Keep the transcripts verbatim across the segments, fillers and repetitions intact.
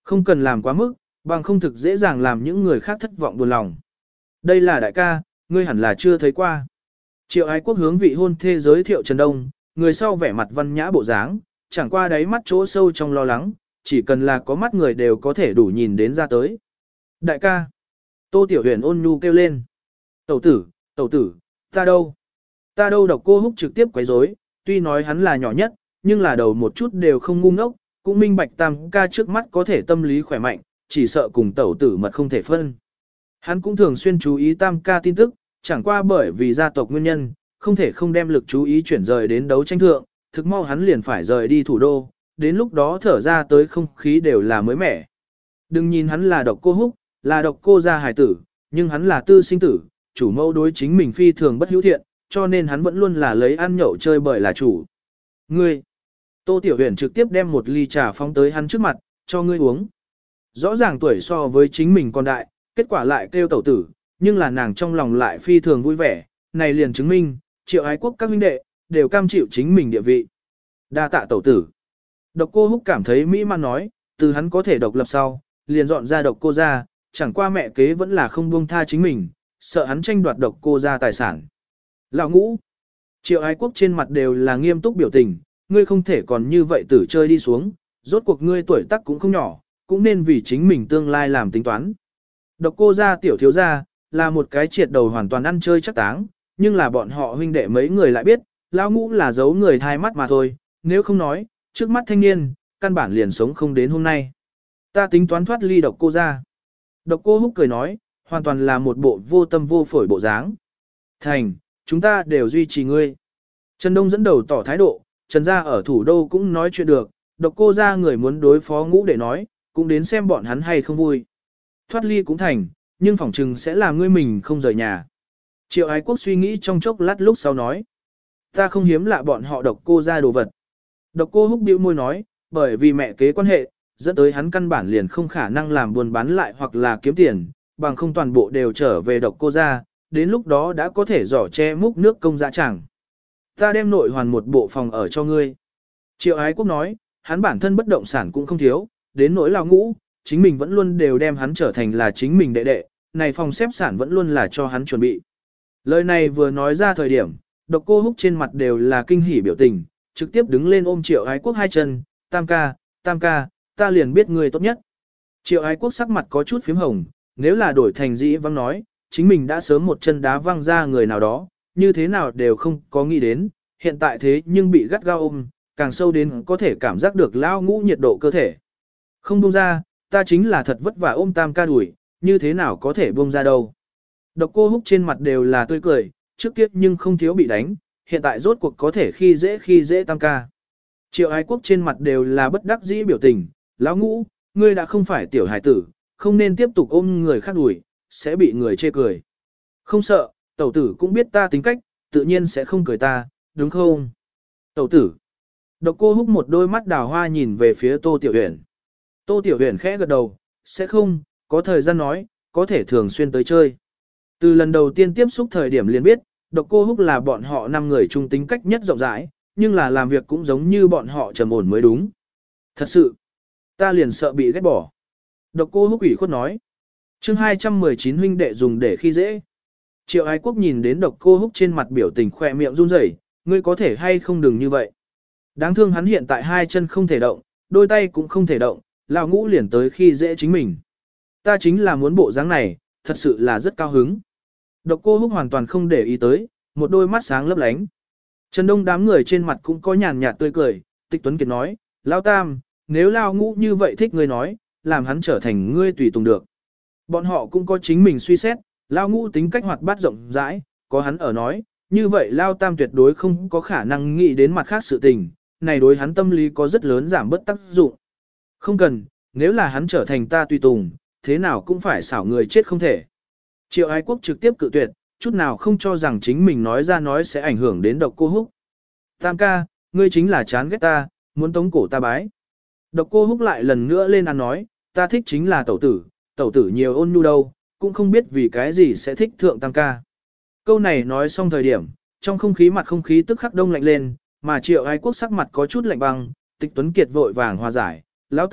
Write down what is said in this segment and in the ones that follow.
Không cần làm quá mức, bằng không thực dễ dàng làm những người khác thất vọng buồn lòng. Đây là đại ca, ngươi hẳn là chưa thấy qua. Triệu Ái Quốc hướng vị hôn thê giới thiệu Trần Đông, người sau vẻ mặt văn nhã bộ dáng, chẳng qua đáy mắt chỗ sâu trong lo lắng, chỉ cần là có mắt người đều có thể đủ nhìn đến ra tới. Đại ca. Tô Tiểu Huyền ôn nhu kêu lên. Tẩu tử, tẩu tử, ta đâu? Ta đâu? Độc Cô Húc trực tiếp quấy rối, tuy nói hắn là nhỏ nhất, nhưng là đầu một chút đều không ngu ngốc, cũng minh bạch tam ca trước mắt có thể tâm lý khỏe mạnh, chỉ sợ cùng tẩu tử mật không thể phân. Hắn cũng thường xuyên chú ý tam ca tin tức, chẳng qua bởi vì gia tộc nguyên nhân, không thể không đem lực chú ý chuyển rời đến đấu tranh thượng, thực mau hắn liền phải rời đi thủ đô, đến lúc đó thở ra tới không khí đều là mới mẻ. Đừng nhìn hắn là Độc Cô Húc, là Độc Cô gia hài tử, nhưng hắn là tư sinh tử, chủ mẫu đối chính mình phi thường bất hữu thiện, cho nên hắn vẫn luôn là lấy ăn nhậu chơi bời là chủ. Ngươi, Tô Tiểu Huyền trực tiếp đem một ly trà phóng tới hắn trước mặt, cho ngươi uống. Rõ ràng tuổi so với chính mình còn đại, kết quả lại kêu tẩu tử, nhưng là nàng trong lòng lại phi thường vui vẻ, này liền chứng minh, Triệu Ái Quốc các huynh đệ, đều cam chịu chính mình địa vị. Đa tạ tẩu tử. Độc Cô Húc cảm thấy mỹ mãn nói, từ hắn có thể độc lập sau, liền dọn ra Độc Cô gia, chẳng qua mẹ kế vẫn là không buông tha chính mình, sợ hắn tranh đoạt Độc Cô gia tài sản. Lão ngũ, Triệu Ái Quốc trên mặt đều là nghiêm túc biểu tình, ngươi không thể còn như vậy tử chơi đi xuống, rốt cuộc ngươi tuổi tác cũng không nhỏ, cũng nên vì chính mình tương lai làm tính toán. Độc Cô gia tiểu thiếu gia, là một cái triệt đầu hoàn toàn ăn chơi chắc táng, nhưng là bọn họ huynh đệ mấy người lại biết, lão ngũ là giấu người thai mắt mà thôi, nếu không nói, trước mắt thanh niên, căn bản liền sống không đến hôm nay. Ta tính toán thoát ly Độc Cô gia. Độc Cô Húc cười nói, hoàn toàn là một bộ vô tâm vô phổi bộ dáng. Thành, chúng ta đều duy trì ngươi. Trần Đông dẫn đầu tỏ thái độ, Trần gia ở thủ đô cũng nói chuyện được, Độc Cô gia người muốn đối phó ngũ để nói, cũng đến xem bọn hắn hay không vui. Thoát ly cũng thành, nhưng phỏng chừng sẽ làm ngươi mình không rời nhà. Triệu Ái Quốc suy nghĩ trong chốc lát lúc sau nói. Ta không hiếm lạ bọn họ Độc Cô gia đồ vật. Độc Cô Húc bĩu môi nói, bởi vì mẹ kế quan hệ, dẫn tới hắn căn bản liền không khả năng làm buôn bán lại hoặc là kiếm tiền, bằng không toàn bộ đều trở về Độc Cô gia, đến lúc đó đã có thể giỏ che múc nước công dạ chẳng. Ta đem nội hoàn một bộ phòng ở cho ngươi. Triệu Ái Quốc nói, hắn bản thân bất động sản cũng không thiếu, đến nỗi lão ngũ, chính mình vẫn luôn đều đem hắn trở thành là chính mình đệ đệ, này phòng xếp sản vẫn luôn là cho hắn chuẩn bị. Lời này vừa nói ra thời điểm, Độc Cô Húc trên mặt đều là kinh hỉ biểu tình, trực tiếp đứng lên ôm Triệu Ái Quốc hai chân, tam ca, tam ca, ta liền biết người tốt nhất. Triệu Ái Quốc sắc mặt có chút phím hồng, nếu là đổi thành dĩ văng nói, chính mình đã sớm một chân đá văng ra người nào đó, như thế nào đều không có nghĩ đến, hiện tại thế nhưng bị gắt gao ôm, càng sâu đến có thể cảm giác được lao ngũ nhiệt độ cơ thể. Không buông ra, ta chính là thật vất vả ôm tam ca đuổi, như thế nào có thể buông ra đâu. Độc Cô Húc trên mặt đều là tươi cười, trước kiếp nhưng không thiếu bị đánh, hiện tại rốt cuộc có thể khi dễ khi dễ tam ca. Triệu Ái Quốc trên mặt đều là bất đắc dĩ biểu tình, lão ngũ, ngươi đã không phải tiểu hải tử, không nên tiếp tục ôm người khác đuổi, sẽ bị người chê cười. Không sợ, tẩu tử cũng biết ta tính cách, tự nhiên sẽ không cười ta, đúng không? Tẩu tử. Độc Cô Húc một đôi mắt đào hoa nhìn về phía Tô Tiểu Huyền. Tô Tiểu Huyền khẽ gật đầu, sẽ không, có thời gian nói, có thể thường xuyên tới chơi. Từ lần đầu tiên tiếp xúc thời điểm liền biết, Độc Cô Húc là bọn họ năm người trung tính cách nhất rộng rãi, nhưng là làm việc cũng giống như bọn họ trầm ổn mới đúng. Thật sự, ta liền sợ bị ghét bỏ. Độc Cô Húc ủy khuất nói. Chương hai trăm mười chín huynh đệ dùng để khi dễ. Triệu Ái Quốc nhìn đến Độc Cô Húc trên mặt biểu tình khỏe miệng run rẩy, ngươi có thể hay không đừng như vậy. Đáng thương hắn hiện tại hai chân không thể động, đôi tay cũng không thể động, lão ngũ liền tới khi dễ chính mình. Ta chính là muốn bộ dáng này, thật sự là rất cao hứng. Độc Cô Húc hoàn toàn không để ý tới, một đôi mắt sáng lấp lánh. Trần Đông đám người trên mặt cũng có nhàn nhạt tươi cười, Tịch Tuấn Kiệt nói, Lão Tam, nếu Lão Ngũ như vậy thích ngươi nói, làm hắn trở thành ngươi tùy tùng được. Bọn họ cũng có chính mình suy xét, Lão Ngũ tính cách hoạt bát rộng rãi, có hắn ở nói, như vậy Lão Tam tuyệt đối không có khả năng nghĩ đến mặt khác sự tình, này đối hắn tâm lý có rất lớn giảm bất tác dụng. Không cần, nếu là hắn trở thành ta tùy tùng, thế nào cũng phải xảo người chết không thể. Triệu Ái Quốc trực tiếp cự tuyệt, chút nào không cho rằng chính mình nói ra nói sẽ ảnh hưởng đến Độc Cô Húc. Tam ca, ngươi chính là chán ghét ta, muốn tống cổ ta bái. Độc Cô Húc lại lần nữa lên ăn nói, ta thích chính là tẩu tử, tẩu tử nhiều ôn nhu đâu, cũng không biết vì cái gì sẽ thích thượng tam ca. Câu này nói xong thời điểm, trong không khí mặt không khí tức khắc đông lạnh lên, mà Triệu Ái Quốc sắc mặt có chút lạnh băng, Tịch Tuấn Kiệt vội vàng hòa giải, Lão Tam,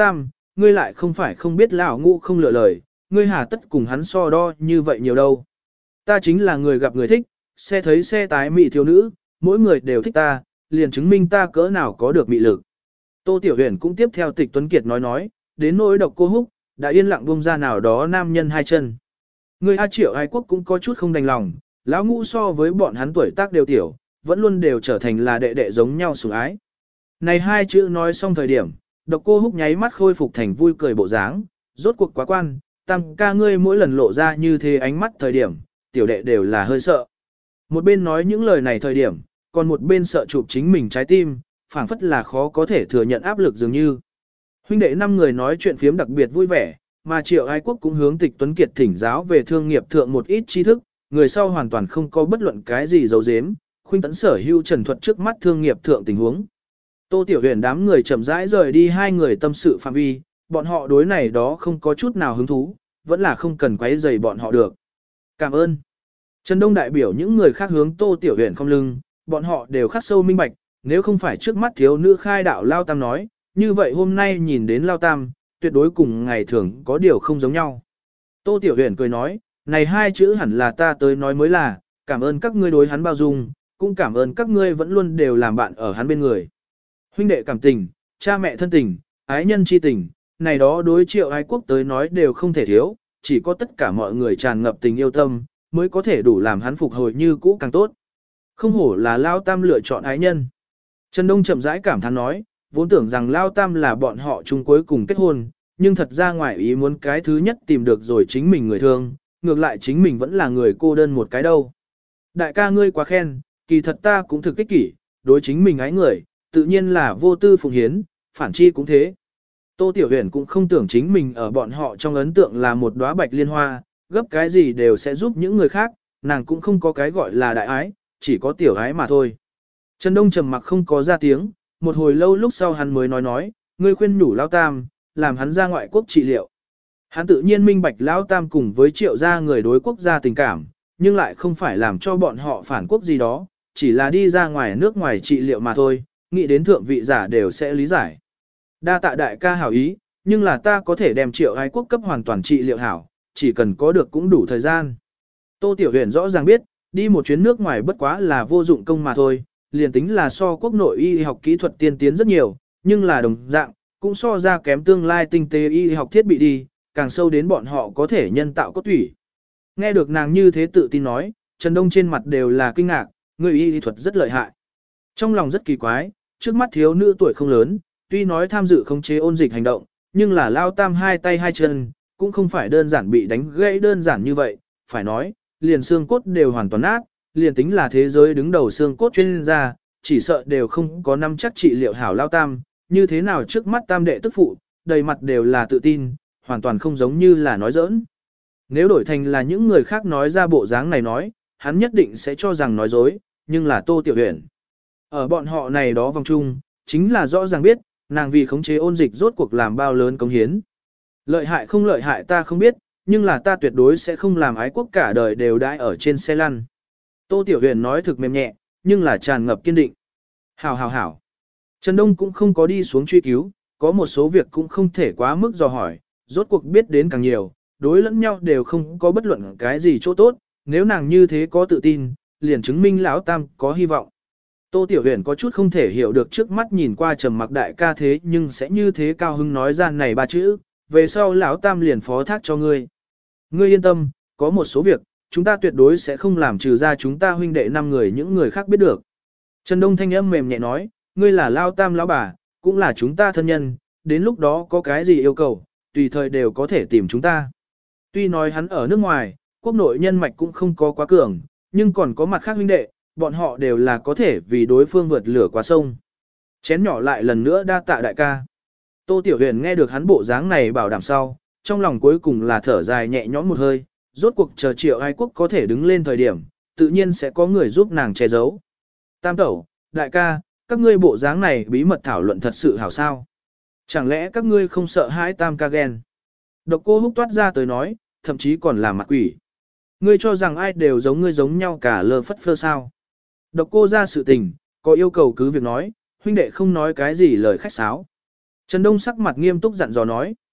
ngươi lại không phải không biết lão ngũ không lựa lời, ngươi hà tất cùng hắn so đo như vậy nhiều đâu. Ta chính là người gặp người thích, xe thấy xe tái mị thiếu nữ, mỗi người đều thích ta, liền chứng minh ta cỡ nào có được mị lực. Tô Tiểu Huyền cũng tiếp theo Tịch Tuấn Kiệt nói nói, đến nỗi Độc Cô Húc, đã yên lặng buông ra nào đó nam nhân hai chân. Người A Triệu Ái Quốc cũng có chút không đành lòng, lão ngũ so với bọn hắn tuổi tác đều tiểu, vẫn luôn đều trở thành là đệ đệ giống nhau sủng ái. Này hai chữ nói xong thời điểm, Độc Cô Húc nháy mắt khôi phục thành vui cười bộ dáng, rốt cuộc quá quan, tam ca ngươi mỗi lần lộ ra như thế ánh mắt thời điểm, tiểu đệ đều là hơi sợ. Một bên nói những lời này thời điểm, còn một bên sợ chụp chính mình trái tim, phảng phất là khó có thể thừa nhận áp lực dường như. Huynh đệ năm người nói chuyện phiếm đặc biệt vui vẻ, mà Triệu Ái Quốc cũng hướng Tịch Tuấn Kiệt thỉnh giáo về thương nghiệp thượng một ít tri thức, người sau hoàn toàn không có bất luận cái gì giấu giếm, khuynh tấn sở hưu trần thuật trước mắt thương nghiệp thượng tình huống. Tô Tiểu Huyền đám người chậm rãi rời đi hai người tâm sự phạm vi, bọn họ đối này đó không có chút nào hứng thú, vẫn là không cần quấy rầy bọn họ được. Cảm ơn. Trần Đông đại biểu những người khác hướng Tô Tiểu Huyền không lưng, bọn họ đều khắc sâu minh bạch, nếu không phải trước mắt thiếu nữ khai đạo Lao Tam nói, như vậy hôm nay nhìn đến Lao Tam, tuyệt đối cùng ngày thường có điều không giống nhau. Tô Tiểu Huyền cười nói, này hai chữ hẳn là ta tới nói mới là, cảm ơn các ngươi đối hắn bao dung, cũng cảm ơn các ngươi vẫn luôn đều làm bạn ở hắn bên người. Huynh đệ cảm tình, cha mẹ thân tình, ái nhân chi tình, này đó đối Triệu Ái Quốc tới nói đều không thể thiếu, chỉ có tất cả mọi người tràn ngập tình yêu tâm, mới có thể đủ làm hắn phục hồi như cũ càng tốt. Không hổ là Lao Tam lựa chọn ái nhân. Trần Đông chậm rãi cảm thán nói, vốn tưởng rằng Lao Tam là bọn họ chung cuối cùng kết hôn, nhưng thật ra ngoài ý muốn cái thứ nhất tìm được rồi chính mình người thương, ngược lại chính mình vẫn là người cô đơn một cái đâu. Đại ca ngươi quá khen, kỳ thật ta cũng thực kích kỷ, đối chính mình ái người, tự nhiên là vô tư phụng hiến, phản chi cũng thế. Tô Tiểu Huyền cũng không tưởng chính mình ở bọn họ trong ấn tượng là một đóa bạch liên hoa, gấp cái gì đều sẽ giúp những người khác, nàng cũng không có cái gọi là đại ái, chỉ có tiểu ái mà thôi. Trần Đông trầm mặc không có ra tiếng, một hồi lâu lúc sau hắn mới nói nói, ngươi khuyên nhủ Lao Tam, làm hắn ra ngoại quốc trị liệu. Hắn tự nhiên minh bạch Lao Tam cùng với Triệu gia người đối quốc gia tình cảm, nhưng lại không phải làm cho bọn họ phản quốc gì đó, chỉ là đi ra ngoài nước ngoài trị liệu mà thôi, nghĩ đến thượng vị giả đều sẽ lý giải. Đa tạ đại ca hảo ý, nhưng là ta có thể đem Triệu Ái Quốc cấp hoàn toàn trị liệu hảo, chỉ cần có được cũng đủ thời gian. Tô Tiểu Huyền rõ ràng biết, đi một chuyến nước ngoài bất quá là vô dụng công mà thôi, liền tính là so quốc nội y học kỹ thuật tiên tiến rất nhiều, nhưng là đồng dạng, cũng so ra kém tương lai tinh tế y học thiết bị đi, càng sâu đến bọn họ có thể nhân tạo cốt tủy. Nghe được nàng như thế tự tin nói, Trần Đông trên mặt đều là kinh ngạc, người y thuật rất lợi hại. Trong lòng rất kỳ quái, trước mắt thiếu nữ tuổi không lớn, tuy nói tham dự khống chế ôn dịch hành động, nhưng là Lao Tam hai tay hai chân, cũng không phải đơn giản bị đánh gãy đơn giản như vậy, phải nói, liền xương cốt đều hoàn toàn nát, liền tính là thế giới đứng đầu xương cốt chuyên gia, chỉ sợ đều không có năm chắc trị liệu hảo Lao Tam, như thế nào trước mắt Tam đệ tức phụ, đầy mặt đều là tự tin, hoàn toàn không giống như là nói giỡn. Nếu đổi thành là những người khác nói ra bộ dáng này nói, hắn nhất định sẽ cho rằng nói dối, nhưng là Tô Tiểu Huyền. Ở bọn họ này đó vòng chung, chính là rõ ràng biết, nàng vì khống chế ôn dịch rốt cuộc làm bao lớn công hiến. Lợi hại không lợi hại ta không biết, nhưng là ta tuyệt đối sẽ không làm ái quốc cả đời đều đãi ở trên xe lăn. Tô Tiểu Huyền nói thực mềm nhẹ, nhưng là tràn ngập kiên định. Hảo hảo hảo. Trần Đông cũng không có đi xuống truy cứu, có một số việc cũng không thể quá mức dò hỏi, rốt cuộc biết đến càng nhiều, đối lẫn nhau đều không có bất luận cái gì chỗ tốt, nếu nàng như thế có tự tin, liền chứng minh lão Tam có hy vọng. Tô Tiểu Huyền có chút không thể hiểu được trước mắt nhìn qua trầm mặc đại ca thế nhưng sẽ như thế cao hứng nói ra này ba chữ, về sau lão Tam liền phó thác cho ngươi. Ngươi yên tâm, có một số việc, chúng ta tuyệt đối sẽ không làm trừ ra chúng ta huynh đệ năm người những người khác biết được. Trần Đông thanh âm mềm nhẹ nói, ngươi là Lao Tam lão bà, cũng là chúng ta thân nhân, đến lúc đó có cái gì yêu cầu, tùy thời đều có thể tìm chúng ta. Tuy nói hắn ở nước ngoài, quốc nội nhân mạch cũng không có quá cường, nhưng còn có mặt khác huynh đệ, bọn họ đều là có thể vì đối phương vượt lửa qua sông. Chén nhỏ lại lần nữa đa tạ đại ca. Tô Tiểu Huyền nghe được hắn bộ dáng này bảo đảm sau, trong lòng cuối cùng là thở dài nhẹ nhõm một hơi, rốt cuộc chờ Triệu Ái Quốc có thể đứng lên thời điểm, tự nhiên sẽ có người giúp nàng che giấu. Tam tẩu, đại ca, các ngươi bộ dáng này bí mật thảo luận thật sự hảo sao? Chẳng lẽ các ngươi không sợ hãi Tam ca ghen? Độc Cô Húc toát ra tới nói, thậm chí còn là mặt quỷ. Ngươi cho rằng ai đều giống ngươi giống nhau cả lơ phất phơ sao? Độc Cô ra sự tình, có yêu cầu cứ việc nói, huynh đệ không nói cái gì lời khách sáo. Trần Đông sắc mặt nghiêm túc dặn dò nói,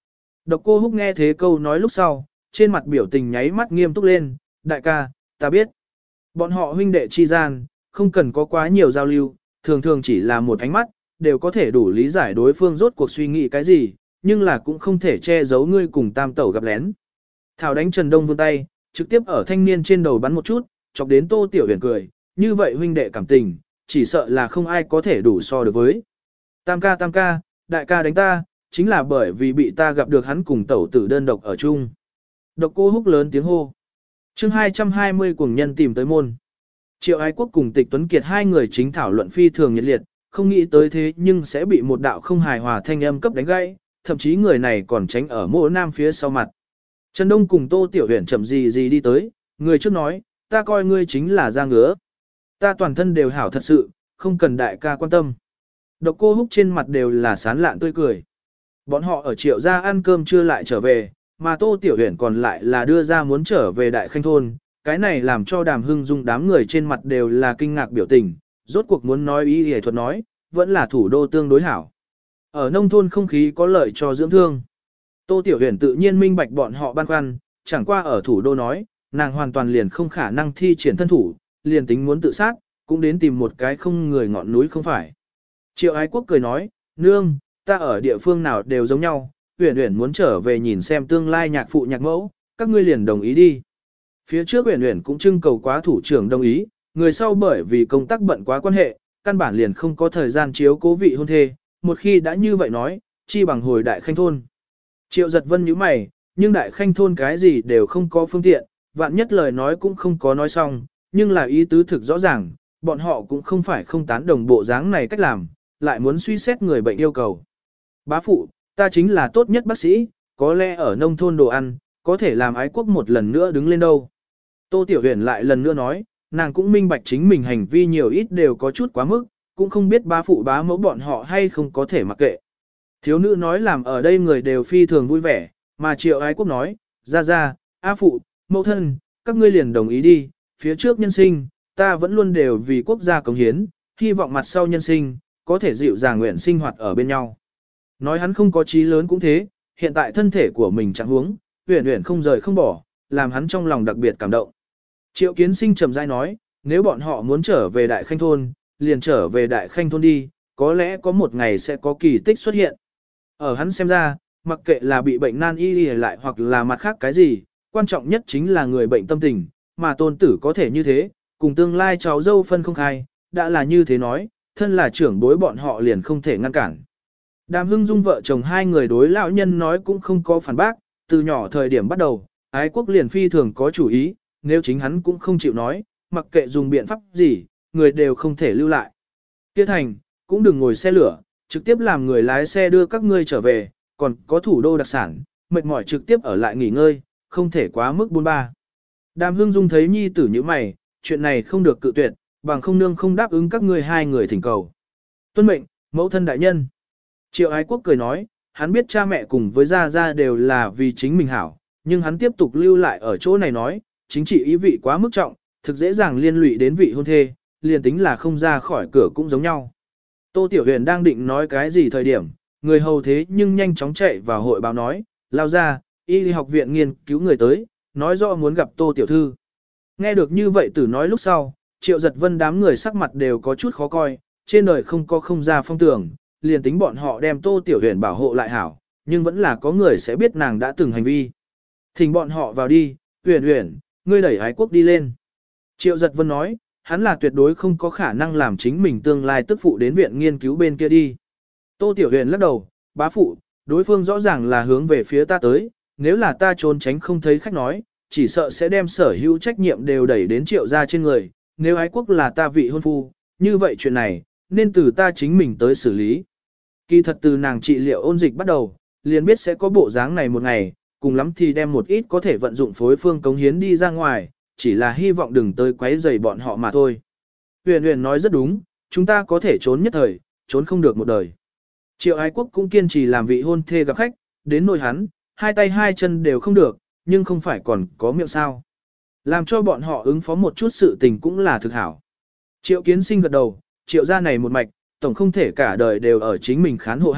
Độc Cô Húc nghe thế câu nói lúc sau, trên mặt biểu tình nháy mắt nghiêm túc lên, đại ca, ta biết. Bọn họ huynh đệ chi gian, không cần có quá nhiều giao lưu, thường thường chỉ là một ánh mắt, đều có thể đủ lý giải đối phương rốt cuộc suy nghĩ cái gì, nhưng là cũng không thể che giấu ngươi cùng tam tẩu gặp lén. Thảo đánh Trần Đông vươn tay, trực tiếp ở thanh niên trên đầu bắn một chút, chọc đến Tô Tiểu Huyền cười, như vậy huynh đệ cảm tình, chỉ sợ là không ai có thể đủ so được với. Tam ca tam ca, đại ca đánh ta, chính là bởi vì bị ta gặp được hắn cùng tẩu tử đơn độc ở chung. Độc Cô Húc lớn tiếng hô. chương hai trăm hai mươi cuồng nhân tìm tới môn. Triệu Ái Quốc cùng Tịch Tuấn Kiệt hai người chính thảo luận phi thường nhiệt liệt, không nghĩ tới thế nhưng sẽ bị một đạo không hài hòa thanh âm cấp đánh gãy, thậm chí người này còn tránh ở mộ nam phía sau mặt. Trần Đông cùng Tô Tiểu Huyền chậm gì gì đi tới, người trước nói, ta coi ngươi chính là da ngứa. Ta toàn thân đều hảo thật sự, không cần đại ca quan tâm. Độc Cô Húc trên mặt đều là sán lạn tươi cười. Bọn họ ở Triệu gia ăn cơm trưa lại trở về, mà Tô Tiểu Huyền còn lại là đưa ra muốn trở về Đại Khanh Thôn. Cái này làm cho Đàm Hưng Dung đám người trên mặt đều là kinh ngạc biểu tình, rốt cuộc muốn nói ý y thuật nói, vẫn là thủ đô tương đối hảo. Ở nông thôn không khí có lợi cho dưỡng thương. Tô Tiểu Huyền tự nhiên minh bạch bọn họ băn khoăn, chẳng qua ở thủ đô nói, nàng hoàn toàn liền không khả năng thi triển thân thủ, liền tính muốn tự sát, cũng đến tìm một cái không người ngọn núi không phải. Triệu Ái Quốc cười nói, nương, ta ở địa phương nào đều giống nhau, Huyền Huyền muốn trở về nhìn xem tương lai nhạc phụ nhạc mẫu, các ngươi liền đồng ý đi. Phía trước Huyền Huyền cũng trưng cầu quá thủ trưởng đồng ý, người sau bởi vì công tác bận quá quan hệ, căn bản liền không có thời gian chiếu cố vị hôn thê, một khi đã như vậy nói, chi bằng hồi Đại Khanh Thôn. Triệu Giật Vân nhíu mày, nhưng Đại Khanh Thôn cái gì đều không có phương tiện, vạn nhất lời nói cũng không có nói xong, nhưng là ý tứ thực rõ ràng, bọn họ cũng không phải không tán đồng bộ dáng này cách làm, lại muốn suy xét người bệnh yêu cầu. Bá phụ, ta chính là tốt nhất bác sĩ, có lẽ ở nông thôn đồ ăn, có thể làm Ái Quốc một lần nữa đứng lên đâu. Tô Tiểu Huyền lại lần nữa nói, nàng cũng minh bạch chính mình hành vi nhiều ít đều có chút quá mức, cũng không biết bá phụ bá mẫu bọn họ hay không có thể mặc kệ. Thiếu nữ nói làm ở đây người đều phi thường vui vẻ, mà Triệu Ái Quốc nói, ra ra, A phụ, mẫu thân, các ngươi liền đồng ý đi, phía trước nhân sinh, ta vẫn luôn đều vì quốc gia cống hiến, hy vọng mặt sau nhân sinh, có thể dịu dàng nguyện sinh hoạt ở bên nhau. Nói hắn không có chí lớn cũng thế, hiện tại thân thể của mình chẳng huống, Uyển Uyển không rời không bỏ, làm hắn trong lòng đặc biệt cảm động. Triệu Kiến Sinh trầm rãi nói, nếu bọn họ muốn trở về Đại Khanh Thôn, liền trở về Đại Khanh Thôn đi, có lẽ có một ngày sẽ có kỳ tích xuất hiện. Ở hắn xem ra, mặc kệ là bị bệnh nan y lại hoặc là mặt khác cái gì, quan trọng nhất chính là người bệnh tâm tình, mà tôn tử có thể như thế, cùng tương lai cháu dâu phân không khai, đã là như thế nói, thân là trưởng bối bọn họ liền không thể ngăn cản. Đàm Hưng Dung vợ chồng hai người đối lão nhân nói cũng không có phản bác, từ nhỏ thời điểm bắt đầu, Ái Quốc liền phi thường có chủ ý, nếu chính hắn cũng không chịu nói, mặc kệ dùng biện pháp gì, người đều không thể lưu lại. Kia thành, cũng đừng ngồi xe lửa, trực tiếp làm người lái xe đưa các ngươi trở về, còn có thủ đô đặc sản, mệt mỏi trực tiếp ở lại nghỉ ngơi, không thể quá mức buôn ba. Đàm Hưng Dung thấy nhi tử như mày, chuyện này không được cự tuyệt, bằng không nương không đáp ứng các ngươi hai người thỉnh cầu. Tuân mệnh, mẫu thân đại nhân. Triệu Ái Quốc cười nói, hắn biết cha mẹ cùng với Gia Gia đều là vì chính mình hảo, nhưng hắn tiếp tục lưu lại ở chỗ này nói, chính trị ý vị quá mức trọng, thực dễ dàng liên lụy đến vị hôn thê, liền tính là không ra khỏi cửa cũng giống nhau. Tô Tiểu Huyền đang định nói cái gì thời điểm, người hầu thế nhưng nhanh chóng chạy vào hội báo nói, lao ra, y học viện nghiên cứu người tới, nói rõ muốn gặp Tô Tiểu Thư. Nghe được như vậy tử nói lúc sau, Triệu Giật Vân đám người sắc mặt đều có chút khó coi, trên đời không có không ra phong tưởng, liền tính bọn họ đem Tô Tiểu Huyền bảo hộ lại hảo, nhưng vẫn là có người sẽ biết nàng đã từng hành vi. Thỉnh bọn họ vào đi, Huyền Huyền, ngươi đẩy Ái Quốc đi lên. Triệu Giật Vân nói, hắn là tuyệt đối không có khả năng làm chính mình tương lai tức phụ đến viện nghiên cứu bên kia đi. Tô Tiểu Huyền lắc đầu, bá phụ, đối phương rõ ràng là hướng về phía ta tới, nếu là ta trốn tránh không thấy khách nói, chỉ sợ sẽ đem sở hữu trách nhiệm đều đẩy đến Triệu gia trên người, nếu Ái Quốc là ta vị hôn phu, như vậy chuyện này, nên từ ta chính mình tới xử lý. Kỳ thật từ nàng trị liệu ôn dịch bắt đầu, liền biết sẽ có bộ dáng này một ngày, cùng lắm thì đem một ít có thể vận dụng phối phương cống hiến đi ra ngoài, chỉ là hy vọng đừng tới quấy rầy bọn họ mà thôi. Huyền Huyền nói rất đúng, chúng ta có thể trốn nhất thời, trốn không được một đời. Triệu Ái Quốc cũng kiên trì làm vị hôn thê gặp khách, đến nỗi hắn, hai tay hai chân đều không được, nhưng không phải còn có miệng sao. Làm cho bọn họ ứng phó một chút sự tình cũng là thực hảo. Triệu Kiến Sinh gật đầu, triệu gia này một mạch, tổng không thể cả đời đều ở chính mình khán hộ hạ,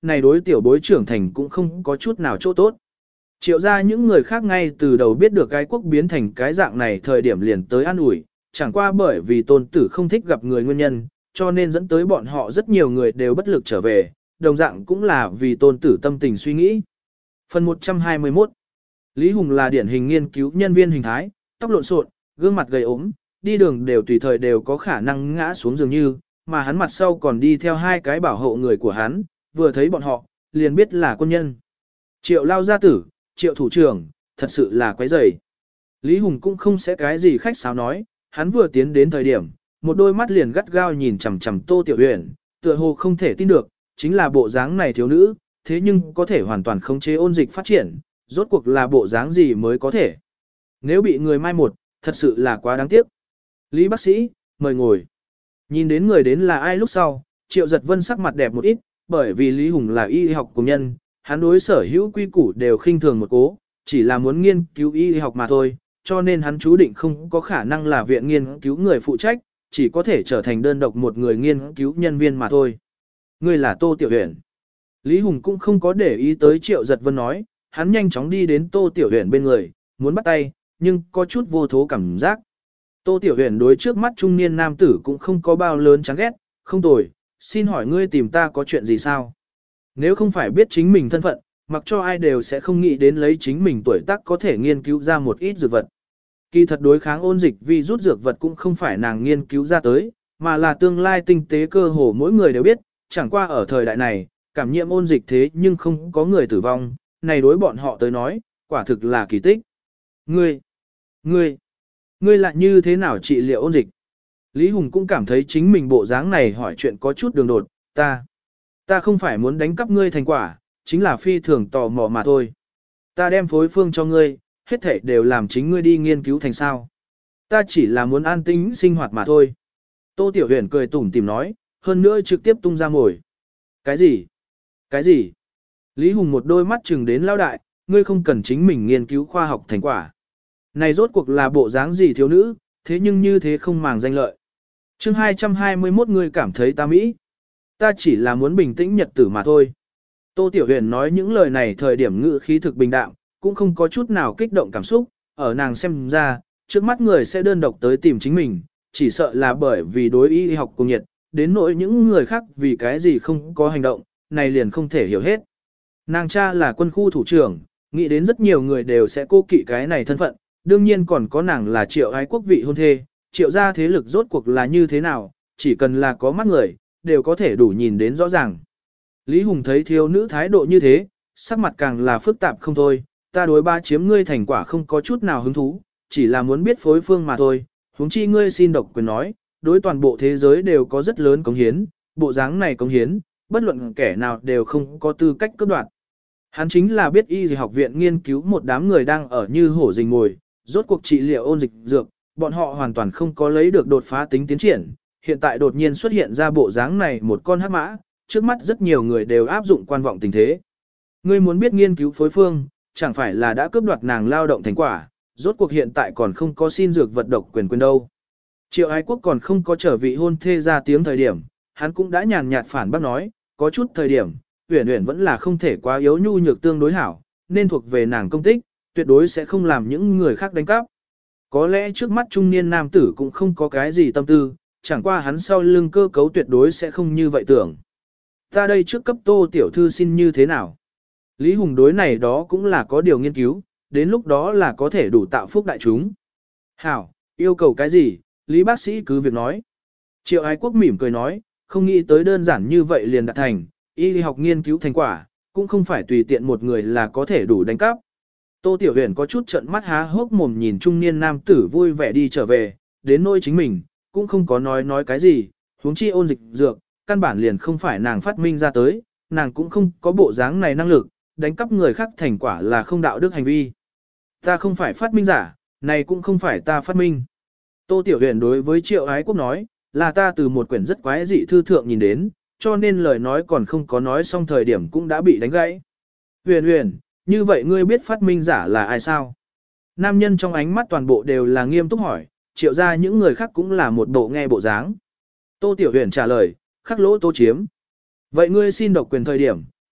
này đối tiểu bối trưởng thành cũng không có chút nào chỗ tốt. Triệu ra những người khác ngay từ đầu biết được cái quốc biến thành cái dạng này thời điểm liền tới an ủi, chẳng qua bởi vì tôn tử không thích gặp người nguyên nhân, cho nên dẫn tới bọn họ rất nhiều người đều bất lực trở về, đồng dạng cũng là vì tôn tử tâm tình suy nghĩ. Phần một trăm hai mươi mốt Lý Hùng là điển hình nghiên cứu nhân viên hình thái, tóc lộn xộn, gương mặt gầy ốm, đi đường đều tùy thời đều có khả năng ngã xuống dường như, mà hắn mặt sau còn đi theo hai cái bảo hộ người của hắn, vừa thấy bọn họ, liền biết là quân nhân. Triệu lao gia tử, triệu thủ trưởng, thật sự là quái rầy. Lý Hùng cũng không sẽ cái gì khách sáo nói, hắn vừa tiến đến thời điểm, một đôi mắt liền gắt gao nhìn chằm chằm Tô Tiểu Uyển, tựa hồ không thể tin được, chính là bộ dáng này thiếu nữ, thế nhưng có thể hoàn toàn khống chế ôn dịch phát triển, rốt cuộc là bộ dáng gì mới có thể. Nếu bị người mai một, thật sự là quá đáng tiếc. Lý bác sĩ, mời ngồi. Nhìn đến người đến là ai lúc sau, Triệu Giật Vân sắc mặt đẹp một ít, bởi vì Lý Hùng là y học cùng nhân, hắn đối sở hữu quy củ đều khinh thường một cố, chỉ là muốn nghiên cứu y học mà thôi, cho nên hắn chú định không có khả năng là viện nghiên cứu người phụ trách, chỉ có thể trở thành đơn độc một người nghiên cứu nhân viên mà thôi. Ngươi là Tô Tiểu Uyển. Lý Hùng cũng không có để ý tới Triệu Giật Vân nói, hắn nhanh chóng đi đến Tô Tiểu Uyển bên người, muốn bắt tay, nhưng có chút vô thố cảm giác. Tô Tiểu Uyển đối trước mắt trung niên nam tử cũng không có bao lớn chán ghét, không tồi, xin hỏi ngươi tìm ta có chuyện gì sao? Nếu không phải biết chính mình thân phận, mặc cho ai đều sẽ không nghĩ đến lấy chính mình tuổi tác có thể nghiên cứu ra một ít dược vật. Kỳ thật đối kháng ôn dịch vì rút dược vật cũng không phải nàng nghiên cứu ra tới, mà là tương lai tinh tế cơ hồ mỗi người đều biết, chẳng qua ở thời đại này, cảm nhiễm ôn dịch thế nhưng không có người tử vong, này đối bọn họ tới nói, quả thực là kỳ tích. Ngươi, ngươi, ngươi lại như thế nào trị liệu ôn dịch? Lý Hùng cũng cảm thấy chính mình bộ dáng này hỏi chuyện có chút đường đột, ta, ta không phải muốn đánh cắp ngươi thành quả, chính là phi thường tò mò mà thôi. Ta đem phối phương cho ngươi, hết thảy đều làm chính ngươi đi nghiên cứu thành sao. Ta chỉ là muốn an tĩnh sinh hoạt mà thôi. Tô Tiểu Huyền cười tủm tỉm nói, hơn nữa trực tiếp tung ra ngồi. Cái gì? Cái gì? Lý Hùng một đôi mắt chừng đến lao đại, ngươi không cần chính mình nghiên cứu khoa học thành quả. Này rốt cuộc là bộ dáng gì thiếu nữ, thế nhưng như thế không màng danh lợi. chương hai trăm hai mươi mốt ngươi cảm thấy ta Mỹ. Ta chỉ là muốn bình tĩnh nhật tử mà thôi. Tô Tiểu Huyền nói những lời này thời điểm ngữ khí thực bình đạm, cũng không có chút nào kích động cảm xúc, ở nàng xem ra, trước mắt người sẽ đơn độc tới tìm chính mình, chỉ sợ là bởi vì đối y học cùng nhiệt, đến nỗi những người khác vì cái gì không có hành động, này liền không thể hiểu hết. Nàng cha là quân khu thủ trưởng, nghĩ đến rất nhiều người đều sẽ cố kỵ cái này thân phận, đương nhiên còn có nàng là triệu ái quốc vị hôn thê, triệu gia thế lực rốt cuộc là như thế nào, chỉ cần là có mắt người, đều có thể đủ nhìn đến rõ ràng. Lý Hùng thấy thiếu nữ thái độ như thế, sắc mặt càng là phức tạp không thôi, ta đối ba chiếm ngươi thành quả không có chút nào hứng thú, chỉ là muốn biết phối phương mà thôi, huống chi ngươi xin độc quyền nói, đối toàn bộ thế giới đều có rất lớn cống hiến, bộ dáng này cống hiến, bất luận kẻ nào đều không có tư cách cướp đoạt. Hắn chính là biết y học viện nghiên cứu một đám người đang ở như hổ rình mồi, rốt cuộc trị liệu ôn dịch dược, bọn họ hoàn toàn không có lấy được đột phá tính tiến triển, hiện tại đột nhiên xuất hiện ra bộ dáng này một con hắc mã, trước mắt rất nhiều người đều áp dụng quan vọng tình thế. Ngươi muốn biết nghiên cứu phối phương, chẳng phải là đã cướp đoạt nàng lao động thành quả, rốt cuộc hiện tại còn không có xin dược vật độc quyền quyền đâu. Triệu Ái Quốc còn không có trở vị hôn thê ra tiếng thời điểm, hắn cũng đã nhàn nhạt phản bác nói, có chút thời điểm, Uyển Uyển vẫn là không thể quá yếu nhu nhược tương đối hảo, nên thuộc về nàng công tích, tuyệt đối sẽ không làm những người khác đánh cắp. Có lẽ trước mắt trung niên nam tử cũng không có cái gì tâm tư, chẳng qua hắn sau lưng cơ cấu tuyệt đối sẽ không như vậy tưởng. Ta đây trước cấp Tô tiểu thư xin như thế nào? Lý Hùng đối này đó cũng là có điều nghiên cứu, đến lúc đó là có thể đủ tạo phúc đại chúng. Hảo, yêu cầu cái gì, Lý bác sĩ cứ việc nói. Triệu Ái Quốc mỉm cười nói, không nghĩ tới đơn giản như vậy liền đạt thành, y học nghiên cứu thành quả, cũng không phải tùy tiện một người là có thể đủ đánh cắp. Tô Tiểu Huyền có chút trận mắt há hốc mồm nhìn trung niên nam tử vui vẻ đi trở về, đến nỗi chính mình, cũng không có nói nói cái gì, huống chi ôn dịch dược, căn bản liền không phải nàng phát minh ra tới, nàng cũng không có bộ dáng này năng lực, đánh cắp người khác thành quả là không đạo đức hành vi. Ta không phải phát minh giả, này cũng không phải ta phát minh. Tô Tiểu Huyền đối với Triệu Ái Quốc nói, là ta từ một quyển rất quái dị thư thượng nhìn đến, cho nên lời nói còn không có nói xong thời điểm cũng đã bị đánh gãy. Huyền Huyền, như vậy ngươi biết phát minh giả là ai sao? Nam nhân trong ánh mắt toàn bộ đều là nghiêm túc hỏi, Triệu ra những người khác cũng là một bộ nghe bộ dáng. Tô Tiểu Huyền trả lời, khắc lỗ Tô chiếm. Vậy ngươi xin độc quyền thời điểm,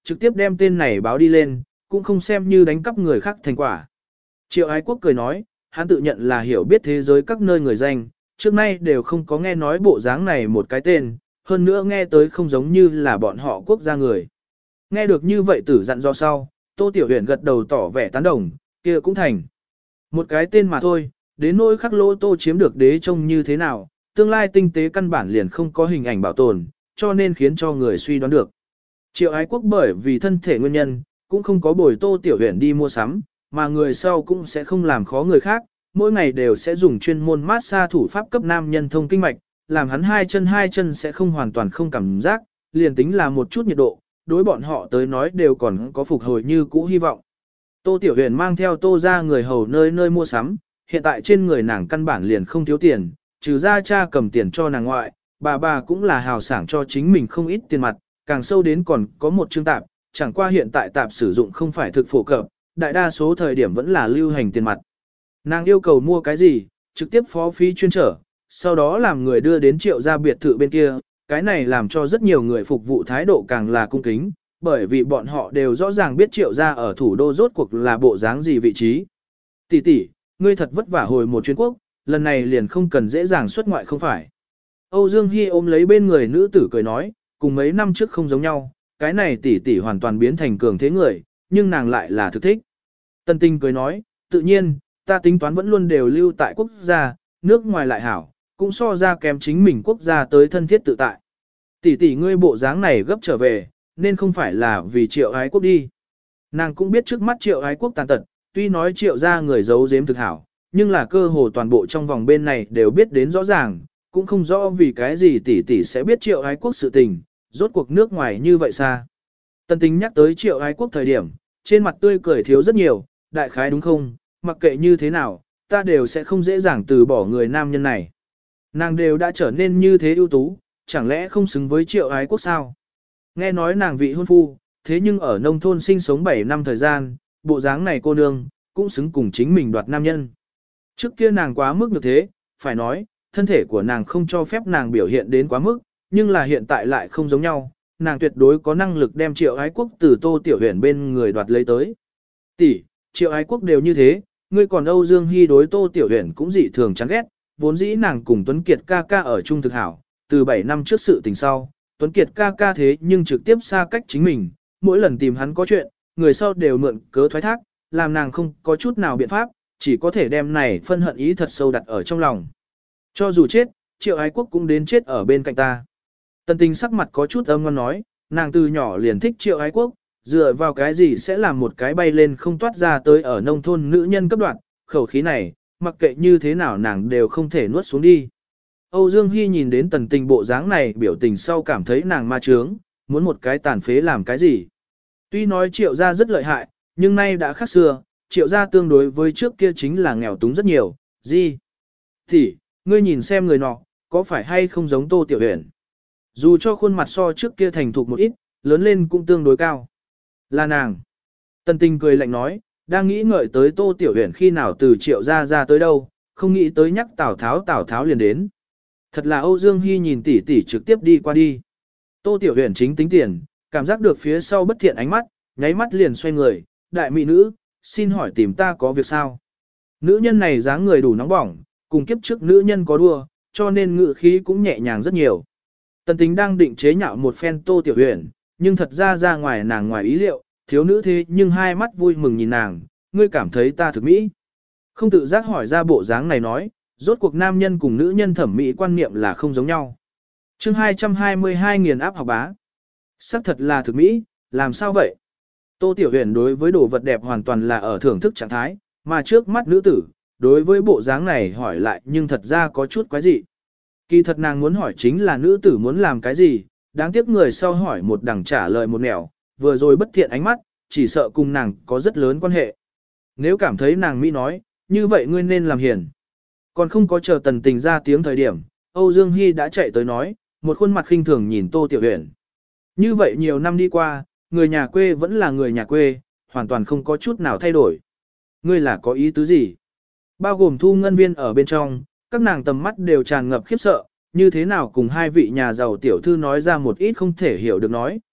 trực tiếp đem tên này báo đi lên, cũng không xem như đánh cắp người khác thành quả. Triệu Ái Quốc cười nói, hắn tự nhận là hiểu biết thế giới các nơi người danh, trước nay đều không có nghe nói bộ dáng này một cái tên, hơn nữa nghe tới không giống như là bọn họ quốc gia người. Nghe được như vậy tử dặn do sau, Tô Tiểu Huyền gật đầu tỏ vẻ tán đồng, kia cũng thành. Một cái tên mà thôi, đến nỗi khắc lỗ Tô chiếm được đế trông như thế nào, tương lai tinh tế căn bản liền không có hình ảnh bảo tồn, cho nên khiến cho người suy đoán được. Triệu Ái Quốc bởi vì thân thể nguyên nhân, cũng không có bồi Tô Tiểu Huyền đi mua sắm, mà người sau cũng sẽ không làm khó người khác, mỗi ngày đều sẽ dùng chuyên môn mát xa thủ pháp cấp nam nhân thông kinh mạch, làm hắn hai chân hai chân sẽ không hoàn toàn không cảm giác, liền tính là một chút nhiệt độ, đối bọn họ tới nói đều còn có phục hồi như cũ hy vọng. Tô Tiểu Huyền mang theo Tô ra người hầu nơi nơi mua sắm, hiện tại trên người nàng căn bản liền không thiếu tiền, trừ ra cha cầm tiền cho nàng ngoại, bà bà cũng là hào sảng cho chính mình không ít tiền mặt, càng sâu đến còn có một chương tạp, chẳng qua hiện tại tạp sử dụng không phải thực phổ cập, đại đa số thời điểm vẫn là lưu hành tiền mặt. Nàng yêu cầu mua cái gì, trực tiếp phó phí chuyên trở, sau đó làm người đưa đến Triệu gia biệt thự bên kia, cái này làm cho rất nhiều người phục vụ thái độ càng là cung kính, bởi vì bọn họ đều rõ ràng biết Triệu gia ở thủ đô rốt cuộc là bộ dáng gì vị trí. Tỷ tỷ, ngươi thật vất vả hồi một chuyến quốc, lần này liền không cần dễ dàng xuất ngoại không phải. Âu Dương Hy ôm lấy bên người nữ tử cười nói, cùng mấy năm trước không giống nhau, cái này tỷ tỷ hoàn toàn biến thành cường thế người, nhưng nàng lại là thực thích. Tân Tinh cười nói, tự nhiên, ta tính toán vẫn luôn đều lưu tại quốc gia, nước ngoài lại hảo, cũng so ra kém chính mình quốc gia tới thân thiết tự tại. Tỷ tỷ ngươi bộ dáng này gấp trở về, nên không phải là vì Triệu Ái Quốc đi. Nàng cũng biết trước mắt Triệu Ái Quốc tàn tật, tuy nói Triệu gia người giấu giếm thực hảo, nhưng là cơ hồ toàn bộ trong vòng bên này đều biết đến rõ ràng, cũng không rõ vì cái gì tỷ tỷ sẽ biết Triệu Ái Quốc sự tình, rốt cuộc nước ngoài như vậy xa. Tân Tính nhắc tới Triệu Ái Quốc thời điểm, trên mặt tươi cười thiếu rất nhiều, đại khái đúng không, mặc kệ như thế nào, ta đều sẽ không dễ dàng từ bỏ người nam nhân này. Nàng đều đã trở nên như thế ưu tú, chẳng lẽ không xứng với Triệu Ái Quốc sao? Nghe nói nàng vị hôn phu, thế nhưng ở nông thôn sinh sống bảy năm thời gian, bộ dáng này cô nương, cũng xứng cùng chính mình đoạt nam nhân. Trước kia nàng quá mức như thế, phải nói, thân thể của nàng không cho phép nàng biểu hiện đến quá mức, nhưng là hiện tại lại không giống nhau, nàng tuyệt đối có năng lực đem Triệu Ái Quốc từ Tô Tiểu Huyền bên người đoạt lấy tới. Tỷ, Triệu Ái Quốc đều như thế, ngươi còn Âu Dương Hy đối Tô Tiểu Huyền cũng dị thường chán ghét, vốn dĩ nàng cùng Tuấn Kiệt ca ca ở chung thực hảo, từ bảy năm trước sự tình sau, Tuấn Kiệt ca ca thế nhưng trực tiếp xa cách chính mình, mỗi lần tìm hắn có chuyện, người sau đều mượn cớ thoái thác, làm nàng không có chút nào biện pháp, chỉ có thể đem này phân hận ý thật sâu đặt ở trong lòng. Cho dù chết, Triệu Ái Quốc cũng đến chết ở bên cạnh ta. Tần Tình sắc mặt có chút âm ngoan nói, nàng từ nhỏ liền thích Triệu Ái Quốc, dựa vào cái gì sẽ làm một cái bay lên không toát ra tới ở nông thôn nữ nhân cấp đoạn, khẩu khí này, mặc kệ như thế nào nàng đều không thể nuốt xuống đi. Âu Dương Hy nhìn đến Tần Tình bộ dáng này biểu tình sau cảm thấy nàng ma trướng, muốn một cái tàn phế làm cái gì. Tuy nói Triệu gia rất lợi hại, nhưng nay đã khác xưa, Triệu gia tương đối với trước kia chính là nghèo túng rất nhiều, gì? Thì, ngươi nhìn xem người nọ, có phải hay không giống Tô Tiểu Huyền? Dù cho khuôn mặt so trước kia thành thục một ít, lớn lên cũng tương đối cao. Là nàng. Tần Tình cười lạnh nói, đang nghĩ ngợi tới Tô Tiểu Huyền khi nào từ Triệu gia ra tới đâu, không nghĩ tới nhắc Tào Tháo Tào Tháo liền đến. Thật là Âu Dương Hy nhìn tỷ tỷ trực tiếp đi qua đi. Tô Tiểu Huyền chính tính tiền, cảm giác được phía sau bất thiện ánh mắt, nháy mắt liền xoay người, đại mỹ nữ, xin hỏi tìm ta có việc sao? Nữ nhân này dáng người đủ nóng bỏng, cùng kiếp trước nữ nhân có đua, cho nên ngự khí cũng nhẹ nhàng rất nhiều. Tần Tính đang định chế nhạo một phen Tô Tiểu Huyền, nhưng thật ra ra ngoài nàng ngoài ý liệu, thiếu nữ thế nhưng hai mắt vui mừng nhìn nàng, ngươi cảm thấy ta thực mỹ. Không tự giác hỏi ra bộ dáng này nói, rốt cuộc nam nhân cùng nữ nhân thẩm mỹ quan niệm là không giống nhau. chương hai trăm hai mươi hai nghiền áp học bá. Sắc thật là thực mỹ, làm sao vậy? Tô Tiểu Huyền đối với đồ vật đẹp hoàn toàn là ở thưởng thức trạng thái, mà trước mắt nữ tử, đối với bộ dáng này hỏi lại nhưng thật ra có chút quái dị. Kỳ thật nàng muốn hỏi chính là nữ tử muốn làm cái gì, đáng tiếc người sau hỏi một đằng trả lời một nẻo, vừa rồi bất thiện ánh mắt, chỉ sợ cùng nàng có rất lớn quan hệ. Nếu cảm thấy nàng mỹ nói, như vậy ngươi nên làm hiền. Còn không có chờ Tần Tình ra tiếng thời điểm, Âu Dương Hy đã chạy tới nói, một khuôn mặt khinh thường nhìn Tô Tiểu Huyền. Như vậy nhiều năm đi qua, người nhà quê vẫn là người nhà quê, hoàn toàn không có chút nào thay đổi. Ngươi là có ý tứ gì? Bao gồm Thu Ngân Viên ở bên trong, các nàng tầm mắt đều tràn ngập khiếp sợ, như thế nào cùng hai vị nhà giàu tiểu thư nói ra một ít không thể hiểu được nói,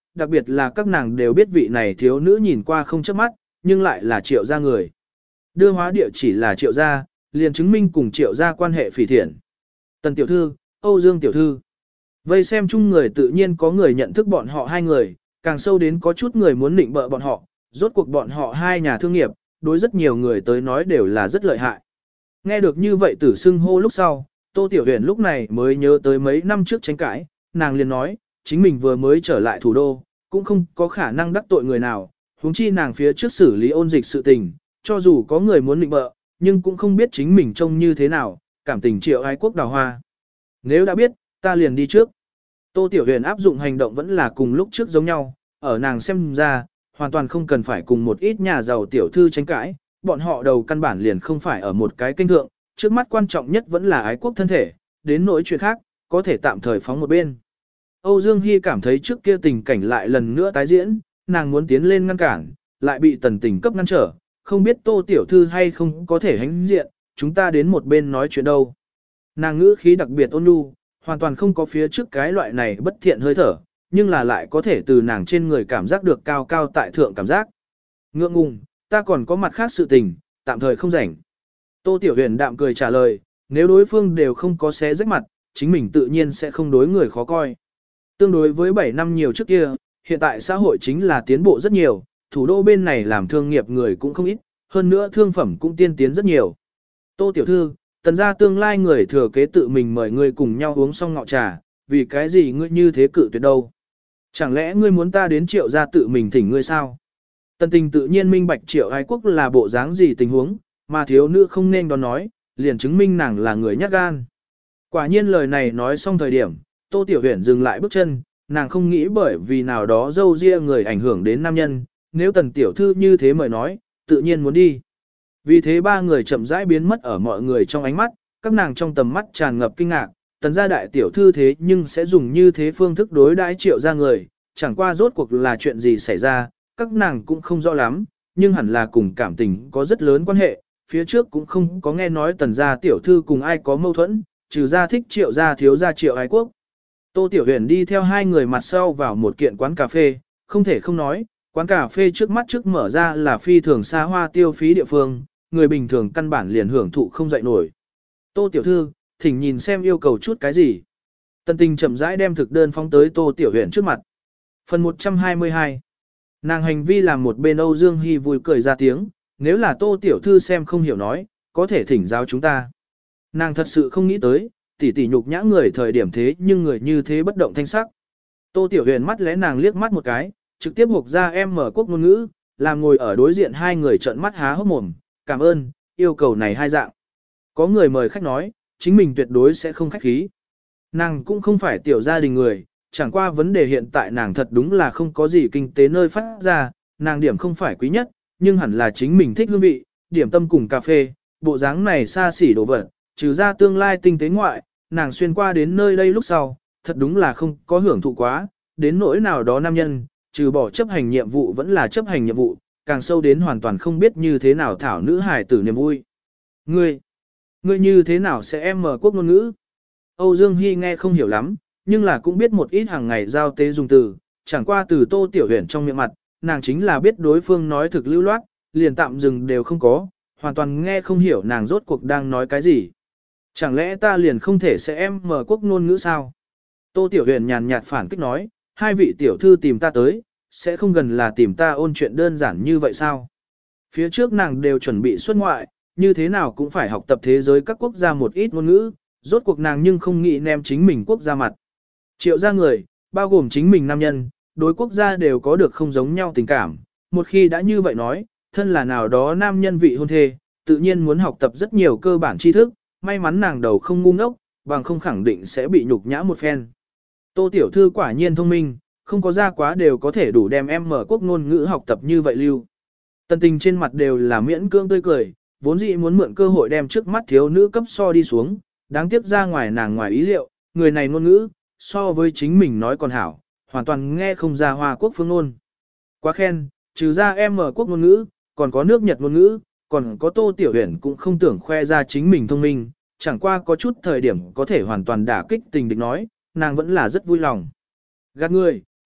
đặc biệt là các nàng đều biết vị này thiếu nữ nhìn qua không chớp mắt, nhưng lại là triệu gia người. Đưa hóa địa chỉ là triệu gia, liền chứng minh cùng triệu gia quan hệ phỉ thiện. Tần tiểu thư, Âu Dương tiểu thư. Vây xem chung người tự nhiên có người nhận thức bọn họ hai người, càng sâu đến có chút người muốn nịnh bợ bọn họ, rốt cuộc bọn họ hai nhà thương nghiệp, đối rất nhiều người tới nói đều là rất lợi hại. Nghe được như vậy tử xưng hô lúc sau, Tô Tiểu Huyền lúc này mới nhớ tới mấy năm trước tranh cãi, nàng liền nói, chính mình vừa mới trở lại thủ đô, cũng không có khả năng đắc tội người nào, huống chi nàng phía trước xử lý ôn dịch sự tình, cho dù có người muốn nịnh bợ, nhưng cũng không biết chính mình trông như thế nào, cảm tình triệu ái quốc đào hoa. Nếu đã biết, ta liền đi trước. Tô Tiểu Huyền áp dụng hành động vẫn là cùng lúc trước giống nhau, ở nàng xem ra, hoàn toàn không cần phải cùng một ít nhà giàu tiểu thư tranh cãi, bọn họ đầu căn bản liền không phải ở một cái kênh thượng, trước mắt quan trọng nhất vẫn là ái quốc thân thể, đến nỗi chuyện khác, có thể tạm thời phóng một bên. Âu Dương Hy cảm thấy trước kia tình cảnh lại lần nữa tái diễn, nàng muốn tiến lên ngăn cản, lại bị tần tình cấp ngăn trở, không biết Tô tiểu thư hay không có thể hãnh diện, chúng ta đến một bên nói chuyện đâu. Nàng ngữ khí đặc biệt ôn nhu, hoàn toàn không có phía trước cái loại này bất thiện hơi thở, nhưng là lại có thể từ nàng trên người cảm giác được cao cao tại thượng cảm giác. Ngượng ngùng, ta còn có mặt khác sự tình, tạm thời không rảnh. Tô Tiểu Huyền đạm cười trả lời, nếu đối phương đều không có xé rách mặt, chính mình tự nhiên sẽ không đối người khó coi. Tương đối với bảy năm nhiều trước kia, hiện tại xã hội chính là tiến bộ rất nhiều, thủ đô bên này làm thương nghiệp người cũng không ít, hơn nữa thương phẩm cũng tiên tiến rất nhiều. Tô Tiểu Thư, tần gia tương lai người thừa kế tự mình mời ngươi cùng nhau uống xong ngọ trà, vì cái gì ngươi như thế cự tuyệt đâu? Chẳng lẽ ngươi muốn ta đến triệu gia tự mình thỉnh ngươi sao? Tần tình tự nhiên minh bạch triệu ái quốc là bộ dáng gì tình huống, mà thiếu nữ không nên đón nói, liền chứng minh nàng là người nhát gan. Quả nhiên lời này nói xong thời điểm, Tô Tiểu Huyền dừng lại bước chân, nàng không nghĩ bởi vì nào đó dâu ria người ảnh hưởng đến nam nhân, nếu tần tiểu thư như thế mời nói, tự nhiên muốn đi. Vì thế ba người chậm rãi biến mất ở mọi người trong ánh mắt, các nàng trong tầm mắt tràn ngập kinh ngạc, tần gia đại tiểu thư thế nhưng sẽ dùng như thế phương thức đối đãi triệu gia người, chẳng qua rốt cuộc là chuyện gì xảy ra, các nàng cũng không rõ lắm, nhưng hẳn là cùng cảm tình có rất lớn quan hệ, phía trước cũng không có nghe nói tần gia tiểu thư cùng ai có mâu thuẫn, trừ ra thích triệu gia thiếu gia triệu ái quốc. Tô Tiểu Huyền đi theo hai người mặt sau vào một kiện quán cà phê, không thể không nói, quán cà phê trước mắt trước mở ra là phi thường xa hoa tiêu phí địa phương, người bình thường căn bản liền hưởng thụ không dậy nổi. Tô Tiểu Thư, thỉnh nhìn xem yêu cầu chút cái gì. Tần Tình chậm rãi đem thực đơn phóng tới Tô Tiểu Huyền trước mặt. Phần một trăm hai mươi hai. Nàng hành vi làm một bên Âu Dương Hy vui cười ra tiếng, nếu là Tô Tiểu Thư xem không hiểu nói, có thể thỉnh giáo chúng ta. Nàng thật sự không nghĩ tới, tỷ tỷ nhục nhã người thời điểm thế nhưng người như thế bất động thanh sắc. Tô Tiểu Huyền mắt lẽ nàng liếc mắt một cái, trực tiếp hộc ra em mở quốc ngôn ngữ, làm ngồi ở đối diện hai người trợn mắt há hốc mồm, cảm ơn, yêu cầu này hai dạng. Có người mời khách nói, chính mình tuyệt đối sẽ không khách khí. Nàng cũng không phải tiểu gia đình người, chẳng qua vấn đề hiện tại nàng thật đúng là không có gì kinh tế nơi phát ra, nàng điểm không phải quý nhất, nhưng hẳn là chính mình thích hương vị, điểm tâm cùng cà phê, bộ dáng này xa xỉ đồ vật, trừ ra tương lai tinh tế ngoại, nàng xuyên qua đến nơi đây lúc sau, thật đúng là không có hưởng thụ quá, đến nỗi nào đó nam nhân, trừ bỏ chấp hành nhiệm vụ vẫn là chấp hành nhiệm vụ, càng sâu đến hoàn toàn không biết như thế nào thảo nữ hài tử niềm vui. Ngươi, ngươi như thế nào sẽ em mở quốc ngôn ngữ? Âu Dương Hy nghe không hiểu lắm, nhưng là cũng biết một ít hàng ngày giao tế dùng từ, chẳng qua từ Tô Tiểu Huyền trong miệng mặt, nàng chính là biết đối phương nói thực lưu loát, liền tạm dừng đều không có, hoàn toàn nghe không hiểu nàng rốt cuộc đang nói cái gì. Chẳng lẽ ta liền không thể sẽ em mở quốc ngôn ngữ sao? Tô Tiểu Huyền nhàn nhạt phản kích nói, hai vị tiểu thư tìm ta tới, sẽ không gần là tìm ta ôn chuyện đơn giản như vậy sao? Phía trước nàng đều chuẩn bị xuất ngoại, như thế nào cũng phải học tập thế giới các quốc gia một ít ngôn ngữ, rốt cuộc nàng nhưng không nghĩ ném chính mình quốc gia mặt. Triệu gia người, bao gồm chính mình nam nhân, đối quốc gia đều có được không giống nhau tình cảm, một khi đã như vậy nói, thân là nào đó nam nhân vị hôn thê, tự nhiên muốn học tập rất nhiều cơ bản tri thức, may mắn nàng đầu không ngu ngốc, bằng không khẳng định sẽ bị nhục nhã một phen. Tô Tiểu Thư quả nhiên thông minh, không có ra quá đều có thể đủ đem em mở quốc ngôn ngữ học tập như vậy lưu. Tần Tình trên mặt đều là miễn cưỡng tươi cười, vốn dĩ muốn mượn cơ hội đem trước mắt thiếu nữ cấp so đi xuống, đáng tiếc ra ngoài nàng ngoài ý liệu, người này ngôn ngữ, so với chính mình nói còn hảo, hoàn toàn nghe không ra Hoa Quốc phương ngôn. Quá khen, trừ ra em mở quốc ngôn ngữ, còn có nước Nhật ngôn ngữ, còn có Tô Tiểu Huyền cũng không tưởng khoe ra chính mình thông minh, chẳng qua có chút thời điểm có thể hoàn toàn đả kích tình địch nói, nàng vẫn là rất vui lòng. Gạt người,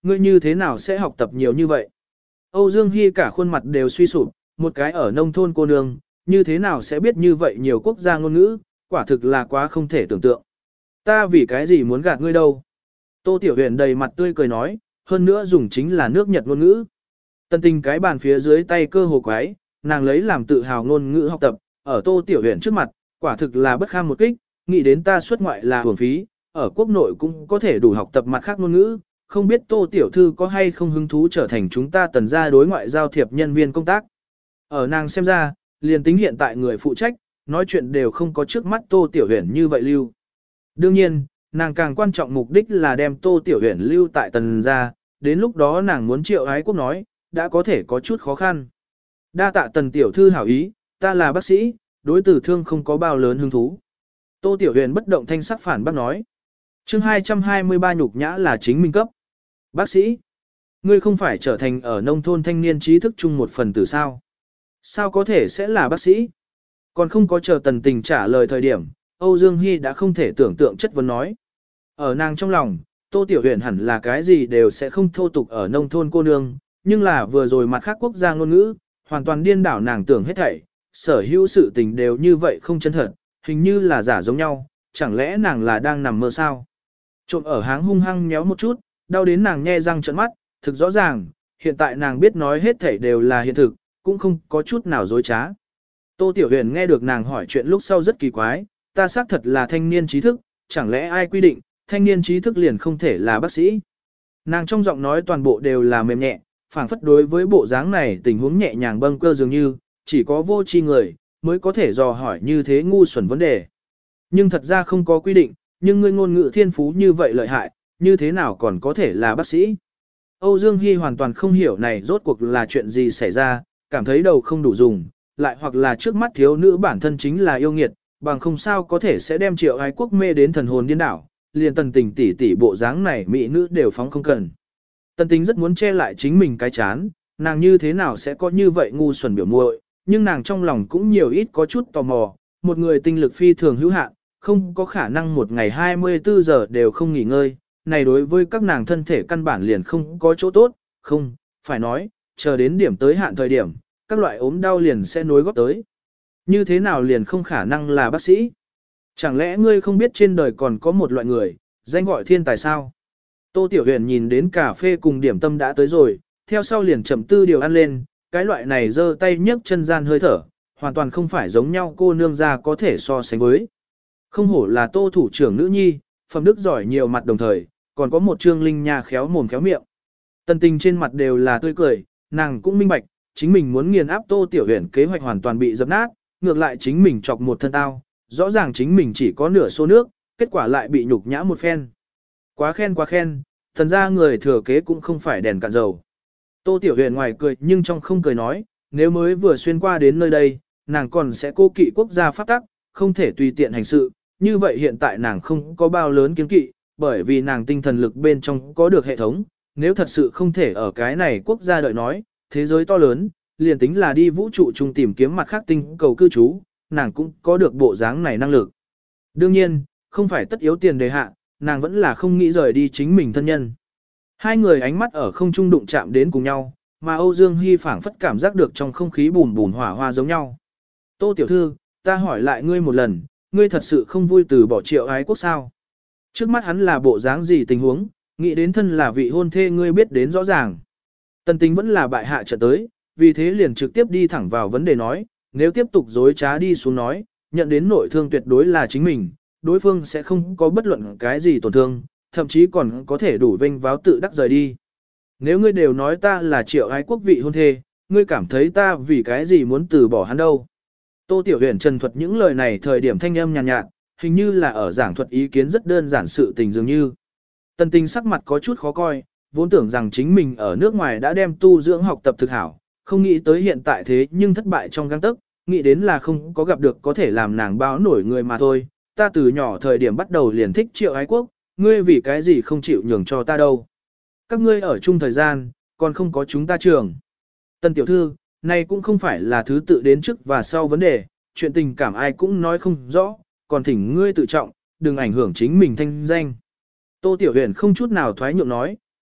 ngươi như thế nào sẽ học tập nhiều như vậy? Âu Dương Hy cả khuôn mặt đều suy sụp, một cái ở nông thôn cô nương, như thế nào sẽ biết như vậy nhiều quốc gia ngôn ngữ, quả thực là quá không thể tưởng tượng. Ta vì cái gì muốn gạt ngươi đâu? Tô Tiểu Huyền đầy mặt tươi cười nói, hơn nữa dùng chính là nước Nhật ngôn ngữ. Tần Tình cái bàn phía dưới tay cơ hồ quái, nàng lấy làm tự hào ngôn ngữ học tập, ở Tô Tiểu Huyền trước mặt, quả thực là bất kham một kích, nghĩ đến ta xuất ngoại là hưởng phí, ở quốc nội cũng có thể đủ học tập mặt khác ngôn ngữ, không biết Tô Tiểu Thư có hay không hứng thú trở thành chúng ta Tần gia đối ngoại giao thiệp nhân viên công tác. Ở nàng xem ra, liền tính hiện tại người phụ trách, nói chuyện đều không có trước mắt Tô Tiểu Huyền như vậy lưu. Đương nhiên, nàng càng quan trọng mục đích là đem Tô Tiểu Huyền lưu tại Tần gia, đến lúc đó nàng muốn Triệu Ái Quốc nói, đã có thể có chút khó khăn. Đa tạ Tần Tiểu Thư hảo ý, ta là bác sĩ, đối tử thương không có bao lớn hứng thú. Tô Tiểu Huyền bất động thanh sắc phản bác nói. Chương hai trăm hai mươi ba nhục nhã là chính minh cấp. Bác sĩ, ngươi không phải trở thành ở nông thôn thanh niên trí thức chung một phần tử sao? Sao có thể sẽ là bác sĩ? Còn không có chờ Tần Tình trả lời thời điểm, Âu Dương Hy đã không thể tưởng tượng chất vấn nói. Ở nàng trong lòng, Tô Tiểu Huyền hẳn là cái gì đều sẽ không thô tục ở nông thôn cô nương, nhưng là vừa rồi mặt khác quốc gia ngôn ngữ, hoàn toàn điên đảo nàng tưởng hết thảy, sở hữu sự tình đều như vậy không chân thật, hình như là giả giống nhau, chẳng lẽ nàng là đang nằm mơ sao? Trộm ở háng hung hăng nhéo một chút, đau đến nàng nhe răng trợn mắt, thực rõ ràng, hiện tại nàng biết nói hết thảy đều là hiện thực, cũng không có chút nào dối trá. Tô Tiểu Huyền nghe được nàng hỏi chuyện lúc sau rất kỳ quái, ta xác thật là thanh niên trí thức, chẳng lẽ ai quy định, thanh niên trí thức liền không thể là bác sĩ? Nàng trong giọng nói toàn bộ đều là mềm nhẹ, phảng phất đối với bộ dáng này tình huống nhẹ nhàng bâng cơ dường như, chỉ có vô tri người, mới có thể dò hỏi như thế ngu xuẩn vấn đề. Nhưng thật ra không có quy định, nhưng ngươi ngôn ngữ thiên phú như vậy lợi hại, như thế nào còn có thể là bác sĩ? Âu Dương Hy hoàn toàn không hiểu này rốt cuộc là chuyện gì xảy ra, cảm thấy đầu không đủ dùng, lại hoặc là trước mắt thiếu nữ bản thân chính là yêu nghiệt, bằng không sao có thể sẽ đem Triệu Ái Quốc mê đến thần hồn điên đảo, liền Tần Tình tỷ tỷ bộ dáng này mỹ nữ đều phóng không cần. Tần Tình rất muốn che lại chính mình cái chán, nàng như thế nào sẽ có như vậy ngu xuẩn biểu muội, nhưng nàng trong lòng cũng nhiều ít có chút tò mò, một người tinh lực phi thường hữu hạn, không có khả năng một ngày hai mươi bốn giờ đều không nghỉ ngơi, này đối với các nàng thân thể căn bản liền không có chỗ tốt, không, phải nói, chờ đến điểm tới hạn thời điểm, các loại ốm đau liền sẽ nối góp tới. Như thế nào liền không khả năng là bác sĩ? Chẳng lẽ ngươi không biết trên đời còn có một loại người, danh gọi thiên tài sao? Tô Tiểu Huyền nhìn đến cà phê cùng điểm tâm đã tới rồi, theo sau liền chậm tư điều ăn lên, cái loại này giơ tay nhấc chân gian hơi thở, hoàn toàn không phải giống nhau cô nương ra có thể so sánh với. Không hổ là Tô thủ trưởng nữ nhi, phẩm đức giỏi nhiều mặt đồng thời, còn có một trương linh nha khéo mồm khéo miệng. Tần Tình trên mặt đều là tươi cười, nàng cũng minh bạch, chính mình muốn nghiền áp Tô Tiểu Huyền kế hoạch hoàn toàn bị dập nát, ngược lại chính mình chọc một thân tao, rõ ràng chính mình chỉ có nửa xô nước, kết quả lại bị nhục nhã một phen. Quá khen quá khen, thần ra người thừa kế cũng không phải đèn cạn dầu. Tô Tiểu Huyền ngoài cười nhưng trong không cười nói, nếu mới vừa xuyên qua đến nơi đây, nàng còn sẽ cố kỵ quốc gia pháp tắc, không thể tùy tiện hành sự, như vậy hiện tại nàng không có bao lớn kiến kỵ, bởi vì nàng tinh thần lực bên trong có được hệ thống, nếu thật sự không thể ở cái này quốc gia đợi nói, thế giới to lớn, liền tính là đi vũ trụ chung tìm kiếm mặt khác tinh cầu cư trú, nàng cũng có được bộ dáng này năng lực. Đương nhiên, không phải tất yếu tiền đề hạ, nàng vẫn là không nghĩ rời đi chính mình thân nhân. Hai người ánh mắt ở không trung đụng chạm đến cùng nhau, mà Âu Dương Hy phảng phất cảm giác được trong không khí bùn bùn hỏa hoa giống nhau. Tô tiểu thư, ta hỏi lại ngươi một lần, ngươi thật sự không vui từ bỏ Triệu Ái Quốc sao? Trước mắt hắn là bộ dáng gì tình huống, nghĩ đến thân là vị hôn thê ngươi biết đến rõ ràng. Tần Tính vẫn là bại hạ trận tới, vì thế liền trực tiếp đi thẳng vào vấn đề nói, nếu tiếp tục dối trá đi xuống nói, nhận đến nội thương tuyệt đối là chính mình, đối phương sẽ không có bất luận cái gì tổn thương, thậm chí còn có thể đủ vinh váo tự đắc rời đi. Nếu ngươi đều nói ta là Triệu Ái Quốc vị hôn thê, ngươi cảm thấy ta vì cái gì muốn từ bỏ hắn đâu? Tô Tiểu Huyền trần thuật những lời này thời điểm thanh âm nhàn nhạt, nhạt, hình như là ở giảng thuật ý kiến rất đơn giản sự tình dường như. Tần Tình sắc mặt có chút khó coi, vốn tưởng rằng chính mình ở nước ngoài đã đem tu dưỡng học tập thực hảo, không nghĩ tới hiện tại thế nhưng thất bại trong gang tấc, nghĩ đến là không có gặp được có thể làm nàng báo nổi người mà thôi. Ta từ nhỏ thời điểm bắt đầu liền thích Triệu Ái Quốc, ngươi vì cái gì không chịu nhường cho ta đâu. Các ngươi ở chung thời gian, còn không có chúng ta trường. Tân tiểu thư, này cũng không phải là thứ tự đến trước và sau vấn đề, chuyện tình cảm ai cũng nói không rõ, còn thỉnh ngươi tự trọng, đừng ảnh hưởng chính mình thanh danh. Tô Tiểu Huyền không chút nào thoái nhượng nói,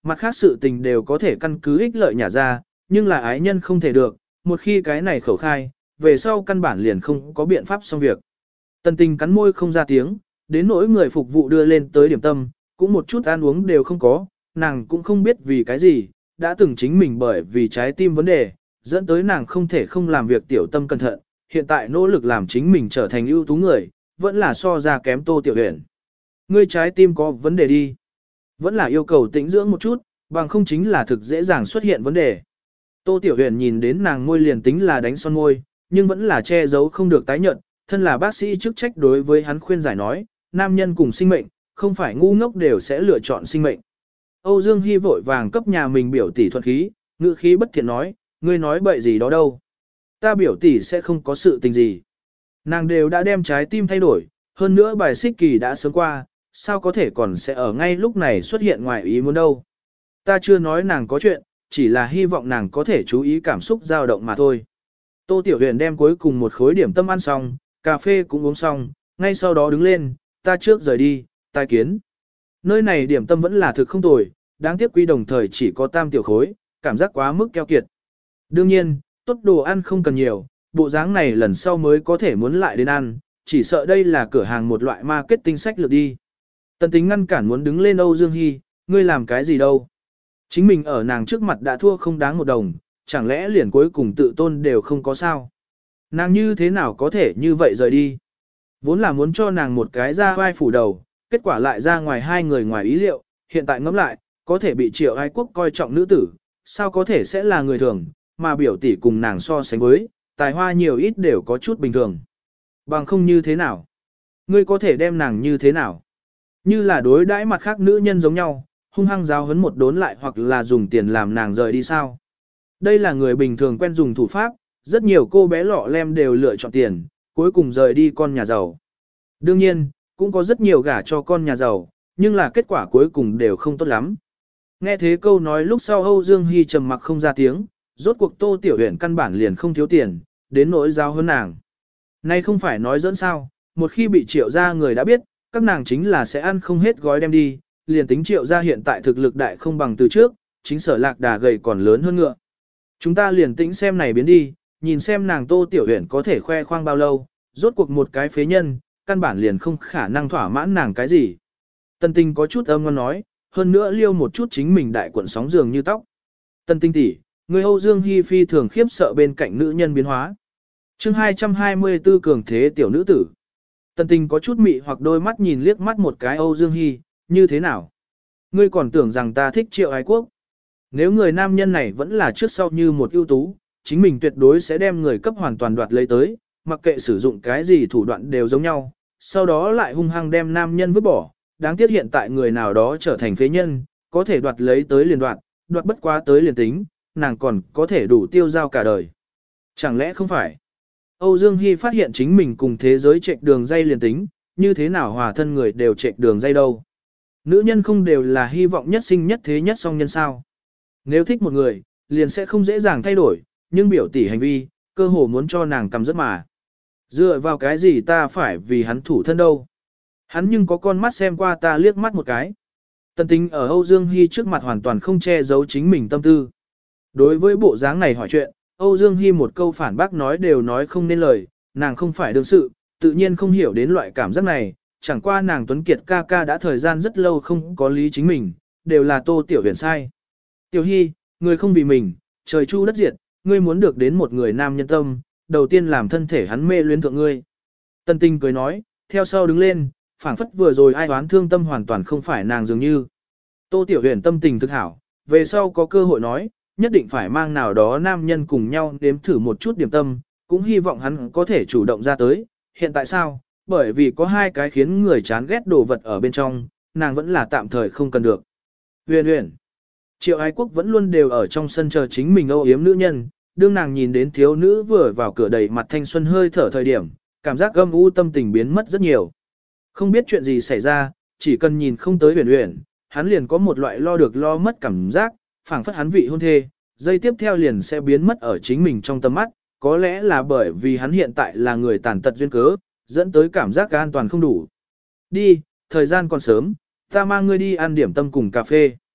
mặt khác sự tình đều có thể căn cứ ích lợi nhả ra, nhưng là ái nhân không thể được, một khi cái này khẩu khai, về sau căn bản liền không có biện pháp xong việc. Tần tình cắn môi không ra tiếng, đến nỗi người phục vụ đưa lên tới điểm tâm, cũng một chút ăn uống đều không có, nàng cũng không biết vì cái gì, đã từng chính mình bởi vì trái tim vấn đề, dẫn tới nàng không thể không làm việc tiểu tâm cẩn thận, hiện tại nỗ lực làm chính mình trở thành ưu tú người, vẫn là so ra kém Tô Tiểu Huyền. Ngươi trái tim có vấn đề đi. Vẫn là yêu cầu tĩnh dưỡng một chút, bằng không chính là thực dễ dàng xuất hiện vấn đề. Tô Tiểu Huyền nhìn đến nàng môi liền tính là đánh son môi, nhưng vẫn là che giấu không được tái nhận, thân là bác sĩ chức trách đối với hắn khuyên giải nói, nam nhân cùng sinh mệnh, không phải ngu ngốc đều sẽ lựa chọn sinh mệnh. Âu Dương Hy vội vàng cấp nhà mình biểu tỷ thuận khí, ngữ khí bất thiện nói, ngươi nói bậy gì đó đâu. Ta biểu tỷ sẽ không có sự tình gì. Nàng đều đã đem trái tim thay đổi, hơn nữa bài xích kỳ đã sớm qua, sao có thể còn sẽ ở ngay lúc này xuất hiện ngoài ý muốn đâu. Ta chưa nói nàng có chuyện, chỉ là hy vọng nàng có thể chú ý cảm xúc dao động mà thôi. Tô Tiểu Huyền đem cuối cùng một khối điểm tâm ăn xong, cà phê cũng uống xong, ngay sau đó đứng lên, ta trước rời đi, tai kiến. Nơi này điểm tâm vẫn là thực không tồi, đáng tiếc quý đồng thời chỉ có tam tiểu khối, cảm giác quá mức keo kiệt. Đương nhiên, tốt đồ ăn không cần nhiều, bộ dáng này lần sau mới có thể muốn lại đến ăn, chỉ sợ đây là cửa hàng một loại marketing sách lược đi. Tần Tính ngăn cản muốn đứng lên Âu Dương Hy, ngươi làm cái gì đâu. Chính mình ở nàng trước mặt đã thua không đáng một đồng, chẳng lẽ liền cuối cùng tự tôn đều không có sao. Nàng như thế nào có thể như vậy rời đi. Vốn là muốn cho nàng một cái ra vai phủ đầu, kết quả lại ra ngoài hai người ngoài ý liệu, hiện tại ngẫm lại, có thể bị Triệu Ái Quốc coi trọng nữ tử, sao có thể sẽ là người thường, mà biểu tỷ cùng nàng so sánh với, tài hoa nhiều ít đều có chút bình thường. Bằng không như thế nào? Ngươi có thể đem nàng như thế nào? Như là đối đãi mặt khác nữ nhân giống nhau, hung hăng giáo huấn một đốn lại hoặc là dùng tiền làm nàng rời đi sao? Đây là người bình thường quen dùng thủ pháp, rất nhiều cô bé lọ lem đều lựa chọn tiền, cuối cùng rời đi con nhà giàu. Đương nhiên, cũng có rất nhiều gả cho con nhà giàu, nhưng là kết quả cuối cùng đều không tốt lắm. Nghe thế câu nói lúc sau Âu Dương Hy trầm mặc không ra tiếng, rốt cuộc Tô Tiểu Huyền căn bản liền không thiếu tiền, đến nỗi giao hơn nàng. Nay không phải nói dẫn sao, một khi bị Triệu gia người đã biết, các nàng chính là sẽ ăn không hết gói đem đi, liền tính Triệu gia hiện tại thực lực đại không bằng từ trước, chính sở lạc đà gầy còn lớn hơn ngựa. Chúng ta liền tĩnh xem này biến đi, nhìn xem nàng Tô Tiểu Huyền có thể khoe khoang bao lâu, rốt cuộc một cái phế nhân, căn bản liền không khả năng thỏa mãn nàng cái gì. Tần Tinh có chút âm ngon nói, hơn nữa liêu một chút chính mình đại cuộn sóng giường như tóc. Tần Tinh tỷ, người Âu Dương Hi phi thường khiếp sợ bên cạnh nữ nhân biến hóa. Chương hai trăm hai mươi tư cường thế tiểu nữ tử. Tần Tinh có chút mị hoặc đôi mắt nhìn liếc mắt một cái Âu Dương Hi, như thế nào? Ngươi còn tưởng rằng ta thích Triệu Ái Quốc? Nếu người nam nhân này vẫn là trước sau như một ưu tú, chính mình tuyệt đối sẽ đem người cấp hoàn toàn đoạt lấy tới, mặc kệ sử dụng cái gì thủ đoạn đều giống nhau, sau đó lại hung hăng đem nam nhân vứt bỏ. Đáng tiếc hiện tại người nào đó trở thành phế nhân, có thể đoạt lấy tới liền đoạt, đoạt bất quá tới liền tính, nàng còn có thể đủ tiêu giao cả đời. Chẳng lẽ không phải? Âu Dương Hi phát hiện chính mình cùng thế giới chạy đường dây liền tính, như thế nào hòa thân người đều chạy đường dây đâu. Nữ nhân không đều là hy vọng nhất sinh nhất thế nhất song nhân sao. Nếu thích một người, liền sẽ không dễ dàng thay đổi, nhưng biểu tỷ hành vi, cơ hồ muốn cho nàng cầm rất mà. Dựa vào cái gì ta phải vì hắn thủ thân đâu. Hắn nhưng có con mắt xem qua ta liếc mắt một cái. Tần Tính ở Âu Dương Hi trước mặt hoàn toàn không che giấu chính mình tâm tư. Đối với bộ dáng này hỏi chuyện, Âu Dương Hi một câu phản bác nói đều nói không nên lời, nàng không phải đương sự, tự nhiên không hiểu đến loại cảm giác này, chẳng qua nàng Tuấn Kiệt ca ca đã thời gian rất lâu không có lý chính mình, đều là Tô Tiểu Huyền sai. Tiểu Hi, người không vì mình, trời chu đất diệt, ngươi muốn được đến một người nam nhân tâm, đầu tiên làm thân thể hắn mê luyến thượng ngươi. Tần Tinh cười nói, theo sau đứng lên, phảng phất vừa rồi ai oán thương tâm hoàn toàn không phải nàng dường như. Tô Tiểu Huyền tâm tình thực hảo, về sau có cơ hội nói, nhất định phải mang nào đó nam nhân cùng nhau đếm thử một chút điểm tâm, cũng hy vọng hắn có thể chủ động ra tới. Hiện tại sao? Bởi vì có hai cái khiến người chán ghét đồ vật ở bên trong, nàng vẫn là tạm thời không cần được. Huyền Huyền. Triệu Ái Quốc vẫn luôn đều ở trong sân chờ chính mình âu yếm nữ nhân, đương nàng nhìn đến thiếu nữ vừa vào cửa đầy mặt thanh xuân hơi thở thời điểm, cảm giác gâm u tâm tình biến mất rất nhiều. Không biết chuyện gì xảy ra, chỉ cần nhìn không tới Huyền Huyền, hắn liền có một loại lo được lo mất cảm giác, phảng phất hắn vị hôn thê, giây tiếp theo liền sẽ biến mất ở chính mình trong tầm mắt, có lẽ là bởi vì hắn hiện tại là người tàn tật duyên cớ, dẫn tới cảm giác an toàn không đủ. Đi, thời gian còn sớm, ta mang ngươi đi ăn điểm tâm cùng cà phê.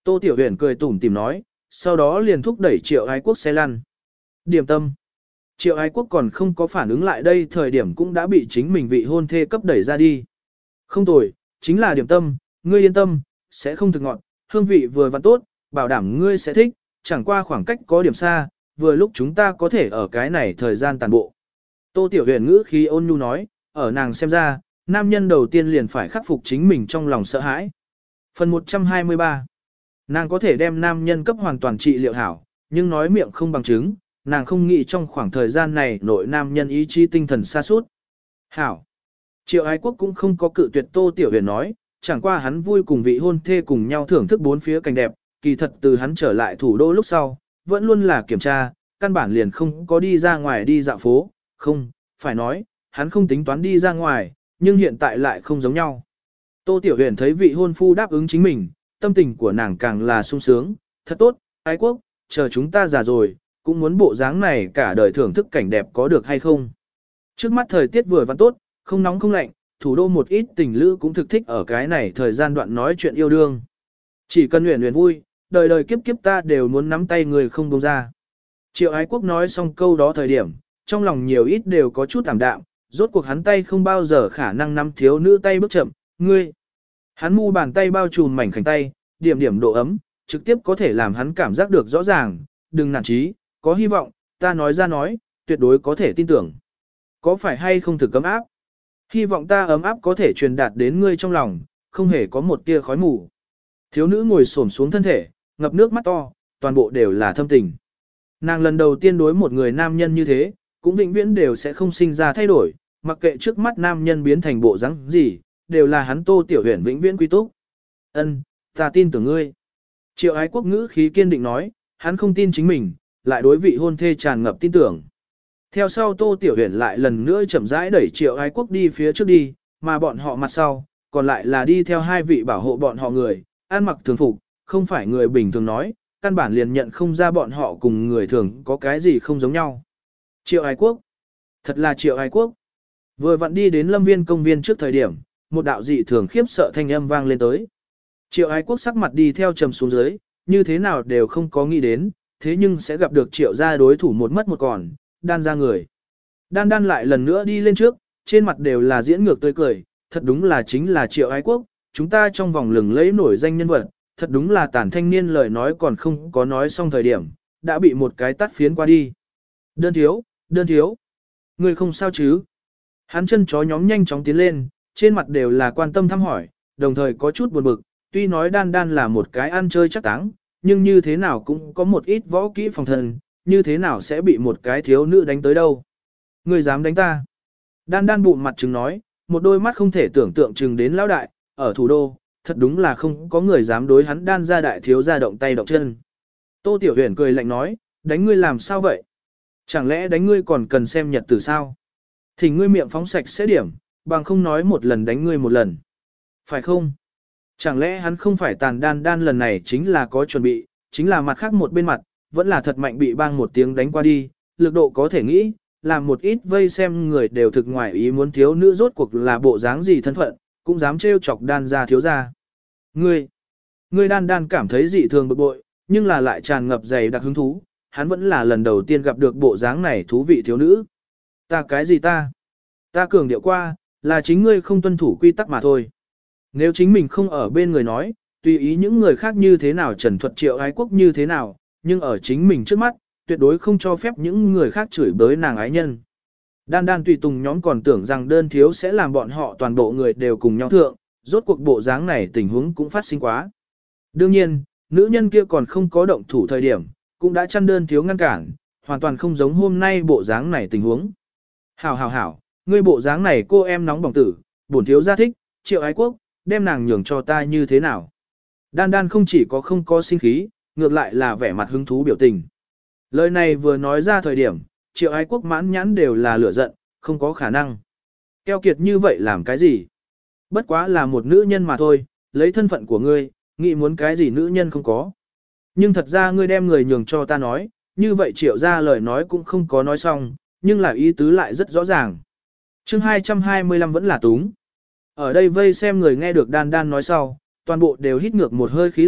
Tô Tiểu Huyền cười tủm tỉm nói, sau đó liền thúc đẩy Triệu Ái Quốc xe lăn. Điểm tâm. Triệu Ái Quốc còn không có phản ứng lại đây, thời điểm cũng đã bị chính mình vị hôn thê cấp đẩy ra đi. Không tồi, chính là điểm tâm, ngươi yên tâm, sẽ không thực ngọt, hương vị vừa vặn tốt, bảo đảm ngươi sẽ thích, chẳng qua khoảng cách có điểm xa, vừa lúc chúng ta có thể ở cái này thời gian tàn bộ. Tô Tiểu Huyền ngữ khí ôn nhu nói, ở nàng xem ra, nam nhân đầu tiên liền phải khắc phục chính mình trong lòng sợ hãi. Phần một trăm hai mươi ba. Nàng có thể đem nam nhân cấp hoàn toàn trị liệu hảo, nhưng nói miệng không bằng chứng, nàng không nghĩ trong khoảng thời gian này nội nam nhân ý chí tinh thần xa suốt. Hảo. Triệu Ái Quốc cũng không có cự tuyệt Tô Tiểu Huyền nói, chẳng qua hắn vui cùng vị hôn thê cùng nhau thưởng thức bốn phía cảnh đẹp, kỳ thật từ hắn trở lại thủ đô lúc sau, vẫn luôn là kiểm tra, căn bản liền không có đi ra ngoài đi dạo phố, không, phải nói, hắn không tính toán đi ra ngoài, nhưng hiện tại lại không giống nhau. Tô Tiểu Huyền thấy vị hôn phu đáp ứng chính mình, tâm tình của nàng càng là sung sướng, thật tốt, Ái Quốc, chờ chúng ta già rồi, cũng muốn bộ dáng này cả đời thưởng thức cảnh đẹp có được hay không. Trước mắt thời tiết vừa vặn tốt, không nóng không lạnh, thủ đô một ít tình lữ cũng thực thích ở cái này thời gian đoạn nói chuyện yêu đương. Chỉ cần huyền huyền vui, đời đời kiếp kiếp ta đều muốn nắm tay người không buông ra. Triệu Ái Quốc nói xong câu đó thời điểm, trong lòng nhiều ít đều có chút tạm đạm, rốt cuộc hắn tay không bao giờ khả năng nắm thiếu nữ tay bước chậm, ngươi. Hắn mu bàn tay bao trùm mảnh khảnh tay, điểm điểm độ ấm, trực tiếp có thể làm hắn cảm giác được rõ ràng, đừng nản chí, có hy vọng, ta nói ra nói, tuyệt đối có thể tin tưởng. Có phải hay không thực cấm áp? Hy vọng ta ấm áp có thể truyền đạt đến ngươi trong lòng, không hề có một tia khói mù. Thiếu nữ ngồi xổm xuống thân thể, ngập nước mắt to, toàn bộ đều là thâm tình. Nàng lần đầu tiên đối một người nam nhân như thế, cũng vĩnh viễn đều sẽ không sinh ra thay đổi, mặc kệ trước mắt nam nhân biến thành bộ dáng gì, đều là hắn Tô Tiểu Huyền vĩnh viễn quy túc. Ân, ta tin tưởng ngươi. Triệu Ái Quốc ngữ khí kiên định nói, hắn không tin chính mình, lại đối vị hôn thê tràn ngập tin tưởng. Theo sau Tô Tiểu Huyền lại lần nữa chậm rãi đẩy Triệu Ái Quốc đi phía trước đi, mà bọn họ mặt sau, còn lại là đi theo hai vị bảo hộ bọn họ người, ăn mặc thường phục, không phải người bình thường nói, căn bản liền nhận không ra bọn họ cùng người thường có cái gì không giống nhau. Triệu Ái Quốc, thật là Triệu Ái Quốc. Vừa vặn đi đến Lâm Viên công viên trước thời điểm, một đạo dị thường khiếp sợ thanh âm vang lên tới. Triệu Ái Quốc sắc mặt đi theo trầm xuống dưới, như thế nào đều không có nghĩ đến, thế nhưng sẽ gặp được Triệu gia đối thủ một mất một còn, đan ra người. Đan đan lại lần nữa đi lên trước, trên mặt đều là diễn ngược tươi cười, thật đúng là chính là Triệu Ái Quốc, chúng ta trong vòng lừng lẫy nổi danh nhân vật, thật đúng là tàn thanh niên lời nói còn không có nói xong thời điểm, đã bị một cái tắt phiến qua đi. Đơn thiếu, đơn thiếu, người không sao chứ? Hắn chân chó nhóm nhanh chóng tiến lên, trên mặt đều là quan tâm thăm hỏi, đồng thời có chút buồn bực, tuy nói đan đan là một cái ăn chơi chắc táng, nhưng như thế nào cũng có một ít võ kỹ phòng thân, như thế nào sẽ bị một cái thiếu nữ đánh tới đâu. Người dám đánh ta? Đan đan bụng mặt trừng nói, một đôi mắt không thể tưởng tượng trừng đến lão đại, ở thủ đô, thật đúng là không có người dám đối hắn đan ra đại thiếu ra động tay động chân. Tô Tiểu Huyền cười lạnh nói, đánh ngươi làm sao vậy? Chẳng lẽ đánh ngươi còn cần xem nhật tử sao? Thì ngươi miệng phóng sạch sẽ điểm, bằng không nói một lần đánh ngươi một lần. Phải không? Chẳng lẽ hắn không phải tàn đan đan lần này chính là có chuẩn bị, chính là mặt khác một bên mặt, vẫn là thật mạnh bị bang một tiếng đánh qua đi, lực độ có thể nghĩ, làm một ít vây xem người đều thực ngoài ý muốn thiếu nữ rốt cuộc là bộ dáng gì thân phận, cũng dám trêu chọc đan ra thiếu ra. Ngươi, ngươi đan đan cảm thấy dị thường bực bội, nhưng là lại tràn ngập dày đặc hứng thú, hắn vẫn là lần đầu tiên gặp được bộ dáng này thú vị thiếu nữ. Ta cái gì ta? Ta cường điệu qua, là chính ngươi không tuân thủ quy tắc mà thôi. Nếu chính mình không ở bên người nói, tùy ý những người khác như thế nào trần thuật Triệu Ái Quốc như thế nào, nhưng ở chính mình trước mắt, tuyệt đối không cho phép những người khác chửi bới nàng ái nhân. Đan đan tùy tùng nhóm còn tưởng rằng đơn thiếu sẽ làm bọn họ toàn bộ người đều cùng nhau thượng, rốt cuộc bộ dáng này tình huống cũng phát sinh quá. Đương nhiên, nữ nhân kia còn không có động thủ thời điểm, cũng đã chăn đơn thiếu ngăn cản, hoàn toàn không giống hôm nay bộ dáng này tình huống. Hảo hảo hảo, ngươi bộ dáng này cô em nóng bỏng tử, bổn thiếu gia thích, Triệu Ái Quốc, đem nàng nhường cho ta như thế nào. Đan đan không chỉ có không có sinh khí, ngược lại là vẻ mặt hứng thú biểu tình. Lời này vừa nói ra thời điểm, Triệu Ái Quốc mãn nhãn đều là lửa giận, không có khả năng. Keo kiệt như vậy làm cái gì? Bất quá là một nữ nhân mà thôi, lấy thân phận của ngươi, nghĩ muốn cái gì nữ nhân không có. Nhưng thật ra ngươi đem người nhường cho ta nói, như vậy Triệu ra lời nói cũng không có nói xong, nhưng là ý tứ lại rất rõ ràng. chương hai trăm hai mươi lăm vẫn là túng. Ở đây vây xem người nghe được đan đan nói sau, toàn bộ đều hít ngược một hơi khí lạnh,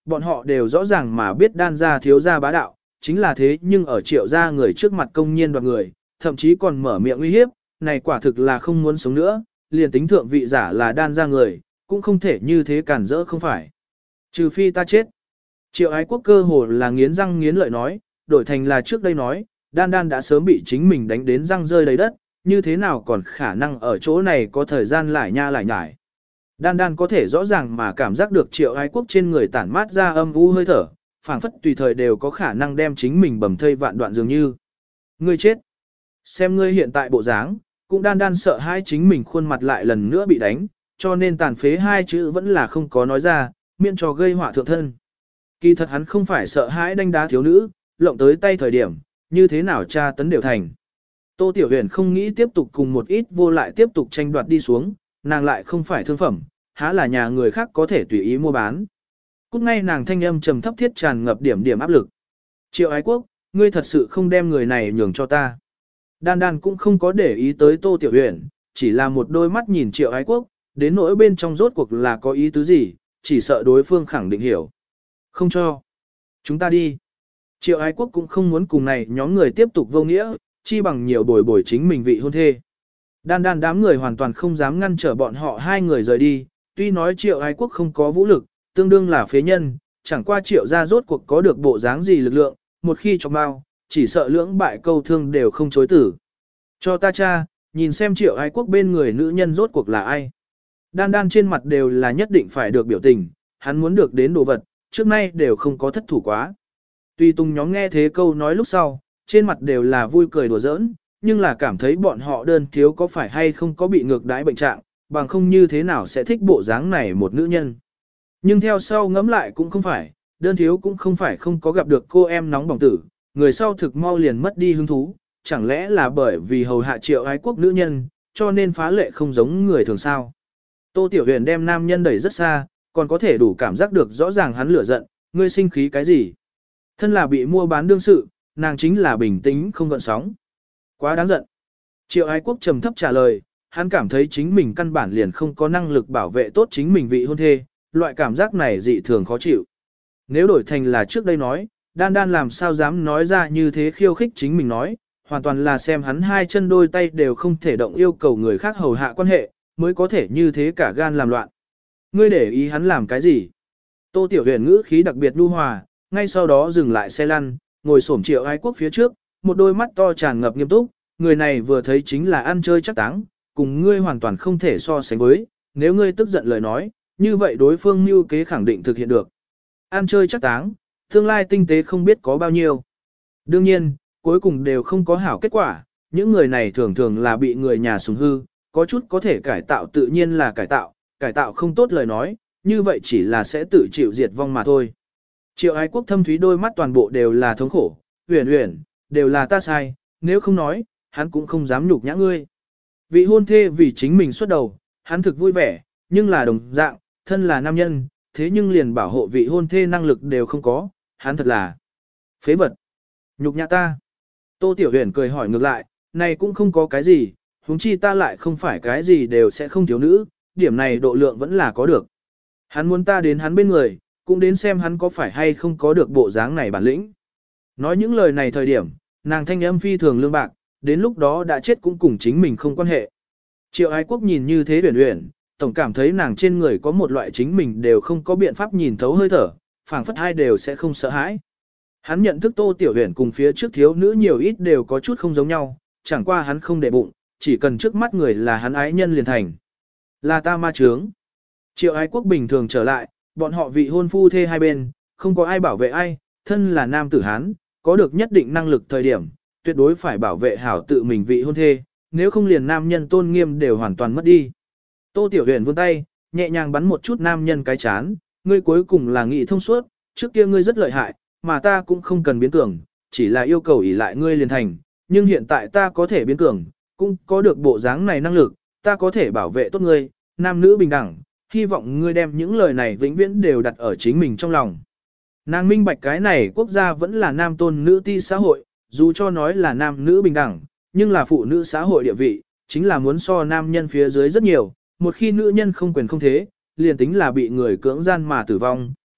bọn họ đều rõ ràng mà biết đan gia thiếu gia bá đạo, chính là thế nhưng ở triệu gia người trước mặt công nhiên đoạt người, thậm chí còn mở miệng uy hiếp, này quả thực là không muốn sống nữa, liền tính thượng vị giả là đan gia người, cũng không thể như thế cản rỡ không phải. Trừ phi ta chết. Triệu ái quốc cơ hồ là nghiến răng nghiến lợi nói, đổi thành là trước đây nói, đan đan đã sớm bị chính mình đánh đến răng rơi đầy đất, như thế nào còn khả năng ở chỗ này có thời gian lại nha lại nhải. Đan đan có thể rõ ràng mà cảm giác được triệu ái quốc trên người tản mát ra âm u hơi thở, phảng phất tùy thời đều có khả năng đem chính mình bầm thây vạn đoạn dường như. Ngươi chết. Xem ngươi hiện tại bộ dáng, cũng đan đan sợ hai chính mình khuôn mặt lại lần nữa bị đánh, cho nên tàn phế hai chữ vẫn là không có nói ra, miễn cho gây họa thượng thân. Kỳ thật hắn không phải sợ hãi đánh đá thiếu nữ, lộng tới tay thời điểm, như thế nào tra tấn đều thành. Tô Tiểu Huyền không nghĩ tiếp tục cùng một ít vô lại tiếp tục tranh đoạt đi xuống, nàng lại không phải thương phẩm, há là nhà người khác có thể tùy ý mua bán. Cút ngay nàng thanh âm trầm thấp thiết tràn ngập điểm điểm áp lực. Triệu ái quốc, ngươi thật sự không đem người này nhường cho ta. Đan đan cũng không có để ý tới Tô Tiểu Huyền, chỉ là một đôi mắt nhìn triệu ái quốc, đến nỗi bên trong rốt cuộc là có ý tứ gì, chỉ sợ đối phương khẳng định hiểu. Không cho. Chúng ta đi. Triệu ái quốc cũng không muốn cùng này nhóm người tiếp tục vô nghĩa, chi bằng nhiều bồi bồi chính mình vị hôn thê. Đan đan đám người hoàn toàn không dám ngăn trở bọn họ hai người rời đi, tuy nói triệu ái quốc không có vũ lực, tương đương là phế nhân, chẳng qua triệu ra rốt cuộc có được bộ dáng gì lực lượng, một khi cho bao, chỉ sợ lưỡng bại câu thương đều không chối tử. Cho ta cha, nhìn xem triệu ái quốc bên người nữ nhân rốt cuộc là ai. Đan đan trên mặt đều là nhất định phải được biểu tình, hắn muốn được đến đồ vật, trước nay đều không có thất thủ quá. Tuy tung nhóm nghe thế câu nói lúc sau, trên mặt đều là vui cười đùa giỡn, nhưng là cảm thấy bọn họ đơn thiếu có phải hay không có bị ngược đãi bệnh trạng, bằng không như thế nào sẽ thích bộ dáng này một nữ nhân. Nhưng theo sau ngẫm lại cũng không phải, đơn thiếu cũng không phải không có gặp được cô em nóng bỏng tử, người sau thực mau liền mất đi hứng thú, chẳng lẽ là bởi vì hầu hạ triệu ái quốc nữ nhân, cho nên phá lệ không giống người thường sao. Tô Tiểu Huyền đem nam nhân đẩy rất xa, còn có thể đủ cảm giác được rõ ràng hắn lửa giận, ngươi sinh khí cái gì. Thân là bị mua bán đương sự, nàng chính là bình tĩnh không gợn sóng. Quá đáng giận. Triệu ái quốc trầm thấp trả lời, hắn cảm thấy chính mình căn bản liền không có năng lực bảo vệ tốt chính mình vị hôn thê, loại cảm giác này dị thường khó chịu. Nếu đổi thành là trước đây nói, đan đan làm sao dám nói ra như thế khiêu khích chính mình nói, hoàn toàn là xem hắn hai chân đôi tay đều không thể động yêu cầu người khác hầu hạ quan hệ, mới có thể như thế cả gan làm loạn. Ngươi để ý hắn làm cái gì? Tô Tiểu Huyền ngữ khí đặc biệt nhu hòa, ngay sau đó dừng lại xe lăn, ngồi xổm triệu ái quốc phía trước, một đôi mắt to tràn ngập nghiêm túc, người này vừa thấy chính là ăn chơi chắc táng, cùng ngươi hoàn toàn không thể so sánh với, nếu ngươi tức giận lời nói, như vậy đối phương mưu kế khẳng định thực hiện được. Ăn chơi chắc táng, tương lai tinh tế không biết có bao nhiêu. Đương nhiên, cuối cùng đều không có hảo kết quả, những người này thường thường là bị người nhà sủng hư, có chút có thể cải tạo tự nhiên là cải tạo, cải tạo không tốt lời nói, như vậy chỉ là sẽ tự chịu diệt vong mà thôi. Triệu ái quốc thâm thúy đôi mắt toàn bộ đều là thống khổ, huyền huyền, đều là ta sai, nếu không nói, hắn cũng không dám nhục nhã ngươi. Vị hôn thê vì chính mình xuất đầu, hắn thực vui vẻ, nhưng là đồng dạng, thân là nam nhân, thế nhưng liền bảo hộ vị hôn thê năng lực đều không có, hắn thật là phế vật. Nhục nhã ta. Tô Tiểu Huyền cười hỏi ngược lại, này cũng không có cái gì, huống chi ta lại không phải cái gì đều sẽ không thiếu nữ, điểm này độ lượng vẫn là có được. Hắn muốn ta đến hắn bên người, cũng đến xem hắn có phải hay không có được bộ dáng này bản lĩnh. Nói những lời này thời điểm, nàng thanh âm phi thường lương bạc, đến lúc đó đã chết cũng cùng chính mình không quan hệ. Triệu ái quốc nhìn như thế huyền huyền, tổng cảm thấy nàng trên người có một loại chính mình đều không có biện pháp nhìn thấu hơi thở, phảng phất hai đều sẽ không sợ hãi. Hắn nhận thức Tô Tiểu Huyền cùng phía trước thiếu nữ nhiều ít đều có chút không giống nhau, chẳng qua hắn không để bụng, chỉ cần trước mắt người là hắn ái nhân liền thành. Là ta ma trướng. Triệu ái quốc bình thường trở lại, bọn họ vị hôn phu thê hai bên, không có ai bảo vệ ai, thân là nam tử hán, có được nhất định năng lực thời điểm, tuyệt đối phải bảo vệ hảo tự mình vị hôn thê, nếu không liền nam nhân tôn nghiêm đều hoàn toàn mất đi. Tô Tiểu Huyền vươn tay, nhẹ nhàng bắn một chút nam nhân cái chán, ngươi cuối cùng là nghị thông suốt, trước kia ngươi rất lợi hại, mà ta cũng không cần biến cường, chỉ là yêu cầu ỷ lại ngươi liền thành, nhưng hiện tại ta có thể biến cường, cũng có được bộ dáng này năng lực, ta có thể bảo vệ tốt ngươi, nam nữ bình đẳng, hy vọng ngươi đem những lời này vĩnh viễn đều đặt ở chính mình trong lòng. Nàng minh bạch cái này quốc gia vẫn là nam tôn nữ ti xã hội, dù cho nói là nam nữ bình đẳng, nhưng là phụ nữ xã hội địa vị, chính là muốn so nam nhân phía dưới rất nhiều, một khi nữ nhân không quyền không thế, liền tính là bị người cưỡng gian mà tử vong,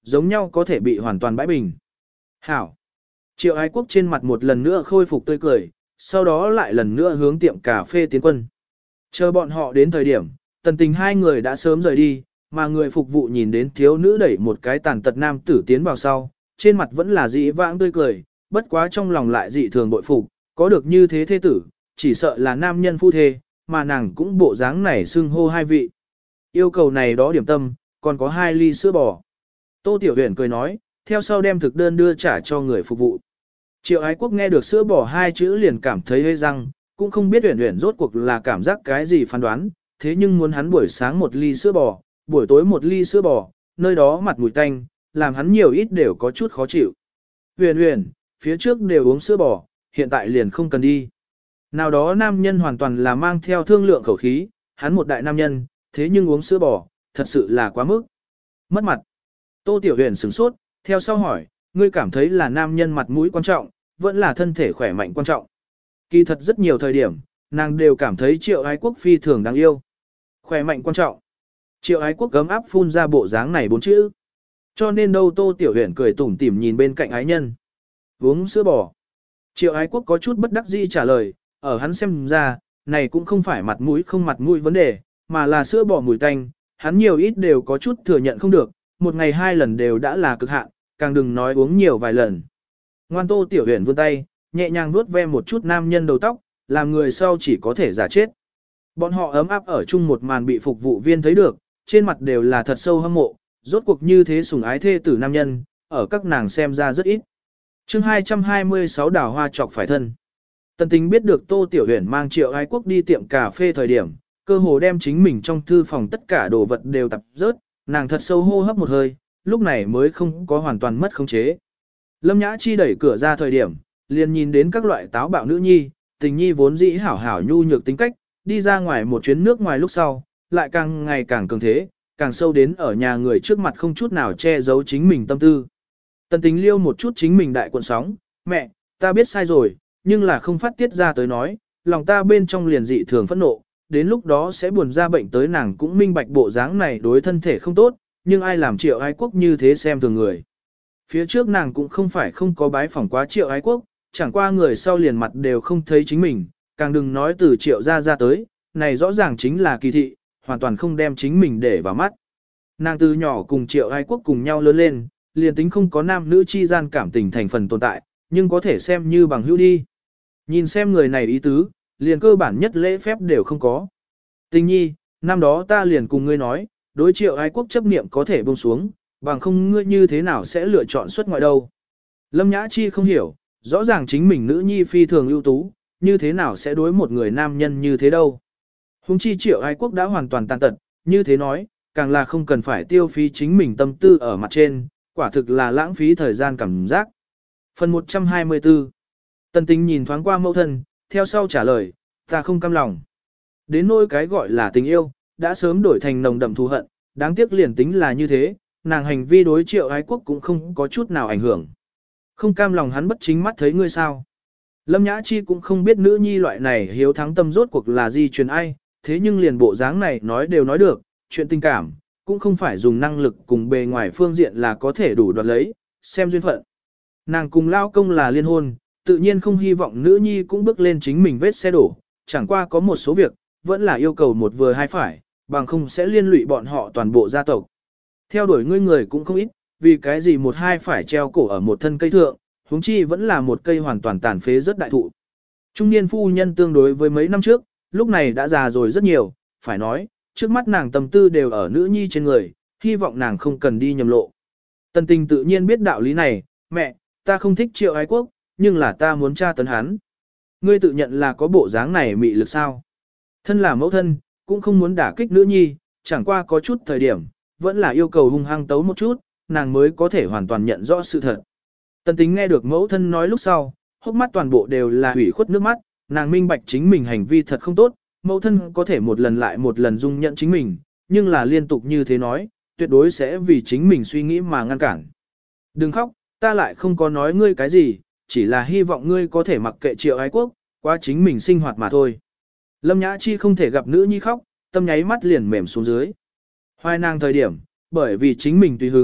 giống nhau có thể bị hoàn toàn bãi bình. Hảo. Triệu ái quốc trên mặt một lần nữa khôi phục tươi cười, sau đó lại lần nữa hướng tiệm cà phê tiến quân. Chờ bọn họ đến thời điểm, tần tình hai người đã sớm rời đi, mà người phục vụ nhìn đến thiếu nữ đẩy một cái tàn tật nam tử tiến vào sau, trên mặt vẫn là dị vãng tươi cười, bất quá trong lòng lại dị thường bội phục, có được như thế thế tử, chỉ sợ là nam nhân phu thê, mà nàng cũng bộ dáng này xưng hô hai vị. Yêu cầu này đó điểm tâm, còn có hai ly sữa bò. Tô Tiểu Huyền cười nói, theo sau đem thực đơn đưa trả cho người phục vụ. Triệu ái quốc nghe được sữa bò hai chữ liền cảm thấy hơi răng, cũng không biết Huyền Huyền rốt cuộc là cảm giác cái gì phán đoán, thế nhưng muốn hắn buổi sáng một ly sữa bò, buổi tối một ly sữa bò, nơi đó mặt mùi tanh, làm hắn nhiều ít đều có chút khó chịu. Huyền Huyền, phía trước đều uống sữa bò, hiện tại liền không cần đi. Nào đó nam nhân hoàn toàn là mang theo thương lượng khẩu khí, hắn một đại nam nhân, thế nhưng uống sữa bò, thật sự là quá mức. Mất mặt. Tô Tiểu Huyền sửng sốt, theo sau hỏi, ngươi cảm thấy là nam nhân mặt mũi quan trọng, vẫn là thân thể khỏe mạnh quan trọng. Kỳ thật rất nhiều thời điểm, nàng đều cảm thấy Triệu ái quốc phi thường đáng yêu. Khỏe mạnh quan trọng. Triệu ái quốc gấm áp phun ra bộ dáng này bốn chữ. Cho nên đâu Tô Tiểu Huyền cười tủm tỉm nhìn bên cạnh ái nhân. Uống sữa bò. Triệu ái quốc có chút bất đắc dĩ trả lời, ở hắn xem ra, này cũng không phải mặt mũi không mặt mũi vấn đề, mà là sữa bò mùi tanh, hắn nhiều ít đều có chút thừa nhận không được, một ngày hai lần đều đã là cực hạn, càng đừng nói uống nhiều vài lần. Ngoan Tô Tiểu Huyền vươn tay, nhẹ nhàng vuốt ve một chút nam nhân đầu tóc, làm người sau chỉ có thể giả chết. Bọn họ ấm áp ở chung một màn bị phục vụ viên thấy được, trên mặt đều là thật sâu hâm mộ, rốt cuộc như thế sủng ái thê tử nam nhân, ở các nàng xem ra rất ít. Chương hai trăm hai mươi sáu đào hoa chọc phải thân. Tần Tính biết được Tô Tiểu Huyền mang Triệu ái quốc đi tiệm cà phê thời điểm, cơ hồ đem chính mình trong thư phòng tất cả đồ vật đều tập rớt, nàng thật sâu hô hấp một hơi, lúc này mới không có hoàn toàn mất khống chế. Lâm Nhã Chi đẩy cửa ra thời điểm, liền nhìn đến các loại táo bạo nữ nhi, tình nhi vốn dĩ hảo hảo nhu nhược tính cách, đi ra ngoài một chuyến nước ngoài lúc sau, lại càng ngày càng cường thế, càng sâu đến ở nhà người trước mặt không chút nào che giấu chính mình tâm tư. Tần Tính liêu một chút chính mình đại cuộn sóng, mẹ, ta biết sai rồi, nhưng là không phát tiết ra tới nói, lòng ta bên trong liền dị thường phẫn nộ, đến lúc đó sẽ buồn ra bệnh tới nàng cũng minh bạch bộ dáng này đối thân thể không tốt, nhưng ai làm Triệu ái quốc như thế xem thường người. Phía trước nàng cũng không phải không có bái phỏng quá Triệu ái quốc, chẳng qua người sau liền mặt đều không thấy chính mình, càng đừng nói từ Triệu ra ra tới, này rõ ràng chính là kỳ thị, hoàn toàn không đem chính mình để vào mắt. Nàng từ nhỏ cùng Triệu ái quốc cùng nhau lớn lên, liền tính không có nam nữ chi gian cảm tình thành phần tồn tại, nhưng có thể xem như bằng hữu đi. Nhìn xem người này ý tứ, liền cơ bản nhất lễ phép đều không có. Tình nhi, năm đó ta liền cùng ngươi nói, đối Triệu ái quốc chấp niệm có thể buông xuống, bằng không ngươi như thế nào sẽ lựa chọn xuất ngoại đâu. Lâm Nhã Chi không hiểu, rõ ràng chính mình nữ nhi phi thường ưu tú, như thế nào sẽ đối một người nam nhân như thế đâu. Hùng chi Triệu ái quốc đã hoàn toàn tàn tật, như thế nói, càng là không cần phải tiêu phí chính mình tâm tư ở mặt trên, quả thực là lãng phí thời gian cảm giác. Phần một trăm hai mươi tư. Tần Tính nhìn thoáng qua mẫu thân, theo sau trả lời, ta không cam lòng. Đến nỗi cái gọi là tình yêu, đã sớm đổi thành nồng đậm thù hận, đáng tiếc liền tính là như thế, nàng hành vi đối Triệu ái quốc cũng không có chút nào ảnh hưởng. Không cam lòng hắn bất chính mắt thấy ngươi sao. Lâm Nhã Chi cũng không biết nữ nhi loại này hiếu thắng tâm rốt cuộc là gì truyền ai, thế nhưng liền bộ dáng này nói đều nói được, chuyện tình cảm, cũng không phải dùng năng lực cùng bề ngoài phương diện là có thể đủ đoạt lấy, xem duyên phận. Nàng cùng lao công là liên hôn, tự nhiên không hy vọng nữ nhi cũng bước lên chính mình vết xe đổ, chẳng qua có một số việc, vẫn là yêu cầu một vừa hai phải, bằng không sẽ liên lụy bọn họ toàn bộ gia tộc. Theo đuổi ngươi người cũng không ít, vì cái gì một hai phải treo cổ ở một thân cây thượng, huống chi vẫn là một cây hoàn toàn tàn phế rất đại thụ. Trung niên phu nhân tương đối với mấy năm trước, lúc này đã già rồi rất nhiều, phải nói, trước mắt nàng tâm tư đều ở nữ nhi trên người, hy vọng nàng không cần đi nhầm lộ. Tần Tình tự nhiên biết đạo lý này, mẹ, ta không thích Triệu ái quốc, nhưng là ta muốn tra tấn hắn. Ngươi tự nhận là có bộ dáng này mị lực sao? Thân là mẫu thân, cũng không muốn đả kích nữ nhi, chẳng qua có chút thời điểm, vẫn là yêu cầu hung hăng tấu một chút, nàng mới có thể hoàn toàn nhận rõ sự thật. Tần Tính nghe được mẫu thân nói lúc sau, hốc mắt toàn bộ đều là hủy khuất nước mắt, nàng minh bạch chính mình hành vi thật không tốt, mẫu thân có thể một lần lại một lần dung nhận chính mình, nhưng là liên tục như thế nói, tuyệt đối sẽ vì chính mình suy nghĩ mà ngăn cản. Đừng khóc, ta lại không có nói ngươi cái gì, chỉ là hy vọng ngươi có thể mặc kệ Triệu ái quốc, qua chính mình sinh hoạt mà thôi. Lâm Nhã Chi không thể gặp nữ nhi khóc, tâm nháy mắt liền mềm xuống dưới. Hoài nàng thời điểm, bởi vì chính mình tùy hứng,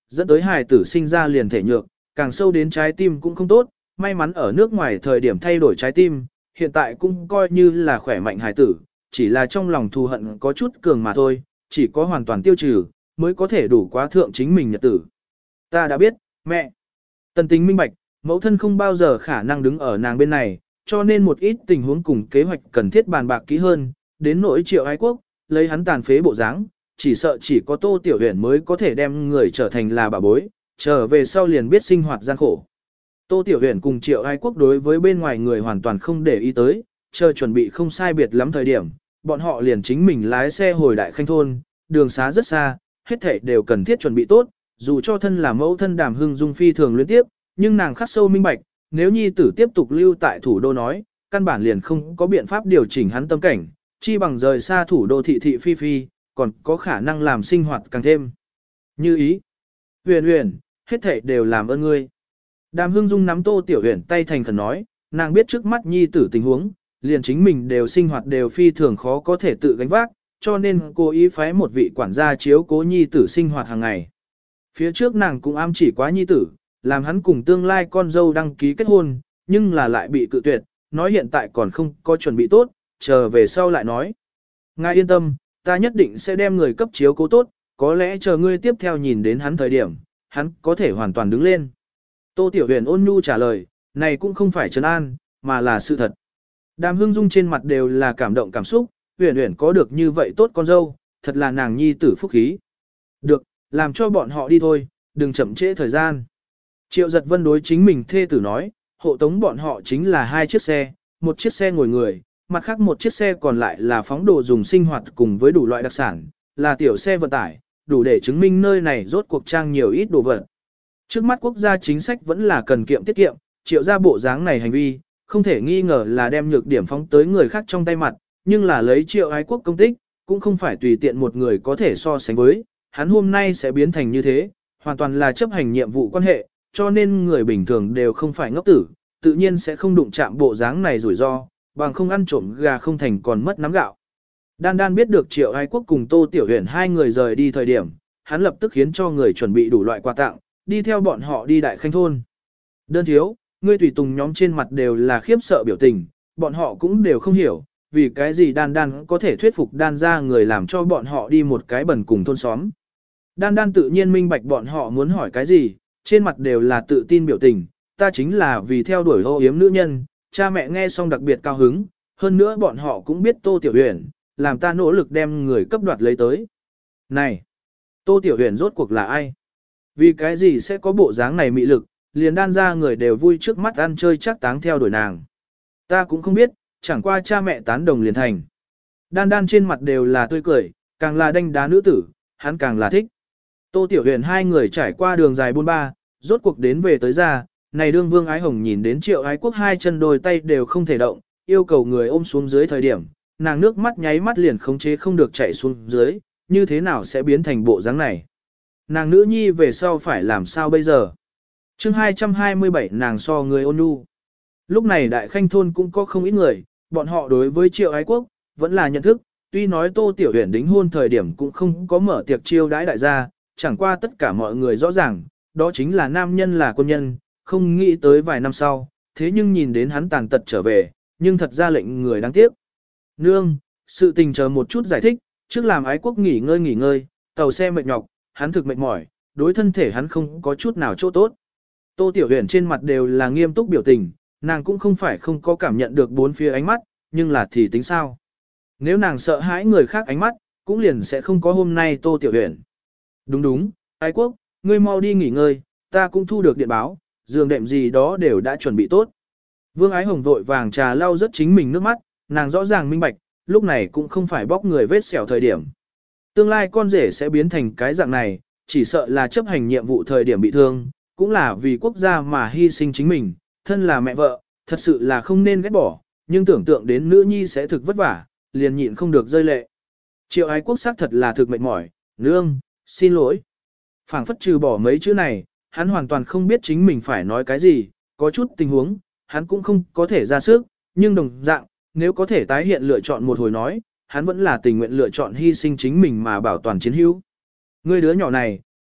dẫn tới hài tử sinh ra liền thể nhược, càng sâu đến trái tim cũng không tốt, may mắn ở nước ngoài thời điểm thay đổi trái tim, hiện tại cũng coi như là khỏe mạnh hài tử, chỉ là trong lòng thù hận có chút cường mà thôi, chỉ có hoàn toàn tiêu trừ, mới có thể đủ quá thượng chính mình nhật tử. Ta đã biết, mẹ. Tần Tình minh bạch, mẫu thân không bao giờ khả năng đứng ở nàng bên này, cho nên một ít tình huống cùng kế hoạch cần thiết bàn bạc kỹ hơn, đến nỗi Triệu Ái Quốc, lấy hắn tàn phế bộ dáng, chỉ sợ chỉ có Tô Tiểu Huyền mới có thể đem người trở thành là bà bối, trở về sau liền biết sinh hoạt gian khổ. Tô Tiểu Huyền cùng Triệu Ái Quốc đối với bên ngoài người hoàn toàn không để ý tới, chờ chuẩn bị không sai biệt lắm thời điểm, bọn họ liền chính mình lái xe hồi Đại Khanh thôn, đường xá rất xa, hết thảy đều cần thiết chuẩn bị tốt, dù cho thân là mẫu thân Đàm Hưng Dung phi thường liên tiếp, nhưng nàng khắc sâu minh bạch, nếu nhi tử tiếp tục lưu tại thủ đô nói, căn bản liền không có biện pháp điều chỉnh hắn tâm cảnh, chi bằng rời xa thủ đô thị thị phi phi, còn có khả năng làm sinh hoạt càng thêm. Như ý, Huyền Huyền, hết thảy đều làm ơn ngươi. Đàm Hưng Dung nắm Tô Tiểu Huyền tay thành khẩn nói, nàng biết trước mắt nhi tử tình huống, liền chính mình đều sinh hoạt đều phi thường khó có thể tự gánh vác, cho nên cô ý phái một vị quản gia chiếu cố nhi tử sinh hoạt hàng ngày. Phía trước nàng cũng ám chỉ quá nhi tử, làm hắn cùng tương lai con dâu đăng ký kết hôn, nhưng là lại bị cự tuyệt, nói hiện tại còn không có chuẩn bị tốt, chờ về sau lại nói. Ngài yên tâm, ta nhất định sẽ đem người cấp chiếu cố tốt, có lẽ chờ ngươi tiếp theo nhìn đến hắn thời điểm, hắn có thể hoàn toàn đứng lên. Tô Tiểu Huyền ôn nhu trả lời, này cũng không phải trấn an, mà là sự thật. Đàm Hưng Dung trên mặt đều là cảm động cảm xúc, Huyền Huyền có được như vậy tốt con dâu, thật là nàng nhi tử phúc khí. Được, làm cho bọn họ đi thôi, đừng chậm trễ thời gian. Triệu Giật Vân đối chính mình thê tử nói, hộ tống bọn họ chính là hai chiếc xe, một chiếc xe ngồi người, mặt khác một chiếc xe còn lại là phóng đồ dùng sinh hoạt cùng với đủ loại đặc sản, là tiểu xe vận tải, đủ để chứng minh nơi này rốt cuộc trang nhiều ít đồ vật. Trước mắt quốc gia chính sách vẫn là cần kiệm tiết kiệm, Triệu gia bộ dáng này hành vi, không thể nghi ngờ là đem nhược điểm phóng tới người khác trong tay mặt, nhưng là lấy Triệu Ái Quốc công tích, cũng không phải tùy tiện một người có thể so sánh với, hắn hôm nay sẽ biến thành như thế, hoàn toàn là chấp hành nhiệm vụ quan hệ, cho nên người bình thường đều không phải ngốc tử, tự nhiên sẽ không đụng chạm bộ dáng này rủi ro, bằng không ăn trộm gà không thành còn mất nắm gạo. Đan Đan biết được Triệu Ái Quốc cùng Tô Tiểu Huyền hai người rời đi thời điểm, hắn lập tức khiến cho người chuẩn bị đủ loại quà tặng, đi theo bọn họ đi Đại Khanh thôn. Đơn thiếu, ngươi tùy tùng nhóm trên mặt đều là khiếp sợ biểu tình, bọn họ cũng đều không hiểu, vì cái gì Đan Đan có thể thuyết phục Đan ra người làm cho bọn họ đi một cái bẩn cùng thôn xóm. Đan Đan tự nhiên minh bạch bọn họ muốn hỏi cái gì, trên mặt đều là tự tin biểu tình, ta chính là vì theo đuổi ô yếm nữ nhân, cha mẹ nghe xong đặc biệt cao hứng, hơn nữa bọn họ cũng biết Tô Tiểu Huyền, làm ta nỗ lực đem người cấp đoạt lấy tới. Này, Tô Tiểu Huyền rốt cuộc là ai? Vì cái gì sẽ có bộ dáng này mị lực, liền Đan ra người đều vui trước mắt ăn chơi chắc táng theo đuổi nàng. Ta cũng không biết, chẳng qua cha mẹ tán đồng liền thành. Đan Đan trên mặt đều là tươi cười, càng là đanh đá nữ tử, hắn càng là thích. Tô Tiểu Huyền hai người trải qua đường dài buôn ba, rốt cuộc đến về tới ra, này đương Vương Ái Hồng nhìn đến Triệu Ái Quốc hai chân đôi tay đều không thể động, yêu cầu người ôm xuống dưới thời điểm, nàng nước mắt nháy mắt liền khống chế không được chạy xuống dưới, như thế nào sẽ biến thành bộ dáng này. Nàng nữ nhi về sau phải làm sao bây giờ? chương hai trăm hai mươi bảy nàng so người ôn nhu. Lúc này Đại Khanh thôn cũng có không ít người, bọn họ đối với Triệu Ái Quốc, vẫn là nhận thức, tuy nói Tô Tiểu Huyền đính hôn thời điểm cũng không có mở tiệc chiêu đãi đại gia, chẳng qua tất cả mọi người rõ ràng, đó chính là nam nhân là quân nhân, không nghĩ tới vài năm sau, thế nhưng nhìn đến hắn tàn tật trở về, nhưng thật ra lệnh người đáng tiếc. Nương, sự tình chờ một chút giải thích, trước làm Ái Quốc nghỉ ngơi nghỉ ngơi, tàu xe mệt nhọc, hắn thực mệt mỏi, đối thân thể hắn không có chút nào chỗ tốt. Tô Tiểu Huyền trên mặt đều là nghiêm túc biểu tình, nàng cũng không phải không có cảm nhận được bốn phía ánh mắt, nhưng là thì tính sao? Nếu nàng sợ hãi người khác ánh mắt, cũng liền sẽ không có hôm nay Tô Tiểu Huyền. Đúng đúng, Ái Quốc, ngươi mau đi nghỉ ngơi, ta cũng thu được điện báo, giường đệm gì đó đều đã chuẩn bị tốt. Vương Ái Hồng vội vàng trà lau rất chính mình nước mắt, nàng rõ ràng minh bạch, lúc này cũng không phải bóc người vết sẹo thời điểm. Tương lai con rể sẽ biến thành cái dạng này, chỉ sợ là chấp hành nhiệm vụ thời điểm bị thương, cũng là vì quốc gia mà hy sinh chính mình, thân là mẹ vợ, thật sự là không nên ghét bỏ, nhưng tưởng tượng đến nữ nhi sẽ thực vất vả, liền nhịn không được rơi lệ. Triệu Ái Quốc xác thật là thực mệt mỏi, nương, xin lỗi. Phảng phất trừ bỏ mấy chữ này, hắn hoàn toàn không biết chính mình phải nói cái gì, có chút tình huống, hắn cũng không có thể ra sức, nhưng đồng dạng, nếu có thể tái hiện lựa chọn một hồi nói, hắn vẫn là tình nguyện lựa chọn hy sinh chính mình mà bảo toàn chiến hữu. Ngươi đứa nhỏ này,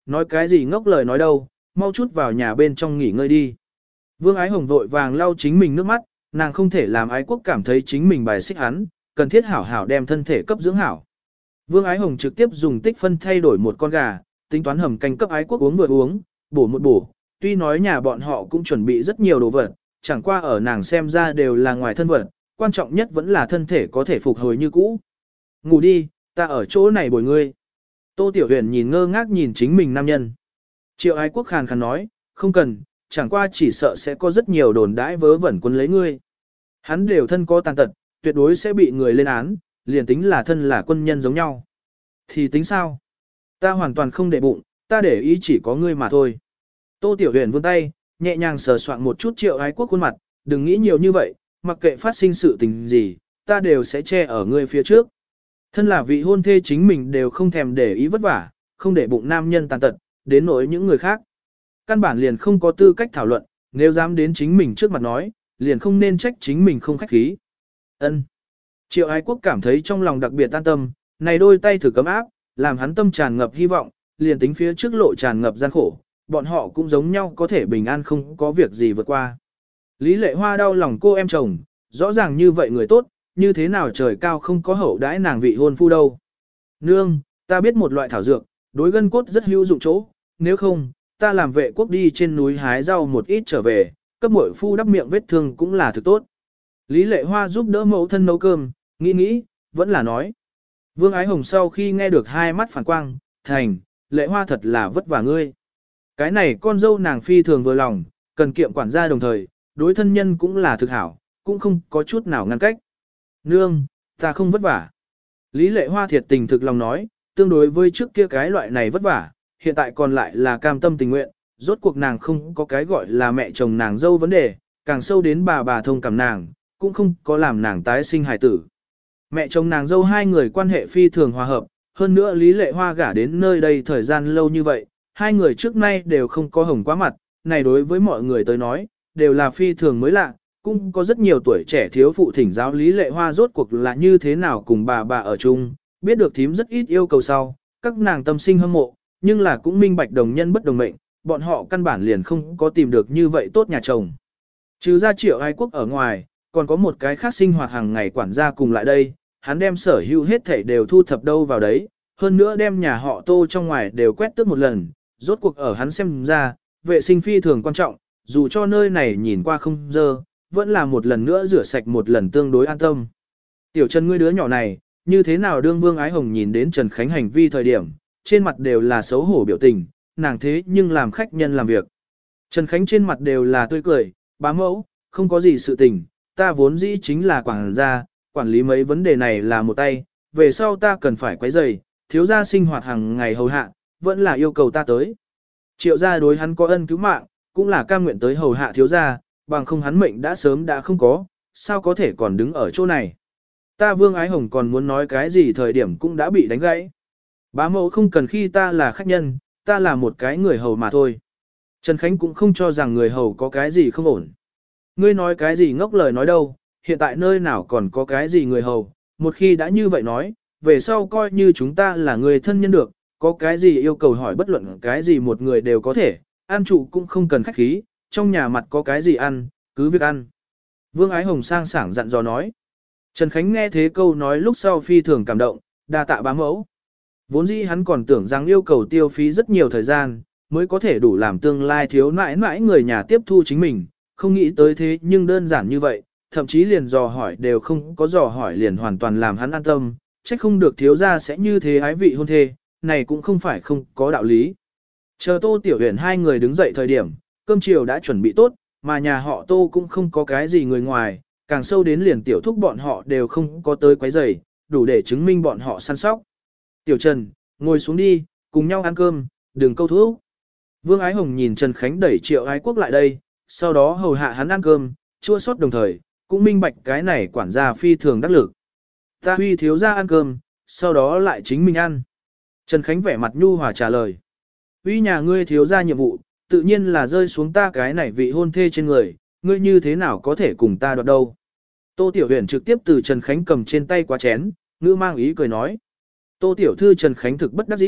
Nói cái gì ngốc lời nói đâu, mau chút vào nhà bên trong nghỉ ngơi đi. Vương Ái Hồng vội vàng lau chính mình nước mắt, nàng không thể làm Ái Quốc cảm thấy chính mình bài xích hắn, cần thiết hảo hảo đem thân thể cấp dưỡng hảo. Vương Ái Hồng trực tiếp dùng tích phân thay đổi một con gà, tính toán hầm canh cấp Ái Quốc uống vừa uống, bổ một bổ. Tuy nói nhà bọn họ cũng chuẩn bị rất nhiều đồ vật, chẳng qua ở nàng xem ra đều là ngoài thân vật, quan trọng nhất vẫn là thân thể có thể phục hồi như cũ. Ngủ đi, ta ở chỗ này bồi ngươi. Tô Tiểu Huyền nhìn ngơ ngác nhìn chính mình nam nhân. Triệu Ái Quốc khàn khàn nói, không cần, chẳng qua chỉ sợ sẽ có rất nhiều đồn đãi vớ vẩn quân lấy ngươi. Hắn đều thân có tàn tật, tuyệt đối sẽ bị người lên án, liền tính là thân là quân nhân giống nhau. Thì tính sao? Ta hoàn toàn không để bụng, ta để ý chỉ có ngươi mà thôi. Tô Tiểu Huyền vươn tay, nhẹ nhàng sờ soạn một chút Triệu Ái Quốc khuôn mặt, đừng nghĩ nhiều như vậy, mặc kệ phát sinh sự tình gì, ta đều sẽ che ở ngươi phía trước. Thân là vị hôn thê chính mình đều không thèm để ý vất vả, không để bụng nam nhân tàn tật, đến nỗi những người khác. Căn bản liền không có tư cách thảo luận, nếu dám đến chính mình trước mặt nói, liền không nên trách chính mình không khách khí. Ân. Triệu Ái Quốc cảm thấy trong lòng đặc biệt an tâm, này đôi tay thử cấm áp, làm hắn tâm tràn ngập hy vọng, liền tính phía trước lộ tràn ngập gian khổ, bọn họ cũng giống nhau có thể bình an không có việc gì vượt qua. Lý Lệ Hoa đau lòng cô em chồng, rõ ràng như vậy người tốt, như thế nào trời cao không có hậu đãi nàng vị hôn phu đâu. Nương, ta biết một loại thảo dược, đối gân cốt rất hữu dụng chỗ, nếu không, ta làm vệ quốc đi trên núi hái rau một ít trở về, cấp muội phu đắp miệng vết thương cũng là thực tốt. Lý Lệ Hoa giúp đỡ mẫu thân nấu cơm, nghĩ nghĩ, vẫn là nói. Vương Ái Hồng sau khi nghe được hai mắt phản quang, thành, Lệ Hoa thật là vất vả ngươi. Cái này con dâu nàng phi thường vừa lòng, cần kiệm quản gia đồng thời, đối thân nhân cũng là thực hảo, cũng không có chút nào ngăn cách. Nương, ta không vất vả. Lý Lệ Hoa thiệt tình thực lòng nói, tương đối với trước kia cái loại này vất vả, hiện tại còn lại là cam tâm tình nguyện, rốt cuộc nàng không có cái gọi là mẹ chồng nàng dâu vấn đề, càng sâu đến bà bà thông cảm nàng, cũng không có làm nàng tái sinh hài tử. Mẹ chồng nàng dâu hai người quan hệ phi thường hòa hợp, hơn nữa Lý Lệ Hoa gả đến nơi đây thời gian lâu như vậy, hai người trước nay đều không có hồng quá mặt, này đối với mọi người tới nói, đều là phi thường mới lạ, cũng có rất nhiều tuổi trẻ thiếu phụ thỉnh giáo Lý Lệ Hoa rốt cuộc là như thế nào cùng bà bà ở chung, biết được thím rất ít yêu cầu sau, các nàng tâm sinh hâm mộ, nhưng là cũng minh bạch đồng nhân bất đồng mệnh, bọn họ căn bản liền không có tìm được như vậy tốt nhà chồng. Trừ ra Triệu Ái Quốc ở ngoài, còn có một cái khác sinh hoạt hàng ngày quản gia cùng lại đây, hắn đem sở hữu hết thảy đều thu thập đâu vào đấy, hơn nữa đem nhà họ Tô trong ngoài đều quét tước một lần, rốt cuộc ở hắn xem ra, vệ sinh phi thường quan trọng, dù cho nơi này nhìn qua không dơ, vẫn là một lần nữa rửa sạch một lần tương đối an tâm. Tiểu Trần ngươi đứa nhỏ này, như thế nào đương Vương Ái Hồng nhìn đến Trần Khánh hành vi thời điểm, trên mặt đều là xấu hổ biểu tình, nàng thế nhưng làm khách nhân làm việc. Trần Khánh trên mặt đều là tươi cười, bá mẫu, không có gì sự tình, ta vốn dĩ chính là quản gia, quản lý mấy vấn đề này là một tay, về sau ta cần phải quấy rầy, thiếu gia sinh hoạt hàng ngày hầu hạ, vẫn là yêu cầu ta tới. Triệu gia đối hắn có ân cứu mạng, cũng là cam nguyện tới hầu hạ thiếu gia, bằng không hắn mệnh đã sớm đã không có, sao có thể còn đứng ở chỗ này. Ta Vương Ái Hồng còn muốn nói cái gì thời điểm cũng đã bị đánh gãy. Bá mẫu không cần khi ta là khách nhân, ta là một cái người hầu mà thôi. Trần Khánh cũng không cho rằng người hầu có cái gì không ổn. Ngươi nói cái gì ngốc lời nói đâu, hiện tại nơi nào còn có cái gì người hầu, một khi đã như vậy nói, về sau coi như chúng ta là người thân nhân được, có cái gì yêu cầu hỏi bất luận cái gì một người đều có thể, ăn trụ cũng không cần khách khí, trong nhà mặt có cái gì ăn, cứ việc ăn. Vương Ái Hồng sang sảng dặn dò nói. Trần Khánh nghe thế câu nói lúc sau phi thường cảm động, đa tạ bá mẫu. Vốn dĩ hắn còn tưởng rằng yêu cầu tiêu phí rất nhiều thời gian, mới có thể đủ làm tương lai thiếu nãi nãi người nhà tiếp thu chính mình, không nghĩ tới thế nhưng đơn giản như vậy, thậm chí liền dò hỏi đều không có dò hỏi liền hoàn toàn làm hắn an tâm, trách không được thiếu gia sẽ như thế ái vị hôn thê, này cũng không phải không có đạo lý. Chờ Tô Tiểu Huyền hai người đứng dậy thời điểm, cơm chiều đã chuẩn bị tốt, mà nhà họ Tô cũng không có cái gì người ngoài, càng sâu đến liền tiểu thúc bọn họ đều không có tới quấy rầy, đủ để chứng minh bọn họ săn sóc. Tiểu Trần, ngồi xuống đi, cùng nhau ăn cơm, đừng câu thúc. Vương Ái Hồng nhìn Trần Khánh đẩy Triệu Ái Quốc lại đây, sau đó hầu hạ hắn ăn cơm, chua xót đồng thời, cũng minh bạch cái này quản gia phi thường đắc lực. Ta huy thiếu ra ăn cơm, sau đó lại chính mình ăn. Trần Khánh vẻ mặt nhu hòa trả lời. Huy nhà ngươi thiếu ra nhiệm vụ, tự nhiên là rơi xuống ta cái này vị hôn thê trên người, ngươi như thế nào có thể cùng ta đoạt đâu. Tô Tiểu Huyền trực tiếp từ Trần Khánh cầm trên tay qua chén, ngữ mang ý cười nói. Tô Tiểu Thư Trần Khánh thực bất đắc dĩ,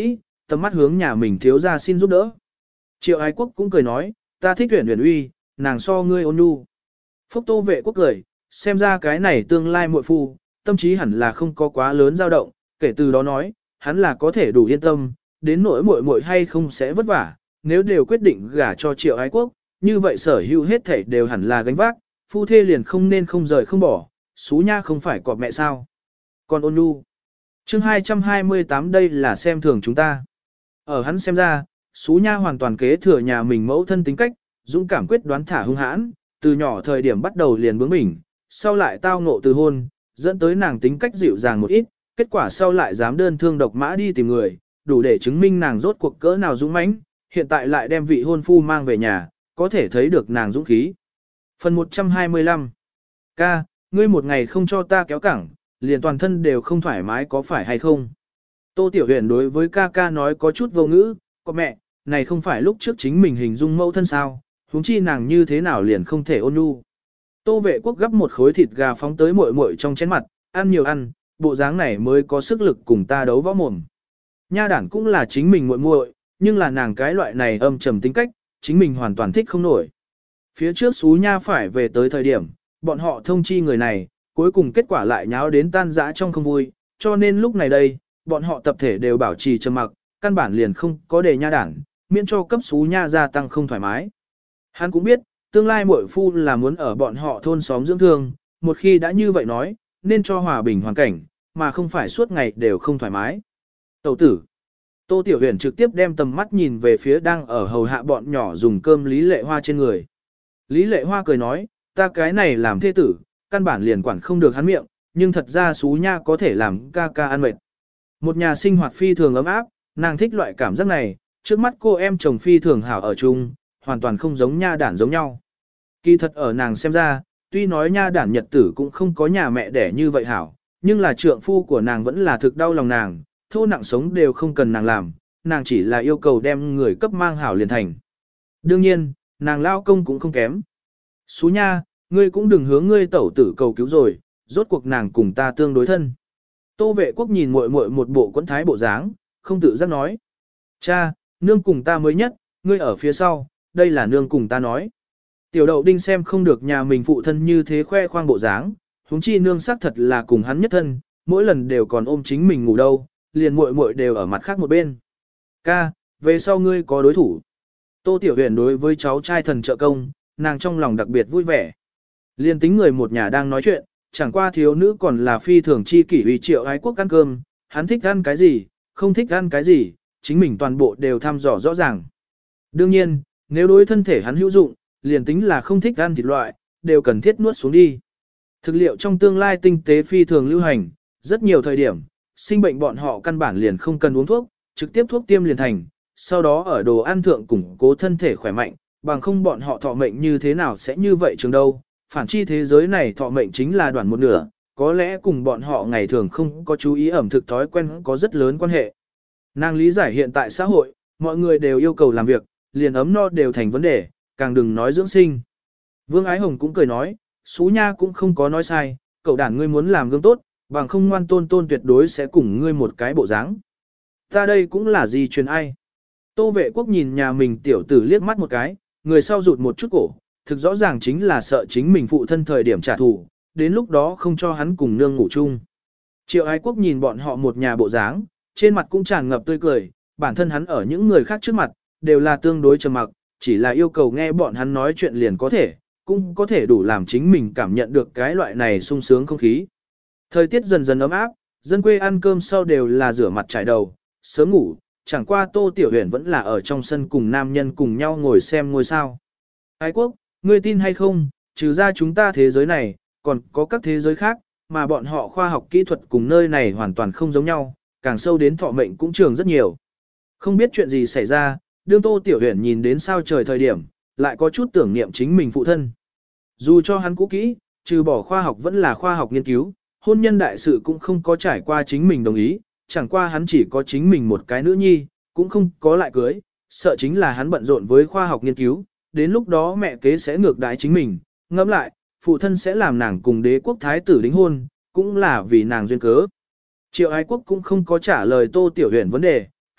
tầm mắt hướng nhà mình thiếu ra xin giúp đỡ. Triệu ái quốc cũng cười nói, ta thích Uyển Uyển uy, nàng so ngươi ôn nhu. Phúc Tô Vệ Quốc cười, xem ra cái này tương lai muội phu, tâm trí hẳn là không có quá lớn dao động, kể từ đó nói, hắn là có thể đủ yên tâm, đến nỗi muội muội hay không sẽ vất vả, nếu đều quyết định gả cho Triệu ái quốc, như vậy sở hữu hết thảy đều hẳn là gánh vác, phu thê liền không nên không rời không bỏ, xú nha không phải cọp mẹ sao. Còn ôn nhu. Chương hai trăm hai mươi tám đây là xem thường chúng ta. Ở hắn xem ra, xú nha hoàn toàn kế thừa nhà mình mẫu thân tính cách, dũng cảm quyết đoán thả hung hãn, từ nhỏ thời điểm bắt đầu liền bướng bỉnh, sau lại tao ngộ từ hôn, dẫn tới nàng tính cách dịu dàng một ít, kết quả sau lại dám đơn thương độc mã đi tìm người, đủ để chứng minh nàng rốt cuộc cỡ nào dũng mãnh, hiện tại lại đem vị hôn phu mang về nhà, có thể thấy được nàng dũng khí. Phần một trăm hai mươi lăm. Ca, ngươi một ngày không cho ta kéo cẳng, liền toàn thân đều không thoải mái có phải hay không? Tô Tiểu Huyền đối với ca ca nói có chút vô ngữ, có mẹ, này không phải lúc trước chính mình hình dung mẫu thân sao, huống chi nàng như thế nào liền không thể ôn nhu. Tô Vệ Quốc gấp một khối thịt gà phóng tới muội muội trong chén mặt, ăn nhiều ăn, bộ dáng này mới có sức lực cùng ta đấu võ mồm. Nha đản cũng là chính mình muội muội, nhưng là nàng cái loại này âm trầm tính cách, chính mình hoàn toàn thích không nổi. Phía trước xú nha phải về tới thời điểm, bọn họ thông chi người này, cuối cùng kết quả lại nháo đến tan rã trong không vui, cho nên lúc này đây, bọn họ tập thể đều bảo trì trầm mặc, căn bản liền không có đề nha đản, miễn cho cấp xú nha gia tăng không thoải mái. Hắn cũng biết, tương lai muội phu là muốn ở bọn họ thôn xóm dưỡng thương, một khi đã như vậy nói, nên cho hòa bình hoàn cảnh, mà không phải suốt ngày đều không thoải mái. Tẩu tử. Tô Tiểu Huyền trực tiếp đem tầm mắt nhìn về phía đang ở hầu hạ bọn nhỏ dùng cơm Lý Lệ Hoa trên người. Lý Lệ Hoa cười nói, ta cái này làm thê tử, căn bản liền quản không được hắn miệng, nhưng thật ra xú nha có thể làm ca ca ăn mệt. Một nhà sinh hoạt phi thường ấm áp, nàng thích loại cảm giác này, trước mắt cô em chồng phi thường hảo ở chung, hoàn toàn không giống nha đản giống nhau. Kỳ thật ở nàng xem ra, tuy nói nha đản nhật tử cũng không có nhà mẹ đẻ như vậy hảo, nhưng là trượng phu của nàng vẫn là thực đau lòng nàng, thô nặng sống đều không cần nàng làm, nàng chỉ là yêu cầu đem người cấp mang hảo liền thành. Đương nhiên, nàng lao công cũng không kém. Xú nha, ngươi cũng đừng hướng ngươi tẩu tử cầu cứu rồi, rốt cuộc nàng cùng ta tương đối thân. Tô Vệ Quốc nhìn muội muội một bộ quẫn thái bộ dáng, không tự giác nói. Cha, nương cùng ta mới nhất, ngươi ở phía sau, đây là nương cùng ta nói. Tiểu đậu đinh xem không được nhà mình phụ thân như thế khoe khoang bộ dáng, huống chi nương xác thật là cùng hắn nhất thân, mỗi lần đều còn ôm chính mình ngủ đâu, liền muội muội đều ở mặt khác một bên. Ca, về sau ngươi có đối thủ. Tô Tiểu Huyền đối với cháu trai thần trợ công, nàng trong lòng đặc biệt vui vẻ. Liên tính người một nhà đang nói chuyện, chẳng qua thiếu nữ còn là phi thường chi kỷ uy Triệu ái quốc ăn cơm, hắn thích ăn cái gì, không thích ăn cái gì, chính mình toàn bộ đều thăm dò rõ ràng. Đương nhiên, nếu đối thân thể hắn hữu dụng, liền tính là không thích ăn thịt loại, đều cần thiết nuốt xuống đi. Thực liệu trong tương lai tinh tế phi thường lưu hành, rất nhiều thời điểm, sinh bệnh bọn họ căn bản liền không cần uống thuốc, trực tiếp thuốc tiêm liền thành, sau đó ở đồ ăn thượng củng cố thân thể khỏe mạnh, bằng không bọn họ thọ mệnh như thế nào sẽ như vậy trường đâu. Phản chi thế giới này thọ mệnh chính là đoạn một nửa, có lẽ cùng bọn họ ngày thường không có chú ý ẩm thực thói quen có rất lớn quan hệ. Nàng lý giải hiện tại xã hội, mọi người đều yêu cầu làm việc, liền ấm no đều thành vấn đề, càng đừng nói dưỡng sinh. Vương Ái Hồng cũng cười nói, Xú Nha cũng không có nói sai, cậu đàn ngươi muốn làm gương tốt, bằng không ngoan tôn tôn tuyệt đối sẽ cùng ngươi một cái bộ dáng. Ta đây cũng là gì truyền ai. Tô Vệ Quốc nhìn nhà mình tiểu tử liếc mắt một cái, người sau rụt một chút cổ, thực rõ ràng chính là sợ chính mình phụ thân thời điểm trả thù, đến lúc đó không cho hắn cùng nương ngủ chung. Triệu Ái Quốc nhìn bọn họ một nhà bộ dáng, trên mặt cũng tràn ngập tươi cười, bản thân hắn ở những người khác trước mặt, đều là tương đối trầm mặc, chỉ là yêu cầu nghe bọn hắn nói chuyện liền có thể, cũng có thể đủ làm chính mình cảm nhận được cái loại này sung sướng không khí. Thời tiết dần dần ấm áp, dân quê ăn cơm sau đều là rửa mặt trải đầu, sớm ngủ, chẳng qua Tô Tiểu Huyền vẫn là ở trong sân cùng nam nhân cùng nhau ngồi xem ngôi sao. Ái Quốc, ngươi tin hay không, trừ ra chúng ta thế giới này, còn có các thế giới khác, mà bọn họ khoa học kỹ thuật cùng nơi này hoàn toàn không giống nhau, càng sâu đến thọ mệnh cũng trường rất nhiều. Không biết chuyện gì xảy ra, đương Tô Tiểu Huyền nhìn đến sao trời thời điểm, lại có chút tưởng niệm chính mình phụ thân. Dù cho hắn cũ kỹ, trừ bỏ khoa học vẫn là khoa học nghiên cứu, hôn nhân đại sự cũng không có trải qua chính mình đồng ý, chẳng qua hắn chỉ có chính mình một cái nữ nhi, cũng không có lại cưới, sợ chính là hắn bận rộn với khoa học nghiên cứu, đến lúc đó mẹ kế sẽ ngược đãi chính mình, ngẫm lại, phụ thân sẽ làm nàng cùng đế quốc thái tử đính hôn, cũng là vì nàng duyên cớ. Triệu Ái Quốc cũng không có trả lời Tô Tiểu Huyền vấn đề,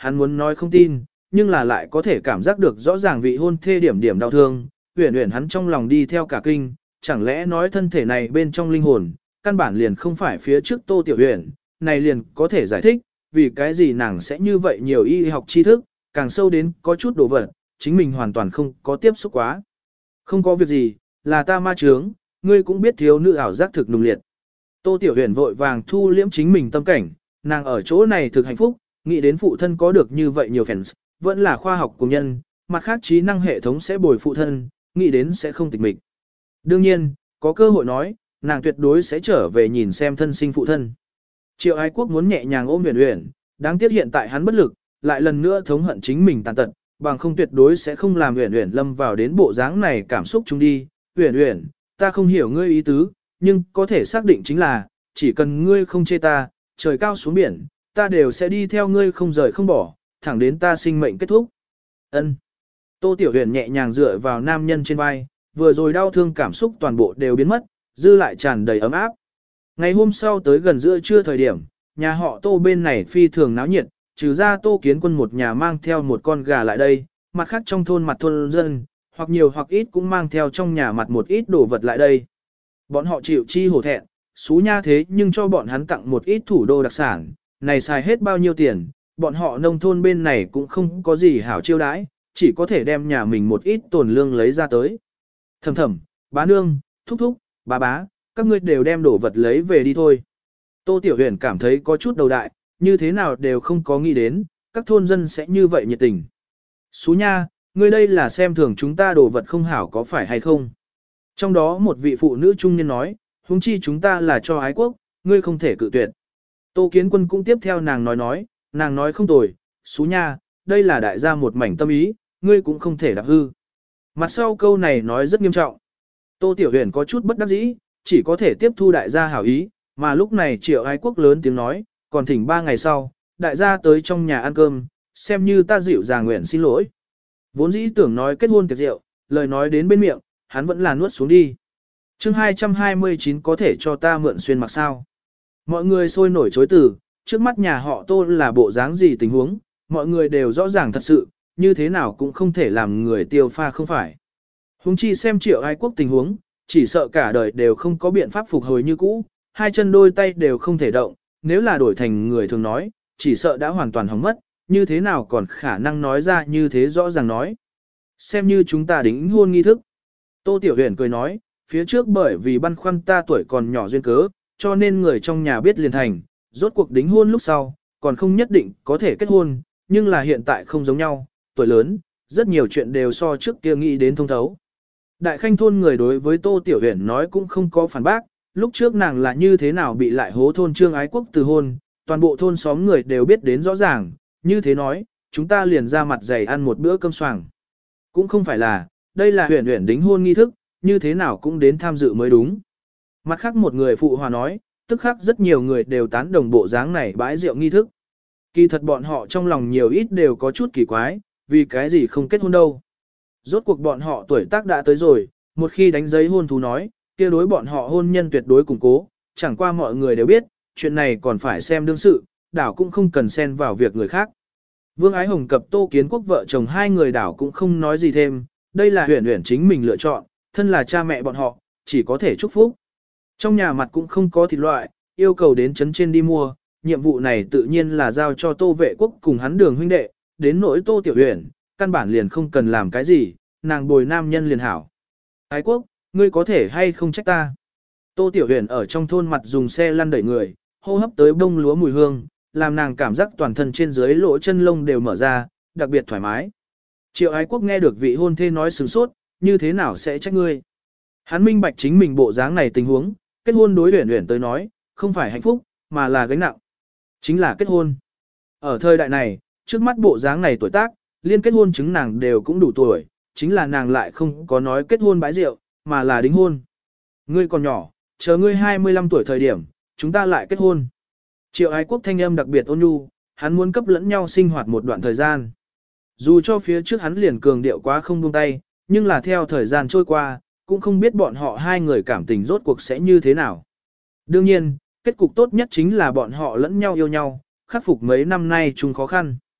hắn muốn nói không tin, nhưng là lại có thể cảm giác được rõ ràng vị hôn thê điểm điểm đau thương, uyển uyển hắn trong lòng đi theo cả kinh, chẳng lẽ nói thân thể này bên trong linh hồn, căn bản liền không phải phía trước Tô Tiểu Uyển, này liền có thể giải thích, vì cái gì nàng sẽ như vậy nhiều y học tri thức, càng sâu đến có chút đồ vật, chính mình hoàn toàn không có tiếp xúc quá. Không có việc gì, là ta ma trướng, ngươi cũng biết thiếu nữ ảo giác thực nùng liệt. Tô Tiểu Uyển vội vàng thu liễm chính mình tâm cảnh, nàng ở chỗ này thực hạnh phúc, nghĩ đến phụ thân có được như vậy nhiều fans, vẫn là khoa học cùng nhân, mặt khác trí năng hệ thống sẽ bồi phụ thân, nghĩ đến sẽ không tịch mịch. Đương nhiên, có cơ hội nói, nàng tuyệt đối sẽ trở về nhìn xem thân sinh phụ thân. Triệu Ái Quốc muốn nhẹ nhàng ôm Uyển Uyển, đáng tiếc hiện tại hắn bất lực, lại lần nữa thống hận chính mình tàn tật, bằng không tuyệt đối sẽ không làm Uyển Uyển lâm vào đến bộ dáng này cảm xúc chung đi. Uyển Uyển, ta không hiểu ngươi ý tứ, nhưng có thể xác định chính là, chỉ cần ngươi không chê ta, trời cao xuống biển, ta đều sẽ đi theo ngươi không rời không bỏ, thẳng đến ta sinh mệnh kết thúc. Ân. Tô Tiểu Uyển nhẹ nhàng dựa vào nam nhân trên vai, vừa rồi đau thương cảm xúc toàn bộ đều biến mất, dư lại tràn đầy ấm áp. Ngày hôm sau tới gần giữa trưa thời điểm, nhà họ Tô bên này phi thường náo nhiệt, trừ ra Tô Kiến Quân một nhà mang theo một con gà lại đây, mặt khác trong thôn mặt thôn dân, hoặc nhiều hoặc ít cũng mang theo trong nhà mặt một ít đồ vật lại đây. Bọn họ chịu chi hổ thẹn, xú nha thế nhưng cho bọn hắn tặng một ít thủ đô đặc sản, này xài hết bao nhiêu tiền, bọn họ nông thôn bên này cũng không có gì hảo chiêu đãi, chỉ có thể đem nhà mình một ít tồn lương lấy ra tới. Thầm thầm, bá nương, thúc thúc, bá bá, các ngươi đều đem đồ vật lấy về đi thôi. Tô Tiểu Uyển cảm thấy có chút đầu đại, như thế nào đều không có nghĩ đến, các thôn dân sẽ như vậy nhiệt tình. Xú nha, ngươi đây là xem thường chúng ta đồ vật không hảo có phải hay không? Trong đó một vị phụ nữ trung niên nói, huống chi chúng ta là cho ái quốc, ngươi không thể cự tuyệt. Tô Kiến Quân cũng tiếp theo nàng nói nói, nàng nói không tồi, xú nha, đây là đại gia một mảnh tâm ý, ngươi cũng không thể đạp hư. Mặt sau câu này nói rất nghiêm trọng. Tô Tiểu Uyển có chút bất đắc dĩ, chỉ có thể tiếp thu đại gia hảo ý, mà lúc này Triệu Ái Quốc lớn tiếng nói, còn thỉnh ba ngày sau, đại gia tới trong nhà ăn cơm, xem như ta dịu dàng nguyện xin lỗi. Vốn dĩ tưởng nói kết hôn tiệc rượu, lời nói đến bên miệng, hắn vẫn là nuốt xuống đi. Chương hai trăm hai mươi chín có thể cho ta mượn xuyên mặc sao? Mọi người sôi nổi chối từ, trước mắt nhà họ Tô là bộ dáng gì tình huống, mọi người đều rõ ràng thật sự, như thế nào cũng không thể làm người tiêu pha không phải. Huống chi xem Triệu Ái Quốc tình huống, chỉ sợ cả đời đều không có biện pháp phục hồi như cũ, hai chân đôi tay đều không thể động, nếu là đổi thành người thường nói, chỉ sợ đã hoàn toàn hỏng mất, như thế nào còn khả năng nói ra như thế rõ ràng nói. Xem như chúng ta đính hôn nghi thức. Tô Tiểu Uyển cười nói, phía trước bởi vì băn khoăn ta tuổi còn nhỏ duyên cớ, cho nên người trong nhà biết liền thành, rốt cuộc đính hôn lúc sau, còn không nhất định có thể kết hôn, nhưng là hiện tại không giống nhau, tuổi lớn, rất nhiều chuyện đều so trước kia nghĩ đến thông thấu. Đại Khanh thôn người đối với Tô Tiểu Uyển nói cũng không có phản bác, lúc trước nàng là như thế nào bị lại hố thôn Trương Ái Quốc từ hôn, toàn bộ thôn xóm người đều biết đến rõ ràng, như thế nói, chúng ta liền ra mặt dày ăn một bữa cơm xoàng. Cũng không phải là, đây là Uyển Uyển đính hôn nghi thức, như thế nào cũng đến tham dự mới đúng. Mặt khác một người phụ hòa nói, tức khác rất nhiều người đều tán đồng bộ dáng này bãi rượu nghi thức. Kỳ thật bọn họ trong lòng nhiều ít đều có chút kỳ quái, vì cái gì không kết hôn đâu. Rốt cuộc bọn họ tuổi tác đã tới rồi, một khi đánh giấy hôn thú nói, kia đối bọn họ hôn nhân tuyệt đối củng cố, chẳng qua mọi người đều biết, chuyện này còn phải xem đương sự, đảo cũng không cần xen vào việc người khác. Vương Ái Hồng cập Tô Kiến Quốc vợ chồng hai người đảo cũng không nói gì thêm, đây là Uyển Uyển chính mình lựa chọn, thân là cha mẹ bọn họ, chỉ có thể chúc phúc. Trong nhà mặt cũng không có thịt loại, yêu cầu đến trấn trên đi mua, nhiệm vụ này tự nhiên là giao cho Tô Vệ Quốc cùng hắn Đường huynh đệ, đến nỗi Tô Tiểu Uyển, căn bản liền không cần làm cái gì, nàng bồi nam nhân liền hảo. Ái Quốc, ngươi có thể hay không trách ta? Tô Tiểu Uyển ở trong thôn mặt dùng xe lăn đẩy người, hô hấp tới bông lúa mùi hương, làm nàng cảm giác toàn thân trên dưới lỗ chân lông đều mở ra, đặc biệt thoải mái. Triệu Ái Quốc nghe được vị hôn thê nói sửng sốt, như thế nào sẽ trách ngươi? Hắn minh bạch chính mình bộ dáng này tình huống, kết hôn đối Uyển Uyển tới nói, không phải hạnh phúc, mà là gánh nặng. Chính là kết hôn. Ở thời đại này, trước mắt bộ dáng này tuổi tác, liên kết hôn chứng nàng đều cũng đủ tuổi, chính là nàng lại không có nói kết hôn bãi rượu, mà là đính hôn. Ngươi còn nhỏ, chờ ngươi hai mươi lăm tuổi thời điểm, chúng ta lại kết hôn. Triệu Ái Quốc thanh âm đặc biệt ôn nhu, hắn muốn cấp lẫn nhau sinh hoạt một đoạn thời gian. Dù cho phía trước hắn liền cường điệu quá không buông tay, nhưng là theo thời gian trôi qua, cũng không biết bọn họ hai người cảm tình rốt cuộc sẽ như thế nào. Đương nhiên, kết cục tốt nhất chính là bọn họ lẫn nhau yêu nhau, khắc phục mấy năm nay chung khó khăn.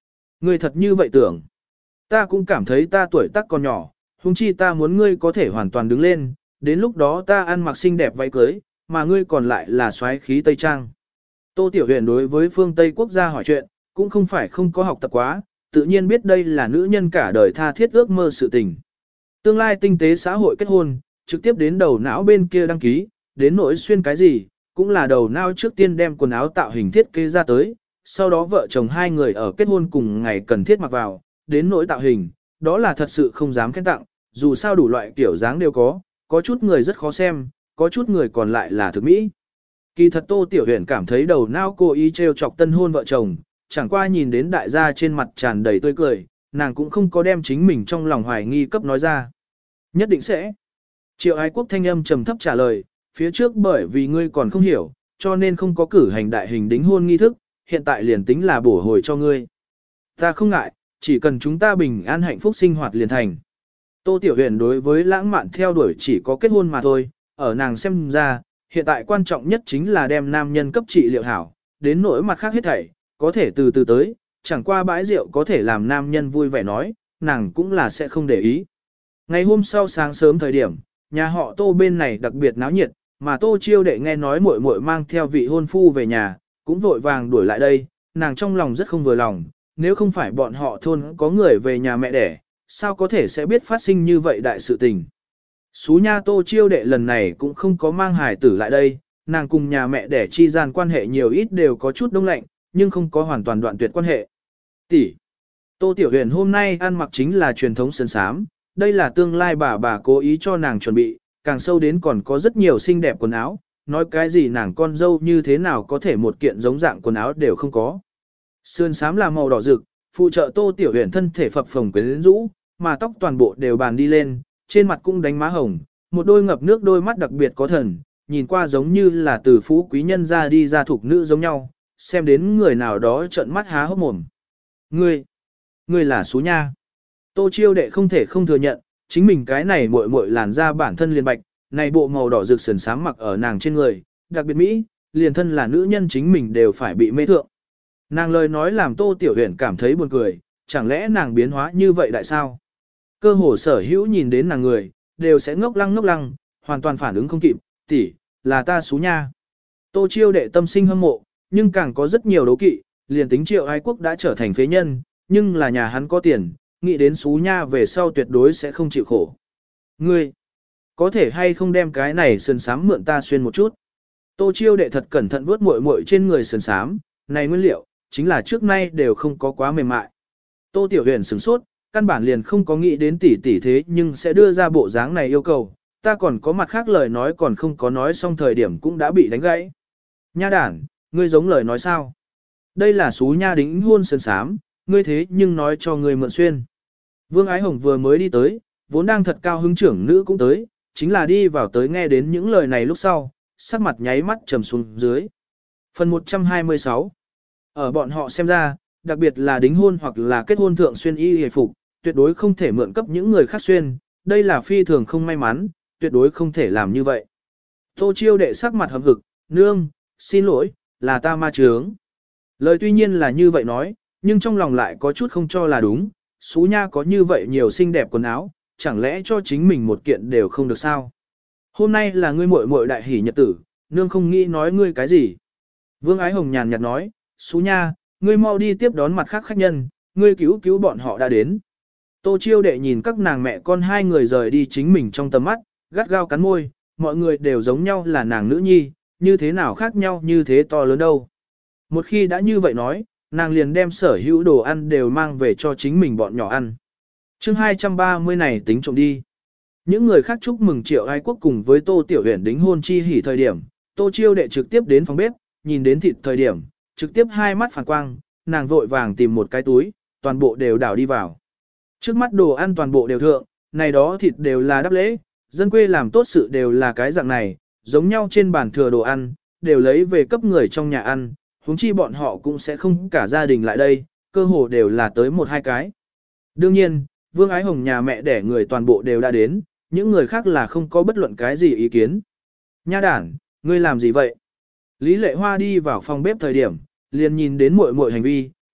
Ngươi thật như vậy tưởng. Ta cũng cảm thấy ta tuổi tác còn nhỏ, huống chi ta muốn ngươi có thể hoàn toàn đứng lên, đến lúc đó ta ăn mặc xinh đẹp váy cưới, mà ngươi còn lại là xoáy khí Tây Trang. Tô Tiểu Huyền đối với phương Tây quốc gia hỏi chuyện, cũng không phải không có học tập quá, tự nhiên biết đây là nữ nhân cả đời tha thiết ước mơ sự tình. Tương lai tinh tế xã hội kết hôn, trực tiếp đến đầu não bên kia đăng ký, đến nỗi xuyên cái gì, cũng là đầu não trước tiên đem quần áo tạo hình thiết kế ra tới, sau đó vợ chồng hai người ở kết hôn cùng ngày cần thiết mặc vào, đến nỗi tạo hình, đó là thật sự không dám khen tặng, dù sao đủ loại kiểu dáng đều có, có chút người rất khó xem, có chút người còn lại là thực mỹ. Kỳ thật Tô Tiểu Huyền cảm thấy đầu não cố ý trêu chọc tân hôn vợ chồng, chẳng qua nhìn đến đại gia trên mặt tràn đầy tươi cười, nàng cũng không có đem chính mình trong lòng hoài nghi cấp nói ra. Nhất định sẽ. Triệu Ái Quốc thanh âm trầm thấp trả lời, phía trước bởi vì ngươi còn không hiểu, cho nên không có cử hành đại hình đính hôn nghi thức, hiện tại liền tính là bổ hồi cho ngươi. Ta không ngại, chỉ cần chúng ta bình an hạnh phúc sinh hoạt liền thành. Tô Tiểu Huyền đối với lãng mạn theo đuổi chỉ có kết hôn mà thôi, ở nàng xem ra, hiện tại quan trọng nhất chính là đem nam nhân cấp trị liệu hảo, đến nỗi mặt khác hết thảy, có thể từ từ tới, chẳng qua bãi rượu có thể làm nam nhân vui vẻ nói, nàng cũng là sẽ không để ý. Ngày hôm sau sáng sớm thời điểm, nhà họ Tô bên này đặc biệt náo nhiệt, mà Tô Chiêu Đệ nghe nói muội muội mang theo vị hôn phu về nhà, cũng vội vàng đuổi lại đây, nàng trong lòng rất không vừa lòng, nếu không phải bọn họ thôn có người về nhà mẹ đẻ, sao có thể sẽ biết phát sinh như vậy đại sự tình. Xú nha Tô Chiêu Đệ lần này cũng không có mang hài tử lại đây, nàng cùng nhà mẹ đẻ chi gian quan hệ nhiều ít đều có chút đông lạnh, nhưng không có hoàn toàn đoạn tuyệt quan hệ. Tỷ, Tô Tiểu Huyền hôm nay ăn mặc chính là truyền thống sơn sám, đây là tương lai bà bà cố ý cho nàng chuẩn bị, càng sâu đến còn có rất nhiều xinh đẹp quần áo, nói cái gì nàng con dâu như thế nào có thể một kiện giống dạng quần áo đều không có. Sơn sám là màu đỏ rực, phụ trợ Tô Tiểu Huyền thân thể phập phồng quyến rũ, mà tóc toàn bộ đều bàn đi lên, trên mặt cũng đánh má hồng, một đôi ngập nước đôi mắt đặc biệt có thần, nhìn qua giống như là từ phú quý nhân ra đi ra thuộc nữ giống nhau, xem đến người nào đó trợn mắt há hốc mồm. Ngươi, ngươi là xú nha. Tô Chiêu Đệ không thể không thừa nhận, chính mình cái này muội muội làn da bản thân liền bạch, này bộ màu đỏ rực sườn sáng mặc ở nàng trên người, đặc biệt mỹ, liền thân là nữ nhân chính mình đều phải bị mê thượng. Nàng lời nói làm Tô Tiểu Huyền cảm thấy buồn cười, chẳng lẽ nàng biến hóa như vậy đại sao? Cơ hồ sở hữu nhìn đến nàng người, đều sẽ ngốc lăng ngốc lăng, hoàn toàn phản ứng không kịp, tỷ, là ta xú nha. Tô Chiêu Đệ tâm sinh hâm mộ, nhưng càng có rất nhiều đấu kỵ, liền tính Triệu Ái Quốc đã trở thành phế nhân, nhưng là nhà hắn có tiền, nghĩ đến xú nha về sau tuyệt đối sẽ không chịu khổ. Ngươi, có thể hay không đem cái này sườn sám mượn ta xuyên một chút? Tô Chiêu Đệ thật cẩn thận vuốt muội muội trên người sườn sám, này nguyên liệu, chính là trước nay đều không có quá mềm mại. Tô Tiểu Huyền sửng sốt, căn bản liền không có nghĩ đến tỷ tỷ thế nhưng sẽ đưa ra bộ dáng này yêu cầu, ta còn có mặt khác lời nói còn không có nói xong thời điểm cũng đã bị đánh gãy. Nha đản, ngươi giống lời nói sao? Đây là xú nha đính hôn sườn sám, ngươi thế nhưng nói cho ngươi mượn xuyên. Vương Ái Hồng vừa mới đi tới, vốn đang thật cao hứng trưởng nữ cũng tới, chính là đi vào tới nghe đến những lời này lúc sau, sắc mặt nháy mắt trầm xuống dưới. Phần một trăm hai mươi sáu. Ở bọn họ xem ra, đặc biệt là đính hôn hoặc là kết hôn thượng xuyên y hề phục, tuyệt đối không thể mượn cấp những người khác xuyên, đây là phi thường không may mắn, tuyệt đối không thể làm như vậy. Tô Chiêu Đệ sắc mặt hầm hực, nương, xin lỗi, là ta ma trướng. Lời tuy nhiên là như vậy nói, nhưng trong lòng lại có chút không cho là đúng, xú nha có như vậy nhiều xinh đẹp quần áo, chẳng lẽ cho chính mình một kiện đều không được sao? Hôm nay là ngươi muội muội đại hỷ nhật tử, nương không nghĩ nói ngươi cái gì. Vương Ái Hồng nhàn nhạt nói, xú nha, ngươi mau đi tiếp đón mặt khác khách nhân, ngươi cứu cứu bọn họ đã đến. Tô Chiêu Đệ nhìn các nàng mẹ con hai người rời đi chính mình trong tầm mắt, gắt gao cắn môi, mọi người đều giống nhau là nàng nữ nhi, như thế nào khác nhau như thế to lớn đâu. Một khi đã như vậy nói, nàng liền đem sở hữu đồ ăn đều mang về cho chính mình bọn nhỏ ăn. chương hai trăm ba mươi này tính trộm đi. Những người khác chúc mừng Triệu Ái Quốc cùng với Tô Tiểu Huyền đính hôn chi hỉ thời điểm, Tô Chiêu Đệ trực tiếp đến phòng bếp, nhìn đến thịt thời điểm, trực tiếp hai mắt phản quang, nàng vội vàng tìm một cái túi, toàn bộ đều đảo đi vào. Trước mắt đồ ăn toàn bộ đều thượng, này đó thịt đều là đáp lễ, dân quê làm tốt sự đều là cái dạng này, giống nhau trên bàn thừa đồ ăn, đều lấy về cấp người trong nhà ăn, huống chi bọn họ cũng sẽ không cả gia đình lại đây, cơ hồ đều là tới một hai cái. Đương nhiên, Vương Ái Hồng nhà mẹ đẻ người toàn bộ đều đã đến, những người khác là không có bất luận cái gì ý kiến. Nha đản, ngươi làm gì vậy? Lý Lệ Hoa đi vào phòng bếp thời điểm, liền nhìn đến muội muội hành vi,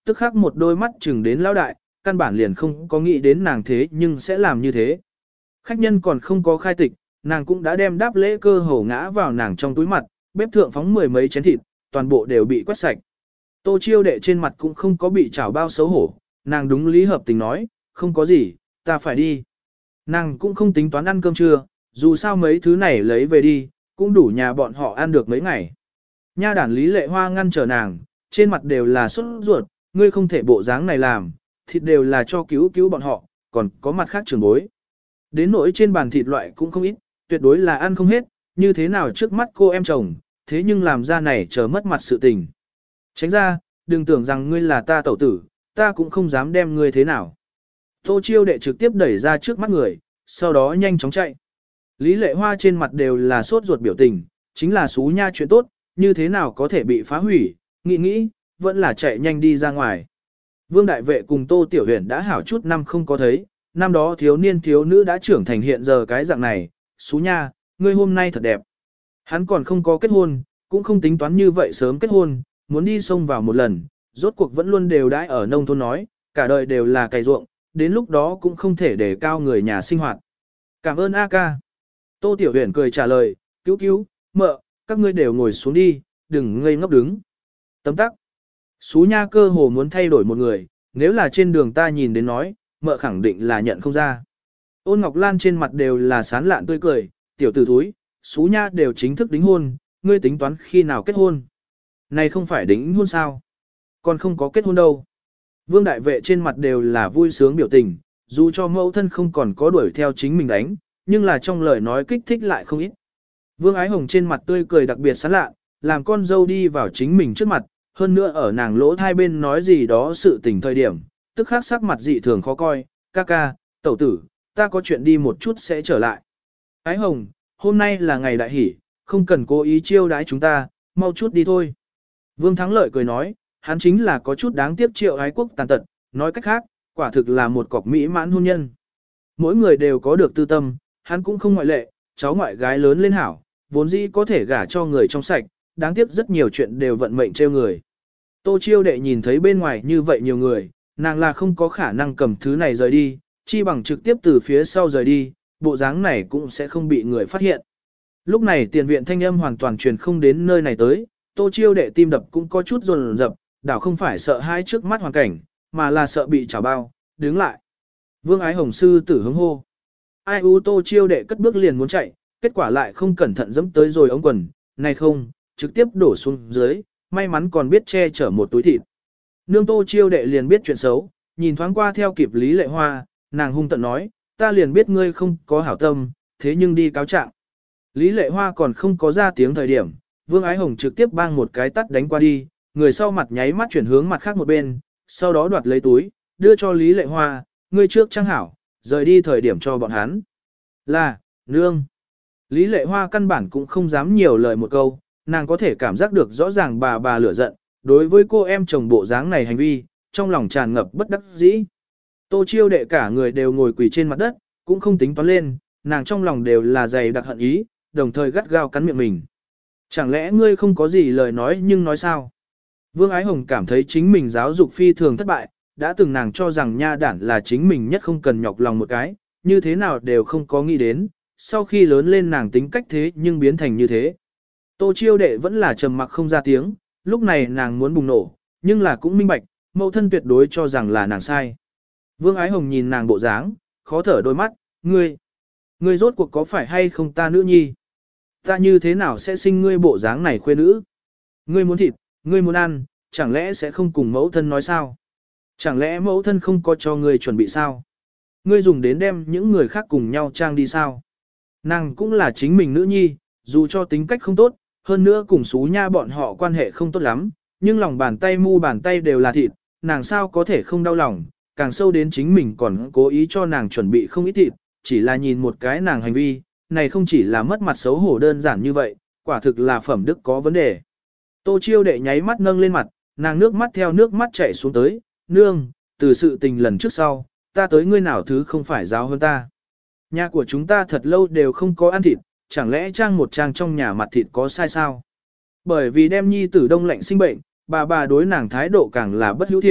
tức khắc một đôi mắt chừng đến lão đại, căn bản liền không có nghĩ đến nàng thế nhưng sẽ làm như thế. Khách nhân còn không có khai tịch, nàng cũng đã đem đáp lễ cơ hồ ngã vào nàng trong túi mặt, bếp thượng phóng mười mấy chén thịt, toàn bộ đều bị quét sạch. Tô Chiêu Đệ trên mặt cũng không có bị chảo bao xấu hổ, nàng đúng lý hợp tình nói, không có gì, ta phải đi. Nàng cũng không tính toán ăn cơm trưa, dù sao mấy thứ này lấy về đi, cũng đủ nhà bọn họ ăn được mấy ngày. Nha đản Lý Lệ Hoa ngăn trở nàng, trên mặt đều là sốt ruột, ngươi không thể bộ dáng này làm, thịt đều là cho cứu cứu bọn họ, còn có mặt khác trường bối. Đến nỗi trên bàn thịt loại cũng không ít, tuyệt đối là ăn không hết, như thế nào trước mắt cô em chồng, thế nhưng làm ra này chờ mất mặt sự tình. Tránh ra, đừng tưởng rằng ngươi là ta tẩu tử, ta cũng không dám đem ngươi thế nào. Tô Chiêu Đệ trực tiếp đẩy ra trước mắt người, sau đó nhanh chóng chạy. Lý Lệ Hoa trên mặt đều là sốt ruột biểu tình, chính là xú nha chuyện tốt, như thế nào có thể bị phá hủy, nghĩ nghĩ, vẫn là chạy nhanh đi ra ngoài. Vương Đại Vệ cùng Tô Tiểu Huyền đã hảo chút năm không có thấy, năm đó thiếu niên thiếu nữ đã trưởng thành hiện giờ cái dạng này, xú nha, ngươi hôm nay thật đẹp. Hắn còn không có kết hôn, cũng không tính toán như vậy sớm kết hôn, muốn đi sông vào một lần, rốt cuộc vẫn luôn đều đãi ở nông thôn nói, cả đời đều là cày ruộng, đến lúc đó cũng không thể để cao người nhà sinh hoạt. Cảm ơn A ca. Tô Tiểu Huyền cười trả lời, cứu cứu, mợ, các ngươi đều ngồi xuống đi, đừng ngây ngốc đứng. Tấm tắc. Xú nha cơ hồ muốn thay đổi một người, nếu là trên đường ta nhìn đến nói, mợ khẳng định là nhận không ra. Ôn Ngọc Lan trên mặt đều là sán lạn tươi cười, tiểu tử thúi, xú nha đều chính thức đính hôn, ngươi tính toán khi nào kết hôn. Này không phải đính hôn sao? Còn không có kết hôn đâu. Vương Đại Vệ trên mặt đều là vui sướng biểu tình, dù cho mẫu thân không còn có đuổi theo chính mình đánh, nhưng là trong lời nói kích thích lại không ít. Vương Ái Hồng trên mặt tươi cười đặc biệt sán lạ, làm con dâu đi vào chính mình trước mặt, hơn nữa ở nàng lỗ hai bên nói gì đó sự tình thời điểm, tức khắc sắc mặt dị thường khó coi, ca ca, tẩu tử, ta có chuyện đi một chút sẽ trở lại. Ái Hồng, hôm nay là ngày đại hỷ, không cần cố ý chiêu đãi chúng ta, mau chút đi thôi. Vương Thắng Lợi cười nói, hắn chính là có chút đáng tiếc Triệu Ái Quốc tàn tật, nói cách khác, quả thực là một cọc mỹ mãn hôn nhân. Mỗi người đều có được tư tâm, hắn cũng không ngoại lệ, cháu ngoại gái lớn lên hảo, vốn dĩ có thể gả cho người trong sạch, đáng tiếc rất nhiều chuyện đều vận mệnh trêu người. Tô Chiêu Đệ nhìn thấy bên ngoài như vậy nhiều người, nàng là không có khả năng cầm thứ này rời đi, chi bằng trực tiếp từ phía sau rời đi, bộ dáng này cũng sẽ không bị người phát hiện. Lúc này tiền viện thanh âm hoàn toàn truyền không đến nơi này tới, Tô Chiêu Đệ tim đập cũng có chút run rập, đảo không phải sợ hai trước mắt hoàn cảnh, mà là sợ bị chảo bao, đứng lại. Vương Ái Hồng sư tử hứng hô. Ai u Tô Chiêu Đệ cất bước liền muốn chạy, kết quả lại không cẩn thận dẫm tới rồi ống quần, này không, trực tiếp đổ xuống dưới, may mắn còn biết che chở một túi thịt. Nương Tô Chiêu Đệ liền biết chuyện xấu, nhìn thoáng qua theo kịp Lý Lệ Hoa, nàng hung tận nói, ta liền biết ngươi không có hảo tâm, thế nhưng đi cáo trạng. Lý Lệ Hoa còn không có ra tiếng thời điểm, Vương Ái Hồng trực tiếp bang một cái tắt đánh qua đi, người sau mặt nháy mắt chuyển hướng mặt khác một bên, sau đó đoạt lấy túi, đưa cho Lý Lệ Hoa, ngươi trước trang hảo, rời đi thời điểm cho bọn hắn. Là, nương. Lý Lệ Hoa căn bản cũng không dám nhiều lời một câu, nàng có thể cảm giác được rõ ràng bà bà lửa giận, đối với cô em chồng bộ dáng này hành vi, trong lòng tràn ngập bất đắc dĩ. Tô Chiêu Đệ cả người đều ngồi quỳ trên mặt đất, cũng không tính toán lên, nàng trong lòng đều là dày đặc hận ý, đồng thời gắt gao cắn miệng mình. Chẳng lẽ ngươi không có gì lời nói nhưng nói sao? Vương Ái Hồng cảm thấy chính mình giáo dục phi thường thất bại, đã từng nàng cho rằng nha đản là chính mình nhất không cần nhọc lòng một cái, như thế nào đều không có nghĩ đến, sau khi lớn lên nàng tính cách thế nhưng biến thành như thế. Tô Chiêu Đệ vẫn là trầm mặc không ra tiếng, lúc này nàng muốn bùng nổ, nhưng là cũng minh bạch, mẫu thân tuyệt đối cho rằng là nàng sai. Vương Ái Hồng nhìn nàng bộ dáng, khó thở đôi mắt, ngươi, ngươi rốt cuộc có phải hay không ta nữ nhi? Ta như thế nào sẽ sinh ngươi bộ dáng này khuê nữ? Ngươi muốn thịt, ngươi muốn ăn, chẳng lẽ sẽ không cùng mẫu thân nói sao? Chẳng lẽ mẫu thân không có cho ngươi chuẩn bị sao? Ngươi dùng đến đem những người khác cùng nhau trang đi sao? Nàng cũng là chính mình nữ nhi, dù cho tính cách không tốt, hơn nữa cùng xú nha bọn họ quan hệ không tốt lắm, nhưng lòng bàn tay mu bàn tay đều là thịt, nàng sao có thể không đau lòng, càng sâu đến chính mình còn cố ý cho nàng chuẩn bị không ít thịt, chỉ là nhìn một cái nàng hành vi, này không chỉ là mất mặt xấu hổ đơn giản như vậy, quả thực là phẩm đức có vấn đề. Tô Chiêu Đệ nháy mắt nâng lên mặt, nàng nước mắt theo nước mắt chảy xuống tới, nương, từ sự tình lần trước sau, ta tới ngươi nào thứ không phải giáo hơn ta. Nhà của chúng ta thật lâu đều không có ăn thịt, chẳng lẽ trang một trang trong nhà mặt thịt có sai sao? Bởi vì đem nhi tử đông lạnh sinh bệnh, bà bà đối nàng thái độ càng là bất hữu thiện,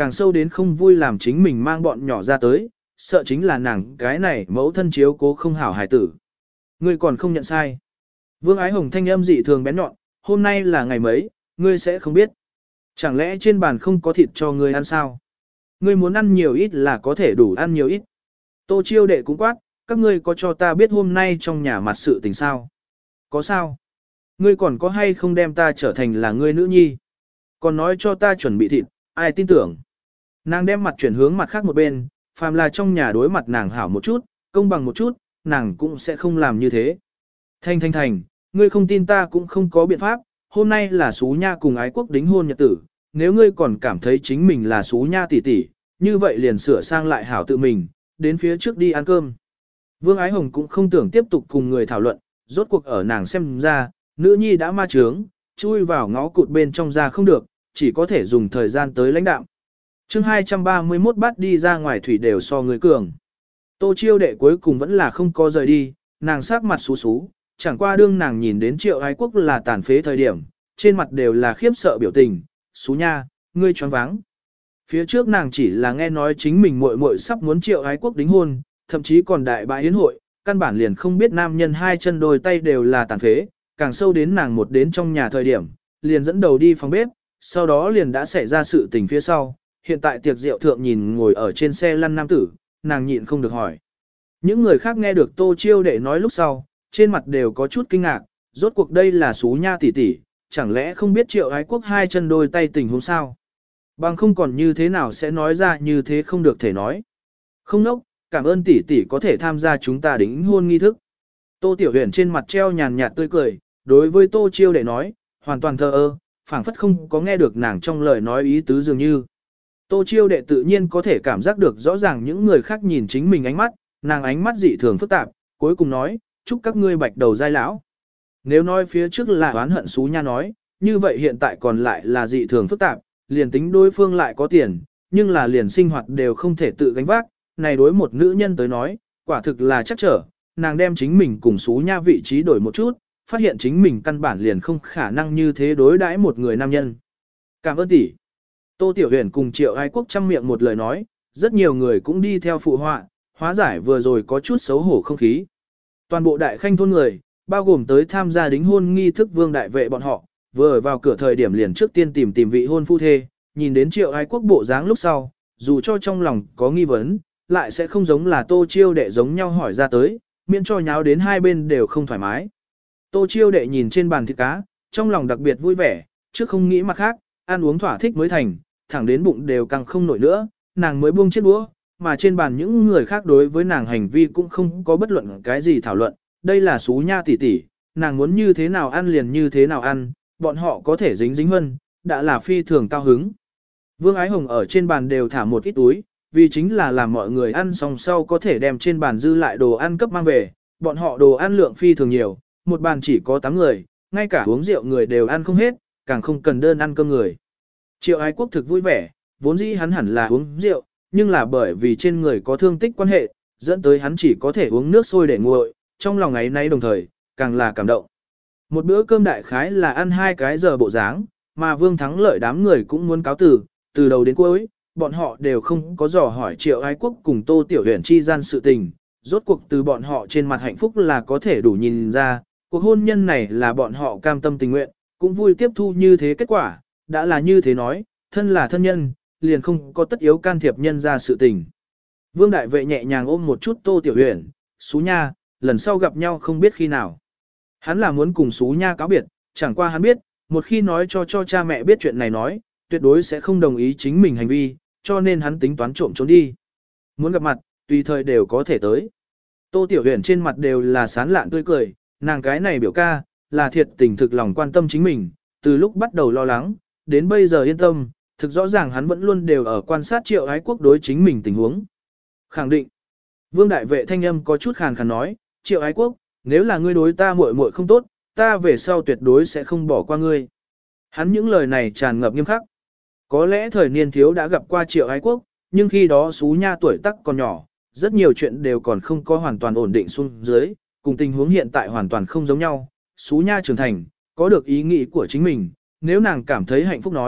càng sâu đến không vui làm chính mình mang bọn nhỏ ra tới, sợ chính là nàng cái này mẫu thân chiếu cố không hảo hài tử. Ngươi còn không nhận sai. Vương Ái Hồng thanh âm dị thường bén nhọn, hôm nay là ngày mấy, ngươi sẽ không biết. Chẳng lẽ trên bàn không có thịt cho ngươi ăn sao? Ngươi muốn ăn nhiều ít là có thể đủ ăn nhiều ít. Tô Chiêu đệ cũng quát, các ngươi có cho ta biết hôm nay trong nhà mặt sự tình sao? Có sao? Ngươi còn có hay không đem ta trở thành là ngươi nữ nhi? Còn nói cho ta chuẩn bị thịt, ai tin tưởng? Nàng đem mặt chuyển hướng mặt khác một bên, phàm là trong nhà đối mặt nàng hảo một chút, công bằng một chút, nàng cũng sẽ không làm như thế. Thanh thanh thành, ngươi không tin ta cũng không có biện pháp, hôm nay là Sú Nha cùng Ái Quốc đính hôn nhật tử, nếu ngươi còn cảm thấy chính mình là Sú Nha tỷ tỷ, như vậy liền sửa sang lại hảo tự mình, đến phía trước đi ăn cơm. Vương Ái Hồng cũng không tưởng tiếp tục cùng người thảo luận, rốt cuộc ở nàng xem ra, nữ nhi đã ma trướng, chui vào ngõ cụt bên trong ra không được, chỉ có thể dùng thời gian tới lãnh đạo. chương hai trăm ba mươi mốt bát đi ra ngoài thủy đều so người cường. Tô Chiêu đệ cuối cùng vẫn là không có rời đi, nàng sắc mặt xú xú, chẳng qua đương nàng nhìn đến Triệu Ái Quốc là tàn phế thời điểm, trên mặt đều là khiếp sợ biểu tình, "Xú nha, ngươi choáng váng." Phía trước nàng chỉ là nghe nói chính mình muội muội sắp muốn Triệu Ái Quốc đính hôn, thậm chí còn đại bại yến hội, căn bản liền không biết nam nhân hai chân đôi tay đều là tàn phế, càng sâu đến nàng một đến trong nhà thời điểm, liền dẫn đầu đi phòng bếp, sau đó liền đã xảy ra sự tình phía sau, hiện tại tiệc rượu thượng nhìn ngồi ở trên xe lăn nam tử, nàng nhịn không được hỏi. Những người khác nghe được Tô Chiêu đệ nói lúc sau, trên mặt đều có chút kinh ngạc, rốt cuộc đây là Sú Nha tỷ tỷ, chẳng lẽ không biết Triệu Ái Quốc hai chân đôi tay tình huống sao? Bằng không còn như thế nào sẽ nói ra như thế không được thể nói. Không nốc, cảm ơn tỷ tỷ có thể tham gia chúng ta đính hôn nghi thức. Tô Tiểu Huyền trên mặt treo nhàn nhạt tươi cười, đối với Tô Chiêu đệ nói, hoàn toàn thờ ơ, phảng phất không có nghe được nàng trong lời nói ý tứ dường như. Tô Chiêu đệ tự nhiên có thể cảm giác được rõ ràng những người khác nhìn chính mình ánh mắt, nàng ánh mắt dị thường phức tạp, cuối cùng nói, chúc các ngươi bạch đầu giai lão. Nếu nói phía trước là oán hận Sú Nha nói, như vậy hiện tại còn lại là dị thường phức tạp, liền tính đối phương lại có tiền, nhưng là liền sinh hoạt đều không thể tự gánh vác, này đối một nữ nhân tới nói, quả thực là chắc trở, nàng đem chính mình cùng Sú Nha vị trí đổi một chút, phát hiện chính mình căn bản liền không khả năng như thế đối đãi một người nam nhân. Cảm ơn tỷ. Tô Tiểu Huyền cùng Triệu Ái Quốc chăm miệng một lời nói, rất nhiều người cũng đi theo phụ họa, hóa giải vừa rồi có chút xấu hổ không khí. Toàn bộ đại khanh thôn người, bao gồm tới tham gia đính hôn nghi thức vương đại vệ bọn họ, vừa vào cửa thời điểm liền trước tiên tìm tìm vị hôn phu thê, nhìn đến Triệu Ái Quốc bộ dáng lúc sau, dù cho trong lòng có nghi vấn, lại sẽ không giống là Tô Chiêu đệ giống nhau hỏi ra tới, miễn cho nháo đến hai bên đều không thoải mái. Tô Chiêu đệ nhìn trên bàn thịt cá, trong lòng đặc biệt vui vẻ, trước không nghĩ mặt khác, ăn uống thỏa thích mới thành, thẳng đến bụng đều càng không nổi nữa, nàng mới buông chiếc đũa, mà trên bàn những người khác đối với nàng hành vi cũng không có bất luận cái gì thảo luận, đây là Sú Nha tỷ tỷ, nàng muốn như thế nào ăn liền như thế nào ăn, bọn họ có thể dính dính hơn, đã là phi thường cao hứng. Vương Ái Hồng ở trên bàn đều thả một ít túi, vì chính là làm mọi người ăn xong sau có thể đem trên bàn dư lại đồ ăn cấp mang về, bọn họ đồ ăn lượng phi thường nhiều, một bàn chỉ có tám người, ngay cả uống rượu người đều ăn không hết, càng không cần đơn ăn cơm người. Triệu Ái Quốc thực vui vẻ, vốn dĩ hắn hẳn là uống rượu, nhưng là bởi vì trên người có thương tích quan hệ, dẫn tới hắn chỉ có thể uống nước sôi để nguội, trong lòng ấy nay đồng thời, càng là cảm động. Một bữa cơm đại khái là ăn hai cái giờ bộ dáng, mà Vương Thắng Lợi đám người cũng muốn cáo từ, từ đầu đến cuối, bọn họ đều không có dò hỏi Triệu Ái Quốc cùng Tô Tiểu Huyền chi gian sự tình, rốt cuộc từ bọn họ trên mặt hạnh phúc là có thể đủ nhìn ra, cuộc hôn nhân này là bọn họ cam tâm tình nguyện, cũng vui tiếp thu như thế kết quả, đã là như thế nói, thân là thân nhân, liền không có tất yếu can thiệp nhân ra sự tình. Vương Đại Vệ nhẹ nhàng ôm một chút Tô Tiểu Huyền, Sú Nha, lần sau gặp nhau không biết khi nào. Hắn là muốn cùng Sú Nha cáo biệt, chẳng qua hắn biết, một khi nói cho cho cha mẹ biết chuyện này nói, tuyệt đối sẽ không đồng ý chính mình hành vi, cho nên hắn tính toán trộm trốn đi. Muốn gặp mặt, tùy thời đều có thể tới. Tô Tiểu Huyền trên mặt đều là sán lạn tươi cười, nàng cái này biểu ca, là thiệt tình thực lòng quan tâm chính mình, từ lúc bắt đầu lo lắng, đến bây giờ yên tâm, thực rõ ràng hắn vẫn luôn đều ở quan sát Triệu Ái Quốc đối chính mình tình huống. Khẳng định, Vương Đại Vệ thanh âm có chút khàn khàn nói, Triệu Ái Quốc, nếu là ngươi đối ta muội muội không tốt, ta về sau tuyệt đối sẽ không bỏ qua ngươi. Hắn những lời này tràn ngập nghiêm khắc. Có lẽ thời niên thiếu đã gặp qua Triệu Ái Quốc, nhưng khi đó Sú Nha tuổi tác còn nhỏ, rất nhiều chuyện đều còn không có hoàn toàn ổn định xuống dưới, cùng tình huống hiện tại hoàn toàn không giống nhau. Sú Nha trưởng thành, có được ý nghĩ của chính mình, nếu nàng cảm thấy hạnh phúc nói,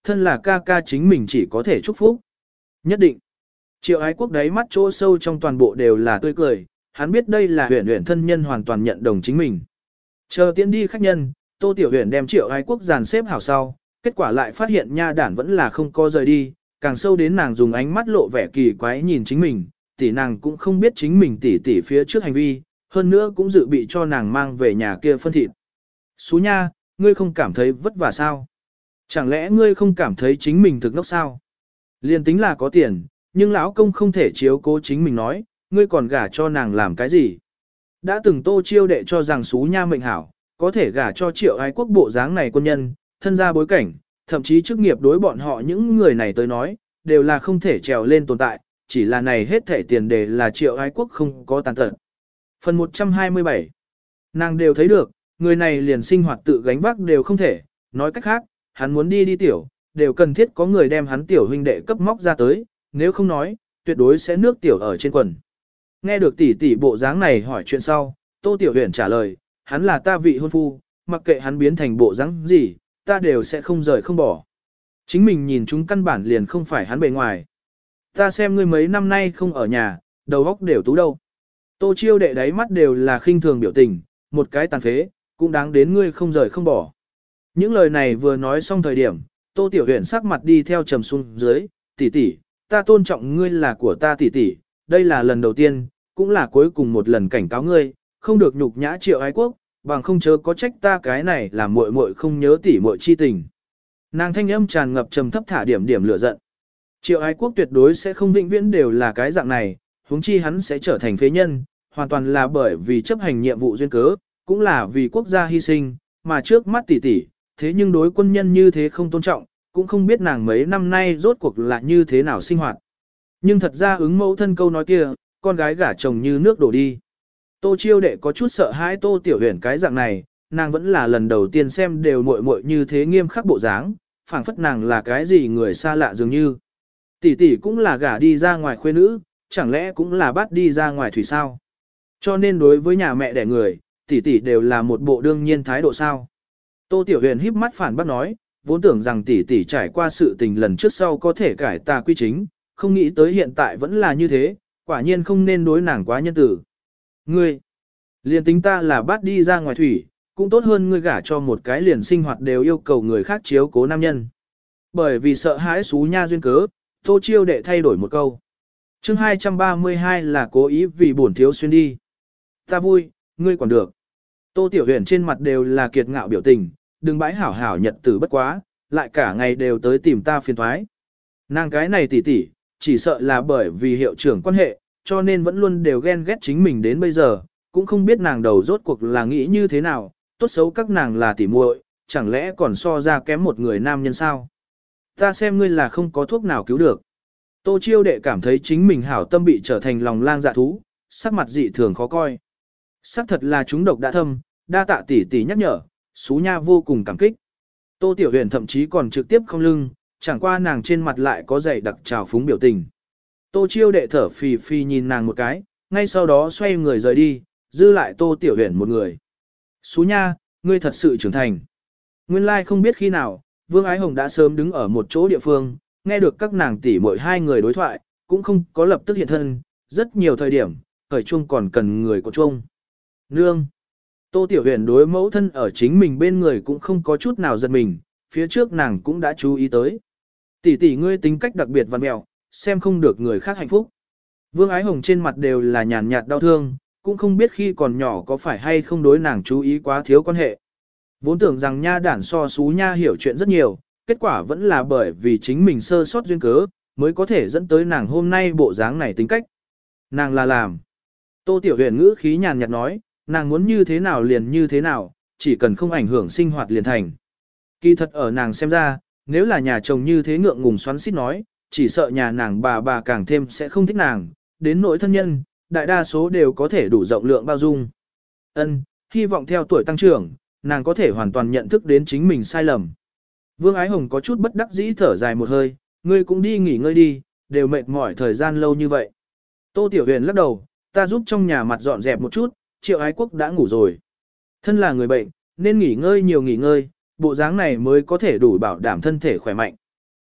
thân là ca ca chính mình chỉ có thể chúc phúc. Nhất định. Triệu ái quốc đáy mắt chỗ sâu trong toàn bộ đều là tươi cười, hắn biết đây là huyền huyền thân nhân hoàn toàn nhận đồng chính mình. Chờ tiễn đi khách nhân, Tô Tiểu Huyền đem Triệu ái quốc dàn xếp hảo sau, kết quả lại phát hiện nha đản vẫn là không có rời đi, càng sâu đến nàng dùng ánh mắt lộ vẻ kỳ quái nhìn chính mình, tỷ nàng cũng không biết chính mình tỷ tỷ phía trước hành vi, hơn nữa cũng dự bị cho nàng mang về nhà kia phân thịt. Xú nha, ngươi không cảm thấy vất vả sao? Chẳng lẽ ngươi không cảm thấy chính mình thực ngốc sao? Liên tính là có tiền, nhưng lão công không thể chiếu cố chính mình nói, ngươi còn gả cho nàng làm cái gì? Đã từng Tô Chiêu đệ cho rằng xú nha mệnh hảo, có thể gả cho Triệu ái quốc bộ dáng này quân nhân, thân gia bối cảnh, thậm chí chức nghiệp đối bọn họ những người này tới nói, đều là không thể trèo lên tồn tại, chỉ là này hết thể tiền đề là Triệu ái quốc không có tàn tật. Phần một trăm hai mươi bảy. Nàng đều thấy được, người này liền sinh hoạt tự gánh vác đều không thể, nói cách khác, hắn muốn đi đi tiểu, đều cần thiết có người đem hắn tiểu huynh đệ cấp móc ra tới, nếu không nói, tuyệt đối sẽ nước tiểu ở trên quần. Nghe được tỷ tỷ bộ dáng này hỏi chuyện sau, Tô Tiểu Huyền trả lời, hắn là ta vị hôn phu, mặc kệ hắn biến thành bộ dáng gì, ta đều sẽ không rời không bỏ. Chính mình nhìn chúng căn bản liền không phải hắn bề ngoài. Ta xem ngươi mấy năm nay không ở nhà, đầu óc đều tú đâu. Tô Chiêu đệ đáy mắt đều là khinh thường biểu tình, một cái tàn phế, cũng đáng đến ngươi không rời không bỏ. Những lời này vừa nói xong thời điểm, Tô Tiểu Huyền sắc mặt đi theo trầm xuống dưới, tỷ tỷ, ta tôn trọng ngươi là của ta tỷ tỷ, đây là lần đầu tiên, cũng là cuối cùng một lần cảnh cáo ngươi, không được nhục nhã Triệu ái quốc, bằng không chớ có trách ta cái này là muội muội không nhớ tỷ muội chi tình. Nàng thanh âm tràn ngập trầm thấp thả điểm điểm lửa giận. Triệu ái quốc tuyệt đối sẽ không vĩnh viễn đều là cái dạng này, huống chi hắn sẽ trở thành phế nhân, hoàn toàn là bởi vì chấp hành nhiệm vụ duyên cớ, cũng là vì quốc gia hy sinh, mà trước mắt tỷ tỷ, thế nhưng đối quân nhân như thế không tôn trọng, cũng không biết nàng mấy năm nay rốt cuộc là như thế nào sinh hoạt. Nhưng thật ra ứng mẫu thân câu nói kia, con gái gả chồng như nước đổ đi. Tô Chiêu đệ có chút sợ hãi Tô Tiểu Huyền cái dạng này, nàng vẫn là lần đầu tiên xem đều muội muội như thế nghiêm khắc bộ dáng, phảng phất nàng là cái gì người xa lạ dường như. Tỷ tỷ cũng là gả đi ra ngoài khuê nữ, chẳng lẽ cũng là bắt đi ra ngoài thủy sao? Cho nên đối với nhà mẹ đẻ người, tỷ tỷ đều là một bộ đương nhiên thái độ sao? Tô Tiểu Huyền híp mắt phản bác nói, vốn tưởng rằng tỷ tỷ trải qua sự tình lần trước sau có thể cải tà quy chính, không nghĩ tới hiện tại vẫn là như thế, quả nhiên không nên đối nàng quá nhân tử. Ngươi, liền tính ta là bắt đi ra ngoài thủy, cũng tốt hơn ngươi gả cho một cái liền sinh hoạt đều yêu cầu người khác chiếu cố nam nhân. Bởi vì sợ hãi xú nha duyên cớ, Tô Chiêu đệ thay đổi một câu. Chương hai trăm ba mươi hai là cố ý vì bổn thiếu xuyên đi. Ta vui, ngươi còn được. Tô Tiểu Huyền trên mặt đều là kiệt ngạo biểu tình, đừng bãi hảo hảo nhật tử bất quá, lại cả ngày đều tới tìm ta phiền thoái. Nàng cái này tỉ tỉ, chỉ sợ là bởi vì hiệu trưởng quan hệ, cho nên vẫn luôn đều ghen ghét chính mình đến bây giờ, cũng không biết nàng đầu rốt cuộc là nghĩ như thế nào, tốt xấu các nàng là tỉ muội, chẳng lẽ còn so ra kém một người nam nhân sao? Ta xem ngươi là không có thuốc nào cứu được. Tô Chiêu đệ cảm thấy chính mình hảo tâm bị trở thành lòng lang dạ thú, sắc mặt dị thường khó coi. Sắc thật là chúng độc đã thâm, đa tạ tỷ tỷ nhắc nhở, Xú Nha vô cùng cảm kích. Tô Tiểu Huyền thậm chí còn trực tiếp không lưng, chẳng qua nàng trên mặt lại có dày đặc trào phúng biểu tình. Tô Chiêu đệ thở phì phì nhìn nàng một cái, ngay sau đó xoay người rời đi, dư lại Tô Tiểu Huyền một người. Xú Nha, ngươi thật sự trưởng thành. Nguyên lai không biết khi nào, Vương Ái Hồng đã sớm đứng ở một chỗ địa phương, nghe được các nàng tỷ muội hai người đối thoại, cũng không có lập tức hiện thân, rất nhiều thời điểm, khởi chuông còn cần người có chuông. Nương. Tô Tiểu Huyền đối mẫu thân ở chính mình bên người cũng không có chút nào giật mình, phía trước nàng cũng đã chú ý tới. Tỷ tỷ ngươi tính cách đặc biệt văn mẹo, xem không được người khác hạnh phúc. Vương Ái Hồng trên mặt đều là nhàn nhạt đau thương, cũng không biết khi còn nhỏ có phải hay không đối nàng chú ý quá thiếu quan hệ. Vốn tưởng rằng nha đản so xú nha hiểu chuyện rất nhiều, kết quả vẫn là bởi vì chính mình sơ sót duyên cớ, mới có thể dẫn tới nàng hôm nay bộ dáng này tính cách. Nàng là làm. Tô Tiểu Huyền ngữ khí nhàn nhạt nói, nàng muốn như thế nào liền như thế nào, chỉ cần không ảnh hưởng sinh hoạt liền thành. Kỳ thật ở nàng xem ra, nếu là nhà chồng như thế ngượng ngùng xoắn xít nói, chỉ sợ nhà nàng bà bà càng thêm sẽ không thích nàng, đến nỗi thân nhân, đại đa số đều có thể đủ rộng lượng bao dung. Ân, hy vọng theo tuổi tăng trưởng, nàng có thể hoàn toàn nhận thức đến chính mình sai lầm. Vương Ái Hồng có chút bất đắc dĩ thở dài một hơi, ngươi cũng đi nghỉ ngơi đi, đều mệt mỏi thời gian lâu như vậy. Tô Tiểu Huyền lắc đầu, ta giúp trong nhà mặt dọn dẹp một chút, Triệu Ái Quốc đã ngủ rồi. Thân là người bệnh, nên nghỉ ngơi nhiều nghỉ ngơi, bộ dáng này mới có thể đủ bảo đảm thân thể khỏe mạnh.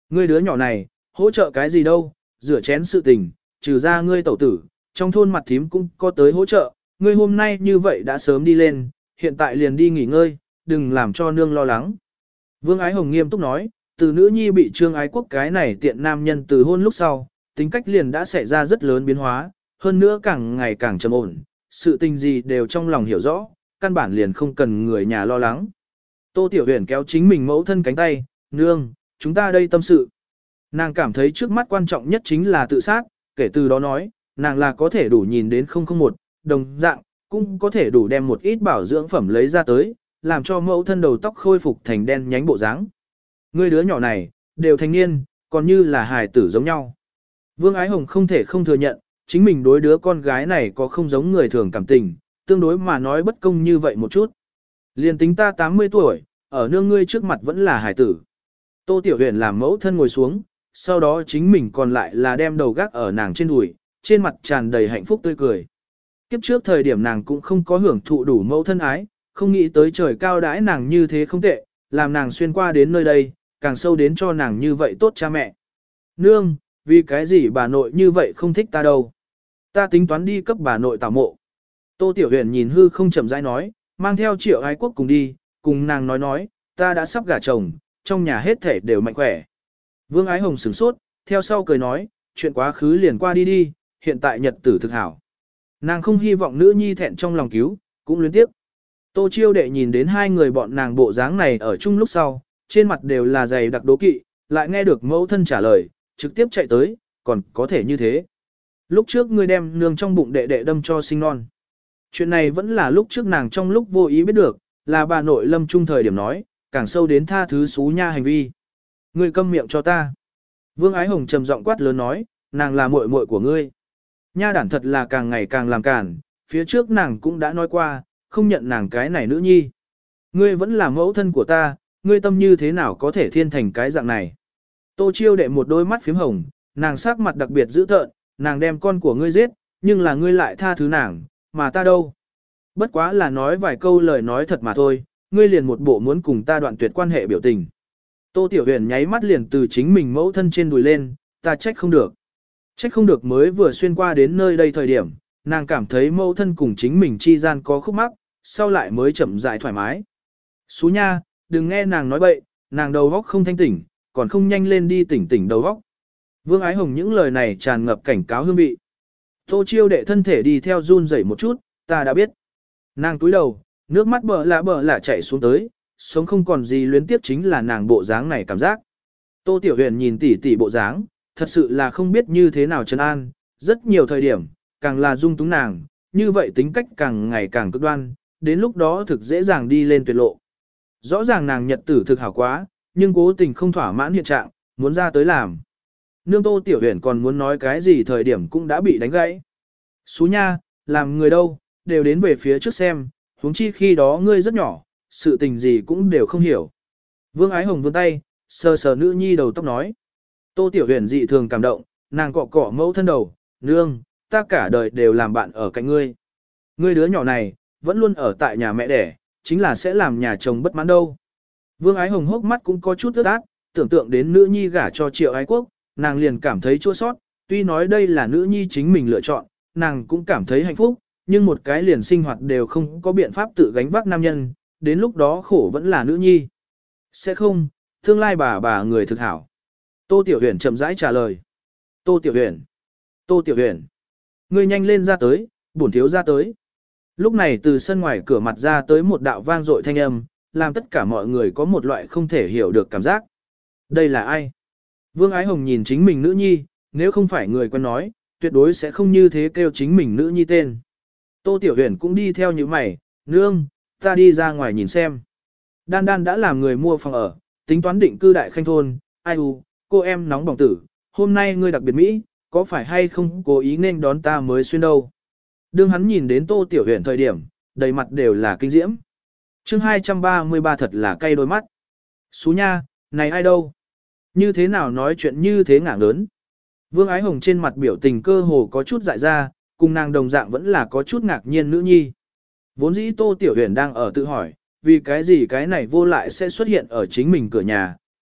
Ngươi đứa nhỏ này, hỗ trợ cái gì đâu, rửa chén sự tình, trừ ra ngươi tẩu tử, trong thôn mặt thím cũng có tới hỗ trợ, ngươi hôm nay như vậy đã sớm đi lên, hiện tại liền đi nghỉ ngơi, đừng làm cho nương lo lắng. Vương Ái Hồng nghiêm túc nói, từ nữ nhi bị Trương Ái Quốc cái này tiện nam nhân từ hôn lúc sau, tính cách liền đã xảy ra rất lớn biến hóa, hơn nữa càng ngày càng trầm ổn, sự tình gì đều trong lòng hiểu rõ, căn bản liền không cần người nhà lo lắng. Tô Tiểu Huyền kéo chính mình mẫu thân cánh tay, nương, chúng ta đây tâm sự. Nàng cảm thấy trước mắt quan trọng nhất chính là tự sát, kể từ đó nói, nàng là có thể đủ nhìn đến không không một, đồng dạng, cũng có thể đủ đem một ít bảo dưỡng phẩm lấy ra tới, làm cho mẫu thân đầu tóc khôi phục thành đen nhánh bộ dáng. Người đứa nhỏ này, đều thành niên, còn như là hài tử giống nhau. Vương Ái Hồng không thể không thừa nhận, chính mình đối đứa con gái này có không giống người thường cảm tình, tương đối mà nói bất công như vậy một chút. Liền tính ta tám mươi tuổi, ở nương ngươi trước mặt vẫn là hài tử. Tô Tiểu Huyền làm mẫu thân ngồi xuống, sau đó chính mình còn lại là đem đầu gác ở nàng trên đùi, trên mặt tràn đầy hạnh phúc tươi cười. Kiếp trước thời điểm nàng cũng không có hưởng thụ đủ mẫu thân ái, không nghĩ tới trời cao đãi nàng như thế không tệ, làm nàng xuyên qua đến nơi đây, càng sâu đến cho nàng như vậy tốt cha mẹ. Nương, vì cái gì bà nội như vậy không thích ta đâu. Ta tính toán đi cấp bà nội tảo mộ. Tô Tiểu Huyền nhìn hư không chậm rãi nói, mang theo Triệu Ái Quốc cùng đi, cùng nàng nói nói, ta đã sắp gả chồng, trong nhà hết thể đều mạnh khỏe. Vương Ái Hồng sửng sốt, theo sau cười nói, chuyện quá khứ liền qua đi đi, hiện tại nhật tử thực hảo. Nàng không hy vọng nữ nhi thẹn trong lòng cứu, cũng luyến tiếp. Tô Chiêu đệ nhìn đến hai người bọn nàng bộ dáng này ở chung lúc sau, trên mặt đều là dày đặc đố kỵ, lại nghe được mẫu thân trả lời, trực tiếp chạy tới, còn có thể như thế. Lúc trước ngươi đem nương trong bụng đệ đệ đâm cho sinh non. Chuyện này vẫn là lúc trước nàng trong lúc vô ý biết được, là bà nội lâm trung thời điểm nói, càng sâu đến tha thứ xú nha hành vi. Ngươi câm miệng cho ta. Vương Ái Hồng trầm giọng quát lớn nói, nàng là muội muội của ngươi. Nha đản thật là càng ngày càng làm cản, phía trước nàng cũng đã nói qua, không nhận nàng cái này nữ nhi. Ngươi vẫn là mẫu thân của ta, ngươi tâm như thế nào có thể thiên thành cái dạng này. Tô Chiêu đệ một đôi mắt phím hồng, nàng sắc mặt đặc biệt dữ tợn, nàng đem con của ngươi giết, nhưng là ngươi lại tha thứ nàng, mà ta đâu. Bất quá là nói vài câu lời nói thật mà thôi, ngươi liền một bộ muốn cùng ta đoạn tuyệt quan hệ biểu tình. Tô Tiểu Huyền nháy mắt liền từ chính mình mẫu thân trên đùi lên, ta trách không được. Trách không được mới vừa xuyên qua đến nơi đây thời điểm, nàng cảm thấy mẫu thân cùng chính mình chi gian có khúc mắc, sau lại mới chậm rãi thoải mái. Xú nha, đừng nghe nàng nói bậy, nàng đầu óc không thanh tỉnh, còn không nhanh lên đi tỉnh tỉnh đầu óc. Vương Ái Hồng những lời này tràn ngập cảnh cáo hương vị. Tô Chiêu đệ thân thể đi theo run rẩy một chút, ta đã biết. Nàng túi đầu, nước mắt bờ lạ bờ lạ chảy xuống tới, sống không còn gì luyến tiếp chính là nàng bộ dáng này cảm giác. Tô Tiểu Huyền nhìn tỉ tỉ bộ dáng, thật sự là không biết như thế nào trấn an, rất nhiều thời điểm, càng là dung túng nàng, như vậy tính cách càng ngày càng cực đoan, đến lúc đó thực dễ dàng đi lên tuyệt lộ. Rõ ràng nàng nhật tử thực hảo quá, nhưng cố tình không thỏa mãn hiện trạng, muốn ra tới làm. Nương Tô Tiểu Huyền còn muốn nói cái gì thời điểm cũng đã bị đánh gãy. Xú nha, làm người đâu, đều đến về phía trước xem, huống chi khi đó ngươi rất nhỏ, sự tình gì cũng đều không hiểu. Vương Ái Hồng vươn tay, sờ sờ nữ nhi đầu tóc nói. Tô Tiểu Huyền dị thường cảm động, nàng cọ cọ mẫu thân đầu, nương, ta cả đời đều làm bạn ở cạnh ngươi. Ngươi đứa nhỏ này, vẫn luôn ở tại nhà mẹ đẻ, chính là sẽ làm nhà chồng bất mãn đâu. Vương Ái Hồng hốc mắt cũng có chút ướt át, tưởng tượng đến nữ nhi gả cho Triệu Ái Quốc, nàng liền cảm thấy chua sót, tuy nói đây là nữ nhi chính mình lựa chọn, nàng cũng cảm thấy hạnh phúc, nhưng một cái liền sinh hoạt đều không có biện pháp tự gánh vác nam nhân, đến lúc đó khổ vẫn là nữ nhi. Sẽ không, tương lai bà bà người thực hảo. Tô Tiểu Huyền chậm rãi trả lời. Tô Tiểu Huyền, Tô Tiểu Huyền, ngươi nhanh lên ra tới, bổn thiếu ra tới. Lúc này từ sân ngoài cửa mặt ra tới một đạo vang dội thanh âm, làm tất cả mọi người có một loại không thể hiểu được cảm giác. Đây là ai? Vương Ái Hồng nhìn chính mình nữ nhi, nếu không phải người quen nói, tuyệt đối sẽ không như thế kêu chính mình nữ nhi tên. Tô Tiểu Huyền cũng đi theo như mày, nương, ta đi ra ngoài nhìn xem. Đan Đan đã làm người mua phòng ở, tính toán định cư đại khanh thôn, ai u, cô em nóng bỏng tử, hôm nay ngươi đặc biệt Mỹ, có phải hay không cố ý nên đón ta mới xuyên đâu. Đương hắn nhìn đến Tô Tiểu Huyền thời điểm, đầy mặt đều là kinh diễm. chương hai trăm ba mươi ba thật là cay đôi mắt. Xú nha, này ai đâu? Như thế nào nói chuyện như thế ngả lớn? Vương Ái Hồng trên mặt biểu tình cơ hồ có chút dại ra, cùng nàng đồng dạng vẫn là có chút ngạc nhiên nữ nhi. Vốn dĩ Tô Tiểu Huyền đang ở tự hỏi, vì cái gì cái này vô lại sẽ xuất hiện ở chính mình cửa nhà,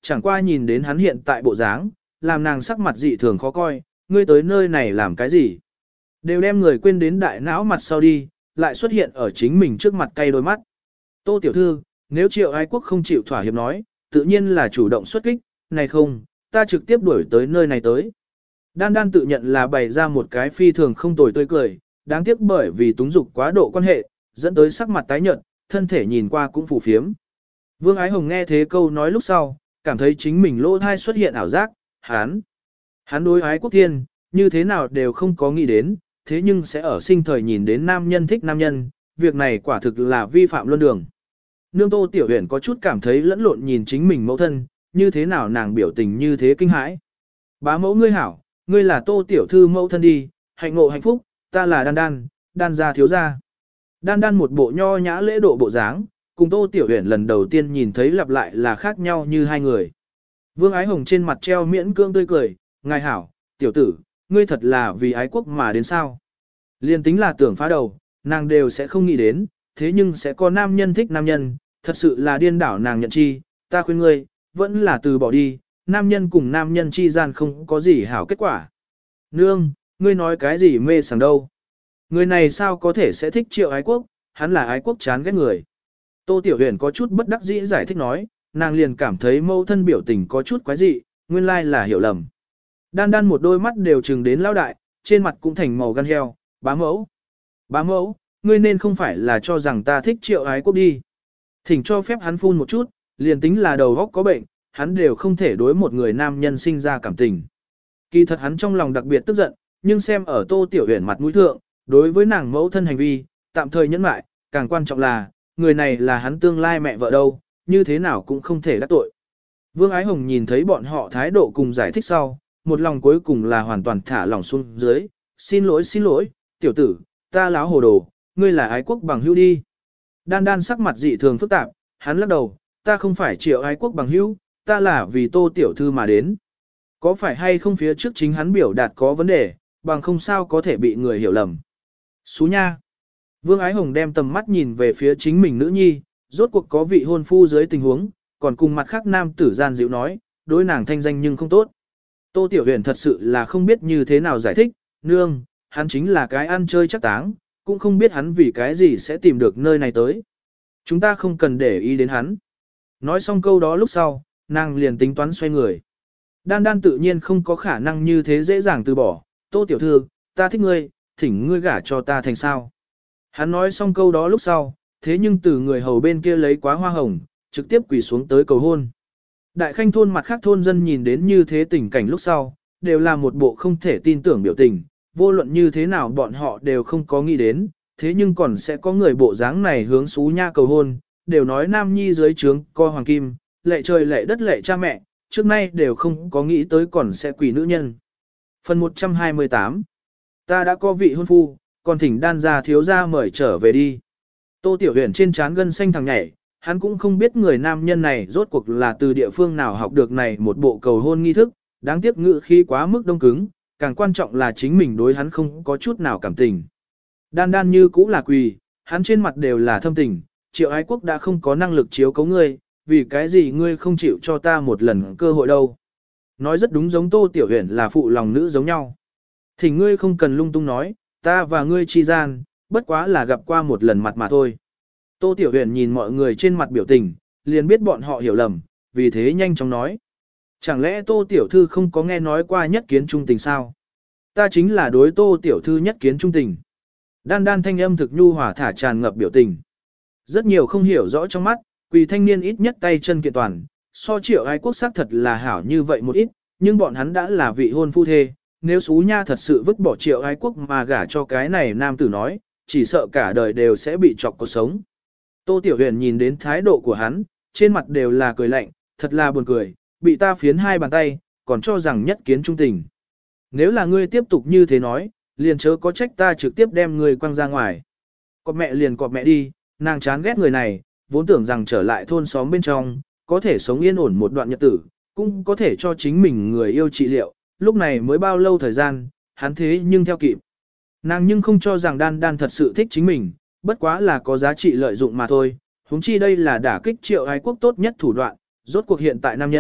chẳng qua nhìn đến hắn hiện tại bộ dáng, làm nàng sắc mặt dị thường khó coi, ngươi tới nơi này làm cái gì? Đều đem người quên đến đại não mặt sau đi, lại xuất hiện ở chính mình trước mặt cay đôi mắt. Tô tiểu thư, nếu Triệu Ái Quốc không chịu thỏa hiệp nói, tự nhiên là chủ động xuất kích, này không, ta trực tiếp đuổi tới nơi này tới. Đan Đan tự nhận là bày ra một cái phi thường không tồi tươi cười, đáng tiếc bởi vì túng dục quá độ quan hệ, dẫn tới sắc mặt tái nhợt, thân thể nhìn qua cũng phù phiếm. Vương Ái Hồng nghe thế câu nói lúc sau, cảm thấy chính mình lỗ thai xuất hiện ảo giác, hắn. Hắn đối Ái Quốc Thiên, như thế nào đều không có nghĩ đến, thế nhưng sẽ ở sinh thời nhìn đến nam nhân thích nam nhân, việc này quả thực là vi phạm luân đường. Nương Tô Tiểu Huyền có chút cảm thấy lẫn lộn nhìn chính mình mẫu thân, như thế nào nàng biểu tình như thế kinh hãi. Bá mẫu ngươi hảo, ngươi là Tô Tiểu Thư mẫu thân đi, hạnh ngộ hạnh phúc, ta là Đan Đan, Đan gia thiếu gia. Đan Đan một bộ nho nhã lễ độ bộ dáng, cùng Tô Tiểu Huyền lần đầu tiên nhìn thấy lặp lại là khác nhau như hai người. Vương Ái Hồng trên mặt treo miễn cưỡng tươi cười, ngài hảo, tiểu tử, ngươi thật là vì ái quốc mà đến sao. Liên tính là tưởng phá đầu, nàng đều sẽ không nghĩ đến, thế nhưng sẽ có nam nhân thích nam nhân, thật sự là điên đảo nàng nhận chi, ta khuyên ngươi, vẫn là từ bỏ đi, nam nhân cùng nam nhân chi gian không có gì hảo kết quả. Nương, ngươi nói cái gì mê sảng đâu. Người này sao có thể sẽ thích Triệu Ái Quốc, hắn là ái quốc chán ghét người. Tô Tiểu Huyền có chút bất đắc dĩ giải thích nói, nàng liền cảm thấy mâu thân biểu tình có chút quái dị, nguyên lai là hiểu lầm. Đan Đan một đôi mắt đều trừng đến lao đại, trên mặt cũng thành màu gan heo, bá mẫu. Bá mẫu, ngươi nên không phải là cho rằng ta thích Triệu Ái Quốc đi. Thỉnh cho phép hắn phun một chút, liền tính là đầu óc có bệnh, hắn đều không thể đối một người nam nhân sinh ra cảm tình. Kỳ thật hắn trong lòng đặc biệt tức giận, nhưng xem ở Tô Tiểu Huyền mặt mũi thượng, đối với nàng mẫu thân hành vi, tạm thời nhẫn mại, càng quan trọng là, người này là hắn tương lai mẹ vợ đâu, như thế nào cũng không thể đắc tội. Vương Ái Hồng nhìn thấy bọn họ thái độ cùng giải thích sau, một lòng cuối cùng là hoàn toàn thả lỏng xuống dưới, xin lỗi xin lỗi, tiểu tử, ta láo hồ đồ, ngươi là ái quốc bằng hữu đi. Đan Đan sắc mặt dị thường phức tạp, hắn lắc đầu, ta không phải Triệu Ái Quốc bằng hữu, ta là vì Tô tiểu thư mà đến. Có phải hay không phía trước chính hắn biểu đạt có vấn đề, bằng không sao có thể bị người hiểu lầm. Xú nha. Vương Ái Hồng đem tầm mắt nhìn về phía chính mình nữ nhi, rốt cuộc có vị hôn phu dưới tình huống, còn cùng mặt khác nam tử gian dịu nói, đối nàng thanh danh nhưng không tốt. Tô Tiểu Huyền thật sự là không biết như thế nào giải thích, nương, hắn chính là cái ăn chơi chắc táng, cũng không biết hắn vì cái gì sẽ tìm được nơi này tới. Chúng ta không cần để ý đến hắn. Nói xong câu đó lúc sau, nàng liền tính toán xoay người. Đan Đan tự nhiên không có khả năng như thế dễ dàng từ bỏ, Tô tiểu thư, ta thích ngươi, thỉnh ngươi gả cho ta thành sao. Hắn nói xong câu đó lúc sau, thế nhưng từ người hầu bên kia lấy quá hoa hồng, trực tiếp quỳ xuống tới cầu hôn. Đại Khanh thôn mặt khác thôn dân nhìn đến như thế tình cảnh lúc sau, đều là một bộ không thể tin tưởng biểu tình, vô luận như thế nào bọn họ đều không có nghĩ đến, thế nhưng còn sẽ có người bộ dáng này hướng xú nha cầu hôn, đều nói nam nhi dưới trướng co hoàng kim, lệ trời lệ đất lệ cha mẹ, trước nay đều không có nghĩ tới còn sẽ quỷ nữ nhân. Phần một trăm hai mươi tám. Ta đã có vị hôn phu, còn thỉnh Đan gia thiếu gia mời trở về đi. Tô Tiểu Huyền trên trán gân xanh thằng nhảy, hắn cũng không biết người nam nhân này rốt cuộc là từ địa phương nào học được này một bộ cầu hôn nghi thức, đáng tiếc ngự khi quá mức đông cứng, càng quan trọng là chính mình đối hắn không có chút nào cảm tình. Đan Đan như cũ là quỳ, hắn trên mặt đều là thâm tình, Triệu Ái Quốc đã không có năng lực chiếu cấu ngươi, vì cái gì ngươi không chịu cho ta một lần cơ hội đâu. Nói rất đúng, giống Tô Tiểu Huyền là phụ lòng nữ giống nhau. Thì ngươi không cần lung tung nói, ta và ngươi chi gian, bất quá là gặp qua một lần mặt mà thôi. Tô Tiểu Huyền nhìn mọi người trên mặt biểu tình, liền biết bọn họ hiểu lầm, vì thế nhanh chóng nói. Chẳng lẽ Tô Tiểu Thư không có nghe nói qua nhất kiến trung tình sao? Ta chính là đối Tô Tiểu Thư nhất kiến trung tình. Đan Đan thanh âm thực nhu hòa thả tràn ngập biểu tình. Rất nhiều không hiểu rõ trong mắt, quỳ thanh niên ít nhất tay chân kiện toàn, so Triệu Ái Quốc xác thật là hảo như vậy một ít, nhưng bọn hắn đã là vị hôn phu thê, nếu xú nha thật sự vứt bỏ Triệu Ái Quốc mà gả cho cái này nam tử nói, chỉ sợ cả đời đều sẽ bị chọc cuộc sống. Tô Tiểu Huyền nhìn đến thái độ của hắn, trên mặt đều là cười lạnh, thật là buồn cười, bị ta phiến hai bàn tay, còn cho rằng nhất kiến trung tình. Nếu là ngươi tiếp tục như thế nói, liền chớ có trách ta trực tiếp đem ngươi quăng ra ngoài. Cọp mẹ liền cọp mẹ đi, nàng chán ghét người này, vốn tưởng rằng trở lại thôn xóm bên trong, có thể sống yên ổn một đoạn nhật tử, cũng có thể cho chính mình người yêu trị liệu, lúc này mới bao lâu thời gian, hắn thế nhưng theo kịp. Nàng nhưng không cho rằng Đan Đan thật sự thích chính mình, bất quá là có giá trị lợi dụng mà thôi, huống chi đây là đả kích Triệu Ái Quốc tốt nhất thủ đoạn, rốt cuộc hiện tại nam nhân,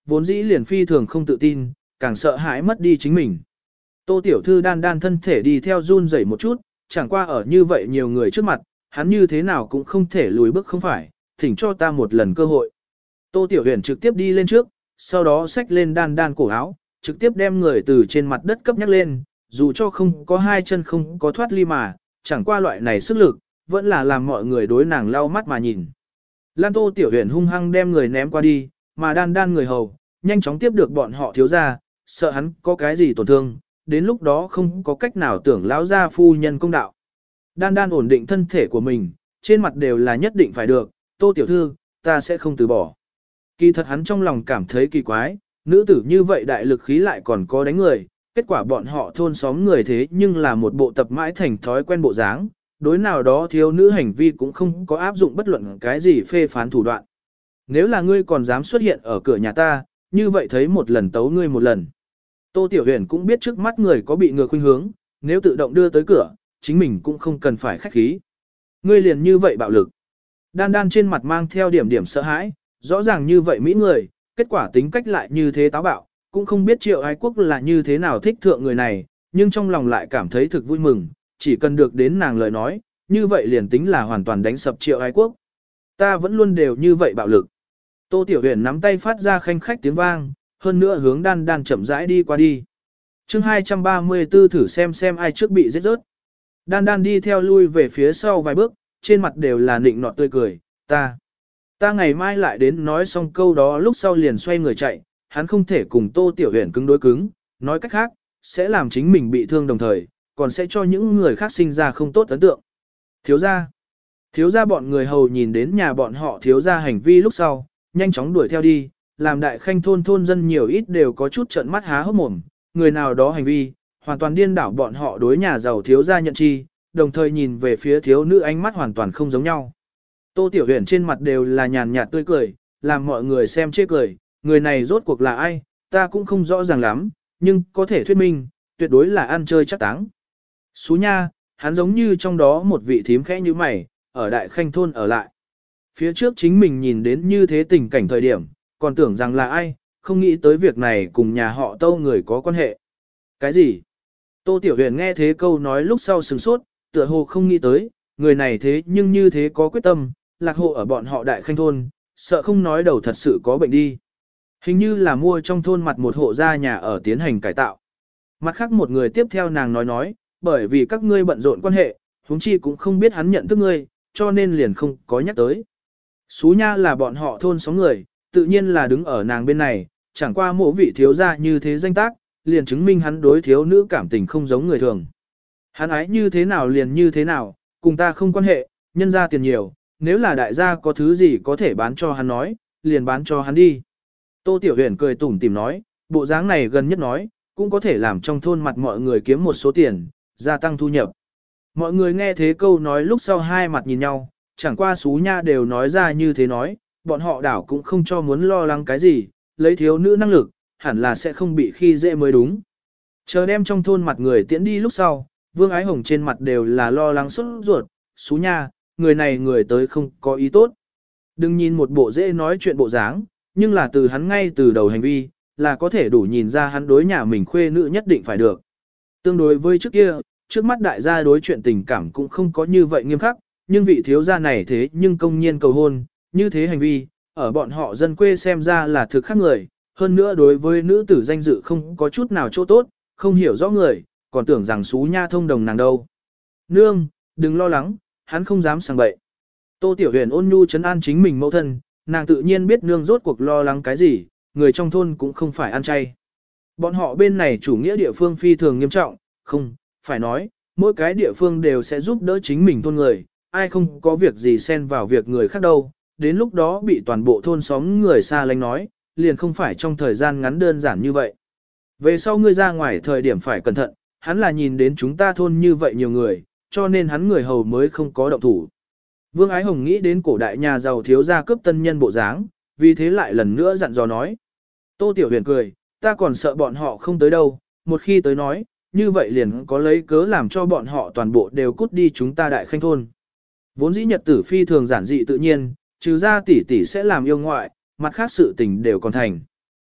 vốn dĩ liền phi thường không tự tin, càng sợ hãi mất đi chính mình. Tô tiểu thư đan đan thân thể đi theo run rẩy một chút, chẳng qua ở như vậy nhiều người trước mặt, hắn như thế nào cũng không thể lùi bước không phải, thỉnh cho ta một lần cơ hội. Tô tiểu huyền trực tiếp đi lên trước, sau đó xách lên đan đan cổ áo, trực tiếp đem người từ trên mặt đất cấp nhắc lên, dù cho không có hai chân không có thoát ly mà, chẳng qua loại này sức lực, vẫn là làm mọi người đối nàng lau mắt mà nhìn. Lan Tô tiểu huyền hung hăng đem người ném qua đi, mà đan đan người hầu, nhanh chóng tiếp được bọn họ thiếu ra, sợ hắn có cái gì tổn thương, đến lúc đó không có cách nào tưởng lão gia phu nhân công đạo. Đan đan ổn định thân thể của mình, trên mặt đều là nhất định phải được, Tô tiểu thư, ta sẽ không từ bỏ. Kỳ thật hắn trong lòng cảm thấy kỳ quái, nữ tử như vậy đại lực khí lại còn có đánh người, kết quả bọn họ thôn xóm người thế nhưng là một bộ tập mãi thành thói quen bộ dáng, đối nào đó thiếu nữ hành vi cũng không có áp dụng bất luận cái gì phê phán thủ đoạn. Nếu là ngươi còn dám xuất hiện ở cửa nhà ta, như vậy thấy một lần tấu ngươi một lần. Tô Tiểu Huyền cũng biết trước mắt người có bị ngược khuynh hướng, nếu tự động đưa tới cửa, chính mình cũng không cần phải khách khí. Ngươi liền như vậy bạo lực. Đan đan trên mặt mang theo điểm điểm sợ hãi, rõ ràng như vậy mỹ người, kết quả tính cách lại như thế táo bạo, cũng không biết Triệu Ái Quốc là như thế nào thích thượng người này, nhưng trong lòng lại cảm thấy thực vui mừng, chỉ cần được đến nàng lời nói, như vậy liền tính là hoàn toàn đánh sập Triệu Ái Quốc. Ta vẫn luôn đều như vậy bạo lực. Tô Tiểu Huyền nắm tay phát ra khanh khách tiếng vang, hơn nữa hướng đan đan chậm rãi đi qua đi. chương hai trăm ba mươi tư thử xem xem ai trước bị giết rớt. Đan đan đi theo lui về phía sau vài bước, trên mặt đều là nịnh nọt tươi cười, ta. Ta ngày mai lại đến nói xong câu đó lúc sau liền xoay người chạy, hắn không thể cùng Tô Tiểu Huyền cứng đối cứng, nói cách khác, sẽ làm chính mình bị thương đồng thời, còn sẽ cho những người khác sinh ra không tốt ấn tượng. Thiếu gia. Thiếu gia bọn người hầu nhìn đến nhà bọn họ thiếu gia hành vi lúc sau, nhanh chóng đuổi theo đi, làm đại khanh thôn thôn dân nhiều ít đều có chút trợn mắt há hốc mồm, người nào đó hành vi, hoàn toàn điên đảo bọn họ đối nhà giàu thiếu gia nhận chi, đồng thời nhìn về phía thiếu nữ ánh mắt hoàn toàn không giống nhau. Tô Tiểu Huyền trên mặt đều là nhàn nhạt tươi cười, làm mọi người xem chê cười, người này rốt cuộc là ai, ta cũng không rõ ràng lắm, nhưng có thể thuyết minh, tuyệt đối là ăn chơi chắc táng. Xú nha, hắn giống như trong đó một vị thím khẽ như mày, ở đại khanh thôn ở lại. Phía trước chính mình nhìn đến như thế tình cảnh thời điểm, còn tưởng rằng là ai, không nghĩ tới việc này cùng nhà họ Tô người có quan hệ. Cái gì? Tô Tiểu Huyền nghe thế câu nói lúc sau sừng sốt, tựa hồ không nghĩ tới, người này thế nhưng như thế có quyết tâm, lạc hộ ở bọn họ đại khanh thôn, sợ không nói đầu thật sự có bệnh đi. Hình như là mua trong thôn mặt một hộ gia nhà ở tiến hành cải tạo. Mặt khác một người tiếp theo nàng nói nói, bởi vì các ngươi bận rộn quan hệ, huống chi cũng không biết hắn nhận thức ngươi, cho nên liền không có nhắc tới. Xú nha là bọn họ thôn xóm người, tự nhiên là đứng ở nàng bên này, chẳng qua mộ vị thiếu gia như thế danh tác, liền chứng minh hắn đối thiếu nữ cảm tình không giống người thường. Hắn ái như thế nào liền như thế nào, cùng ta không quan hệ, nhân ra tiền nhiều, nếu là đại gia có thứ gì có thể bán cho hắn nói, liền bán cho hắn đi. Tô Tiểu Huyền cười tủm tỉm nói, bộ dáng này gần nhất nói, cũng có thể làm trong thôn mặt mọi người kiếm một số tiền, gia tăng thu nhập. Mọi người nghe thế câu nói lúc sau hai mặt nhìn nhau, chẳng qua xú nha đều nói ra như thế nói, bọn họ đảo cũng không cho muốn lo lắng cái gì, lấy thiếu nữ năng lực, hẳn là sẽ không bị khi dễ mới đúng. Chờ đem trong thôn mặt người tiễn đi lúc sau, Vương Ái Hồng trên mặt đều là lo lắng sốt ruột, xú nha, người này người tới không có ý tốt. Đừng nhìn một bộ dễ nói chuyện bộ dáng, nhưng là từ hắn ngay từ đầu hành vi, là có thể đủ nhìn ra hắn đối nhà mình khuê nữ nhất định phải được. Tương đối với trước kia, trước mắt đại gia đối chuyện tình cảm cũng không có như vậy nghiêm khắc, nhưng vị thiếu gia này thế nhưng công nhiên cầu hôn, như thế hành vi, ở bọn họ dân quê xem ra là thực khác người, hơn nữa đối với nữ tử danh dự không có chút nào chỗ tốt, không hiểu rõ người, còn tưởng rằng xú nha thông đồng nàng đâu. Nương, đừng lo lắng, hắn không dám sang bậy. Tô Tiểu Huyền ôn nhu trấn an chính mình mẫu thân, nàng tự nhiên biết nương rốt cuộc lo lắng cái gì, người trong thôn cũng không phải ăn chay. Bọn họ bên này chủ nghĩa địa phương phi thường nghiêm trọng, không, phải nói, mỗi cái địa phương đều sẽ giúp đỡ chính mình thôn người, ai không có việc gì xen vào việc người khác đâu, đến lúc đó bị toàn bộ thôn xóm người xa lánh nói, liền không phải trong thời gian ngắn đơn giản như vậy. Về sau ngươi ra ngoài thời điểm phải cẩn thận, hắn là nhìn đến chúng ta thôn như vậy nhiều người, cho nên hắn người hầu mới không có động thủ. Vương Ái Hồng nghĩ đến cổ đại nhà giàu thiếu gia cướp tân nhân bộ dáng, vì thế lại lần nữa dặn dò nói. Tô Tiểu Huyền cười, ta còn sợ bọn họ không tới đâu, một khi tới nói, như vậy liền có lấy cớ làm cho bọn họ toàn bộ đều cút đi chúng ta đại khanh thôn. Vốn dĩ nhật tử phi thường giản dị tự nhiên, trừ ra tỷ tỷ sẽ làm yêu ngoại, mặt khác sự tình đều còn thành.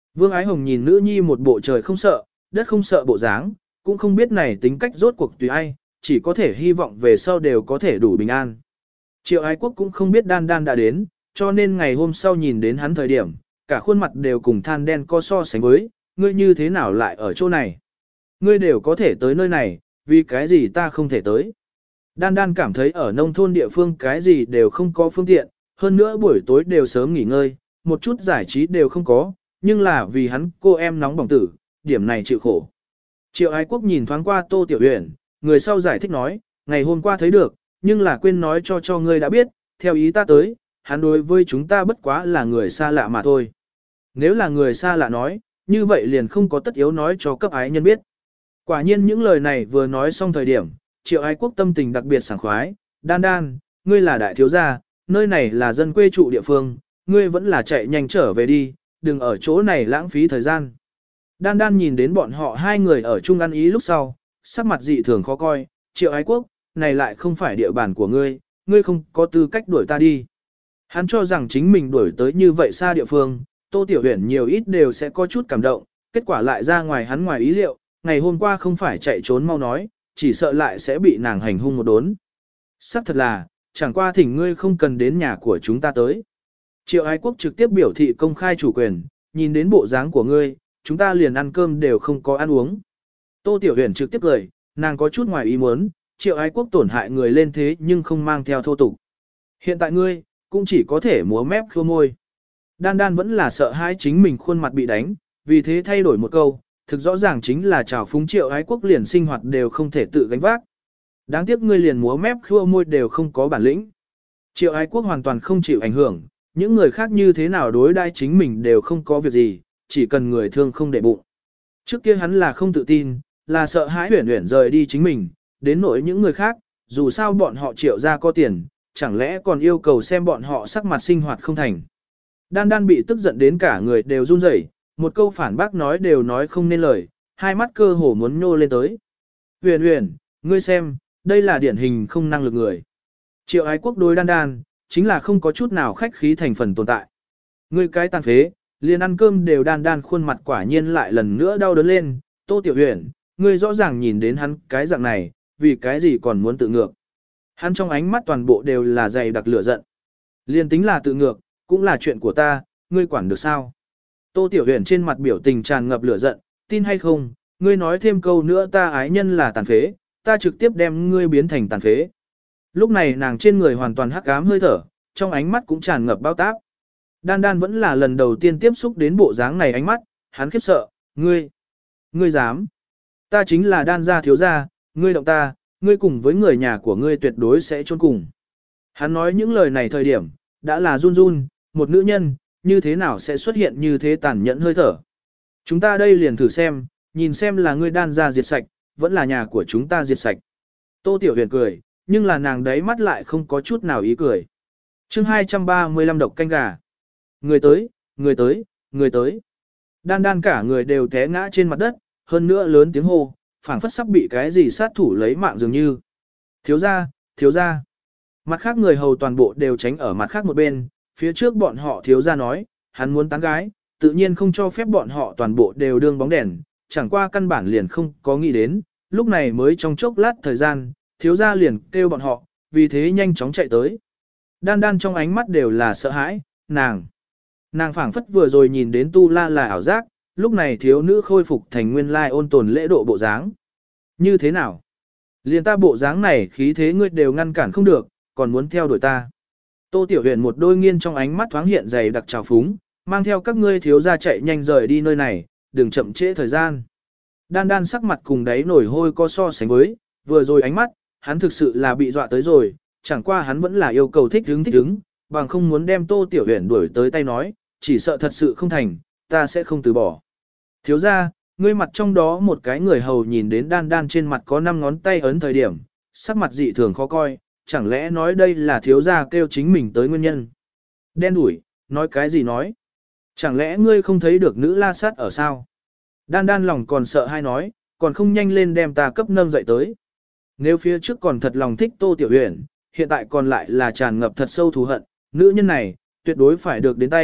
Vương Ái Hồng nhìn nữ nhi một bộ trời không sợ, đất không sợ bộ dáng, cũng không biết này tính cách rốt cuộc tùy ai, chỉ có thể hy vọng về sau đều có thể đủ bình an. Triệu Ái Quốc cũng không biết Đan Đan đã đến, cho nên ngày hôm sau nhìn đến hắn thời điểm, cả khuôn mặt đều cùng than đen co so sánh với, ngươi như thế nào lại ở chỗ này? Ngươi đều có thể tới nơi này, vì cái gì ta không thể tới? Đan Đan cảm thấy ở nông thôn địa phương cái gì đều không có phương tiện, hơn nữa buổi tối đều sớm nghỉ ngơi, một chút giải trí đều không có, nhưng là vì hắn cô em nóng bỏng tử, điểm này chịu khổ. Triệu Ái Quốc nhìn thoáng qua Tô Tiểu Uyển, người sau giải thích nói, ngày hôm qua thấy được, nhưng là quên nói cho cho ngươi đã biết, theo ý ta tới, hắn đối với chúng ta bất quá là người xa lạ mà thôi. Nếu là người xa lạ nói, như vậy liền không có tất yếu nói cho cấp ái nhân biết. Quả nhiên những lời này vừa nói xong thời điểm, Triệu Ái Quốc tâm tình đặc biệt sảng khoái, Đan Đan, ngươi là đại thiếu gia, nơi này là dân quê trụ địa phương, ngươi vẫn là chạy nhanh trở về đi, đừng ở chỗ này lãng phí thời gian. Đan Đan nhìn đến bọn họ hai người ở chung ăn ý lúc sau, sắc mặt dị thường khó coi, Triệu Ái Quốc, này lại không phải địa bàn của ngươi, ngươi không có tư cách đuổi ta đi. Hắn cho rằng chính mình đuổi tới như vậy xa địa phương, Tô Tiểu Uyển nhiều ít đều sẽ có chút cảm động, kết quả lại ra ngoài hắn ngoài ý liệu, ngày hôm qua không phải chạy trốn mau nói, chỉ sợ lại sẽ bị nàng hành hung một đốn. Sắc thật là, chẳng qua thỉnh ngươi không cần đến nhà của chúng ta tới. Triệu Ái Quốc trực tiếp biểu thị công khai chủ quyền, nhìn đến bộ dáng của ngươi, chúng ta liền ăn cơm đều không có ăn uống. Tô Tiểu Uyển trực tiếp cười, nàng có chút ngoài ý muốn, Triệu Ái Quốc tổn hại người lên thế nhưng không mang theo thô tục. Hiện tại ngươi, cũng chỉ có thể múa mép khô môi. Đan Đan vẫn là sợ hãi chính mình khuôn mặt bị đánh, vì thế thay đổi một câu, thực rõ ràng chính là trào phúng Triệu Ái Quốc liền sinh hoạt đều không thể tự gánh vác. Đáng tiếc ngươi liền múa mép khô môi đều không có bản lĩnh. Triệu Ái Quốc hoàn toàn không chịu ảnh hưởng, những người khác như thế nào đối đãi chính mình đều không có việc gì, chỉ cần người thương không để bụng. Trước kia hắn là không tự tin, là sợ hãi Uyển Uyển rời đi chính mình, đến nỗi những người khác, dù sao bọn họ Triệu ra có tiền, chẳng lẽ còn yêu cầu xem bọn họ sắc mặt sinh hoạt không thành. Đan Đan bị tức giận đến cả người đều run rẩy, một câu phản bác nói đều nói không nên lời, hai mắt cơ hồ muốn nhô lên tới. Uyển Uyển, ngươi xem, đây là điển hình không năng lực người. Triệu Ái Quốc đối Đan Đan, chính là không có chút nào khách khí thành phần tồn tại. Ngươi cái tàn phế, liền ăn cơm đều Đan Đan khuôn mặt quả nhiên lại lần nữa đau đớn lên, Tô Tiểu Uyển, ngươi rõ ràng nhìn đến hắn cái dạng này, vì cái gì còn muốn tự ngược. Hắn trong ánh mắt toàn bộ đều là dày đặc lửa giận. Liên tính là tự ngược, cũng là chuyện của ta, ngươi quản được sao? Tô Tiểu Uyển trên mặt biểu tình tràn ngập lửa giận, tin hay không, ngươi nói thêm câu nữa ta ái nhân là tàn phế, ta trực tiếp đem ngươi biến thành tàn phế. Lúc này nàng trên người hoàn toàn hắc ám hơi thở, trong ánh mắt cũng tràn ngập bao táp. Đan Đan vẫn là lần đầu tiên tiếp xúc đến bộ dáng này ánh mắt, hắn khiếp sợ, ngươi, ngươi dám. Ta chính là Đan gia thiếu gia, ngươi động ta, ngươi cùng với người nhà của ngươi tuyệt đối sẽ chôn cùng. Hắn nói những lời này thời điểm, đã là run run, một nữ nhân, như thế nào sẽ xuất hiện như thế tàn nhẫn hơi thở. Chúng ta đây liền thử xem, nhìn xem là ngươi Đan gia diệt sạch, vẫn là nhà của chúng ta diệt sạch. Tô Tiểu Huyền cười, nhưng là nàng đấy mắt lại không có chút nào ý cười. chương hai trăm ba mươi lăm độc canh gà. Người tới, người tới, người tới. Đan Đan cả người đều té ngã trên mặt đất, hơn nữa lớn tiếng hô, phảng phất sắp bị cái gì sát thủ lấy mạng dường như. Thiếu gia, thiếu gia. Mặt khác người hầu toàn bộ đều tránh ở mặt khác một bên, phía trước bọn họ thiếu gia nói, hắn muốn tán gái, tự nhiên không cho phép bọn họ toàn bộ đều đương bóng đèn, chẳng qua căn bản liền không có nghĩ đến, lúc này mới trong chốc lát thời gian, thiếu gia liền kêu bọn họ, vì thế nhanh chóng chạy tới. Đan Đan trong ánh mắt đều là sợ hãi, nàng. Nàng phảng phất vừa rồi nhìn đến Tu La là ảo giác, lúc này thiếu nữ khôi phục thành nguyên lai ôn tồn lễ độ bộ dáng. Như thế nào? Liền ta bộ dáng này khí thế ngươi đều ngăn cản không được, còn muốn theo đuổi ta. Tô Tiểu Huyền một đôi nghiên trong ánh mắt thoáng hiện dày đặc trào phúng, mang theo các ngươi thiếu gia chạy nhanh rời đi nơi này, đừng chậm trễ thời gian. Đan Đan sắc mặt cùng đáy nổi hôi có so sánh với, vừa rồi ánh mắt, hắn thực sự là bị dọa tới rồi, chẳng qua hắn vẫn là yêu cầu thích hứng thích hứng, bằng không muốn đem Tô Tiểu Huyền đuổi tới tay nói, chỉ sợ thật sự không thành, ta sẽ không từ bỏ. Thiếu gia, ngươi mặt trong đó một cái người hầu nhìn đến Đan Đan trên mặt có năm ngón tay ấn thời điểm, sắc mặt dị thường khó coi, chẳng lẽ nói đây là thiếu gia kêu chính mình tới nguyên nhân. Đen đuổi, nói cái gì nói? Chẳng lẽ ngươi không thấy được nữ la sát ở sao? Đan Đan lòng còn sợ hay nói, còn không nhanh lên đem ta cấp nâng dậy tới. Nếu phía trước còn thật lòng thích Tô Tiểu Huyền, hiện tại còn lại là tràn ngập thật sâu thù hận, nữ nhân này, tuyệt đối phải được đến tay,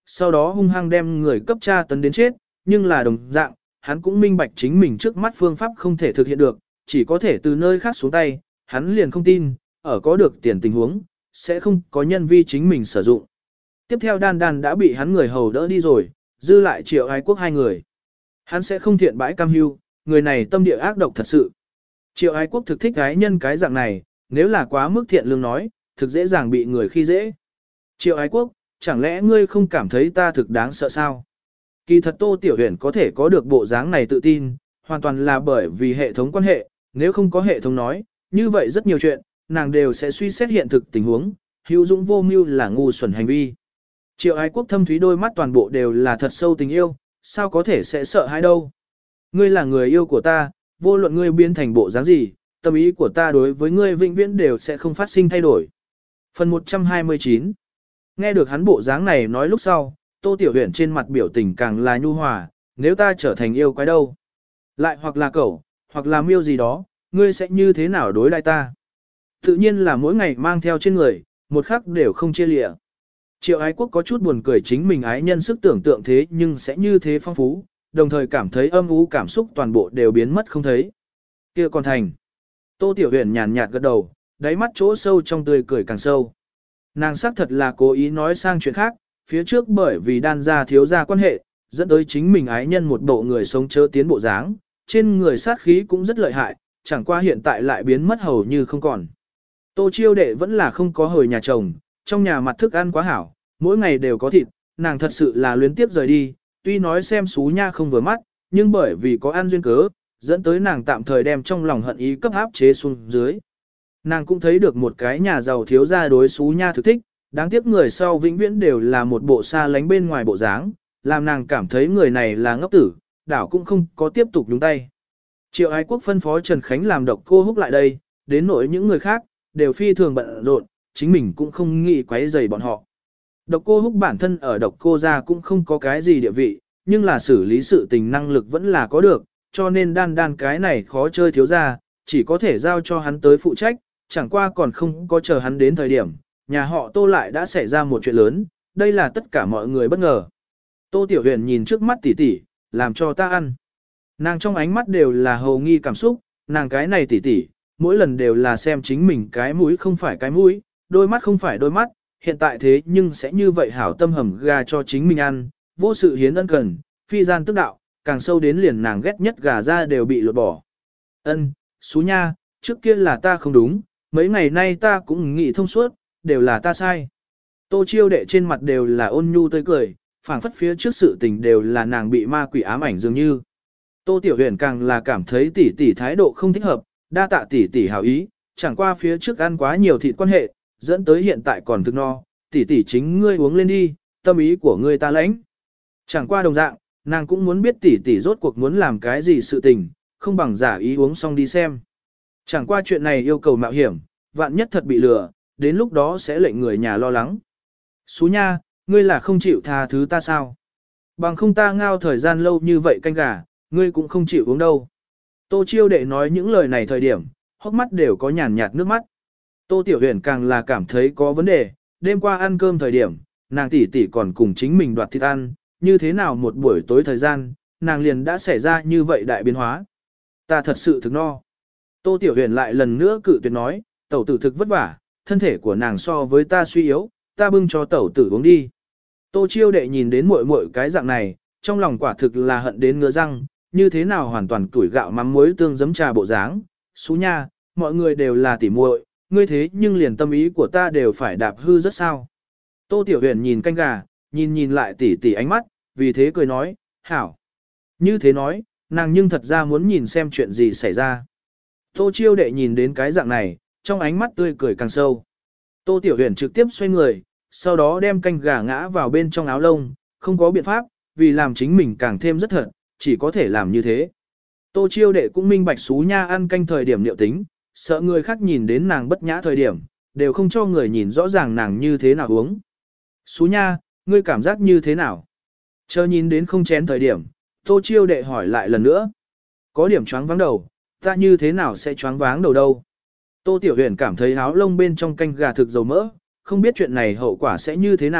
sau đó hung hăng đem người cấp tra tấn đến chết, nhưng là đồng dạng, hắn cũng minh bạch chính mình trước mắt phương pháp không thể thực hiện được, chỉ có thể từ nơi khác xuống tay, hắn liền không tin, ở có được tiền tình huống, sẽ không có nhân vi chính mình sử dụng. Tiếp theo đan đan đã bị hắn người hầu đỡ đi rồi, dư lại Triệu Ái Quốc hai người. Hắn sẽ không thiện bãi cam hưu, người này tâm địa ác độc thật sự. Triệu Ái Quốc thực thích gái nhân cái dạng này, nếu là quá mức thiện lương nói, thực dễ dàng bị người khi dễ. Triệu Ái Quốc, chẳng lẽ ngươi không cảm thấy ta thực đáng sợ sao? Kỳ thật Tô Tiểu Huyền có thể có được bộ dáng này tự tin, hoàn toàn là bởi vì hệ thống quan hệ, nếu không có hệ thống nói, như vậy rất nhiều chuyện, nàng đều sẽ suy xét hiện thực tình huống, hữu dũng vô mưu là ngu xuẩn hành vi. Triệu Ái Quốc thâm thúy đôi mắt toàn bộ đều là thật sâu tình yêu, sao có thể sẽ sợ hãi đâu? Ngươi là người yêu của ta, vô luận ngươi biến thành bộ dáng gì, tâm ý của ta đối với ngươi vĩnh viễn đều sẽ không phát sinh thay đổi. Phần một trăm hai mươi chín. Nghe được hắn bộ dáng này nói lúc sau, Tô Tiểu Huyền trên mặt biểu tình càng là nhu hòa, nếu ta trở thành yêu quái đâu? Lại hoặc là cẩu, hoặc là miêu gì đó, ngươi sẽ như thế nào đối đãi ta? Tự nhiên là mỗi ngày mang theo trên người, một khắc đều không chia lịa. Triệu Ái Quốc có chút buồn cười chính mình ái nhân sức tưởng tượng thế nhưng sẽ như thế phong phú, đồng thời cảm thấy âm u cảm xúc toàn bộ đều biến mất không thấy. Kia còn thành. Tô Tiểu Huyền nhàn nhạt gật đầu, đáy mắt chỗ sâu trong tươi cười càng sâu. Nàng xác thật là cố ý nói sang chuyện khác, phía trước bởi vì đan gia thiếu gia quan hệ, dẫn tới chính mình ái nhân một bộ người sống chớ tiến bộ dáng, trên người sát khí cũng rất lợi hại, chẳng qua hiện tại lại biến mất hầu như không còn. Tô Chiêu Đệ vẫn là không có hồi nhà chồng, trong nhà mặt thức ăn quá hảo, mỗi ngày đều có thịt, nàng thật sự là luyến tiếp rời đi, tuy nói xem xú nha không vừa mắt, nhưng bởi vì có ăn duyên cớ, dẫn tới nàng tạm thời đem trong lòng hận ý cấp áp chế xuống dưới. Nàng cũng thấy được một cái nhà giàu thiếu gia đối xú nha thực thích, đáng tiếc người sau vĩnh viễn đều là một bộ xa lánh bên ngoài bộ dáng, làm nàng cảm thấy người này là ngốc tử, đảo cũng không có tiếp tục nhúng tay. Triệu Ái Quốc phân phó Trần Khánh làm Độc Cô Húc lại đây, đến nỗi những người khác, đều phi thường bận rộn, chính mình cũng không nghĩ quấy rầy bọn họ. Độc Cô Húc bản thân ở Độc Cô gia cũng không có cái gì địa vị, nhưng là xử lý sự tình năng lực vẫn là có được, cho nên đan đan cái này khó chơi thiếu gia, chỉ có thể giao cho hắn tới phụ trách, chẳng qua còn không có chờ hắn đến thời điểm, nhà họ Tô lại đã xảy ra một chuyện lớn, đây là tất cả mọi người bất ngờ. Tô Tiểu Huyền nhìn trước mắt tỷ tỷ, làm cho ta ăn. Nàng trong ánh mắt đều là hầu nghi cảm xúc, nàng cái này tỷ tỷ, mỗi lần đều là xem chính mình cái mũi không phải cái mũi, đôi mắt không phải đôi mắt, hiện tại thế nhưng sẽ như vậy hảo tâm hầm gà cho chính mình ăn, vô sự hiến ân cần, phi gian tức đạo, càng sâu đến liền nàng ghét nhất gà ra đều bị lột bỏ. Ân, xú nha, trước kia là ta không đúng, mấy ngày nay ta cũng nghĩ thông suốt, đều là ta sai. Tô Chiêu Đệ trên mặt đều là ôn nhu tươi cười, phảng phất phía trước sự tình đều là nàng bị ma quỷ ám ảnh dường như. Tô Tiểu Huyền càng là cảm thấy tỷ tỷ thái độ không thích hợp, đa tạ tỷ tỷ hảo ý, chẳng qua phía trước ăn quá nhiều thịt quan hệ, dẫn tới hiện tại còn thực no, tỷ tỷ chính ngươi uống lên đi, tâm ý của ngươi ta lãnh. Chẳng qua đồng dạng, nàng cũng muốn biết tỷ tỷ rốt cuộc muốn làm cái gì sự tình, không bằng giả ý uống xong đi xem. Chẳng qua chuyện này yêu cầu mạo hiểm, vạn nhất thật bị lừa, đến lúc đó sẽ lệnh người nhà lo lắng. Xú nha, ngươi là không chịu tha thứ ta sao? Bằng không ta ngao thời gian lâu như vậy canh gà, ngươi cũng không chịu uống đâu. Tô Chiêu Đệ nói những lời này thời điểm, hốc mắt đều có nhàn nhạt nước mắt. Tô Tiểu Huyền càng là cảm thấy có vấn đề, đêm qua ăn cơm thời điểm, nàng tỷ tỷ còn cùng chính mình đoạt thịt ăn, như thế nào một buổi tối thời gian, nàng liền đã xảy ra như vậy đại biến hóa. Ta thật sự thực no. Tô Tiểu Huyền lại lần nữa cự tuyệt nói, tẩu tử thực vất vả, thân thể của nàng so với ta suy yếu, ta bưng cho tẩu tử uống đi. Tô Chiêu Đệ nhìn đến muội muội cái dạng này, trong lòng quả thực là hận đến ngứa răng, như thế nào hoàn toàn tuổi gạo mắm muối tương giấm trà bộ dáng. Xú nha, mọi người đều là tỉ muội, ngươi thế nhưng liền tâm ý của ta đều phải đạp hư rất sao. Tô Tiểu Huyền nhìn canh gà, nhìn nhìn lại tỉ tỉ ánh mắt, vì thế cười nói, hảo. Như thế nói, nàng nhưng thật ra muốn nhìn xem chuyện gì xảy ra. Tô Chiêu Đệ nhìn đến cái dạng này, trong ánh mắt tươi cười càng sâu. Tô Tiểu Huyền trực tiếp xoay người, sau đó đem canh gà ngã vào bên trong áo lông, không có biện pháp, vì làm chính mình càng thêm rất thật, chỉ có thể làm như thế. Tô Chiêu Đệ cũng minh bạch xú nha ăn canh thời điểm liệu tính, sợ người khác nhìn đến nàng bất nhã thời điểm, đều không cho người nhìn rõ ràng nàng như thế nào uống. Xú nha, ngươi cảm giác như thế nào? Chờ nhìn đến không chén thời điểm, Tô Chiêu Đệ hỏi lại lần nữa. Có điểm choáng váng đầu, ta như thế nào sẽ choáng váng đầu đâu? Tô Tiểu Huyền cảm thấy áo lông bên trong canh gà thực dầu mỡ, không biết chuyện này hậu quả sẽ như thế nào,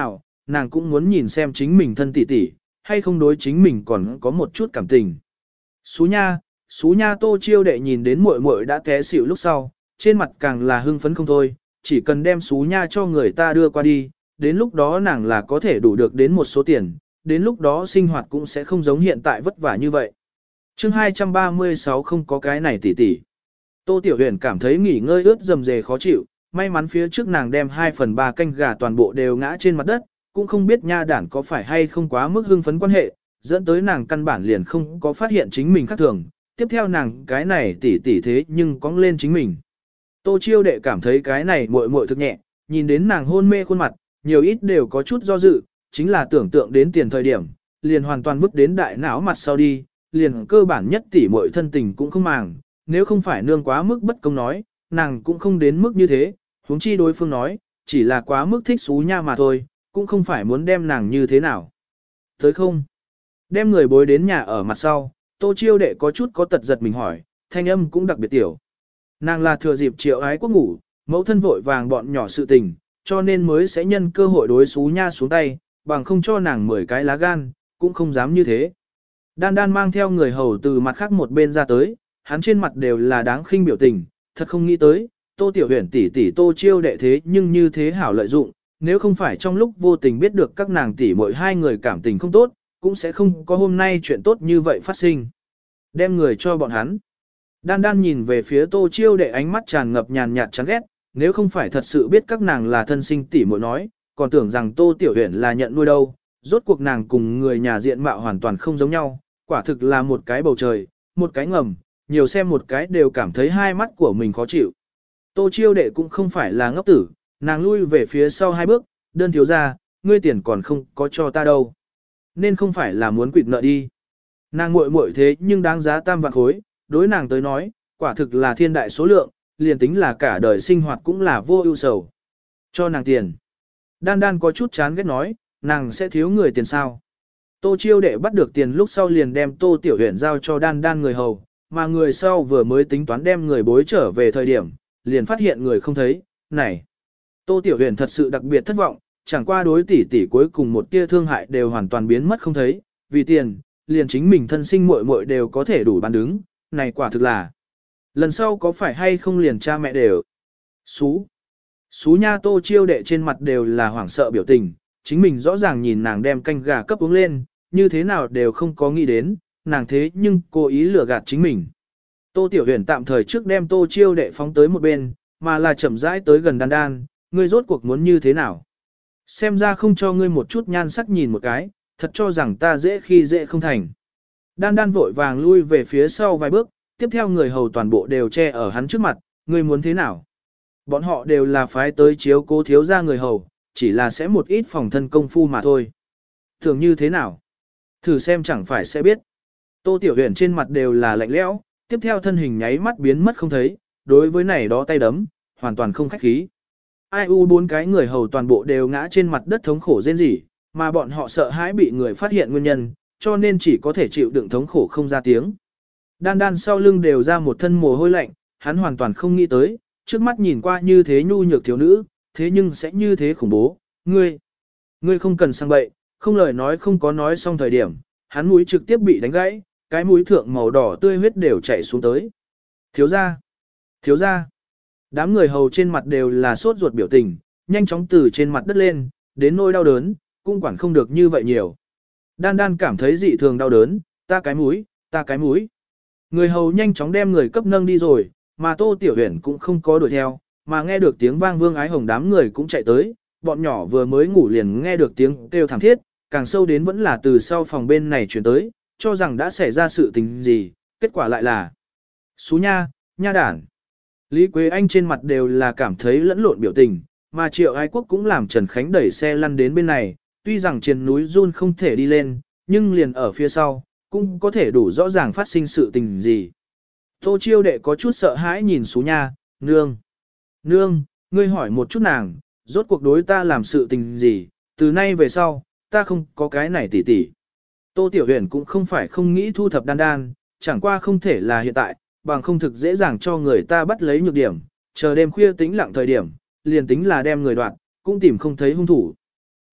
nàng cũng muốn nhìn xem chính mình thân tỷ tỷ, hay không đối chính mình còn có một chút cảm tình. Xú nha, xú nha Tô Chiêu đệ nhìn đến muội muội đã té xỉu lúc sau, trên mặt càng là hưng phấn không thôi, chỉ cần đem xú nha cho người ta đưa qua đi, đến lúc đó nàng là có thể đủ được đến một số tiền, đến lúc đó sinh hoạt cũng sẽ không giống hiện tại vất vả như vậy. chương hai trăm ba mươi sáu không có cái này tỷ tỷ. Tô Tiểu Huyền cảm thấy nghỉ ngơi ướt dầm dề khó chịu, may mắn phía trước nàng đem hai phần ba canh gà toàn bộ đều ngã trên mặt đất, cũng không biết nha đản có phải hay không quá mức hưng phấn quan hệ, dẫn tới nàng căn bản liền không có phát hiện chính mình khác thường, tiếp theo nàng cái này tỷ tỷ thế nhưng cong lên chính mình. Tô Chiêu đệ cảm thấy cái này muội muội thực nhẹ, nhìn đến nàng hôn mê khuôn mặt, nhiều ít đều có chút do dự, chính là tưởng tượng đến tiền thời điểm, liền hoàn toàn vứt đến đại não mặt sau đi, liền cơ bản nhất tỷ muội thân tình cũng không màng, nếu không phải nương quá mức bất công nói, nàng cũng không đến mức như thế, huống chi đối phương nói, chỉ là quá mức thích xú nha mà thôi, cũng không phải muốn đem nàng như thế nào. Tới không? Đem người bối đến nhà ở mặt sau, Tô Chiêu đệ có chút có tật giật mình hỏi, thanh âm cũng đặc biệt tiểu. Nàng là thừa dịp Triệu Ái Quốc ngủ, mẫu thân vội vàng bọn nhỏ sự tình, cho nên mới sẽ nhân cơ hội đối xú nha xuống tay, bằng không cho nàng mười cái lá gan, cũng không dám như thế. Đan Đan mang theo người hầu từ mặt khác một bên ra tới, hắn trên mặt đều là đáng khinh biểu tình, thật không nghĩ tới, Tô Tiểu Huyền tỷ tỷ Tô Chiêu đệ thế nhưng như thế hảo lợi dụng, nếu không phải trong lúc vô tình biết được các nàng tỷ mỗi hai người cảm tình không tốt, cũng sẽ không có hôm nay chuyện tốt như vậy phát sinh. Đem người cho bọn hắn. Đan Đan nhìn về phía Tô Chiêu đệ ánh mắt tràn ngập nhàn nhạt chán ghét, nếu không phải thật sự biết các nàng là thân sinh tỷ muội nói, còn tưởng rằng Tô Tiểu Huyền là nhận nuôi đâu, rốt cuộc nàng cùng người nhà diện mạo hoàn toàn không giống nhau, quả thực là một cái bầu trời, một cái ngầm, nhiều xem một cái đều cảm thấy hai mắt của mình khó chịu. Tô Chiêu đệ cũng không phải là ngốc tử, nàng lui về phía sau hai bước, đơn thiếu ra, ngươi tiền còn không có cho ta đâu. Nên không phải là muốn quỵt nợ đi. Nàng muội muội thế nhưng đáng giá tam vạn khối, đối nàng tới nói, quả thực là thiên đại số lượng, liền tính là cả đời sinh hoạt cũng là vô ưu sầu. Cho nàng tiền. Đan Đan có chút chán ghét nói, nàng sẽ thiếu người tiền sao. Tô Chiêu đệ bắt được tiền lúc sau liền đem Tô Tiểu Huyền giao cho Đan Đan người hầu, mà người sau vừa mới tính toán đem người bối trở về thời điểm, liền phát hiện người không thấy, này. Tô Tiểu Huyền thật sự đặc biệt thất vọng, chẳng qua đối tỷ tỷ cuối cùng một tia thương hại đều hoàn toàn biến mất không thấy, vì tiền, liền chính mình thân sinh muội muội đều có thể đủ bán đứng, này quả thực là. Lần sau có phải hay không liền cha mẹ đều. Xú. Xú nha Tô Chiêu đệ trên mặt đều là hoảng sợ biểu tình, chính mình rõ ràng nhìn nàng đem canh gà cấp uống lên, như thế nào đều không có nghĩ đến, nàng thế nhưng cố ý lừa gạt chính mình. Tô Tiểu Huyền tạm thời trước đem Tô Chiêu đệ phóng tới một bên, mà là chậm rãi tới gần Đan Đan, ngươi rốt cuộc muốn như thế nào? Xem ra không cho ngươi một chút nhan sắc nhìn một cái, thật cho rằng ta dễ khi dễ không thành. Đan Đan vội vàng lui về phía sau vài bước, tiếp theo người hầu toàn bộ đều che ở hắn trước mặt, ngươi muốn thế nào? Bọn họ đều là phái tới chiếu cố thiếu gia người hầu, chỉ là sẽ một ít phòng thân công phu mà thôi. Thường như thế nào? Thử xem chẳng phải sẽ biết. Tô Tiểu Huyền trên mặt đều là lạnh lẽo, tiếp theo thân hình nháy mắt biến mất không thấy, đối với này đó tay đấm, hoàn toàn không khách khí. Ai u bốn cái người hầu toàn bộ đều ngã trên mặt đất thống khổ rên rỉ, mà bọn họ sợ hãi bị người phát hiện nguyên nhân, cho nên chỉ có thể chịu đựng thống khổ không ra tiếng. Đan Đan sau lưng đều ra một thân mồ hôi lạnh, hắn hoàn toàn không nghĩ tới, trước mắt nhìn qua như thế nhu nhược thiếu nữ, thế nhưng sẽ như thế khủng bố, ngươi, ngươi không cần sang bậy, không lời nói không có nói xong thời điểm, hắn mũi trực tiếp bị đánh gãy, cái mũi thượng màu đỏ tươi huyết đều chảy xuống tới. Thiếu gia, thiếu gia, đám người hầu trên mặt đều là sốt ruột biểu tình, nhanh chóng từ trên mặt đất lên, đến nỗi đau đớn, cũng quản không được như vậy nhiều. Đan Đan cảm thấy dị thường đau đớn, ta cái mũi, ta cái mũi. Người hầu nhanh chóng đem người cấp nâng đi rồi, mà Tô Tiểu Huyền cũng không có đuổi theo, mà nghe được tiếng vang Vương Ái Hồng đám người cũng chạy tới, bọn nhỏ vừa mới ngủ liền nghe được tiếng kêu thảm thiết, càng sâu đến vẫn là từ sau phòng bên này chuyển tới, cho rằng đã xảy ra sự tình gì, kết quả lại là xú nha, nha đản. Lý Quế Anh trên mặt đều là cảm thấy lẫn lộn biểu tình, mà Triệu Ái Quốc cũng làm Trần Khánh đẩy xe lăn đến bên này, tuy rằng trên núi run không thể đi lên, nhưng liền ở phía sau, cũng có thể đủ rõ ràng phát sinh sự tình gì. Tô Chiêu đệ có chút sợ hãi nhìn xú nha, nương. Nương, ngươi hỏi một chút nàng, rốt cuộc đối ta làm sự tình gì, từ nay về sau, ta không có cái này tỉ tỉ. Tô Tiểu Huyền cũng không phải không nghĩ thu thập Đan Đan, chẳng qua không thể là hiện tại, bằng không thực dễ dàng cho người ta bắt lấy nhược điểm, chờ đêm khuya tĩnh lặng thời điểm, liền tính là đem người đoạt, cũng tìm không thấy hung thủ.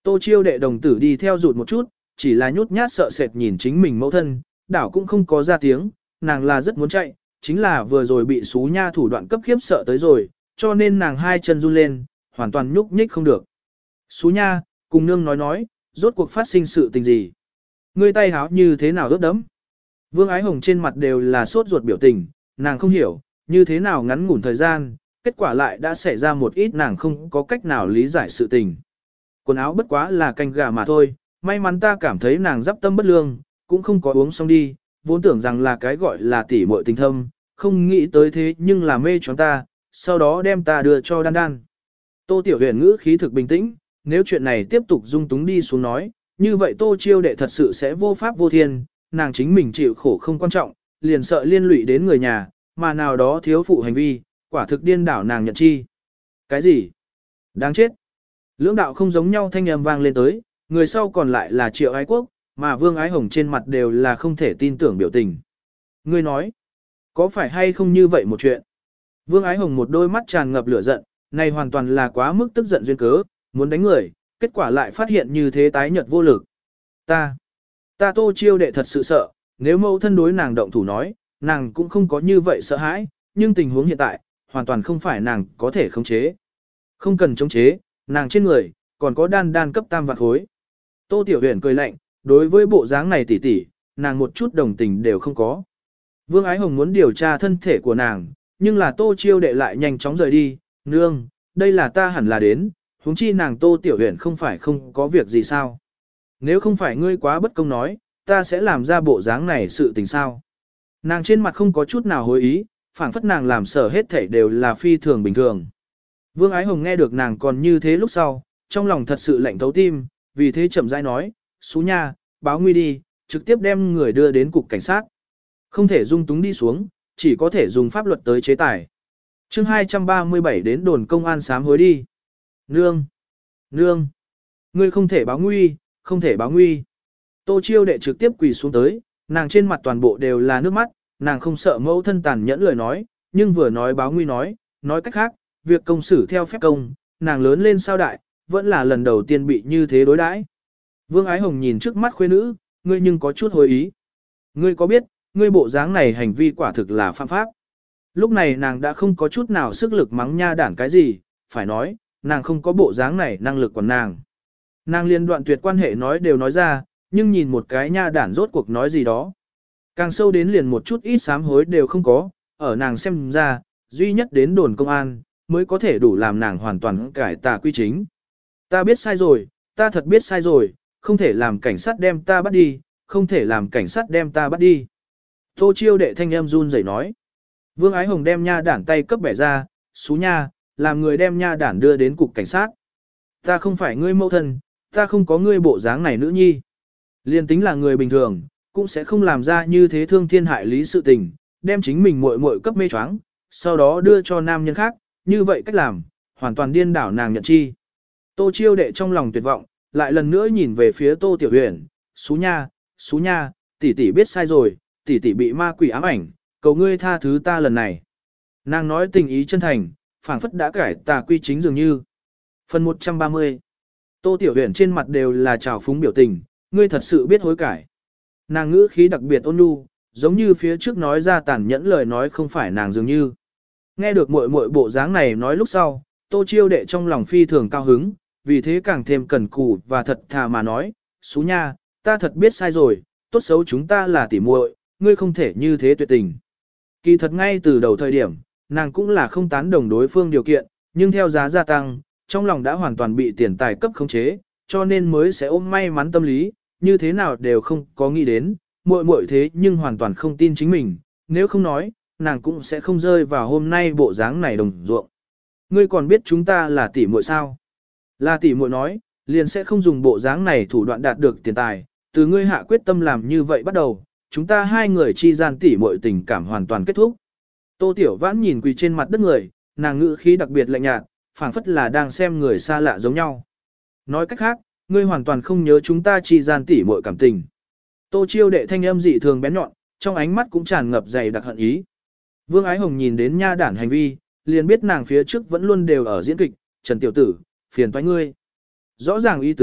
Tô Chiêu đệ đồng tử đi theo rụt một chút, chỉ là nhút nhát sợ sệt nhìn chính mình mẫu thân, đảo cũng không có ra tiếng, nàng là rất muốn chạy, chính là vừa rồi bị xú nha thủ đoạn cấp khiếp sợ tới rồi, cho nên nàng hai chân run lên, hoàn toàn nhúc nhích không được. Xú nha, cùng nương nói nói, rốt cuộc phát sinh sự tình gì? Ngươi tay háo như thế nào ướt đẫm? Vương Ái Hồng trên mặt đều là sốt ruột biểu tình, nàng không hiểu, như thế nào ngắn ngủn thời gian, kết quả lại đã xảy ra một ít nàng không có cách nào lý giải sự tình. Quần áo bất quá là canh gà mà thôi, may mắn ta cảm thấy nàng dắp tâm bất lương, cũng không có uống xong đi, vốn tưởng rằng là cái gọi là tỉ muội tình thâm, không nghĩ tới thế nhưng là mê choáng ta, sau đó đem ta đưa cho đan đan. Tô Tiểu Huyền ngữ khí thực bình tĩnh, nếu chuyện này tiếp tục dung túng đi xuống nói, như vậy Tô Chiêu đệ thật sự sẽ vô pháp vô thiên, nàng chính mình chịu khổ không quan trọng, liền sợ liên lụy đến người nhà, mà nào đó thiếu phụ hành vi, quả thực điên đảo nàng nhận chi. Cái gì? Đáng chết. Lưỡng đạo không giống nhau thanh âm vang lên tới, người sau còn lại là Triệu Ái Quốc, mà Vương Ái Hồng trên mặt đều là không thể tin tưởng biểu tình. Ngươi nói, có phải hay không như vậy một chuyện? Vương Ái Hồng một đôi mắt tràn ngập lửa giận, này hoàn toàn là quá mức tức giận duyên cớ, muốn đánh người, kết quả lại phát hiện như thế tái nhợt vô lực. Ta, ta Tô Chiêu đệ thật sự sợ, nếu mẫu thân đối nàng động thủ nói, nàng cũng không có như vậy sợ hãi, nhưng tình huống hiện tại, hoàn toàn không phải nàng có thể khống chế. Không cần chống chế, nàng trên người, còn có đan đan cấp tam vạn khối. Tô Tiểu Huyền cười lạnh, đối với bộ dáng này tỉ tỉ, nàng một chút đồng tình đều không có. Vương Ái Hồng muốn điều tra thân thể của nàng, nhưng là Tô Chiêu đệ lại nhanh chóng rời đi, nương, đây là ta hẳn là đến, huống chi nàng Tô Tiểu Huyền không phải không có việc gì sao. Nếu không phải ngươi quá bất công nói, ta sẽ làm ra bộ dáng này sự tình sao. Nàng trên mặt không có chút nào hối ý, phảng phất nàng làm sở hết thảy đều là phi thường bình thường. Vương Ái Hồng nghe được nàng còn như thế lúc sau, trong lòng thật sự lạnh thấu tim, vì thế chậm rãi nói, xú nha, báo nguy đi, trực tiếp đem người đưa đến cục cảnh sát. Không thể dung túng đi xuống, chỉ có thể dùng pháp luật tới chế tài. chương hai trăm ba mươi bảy đến đồn công an sám hối đi. Nương! Nương! Ngươi không thể báo nguy, không thể báo nguy. Tô Chiêu đệ trực tiếp quỳ xuống tới, nàng trên mặt toàn bộ đều là nước mắt, nàng không sợ mẫu thân tàn nhẫn lời nói, nhưng vừa nói báo nguy nói, nói cách khác, việc công xử theo phép công, nàng lớn lên sao đại, vẫn là lần đầu tiên bị như thế đối đãi. Vương Ái Hồng nhìn trước mắt khuê nữ, ngươi nhưng có chút hối ý. Ngươi có biết, ngươi bộ dáng này hành vi quả thực là phạm pháp. Lúc này nàng đã không có chút nào sức lực mắng nha đản cái gì, phải nói, nàng không có bộ dáng này năng lực của nàng. Nàng liên đoạn tuyệt quan hệ nói đều nói ra, nhưng nhìn một cái nha đản rốt cuộc nói gì đó. Càng sâu đến liền một chút ít sám hối đều không có, ở nàng xem ra, duy nhất đến đồn công an, mới có thể đủ làm nàng hoàn toàn cải tà quy chính. Ta biết sai rồi, ta thật biết sai rồi, không thể làm cảnh sát đem ta bắt đi, không thể làm cảnh sát đem ta bắt đi. Tô Chiêu đệ thanh em run rẩy nói. Vương Ái Hồng đem nha đản tay cấp bẻ ra, xú nha, làm người đem nha đản đưa đến cục cảnh sát. Ta không phải ngươi mẫu thân, ta không có ngươi bộ dáng này nữ nhi. Liên tính là người bình thường, cũng sẽ không làm ra như thế thương thiên hại lý sự tình, đem chính mình muội muội cấp mê choáng, sau đó đưa cho nam nhân khác, như vậy cách làm, hoàn toàn điên đảo nàng nhận chi. Tô Chiêu đệ trong lòng tuyệt vọng, lại lần nữa nhìn về phía Tô Tiểu Huyền, xú nha, xú nha, tỷ tỷ biết sai rồi, tỷ tỷ bị ma quỷ ám ảnh, cầu ngươi tha thứ ta lần này. Nàng nói tình ý chân thành, phảng phất đã cải tà quy chính dường như. Phần một trăm ba mươi. Tô Tiểu Huyền trên mặt đều là trào phúng biểu tình, ngươi thật sự biết hối cải. Nàng ngữ khí đặc biệt ôn nhu, giống như phía trước nói ra tàn nhẫn lời nói không phải nàng dường như. Nghe được muội muội bộ dáng này nói lúc sau, Tô Chiêu đệ trong lòng phi thường cao hứng, vì thế càng thêm cần cù và thật thà mà nói, xú nha, ta thật biết sai rồi, tốt xấu chúng ta là tỉ muội, ngươi không thể như thế tuyệt tình. Kỳ thật ngay từ đầu thời điểm, nàng cũng là không tán đồng đối phương điều kiện, nhưng theo giá gia tăng, trong lòng đã hoàn toàn bị tiền tài cấp khống chế, cho nên mới sẽ ôm may mắn tâm lý, như thế nào đều không có nghĩ đến, muội muội thế nhưng hoàn toàn không tin chính mình, nếu không nói, nàng cũng sẽ không rơi vào hôm nay bộ dáng này đồng ruộng. Ngươi còn biết chúng ta là tỷ muội sao? Là tỷ muội nói, liền sẽ không dùng bộ dáng này thủ đoạn đạt được tiền tài, từ ngươi hạ quyết tâm làm như vậy bắt đầu, chúng ta hai người chi gian tỷ muội tình cảm hoàn toàn kết thúc. Tô Tiểu Vãn nhìn quỳ trên mặt đất người, nàng ngữ khí đặc biệt lạnh nhạt, phảng phất là đang xem người xa lạ giống nhau. Nói cách khác, ngươi hoàn toàn không nhớ chúng ta chi gian tỷ muội cảm tình. Tô Chiêu đệ thanh âm dị thường bén nhọn, trong ánh mắt cũng tràn ngập dày đặc hận ý. Vương Ái Hồng nhìn đến nha đản hành vi, liền biết nàng phía trước vẫn luôn đều ở diễn kịch, Trần Tiểu Tử, phiền toái ngươi. Rõ ràng ý tứ,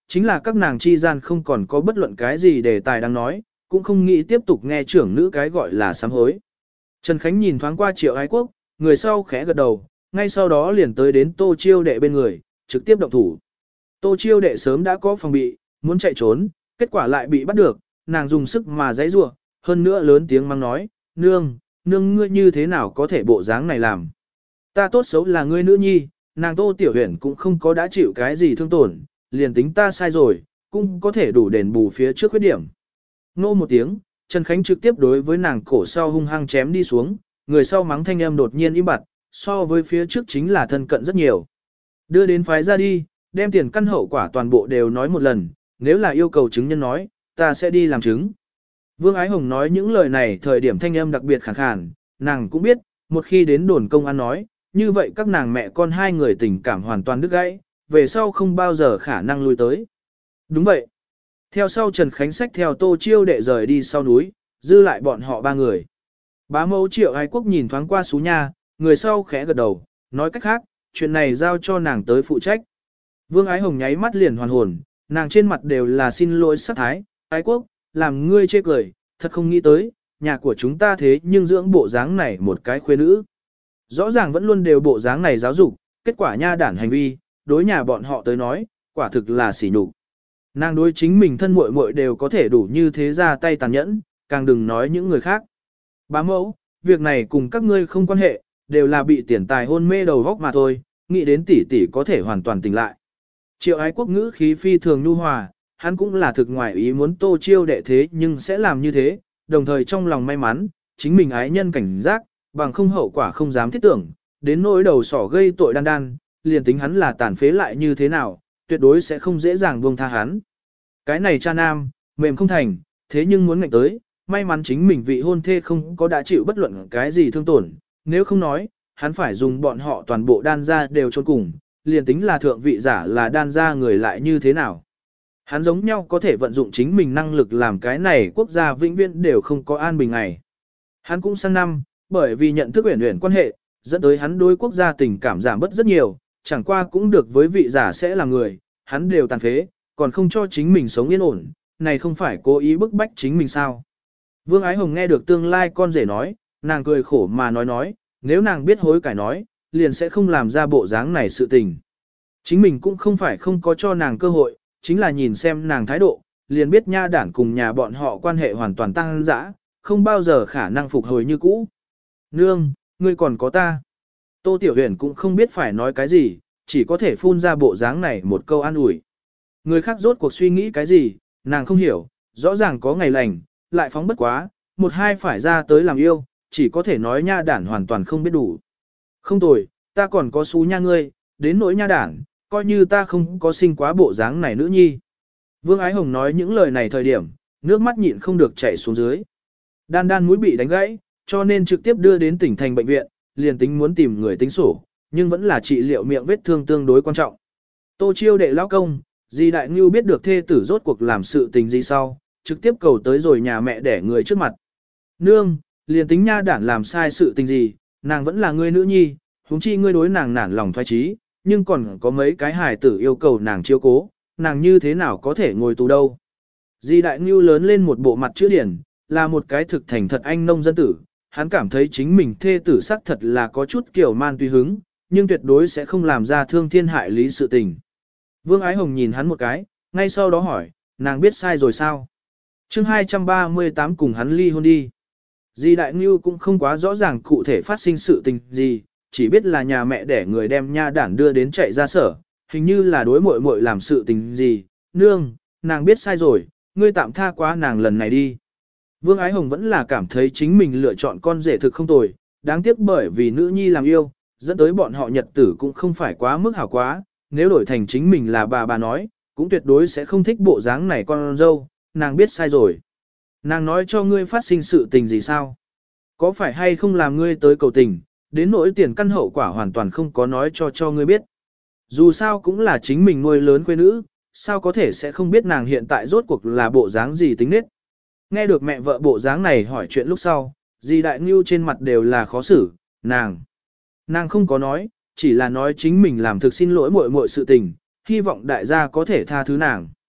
chính là các nàng chi gian không còn có bất luận cái gì đề tài đang nói, cũng không nghĩ tiếp tục nghe trưởng nữ cái gọi là sám hối. Trần Khánh nhìn thoáng qua Triệu Ái Quốc, người sau khẽ gật đầu, ngay sau đó liền tới đến Tô Chiêu Đệ bên người, trực tiếp động thủ. Tô Chiêu Đệ sớm đã có phòng bị, muốn chạy trốn, kết quả lại bị bắt được, nàng dùng sức mà giãy giụa, hơn nữa lớn tiếng mang nói, nương, nương ngươi như thế nào có thể bộ dáng này làm. Ta tốt xấu là ngươi nữ nhi, nàng Tô Tiểu Huyền cũng không có đã chịu cái gì thương tổn, liền tính ta sai rồi, cũng có thể đủ đền bù phía trước khuyết điểm. Nô một tiếng, Trần Khánh trực tiếp đối với nàng cổ sau hung hăng chém đi xuống, người sau mắng thanh âm đột nhiên im bặt, so với phía trước chính là thân cận rất nhiều. Đưa đến phái ra đi, đem tiền căn hậu quả toàn bộ đều nói một lần, nếu là yêu cầu chứng nhân nói, ta sẽ đi làm chứng. Vương Ái Hồng nói những lời này thời điểm thanh âm đặc biệt khàn khàn, nàng cũng biết, một khi đến đồn công an nói, như vậy các nàng mẹ con hai người tình cảm hoàn toàn đứt gãy, về sau không bao giờ khả năng lui tới. Đúng vậy. Theo sau Trần Khánh Sách theo Tô Chiêu Đệ rời đi sau núi, dư lại bọn họ ba người. Bá mẫu Triệu Ái Quốc nhìn thoáng qua Sú Nha, người sau khẽ gật đầu, nói cách khác, chuyện này giao cho nàng tới phụ trách. Vương Ái Hồng nháy mắt liền hoàn hồn, nàng trên mặt đều là xin lỗi sắc thái, Ái Quốc, làm ngươi chê cười, thật không nghĩ tới, nhà của chúng ta thế nhưng dưỡng bộ dáng này một cái khuê nữ. Rõ ràng vẫn luôn đều bộ dáng này giáo dục, kết quả nha đản hành vi, đối nhà bọn họ tới nói, quả thực là sỉ nhục. Nàng đối chính mình thân muội muội đều có thể đủ như thế ra tay tàn nhẫn, càng đừng nói những người khác. Bá mẫu, việc này cùng các ngươi không quan hệ, đều là bị tiền tài hôn mê đầu góc mà thôi, nghĩ đến tỷ tỷ có thể hoàn toàn tỉnh lại. Triệu Ái Quốc ngữ khí phi thường nhu hòa, hắn cũng là thực ngoài ý muốn Tô Chiêu Đệ thế nhưng sẽ làm như thế, đồng thời trong lòng may mắn, chính mình ái nhân cảnh giác, bằng không hậu quả không dám thiết tưởng, đến nỗi đầu sỏ gây tội đan đan, liền tính hắn là tàn phế lại như thế nào, tuyệt đối sẽ không dễ dàng buông tha hắn. Cái này cha nam, mềm không thành, thế nhưng muốn ngạnh tới, may mắn chính mình vị hôn thê không có đã chịu bất luận cái gì thương tổn, nếu không nói, hắn phải dùng bọn họ toàn bộ đan ra đều trốn cùng, liền tính là thượng vị giả là đan ra người lại như thế nào. Hắn giống nhau có thể vận dụng chính mình năng lực làm cái này quốc gia vĩnh viễn đều không có an bình ngày. Hắn cũng sang năm, bởi vì nhận thức uyển uyển quan hệ, dẫn tới hắn đối quốc gia tình cảm giảm bớt rất nhiều, chẳng qua cũng được với vị giả sẽ là người, hắn đều tàn phế, còn không cho chính mình sống yên ổn, này không phải cố ý bức bách chính mình sao. Vương Ái Hồng nghe được tương lai con rể nói, nàng cười khổ mà nói nói, nếu nàng biết hối cải nói, liền sẽ không làm ra bộ dáng này sự tình. Chính mình cũng không phải không có cho nàng cơ hội, chính là nhìn xem nàng thái độ, liền biết nha đản cùng nhà bọn họ quan hệ hoàn toàn tăng dã, không bao giờ khả năng phục hồi như cũ. Nương, ngươi còn có ta. Tô Tiểu Huyền cũng không biết phải nói cái gì, chỉ có thể phun ra bộ dáng này một câu an ủi. Người khác rốt cuộc suy nghĩ cái gì, nàng không hiểu, rõ ràng có ngày lành, lại phóng bất quá, một hai phải ra tới làm yêu, chỉ có thể nói nha đản hoàn toàn không biết đủ. Không tồi, ta còn có xú nha ngươi, đến nỗi nha đản, coi như ta không có sinh quá bộ dáng này nữ nhi. Vương Ái Hồng nói những lời này thời điểm, nước mắt nhịn không được chảy xuống dưới. Đan đan mũi bị đánh gãy, cho nên trực tiếp đưa đến tỉnh thành bệnh viện, liền tính muốn tìm người tính sổ, nhưng vẫn là trị liệu miệng vết thương tương đối quan trọng. Tô Chiêu Đệ lão công, Di Đại Ngưu biết được thê tử rốt cuộc làm sự tình gì sau, trực tiếp cầu tới rồi nhà mẹ đẻ người trước mặt. Nương, liền tính nha đản làm sai sự tình gì, nàng vẫn là người nữ nhi, huống chi ngươi đối nàng nản lòng thoái trí, nhưng còn có mấy cái hài tử yêu cầu nàng chiếu cố, nàng như thế nào có thể ngồi tù đâu. Di Đại Ngưu lớn lên một bộ mặt chữ điển, là một cái thực thành thật anh nông dân tử, hắn cảm thấy chính mình thê tử sắc thật là có chút kiểu man tùy hứng, nhưng tuyệt đối sẽ không làm ra thương thiên hại lý sự tình. Vương Ái Hồng nhìn hắn một cái, ngay sau đó hỏi, nàng biết sai rồi sao? chương hai trăm ba mươi tám cùng hắn ly hôn đi. Di Đại Ngưu cũng không quá rõ ràng cụ thể phát sinh sự tình gì, chỉ biết là nhà mẹ đẻ người đem nha đản đưa đến chạy ra sở, hình như là đối muội muội làm sự tình gì, nương, nàng biết sai rồi, ngươi tạm tha quá nàng lần này đi. Vương Ái Hồng vẫn là cảm thấy chính mình lựa chọn con rể thực không tồi, đáng tiếc bởi vì nữ nhi làm yêu, dẫn tới bọn họ nhật tử cũng không phải quá mức hảo quá, nếu đổi thành chính mình là bà bà nói, cũng tuyệt đối sẽ không thích bộ dáng này con dâu, nàng biết sai rồi. Nàng nói cho ngươi phát sinh sự tình gì sao? Có phải hay không làm ngươi tới cầu tình, đến nỗi tiền căn hậu quả hoàn toàn không có nói cho cho ngươi biết. Dù sao cũng là chính mình nuôi lớn quê nữ, sao có thể sẽ không biết nàng hiện tại rốt cuộc là bộ dáng gì tính nết. Nghe được mẹ vợ bộ dáng này hỏi chuyện lúc sau, Di Đại Ngưu trên mặt đều là khó xử, nàng. Nàng không có nói, chỉ là nói chính mình làm thực xin lỗi muội muội sự tình, hy vọng đại gia có thể tha thứ nàng.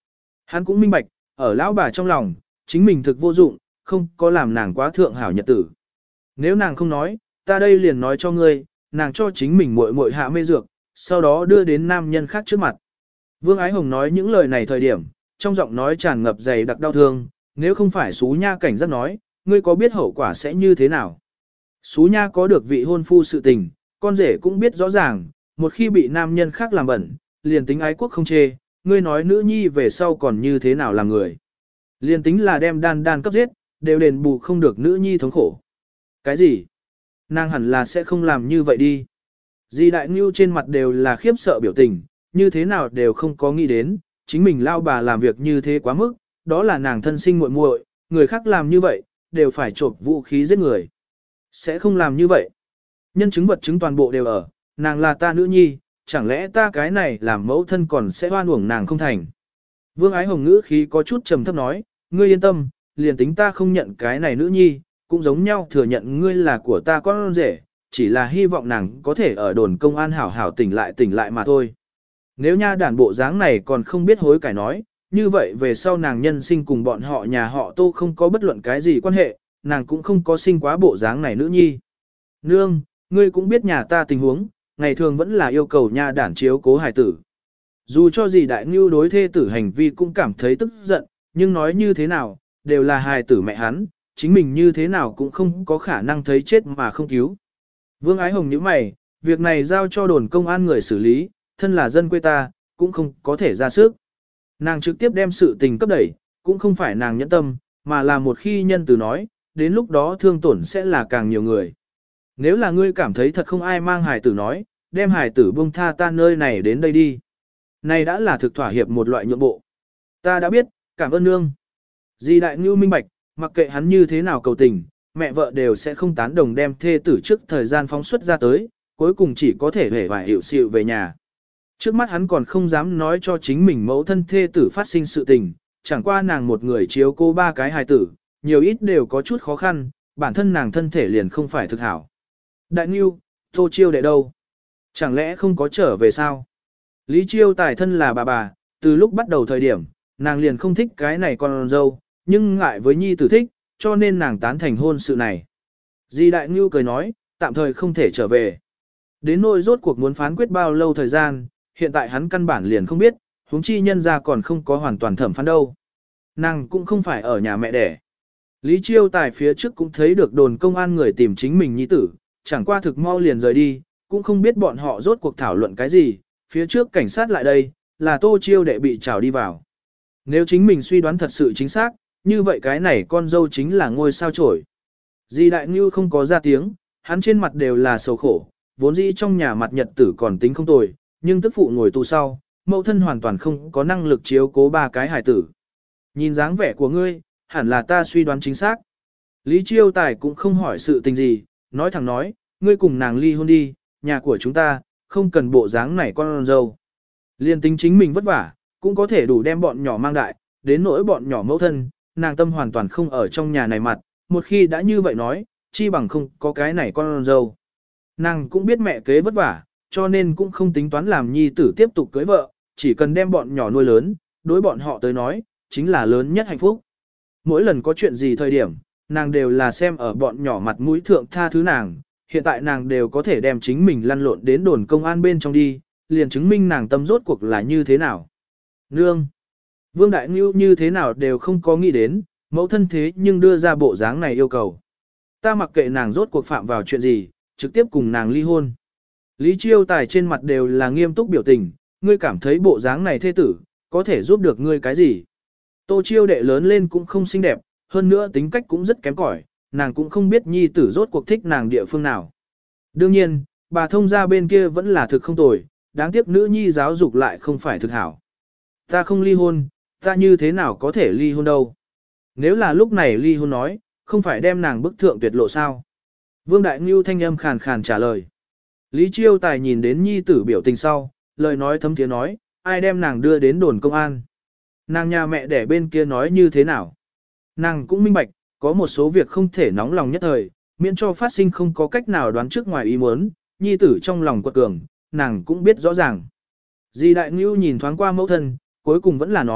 Hắn cũng minh bạch, ở lão bà trong lòng, chính mình thực vô dụng, không có làm nàng quá thượng hảo nhật tử. Nếu nàng không nói, ta đây liền nói cho ngươi, nàng cho chính mình muội muội hạ mê dược, sau đó đưa đến nam nhân khác trước mặt. Vương Ái Hồng nói những lời này thời điểm, trong giọng nói tràn ngập dày đặc đau thương, nếu không phải Xú Nha cảnh giác nói, ngươi có biết hậu quả sẽ như thế nào? Xú Nha có được vị hôn phu sự tình, con rể cũng biết rõ ràng, một khi bị nam nhân khác làm bẩn, liền tính ái quốc không chê, ngươi nói nữ nhi về sau còn như thế nào làm người. Liền tính là đem đan đan cấp giết, đều đền bù không được nữ nhi thống khổ. Cái gì? Nàng hẳn là sẽ không làm như vậy đi. Di Đại Ngưu trên mặt đều là khiếp sợ biểu tình, như thế nào đều không có nghĩ đến, chính mình lao bà làm việc như thế quá mức, đó là nàng thân sinh muội muội, người khác làm như vậy, đều phải trộm vũ khí giết người. Sẽ không làm như vậy. Nhân chứng vật chứng toàn bộ đều ở, nàng là ta nữ nhi, chẳng lẽ ta cái này làm mẫu thân còn sẽ hoan uổng nàng không thành. Vương Ái Hồng ngữ khí có chút trầm thấp nói, ngươi yên tâm, liền tính ta không nhận cái này nữ nhi, cũng giống nhau thừa nhận ngươi là của ta con rể, chỉ là hy vọng nàng có thể ở đồn công an hảo hảo tỉnh lại tỉnh lại mà thôi. Nếu nha đàn bộ dáng này còn không biết hối cải nói, như vậy về sau nàng nhân sinh cùng bọn họ nhà họ Tô không có bất luận cái gì quan hệ, nàng cũng không có sinh quá bộ dáng này nữ nhi. Nương, ngươi cũng biết nhà ta tình huống, ngày thường vẫn là yêu cầu nha đản chiếu cố hài tử. Dù cho gì đại ngưu đối thê tử hành vi cũng cảm thấy tức giận, nhưng nói như thế nào, đều là hài tử mẹ hắn, chính mình như thế nào cũng không có khả năng thấy chết mà không cứu. Vương Ái Hồng nhíu mày, việc này giao cho đồn công an người xử lý, thân là dân quê ta, cũng không có thể ra sức. Nàng trực tiếp đem sự tình cấp đẩy, cũng không phải nàng nhẫn tâm, mà là một khi nhân từ nói, đến lúc đó thương tổn sẽ là càng nhiều người. Nếu là ngươi cảm thấy thật không ai mang hài tử nói, đem hài tử buông tha ta nơi này đến đây đi. Này đã là thực thỏa hiệp một loại nhượng bộ. Ta đã biết, cảm ơn nương. Di Đại Ngưu minh bạch, mặc kệ hắn như thế nào cầu tình, mẹ vợ đều sẽ không tán đồng đem thê tử trước thời gian phóng xuất ra tới, cuối cùng chỉ có thể hề vài hiệu xịu về nhà. Trước mắt hắn còn không dám nói cho chính mình mẫu thân thê tử phát sinh sự tình, chẳng qua nàng một người chiếu cô ba cái hài tử, nhiều ít đều có chút khó khăn, bản thân nàng thân thể liền không phải thực hảo. Đại Ngưu, Tô Chiêu đệ đâu? Chẳng lẽ không có trở về sao? Lý Chiêu tài thân là bà bà, từ lúc bắt đầu thời điểm, nàng liền không thích cái này con dâu, nhưng ngại với nhi tử thích, cho nên nàng tán thành hôn sự này. Di Đại Ngưu cười nói, tạm thời không thể trở về. Đến nỗi rốt cuộc muốn phán quyết bao lâu thời gian, hiện tại hắn căn bản liền không biết, huống chi nhân ra còn không có hoàn toàn thẩm phán đâu. Nàng cũng không phải ở nhà mẹ đẻ. Lý Chiêu tài phía trước cũng thấy được đồn công an người tìm chính mình nhi tử, chẳng qua thực mau liền rời đi, cũng không biết bọn họ rốt cuộc thảo luận cái gì, phía trước cảnh sát lại đây, là Tô Chiêu đệ bị trào đi vào. Nếu chính mình suy đoán thật sự chính xác, như vậy cái này con dâu chính là ngôi sao chổi. Di Đại Ngưu không có ra tiếng, hắn trên mặt đều là sầu khổ, vốn dĩ trong nhà mặt nhật tử còn tính không tồi, nhưng tức phụ ngồi tù sau, mẫu thân hoàn toàn không có năng lực chiếu cố ba cái hài tử. Nhìn dáng vẻ của ngươi, hẳn là ta suy đoán chính xác. Lý Chiêu Tài cũng không hỏi sự tình gì, nói thẳng nói, ngươi cùng nàng ly hôn đi, nhà của chúng ta, không cần bộ dáng này con dâu. Liên tính chính mình vất vả, cũng có thể đủ đem bọn nhỏ mang đại, đến nỗi bọn nhỏ mẫu thân, nàng tâm hoàn toàn không ở trong nhà này mặt, một khi đã như vậy nói, chi bằng không có cái này con dâu. Nàng cũng biết mẹ kế vất vả, cho nên cũng không tính toán làm nhi tử tiếp tục cưới vợ, chỉ cần đem bọn nhỏ nuôi lớn, đối bọn họ tới nói, chính là lớn nhất hạnh phúc. Mỗi lần có chuyện gì thời điểm, nàng đều là xem ở bọn nhỏ mặt mũi thượng tha thứ nàng, hiện tại nàng đều có thể đem chính mình lăn lộn đến đồn công an bên trong đi, liền chứng minh nàng tâm rốt cuộc là như thế nào. Nương! Vương Đại Ngưu như thế nào đều không có nghĩ đến, mẫu thân thế nhưng đưa ra bộ dáng này yêu cầu. Ta mặc kệ nàng rốt cuộc phạm vào chuyện gì, trực tiếp cùng nàng ly hôn. Lý Chiêu Tài trên mặt đều là nghiêm túc biểu tình, ngươi cảm thấy bộ dáng này thê tử, có thể giúp được ngươi cái gì? Tô Chiêu đệ lớn lên cũng không xinh đẹp, hơn nữa tính cách cũng rất kém cỏi, nàng cũng không biết nhi tử rốt cuộc thích nàng địa phương nào. Đương nhiên, bà thông gia bên kia vẫn là thực không tồi, đáng tiếc nữ nhi giáo dục lại không phải thực hảo. Ta không ly hôn, ta như thế nào có thể ly hôn đâu? Nếu là lúc này ly hôn nói, không phải đem nàng bức thượng tuyệt lộ sao? Vương Đại Ngưu thanh âm khàn khàn trả lời. Lý Chiêu Tài nhìn đến nhi tử biểu tình sau, lời nói thấm tiếng nói, ai đem nàng đưa đến đồn công an? Nàng nhà mẹ đẻ bên kia nói như thế nào? Nàng cũng minh bạch, có một số việc không thể nóng lòng nhất thời, miễn cho phát sinh không có cách nào đoán trước ngoài ý muốn, nhi tử trong lòng quật cường, nàng cũng biết rõ ràng. Di Đại Ngưu nhìn thoáng qua mẫu thân, cuối cùng vẫn là nói,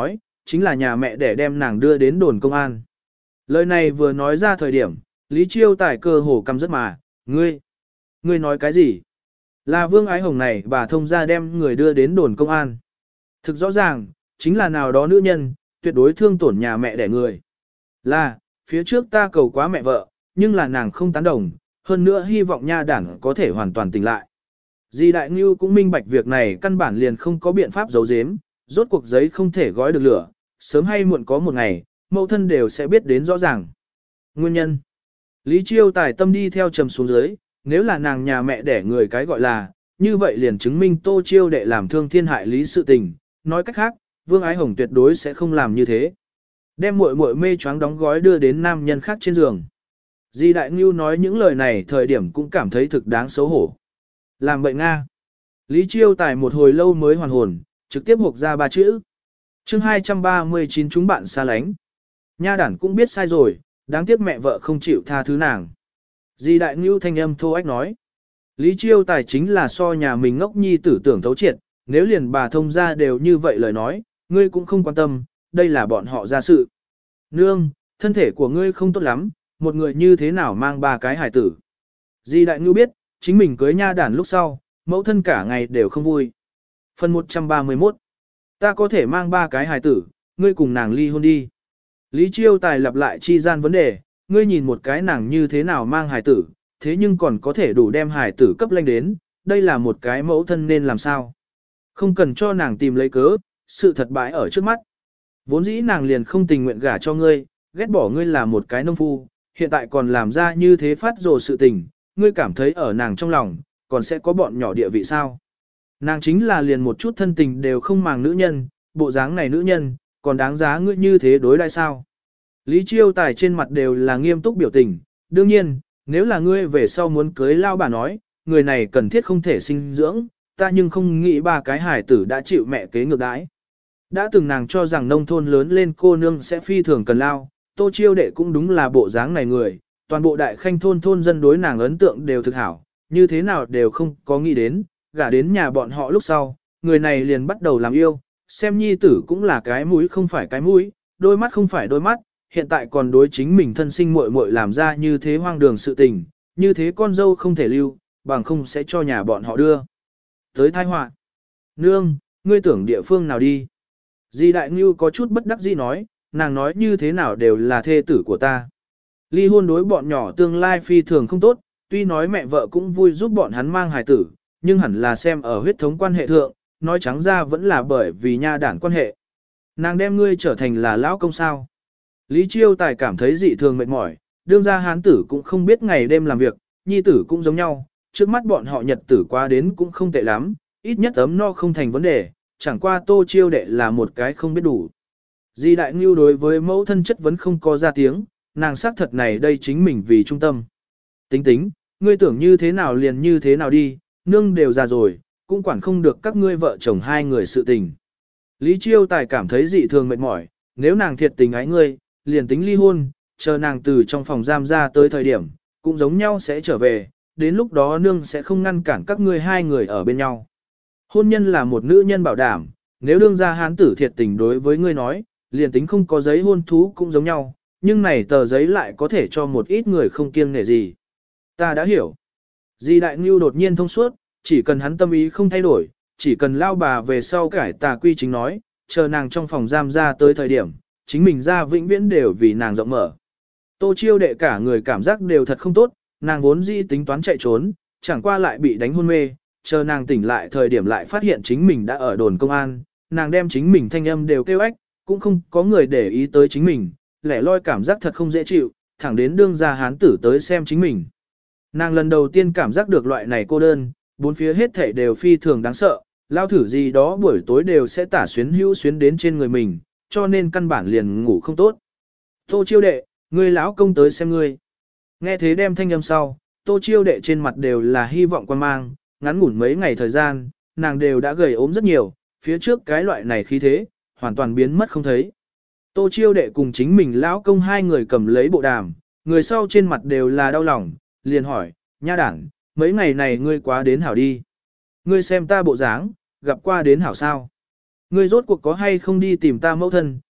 chính là nhà mẹ để đem nàng đưa đến đồn công an. Lời này vừa nói ra thời điểm, Lý Chiêu Tài cơ hồ căm rất mà, ngươi, ngươi nói cái gì? Là Vương Ái Hồng này bà thông ra đem người đưa đến đồn công an. Thực rõ ràng, chính là nào đó nữ nhân, tuyệt đối thương tổn nhà mẹ đẻ người. Là, phía trước ta cầu quá mẹ vợ, nhưng là nàng không tán đồng, hơn nữa hy vọng nha đảng có thể hoàn toàn tỉnh lại. Di Đại Ngưu cũng minh bạch việc này căn bản liền không có biện pháp giấu giếm, rốt cuộc giấy không thể gói được lửa, sớm hay muộn có một ngày, mẫu thân đều sẽ biết đến rõ ràng. Nguyên nhân. Lý Chiêu Tài tâm đi theo trầm xuống dưới, nếu là nàng nhà mẹ đẻ người cái gọi là, như vậy liền chứng minh Tô Chiêu đệ làm thương thiên hại lý sự tình, nói cách khác, Vương Ái Hồng tuyệt đối sẽ không làm như thế. Đem muội muội mê choáng đóng gói đưa đến nam nhân khác trên giường. Di Đại Ngưu nói những lời này thời điểm cũng cảm thấy thực đáng xấu hổ. Làm bệnh Nga. Lý Chiêu Tài một hồi lâu mới hoàn hồn, trực tiếp hộc ra ba chữ. chương hai trăm ba mươi chín chúng bạn xa lánh. Nha đản cũng biết sai rồi, đáng tiếc mẹ vợ không chịu tha thứ nàng. Di Đại Ngưu thanh âm thô ách nói. Lý Chiêu Tài chính là so nhà mình ngốc nhi tử tưởng thấu triệt, nếu liền bà thông ra đều như vậy lời nói, ngươi cũng không quan tâm, đây là bọn họ ra sự. Nương, thân thể của ngươi không tốt lắm, một người như thế nào mang ba cái hài tử. Di Đại Ngưu biết, chính mình cưới nha đản lúc sau, mẫu thân cả ngày đều không vui. Phần một trăm ba mươi mốt. Ta có thể mang ba cái hài tử, ngươi cùng nàng ly hôn đi. Lý Chiêu Tài lặp lại chi gian vấn đề, ngươi nhìn một cái nàng như thế nào mang hài tử, thế nhưng còn có thể đủ đem hài tử cấp lanh đến, đây là một cái mẫu thân nên làm sao. Không cần cho nàng tìm lấy cớ, sự thật bãi ở trước mắt. Vốn dĩ nàng liền không tình nguyện gả cho ngươi, ghét bỏ ngươi là một cái nông phu, hiện tại còn làm ra như thế phát rồ sự tình, ngươi cảm thấy ở nàng trong lòng, còn sẽ có bọn nhỏ địa vị sao. Nàng chính là liền một chút thân tình đều không màng nữ nhân, bộ dáng này nữ nhân, còn đáng giá ngươi như thế đối đãi sao. Lý Chiêu Tài trên mặt đều là nghiêm túc biểu tình, đương nhiên, nếu là ngươi về sau muốn cưới lao bà nói, người này cần thiết không thể sinh dưỡng, ta nhưng không nghĩ ba cái hải tử đã chịu mẹ kế ngược đãi. Đã từng nàng cho rằng nông thôn lớn lên cô nương sẽ phi thường cần lao, Tô Chiêu đệ cũng đúng là bộ dáng này người, toàn bộ đại khanh thôn thôn dân đối nàng ấn tượng đều thực hảo, như thế nào đều không có nghĩ đến, gả đến nhà bọn họ lúc sau, người này liền bắt đầu làm yêu, xem nhi tử cũng là cái mũi không phải cái mũi, đôi mắt không phải đôi mắt, hiện tại còn đối chính mình thân sinh muội muội làm ra như thế hoang đường sự tình, như thế con dâu không thể lưu, bằng không sẽ cho nhà bọn họ đưa. Tới tai họa. Nương, ngươi tưởng địa phương nào đi? Di Đại Ngưu có chút bất đắc dĩ nói, nàng nói như thế nào đều là thê tử của ta. Ly hôn đối bọn nhỏ tương lai phi thường không tốt, tuy nói mẹ vợ cũng vui giúp bọn hắn mang hài tử, nhưng hẳn là xem ở huyết thống quan hệ thượng, nói trắng ra vẫn là bởi vì nha đản quan hệ. Nàng đem ngươi trở thành là lão công sao. Lý Chiêu Tài cảm thấy dị thường mệt mỏi, đương ra hán tử cũng không biết ngày đêm làm việc, nhi tử cũng giống nhau, trước mắt bọn họ nhật tử qua đến cũng không tệ lắm, ít nhất ấm no không thành vấn đề, chẳng qua Tô Chiêu đệ là một cái không biết đủ. Di Đại Ngưu đối với mẫu thân chất vấn không có ra tiếng, nàng xác thật này đây chính mình vì trung tâm. Tính tính, ngươi tưởng như thế nào liền như thế nào đi, nương đều già rồi, cũng quản không được các ngươi vợ chồng hai người sự tình. Lý Chiêu Tài cảm thấy dị thường mệt mỏi, nếu nàng thiệt tình ái ngươi, liền tính ly hôn, chờ nàng từ trong phòng giam ra tới thời điểm, cũng giống nhau sẽ trở về, đến lúc đó nương sẽ không ngăn cản các ngươi hai người ở bên nhau. Hôn nhân là một nữ nhân bảo đảm, nếu đương gia hán tử thiệt tình đối với ngươi nói, liền tính không có giấy hôn thú cũng giống nhau, nhưng này tờ giấy lại có thể cho một ít người không kiêng nể gì. Ta đã hiểu. Di Đại Ngưu đột nhiên thông suốt, chỉ cần hắn tâm ý không thay đổi, chỉ cần lao bà về sau cải tà quy chính nói, chờ nàng trong phòng giam ra tới thời điểm, chính mình ra vĩnh viễn đều vì nàng rộng mở. Tô Chiêu đệ cả người cảm giác đều thật không tốt, nàng vốn dĩ tính toán chạy trốn, chẳng qua lại bị đánh hôn mê, chờ nàng tỉnh lại thời điểm lại phát hiện chính mình đã ở đồn công an, nàng đem chính mình thanh âm đều kêu ếch, cũng không có người để ý tới chính mình, lẻ loi cảm giác thật không dễ chịu, thẳng đến đương gia hán tử tới xem chính mình. Nàng lần đầu tiên cảm giác được loại này cô đơn, bốn phía hết thảy đều phi thường đáng sợ, lao thử gì đó buổi tối đều sẽ tả xuyến hữu xuyến đến trên người mình, cho nên căn bản liền ngủ không tốt. Tô Chiêu đệ, ngươi lão công tới xem ngươi. Nghe thế đem thanh âm sau, Tô Chiêu đệ trên mặt đều là hy vọng quan mang, ngắn ngủn mấy ngày thời gian, nàng đều đã gầy ốm rất nhiều, phía trước cái loại này khí thế, hoàn toàn biến mất không thấy. Tô Chiêu đệ cùng chính mình lão công hai người cầm lấy bộ đàm, người sau trên mặt đều là đau lòng, liền hỏi, nha đảng, mấy ngày này ngươi quá đến hảo đi. Ngươi xem ta bộ dáng, gặp qua đến hảo sao. Ngươi rốt cuộc có hay không đi tìm ta mẫu thân,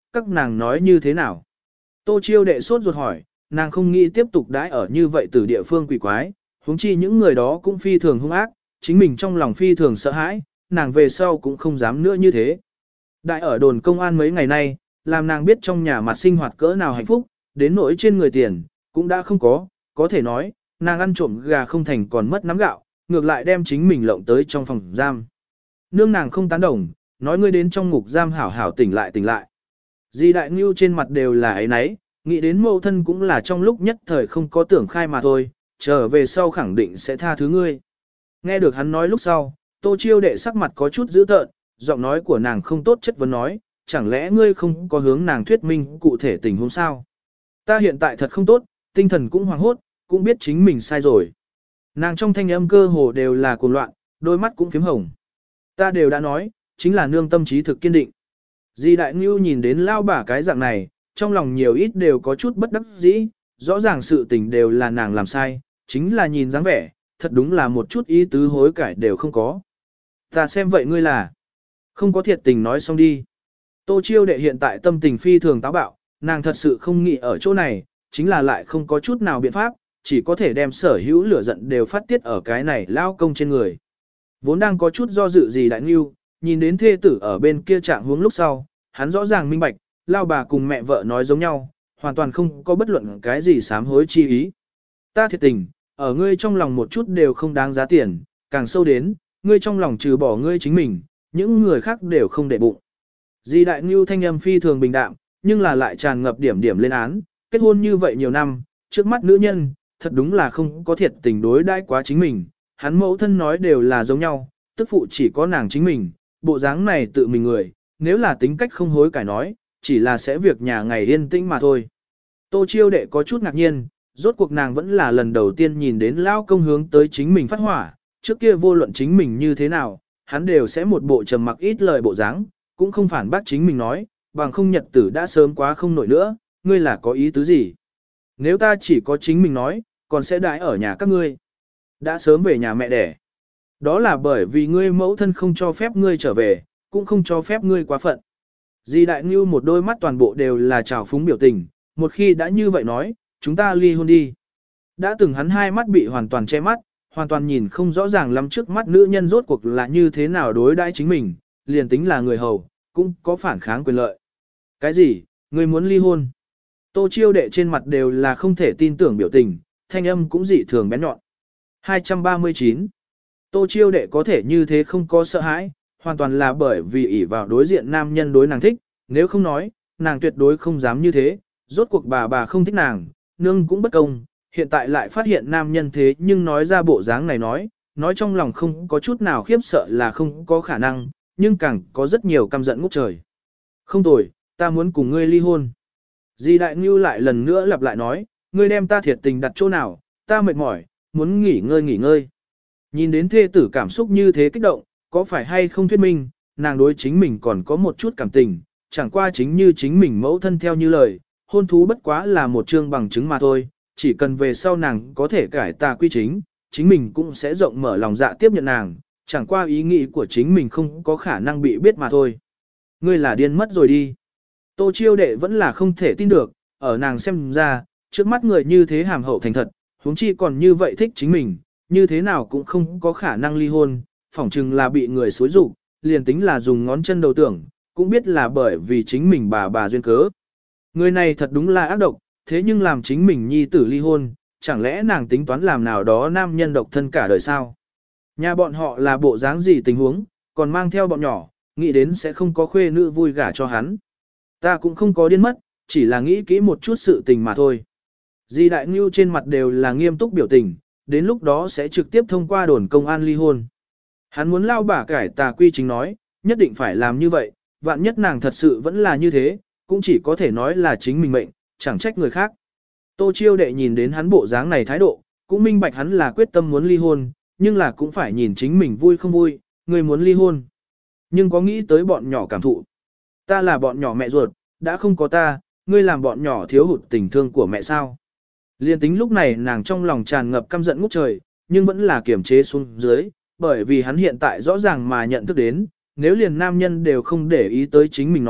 các nàng nói như thế nào? Tô Chiêu đệ sốt ruột hỏi, nàng không nghĩ tiếp tục đãi ở như vậy từ địa phương quỷ quái, huống chi những người đó cũng phi thường hung ác, chính mình trong lòng phi thường sợ hãi, nàng về sau cũng không dám nữa như thế. Đại ở đồn công an mấy ngày nay, làm nàng biết trong nhà mặt sinh hoạt cỡ nào hạnh phúc, đến nỗi trên người tiền, cũng đã không có, có thể nói, nàng ăn trộm gà không thành còn mất nắm gạo, ngược lại đem chính mình lộng tới trong phòng giam. Nương nàng không tán đồng, nói ngươi đến trong ngục giam hảo hảo tỉnh lại tỉnh lại. Di đại ngưu trên mặt đều là ấy nấy, nghĩ đến mâu thân cũng là trong lúc nhất thời không có tưởng khai mà thôi, trở về sau khẳng định sẽ tha thứ ngươi. Nghe được hắn nói lúc sau, Tô Chiêu đệ sắc mặt có chút dữ tợn, giọng nói của nàng không tốt chất vấn nói, chẳng lẽ ngươi không có hướng nàng thuyết minh cụ thể tình huống sao? Ta hiện tại thật không tốt, tinh thần cũng hoảng hốt, cũng biết chính mình sai rồi. Nàng trong thanh âm cơ hồ đều là cuồng loạn, đôi mắt cũng phím hồng. Ta đều đã nói, chính là nương tâm trí thực kiên định. Di đại ngưu nhìn đến lao bả cái dạng này, trong lòng nhiều ít đều có chút bất đắc dĩ, rõ ràng sự tình đều là nàng làm sai, chính là nhìn dáng vẻ, thật đúng là một chút ý tứ hối cải đều không có. Ta xem vậy ngươi là, không có thiệt tình nói xong đi. Tô Chiêu đệ hiện tại tâm tình phi thường táo bạo, nàng thật sự không nghĩ ở chỗ này, chính là lại không có chút nào biện pháp, chỉ có thể đem sở hữu lửa giận đều phát tiết ở cái này lao công trên người. Vốn đang có chút do dự gì đại ngưu, nhìn đến thê tử ở bên kia trạng hướng lúc sau, hắn rõ ràng minh bạch, lao bà cùng mẹ vợ nói giống nhau, hoàn toàn không có bất luận cái gì sám hối chi ý. Ta thiệt tình, ở ngươi trong lòng một chút đều không đáng giá tiền, càng sâu đến, ngươi trong lòng trừ bỏ ngươi chính mình, những người khác đều không để bụng. Di đại ngưu thanh âm phi thường bình đạm, nhưng là lại tràn ngập điểm điểm lên án, kết hôn như vậy nhiều năm, trước mắt nữ nhân, thật đúng là không có thiệt tình đối đãi quá chính mình, hắn mẫu thân nói đều là giống nhau, tức phụ chỉ có nàng chính mình, bộ dáng này tự mình người, nếu là tính cách không hối cải nói, chỉ là sẽ việc nhà ngày yên tĩnh mà thôi. Tô Chiêu đệ có chút ngạc nhiên, rốt cuộc nàng vẫn là lần đầu tiên nhìn đến lao công hướng tới chính mình phát hỏa, trước kia vô luận chính mình như thế nào, hắn đều sẽ một bộ trầm mặc ít lời bộ dáng, cũng không phản bác chính mình nói, bằng không nhật tử đã sớm quá không nổi nữa, ngươi là có ý tứ gì? Nếu ta chỉ có chính mình nói, còn sẽ đãi ở nhà các ngươi. Đã sớm về nhà mẹ đẻ. Đó là bởi vì ngươi mẫu thân không cho phép ngươi trở về, cũng không cho phép ngươi quá phận. Di đại ngưu một đôi mắt toàn bộ đều là trào phúng biểu tình, một khi đã như vậy nói, chúng ta ly hôn đi. Đã từng hắn hai mắt bị hoàn toàn che mắt, hoàn toàn nhìn không rõ ràng lắm trước mắt nữ nhân rốt cuộc là như thế nào đối đãi chính mình, liền tính là người hầu, cũng có phản kháng quyền lợi. Cái gì, ngươi muốn ly hôn? Tô Chiêu đệ trên mặt đều là không thể tin tưởng biểu tình, thanh âm cũng dị thường bén nhọn. hai trăm ba mươi chín. Tô Chiêu đệ có thể như thế không có sợ hãi, hoàn toàn là bởi vì ỷ vào đối diện nam nhân đối nàng thích, nếu không nói, nàng tuyệt đối không dám như thế, rốt cuộc bà bà không thích nàng, nương cũng bất công, hiện tại lại phát hiện nam nhân thế nhưng nói ra bộ dáng này nói, nói trong lòng không có chút nào khiếp sợ là không có khả năng, nhưng càng có rất nhiều căm giận ngút trời. Không tồi, ta muốn cùng ngươi ly hôn. Di đại ngưu lại lần nữa lặp lại nói, ngươi đem ta thiệt tình đặt chỗ nào, ta mệt mỏi, muốn nghỉ ngơi nghỉ ngơi. Nhìn đến thê tử cảm xúc như thế kích động, có phải hay không thuyết minh, nàng đối chính mình còn có một chút cảm tình, chẳng qua chính như chính mình mẫu thân theo như lời, hôn thú bất quá là một chương bằng chứng mà thôi, chỉ cần về sau nàng có thể cải tà quy chính, chính mình cũng sẽ rộng mở lòng dạ tiếp nhận nàng, chẳng qua ý nghĩ của chính mình không có khả năng bị biết mà thôi. Ngươi là điên mất rồi đi. Tô Chiêu đệ vẫn là không thể tin được, ở nàng xem ra, trước mắt người như thế hàm hậu thành thật, huống chi còn như vậy thích chính mình, như thế nào cũng không có khả năng ly hôn, phỏng chừng là bị người xối rụng, liền tính là dùng ngón chân đầu tưởng, cũng biết là bởi vì chính mình bà bà duyên cớ. Người này thật đúng là ác độc, thế nhưng làm chính mình nhi tử ly hôn, chẳng lẽ nàng tính toán làm nào đó nam nhân độc thân cả đời sao? Nhà bọn họ là bộ dáng gì tình huống, còn mang theo bọn nhỏ, nghĩ đến sẽ không có khuê nữ vui gả cho hắn. Ta cũng không có điên mất, chỉ là nghĩ kỹ một chút sự tình mà thôi. Di đại ngưu trên mặt đều là nghiêm túc biểu tình, đến lúc đó sẽ trực tiếp thông qua đồn công an ly hôn. Hắn muốn lao bả cải tà quy chính nói, nhất định phải làm như vậy, vạn nhất nàng thật sự vẫn là như thế, cũng chỉ có thể nói là chính mình mệnh, chẳng trách người khác. Tô Chiêu đệ nhìn đến hắn bộ dáng này thái độ, cũng minh bạch hắn là quyết tâm muốn ly hôn, nhưng là cũng phải nhìn chính mình vui không vui, người muốn ly hôn. Nhưng có nghĩ tới bọn nhỏ cảm thụ. Ta là bọn nhỏ mẹ ruột, đã không có ta, ngươi làm bọn nhỏ thiếu hụt tình thương của mẹ sao. Liên tính lúc này nàng trong lòng tràn ngập căm giận ngút trời, nhưng vẫn là kiềm chế xuống dưới, bởi vì hắn hiện tại rõ ràng mà nhận thức đến, nếu liền nam nhân đều không để ý tới chính mình nói,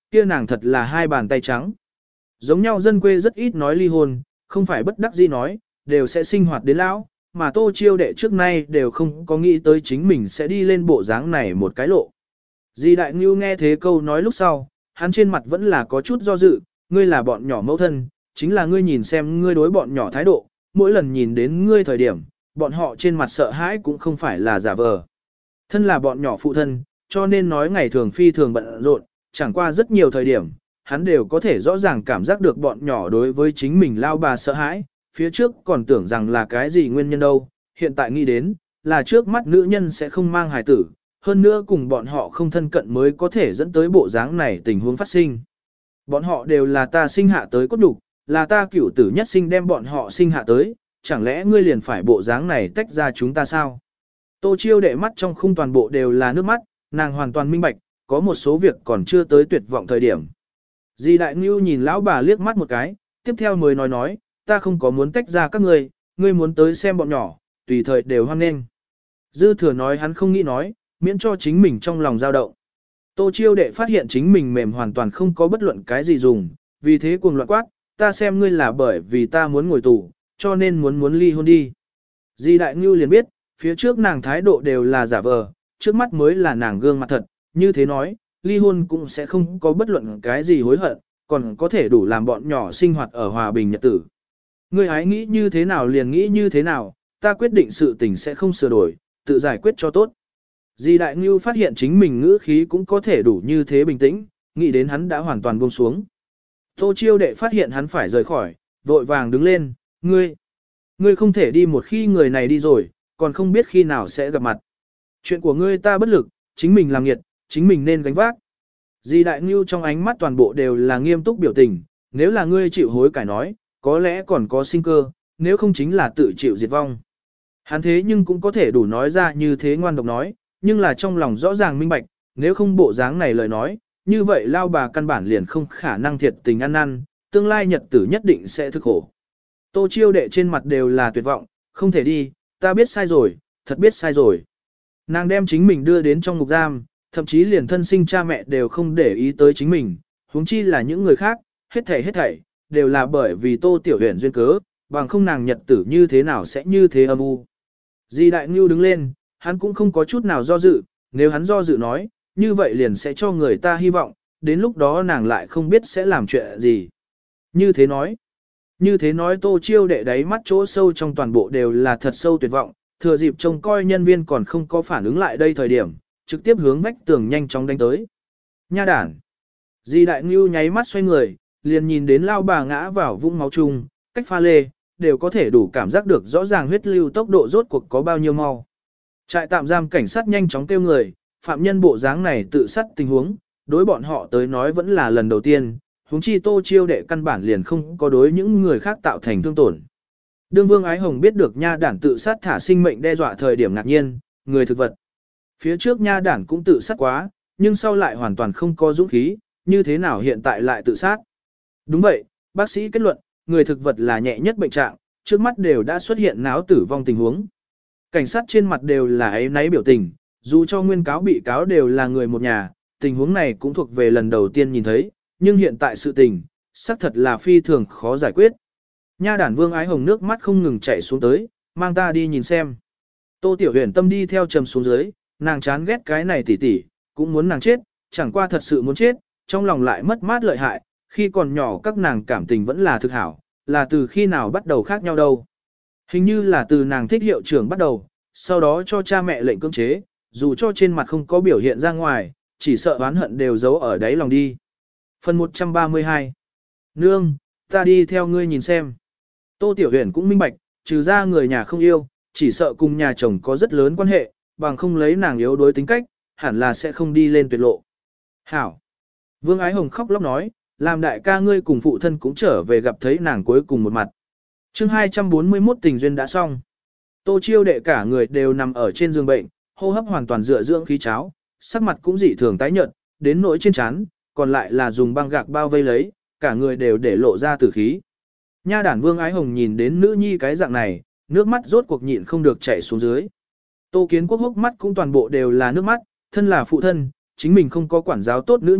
kia nàng thật là hai bàn tay trắng. Giống nhau dân quê rất ít nói ly hôn, không phải bất đắc dĩ nói, đều sẽ sinh hoạt đến lão, mà Tô Chiêu đệ trước nay đều không có nghĩ tới chính mình sẽ đi lên bộ dáng này một cái lộ. Di Đại Ngưu nghe thế câu nói lúc sau, hắn trên mặt vẫn là có chút do dự, ngươi là bọn nhỏ mẫu thân, chính là ngươi nhìn xem ngươi đối bọn nhỏ thái độ, mỗi lần nhìn đến ngươi thời điểm, bọn họ trên mặt sợ hãi cũng không phải là giả vờ. Thân là bọn nhỏ phụ thân, cho nên nói ngày thường phi thường bận rộn, chẳng qua rất nhiều thời điểm, hắn đều có thể rõ ràng cảm giác được bọn nhỏ đối với chính mình lao bà sợ hãi, phía trước còn tưởng rằng là cái gì nguyên nhân đâu, hiện tại nghĩ đến, là trước mắt nữ nhân sẽ không mang hài tử, hơn nữa cùng bọn họ không thân cận mới có thể dẫn tới bộ dáng này tình huống phát sinh. Bọn họ đều là ta sinh hạ tới cốt đục, là ta cửu tử nhất sinh đem bọn họ sinh hạ tới, chẳng lẽ ngươi liền phải bộ dáng này tách ra chúng ta sao? Tô Chiêu đệ mắt trong khung toàn bộ đều là nước mắt, nàng hoàn toàn minh bạch, có một số việc còn chưa tới tuyệt vọng thời điểm. Di Đại Ngưu nhìn lão bà liếc mắt một cái, tiếp theo mới nói nói, ta không có muốn tách ra các ngươi, ngươi muốn tới xem bọn nhỏ, tùy thời đều hoan nghênh. Dư thừa nói hắn không nghĩ nói, miễn cho chính mình trong lòng dao động. Tô Chiêu đệ phát hiện chính mình mềm hoàn toàn không có bất luận cái gì dùng, vì thế cuồng loạn quát, ta xem ngươi là bởi vì ta muốn ngồi tù, cho nên muốn muốn ly hôn đi. Di Đại Ngưu liền biết, phía trước nàng thái độ đều là giả vờ, trước mắt mới là nàng gương mặt thật, như thế nói, ly hôn cũng sẽ không có bất luận cái gì hối hận, còn có thể đủ làm bọn nhỏ sinh hoạt ở hòa bình nhật tử. Ngươi ái nghĩ như thế nào liền nghĩ như thế nào, ta quyết định sự tình sẽ không sửa đổi, tự giải quyết cho tốt. Di Đại Ngưu phát hiện chính mình ngữ khí cũng có thể đủ như thế bình tĩnh, nghĩ đến hắn đã hoàn toàn buông xuống. Tô Chiêu đệ phát hiện hắn phải rời khỏi, vội vàng đứng lên, ngươi, ngươi không thể đi một khi người này đi rồi, còn không biết khi nào sẽ gặp mặt. Chuyện của ngươi ta bất lực, chính mình làm nghiệt, chính mình nên gánh vác. Di Đại Ngưu trong ánh mắt toàn bộ đều là nghiêm túc biểu tình, nếu là ngươi chịu hối cải nói, có lẽ còn có sinh cơ, nếu không chính là tự chịu diệt vong. Hắn thế nhưng cũng có thể đủ nói ra như thế ngoan độc nói, nhưng là trong lòng rõ ràng minh bạch, nếu không bộ dáng này lời nói, như vậy lao bà căn bản liền không khả năng thiệt tình ăn năn, tương lai nhật tử nhất định sẽ thức khổ. Tô Chiêu đệ trên mặt đều là tuyệt vọng, không thể đi, ta biết sai rồi, thật biết sai rồi. Nàng đem chính mình đưa đến trong ngục giam, thậm chí liền thân sinh cha mẹ đều không để ý tới chính mình, huống chi là những người khác, hết thảy hết thảy, đều là bởi vì Tô Tiểu Huyền duyên cớ, bằng không nàng nhật tử như thế nào sẽ như thế âm u. Di Đại Ngưu đứng lên, hắn cũng không có chút nào do dự, nếu hắn do dự nói, như vậy liền sẽ cho người ta hy vọng, đến lúc đó nàng lại không biết sẽ làm chuyện gì. Như thế nói, như thế nói Tô Chiêu đệ đáy mắt chỗ sâu trong toàn bộ đều là thật sâu tuyệt vọng, thừa dịp trông coi nhân viên còn không có phản ứng lại đây thời điểm, trực tiếp hướng vách tường nhanh chóng đánh tới. Nha đản! Di Đại Ngưu nháy mắt xoay người, liền nhìn đến lao bà ngã vào vũng máu chung, cách pha lê, đều có thể đủ cảm giác được rõ ràng huyết lưu tốc độ rốt cuộc có bao nhiêu mau. Trại tạm giam cảnh sát nhanh chóng kêu người, phạm nhân bộ dáng này tự sát tình huống, đối bọn họ tới nói vẫn là lần đầu tiên, huống chi Tô Chiêu đệ căn bản liền không có đối những người khác tạo thành thương tổn. Đương Vương Ái Hồng biết được nha đản tự sát thả sinh mệnh đe dọa thời điểm ngạc nhiên, người thực vật. Phía trước nha đản cũng tự sát quá, nhưng sau lại hoàn toàn không có dũng khí, như thế nào hiện tại lại tự sát. Đúng vậy, bác sĩ kết luận, người thực vật là nhẹ nhất bệnh trạng, trước mắt đều đã xuất hiện náo tử vong tình huống. Cảnh sát trên mặt đều là ấy náy biểu tình, dù cho nguyên cáo bị cáo đều là người một nhà, tình huống này cũng thuộc về lần đầu tiên nhìn thấy, nhưng hiện tại sự tình, xác thật là phi thường khó giải quyết. Nha đản Vương Ái Hồng nước mắt không ngừng chảy xuống tới, mang ta đi nhìn xem. Tô Tiểu Huyền tâm đi theo trầm xuống dưới, nàng chán ghét cái này tỉ tỉ, cũng muốn nàng chết, chẳng qua thật sự muốn chết, trong lòng lại mất mát lợi hại, khi còn nhỏ các nàng cảm tình vẫn là thực hảo, là từ khi nào bắt đầu khác nhau đâu. Hình như là từ nàng thích hiệu trưởng bắt đầu, sau đó cho cha mẹ lệnh cưỡng chế, dù cho trên mặt không có biểu hiện ra ngoài, chỉ sợ oán hận đều giấu ở đáy lòng đi. Phần một trăm ba mươi hai. Nương, ta đi theo ngươi nhìn xem. Tô Tiểu Huyền cũng minh bạch, trừ ra người nhà không yêu, chỉ sợ cùng nhà chồng có rất lớn quan hệ, bằng không lấy nàng yếu đối tính cách, hẳn là sẽ không đi lên tuyệt lộ. Hảo. Vương Ái Hồng khóc lóc nói, làm đại ca ngươi cùng phụ thân cũng trở về gặp thấy nàng cuối cùng một mặt. Chương hai trăm bốn mươi mốt tình duyên đã xong. Tô Chiêu đệ cả người đều nằm ở trên giường bệnh, hô hấp hoàn toàn dựa dưỡng khí cháo, sắc mặt cũng dị thường tái nhợt, đến nỗi trên trán, còn lại là dùng băng gạc bao vây lấy, cả người đều để lộ ra tử khí. Nha đản Vương Ái Hồng nhìn đến nữ nhi cái dạng này, nước mắt rốt cuộc nhịn không được chảy xuống dưới. Tô Kiến Quốc hốc mắt cũng toàn bộ đều là nước mắt, thân là phụ thân, chính mình không có quản giáo tốt nữ nhi,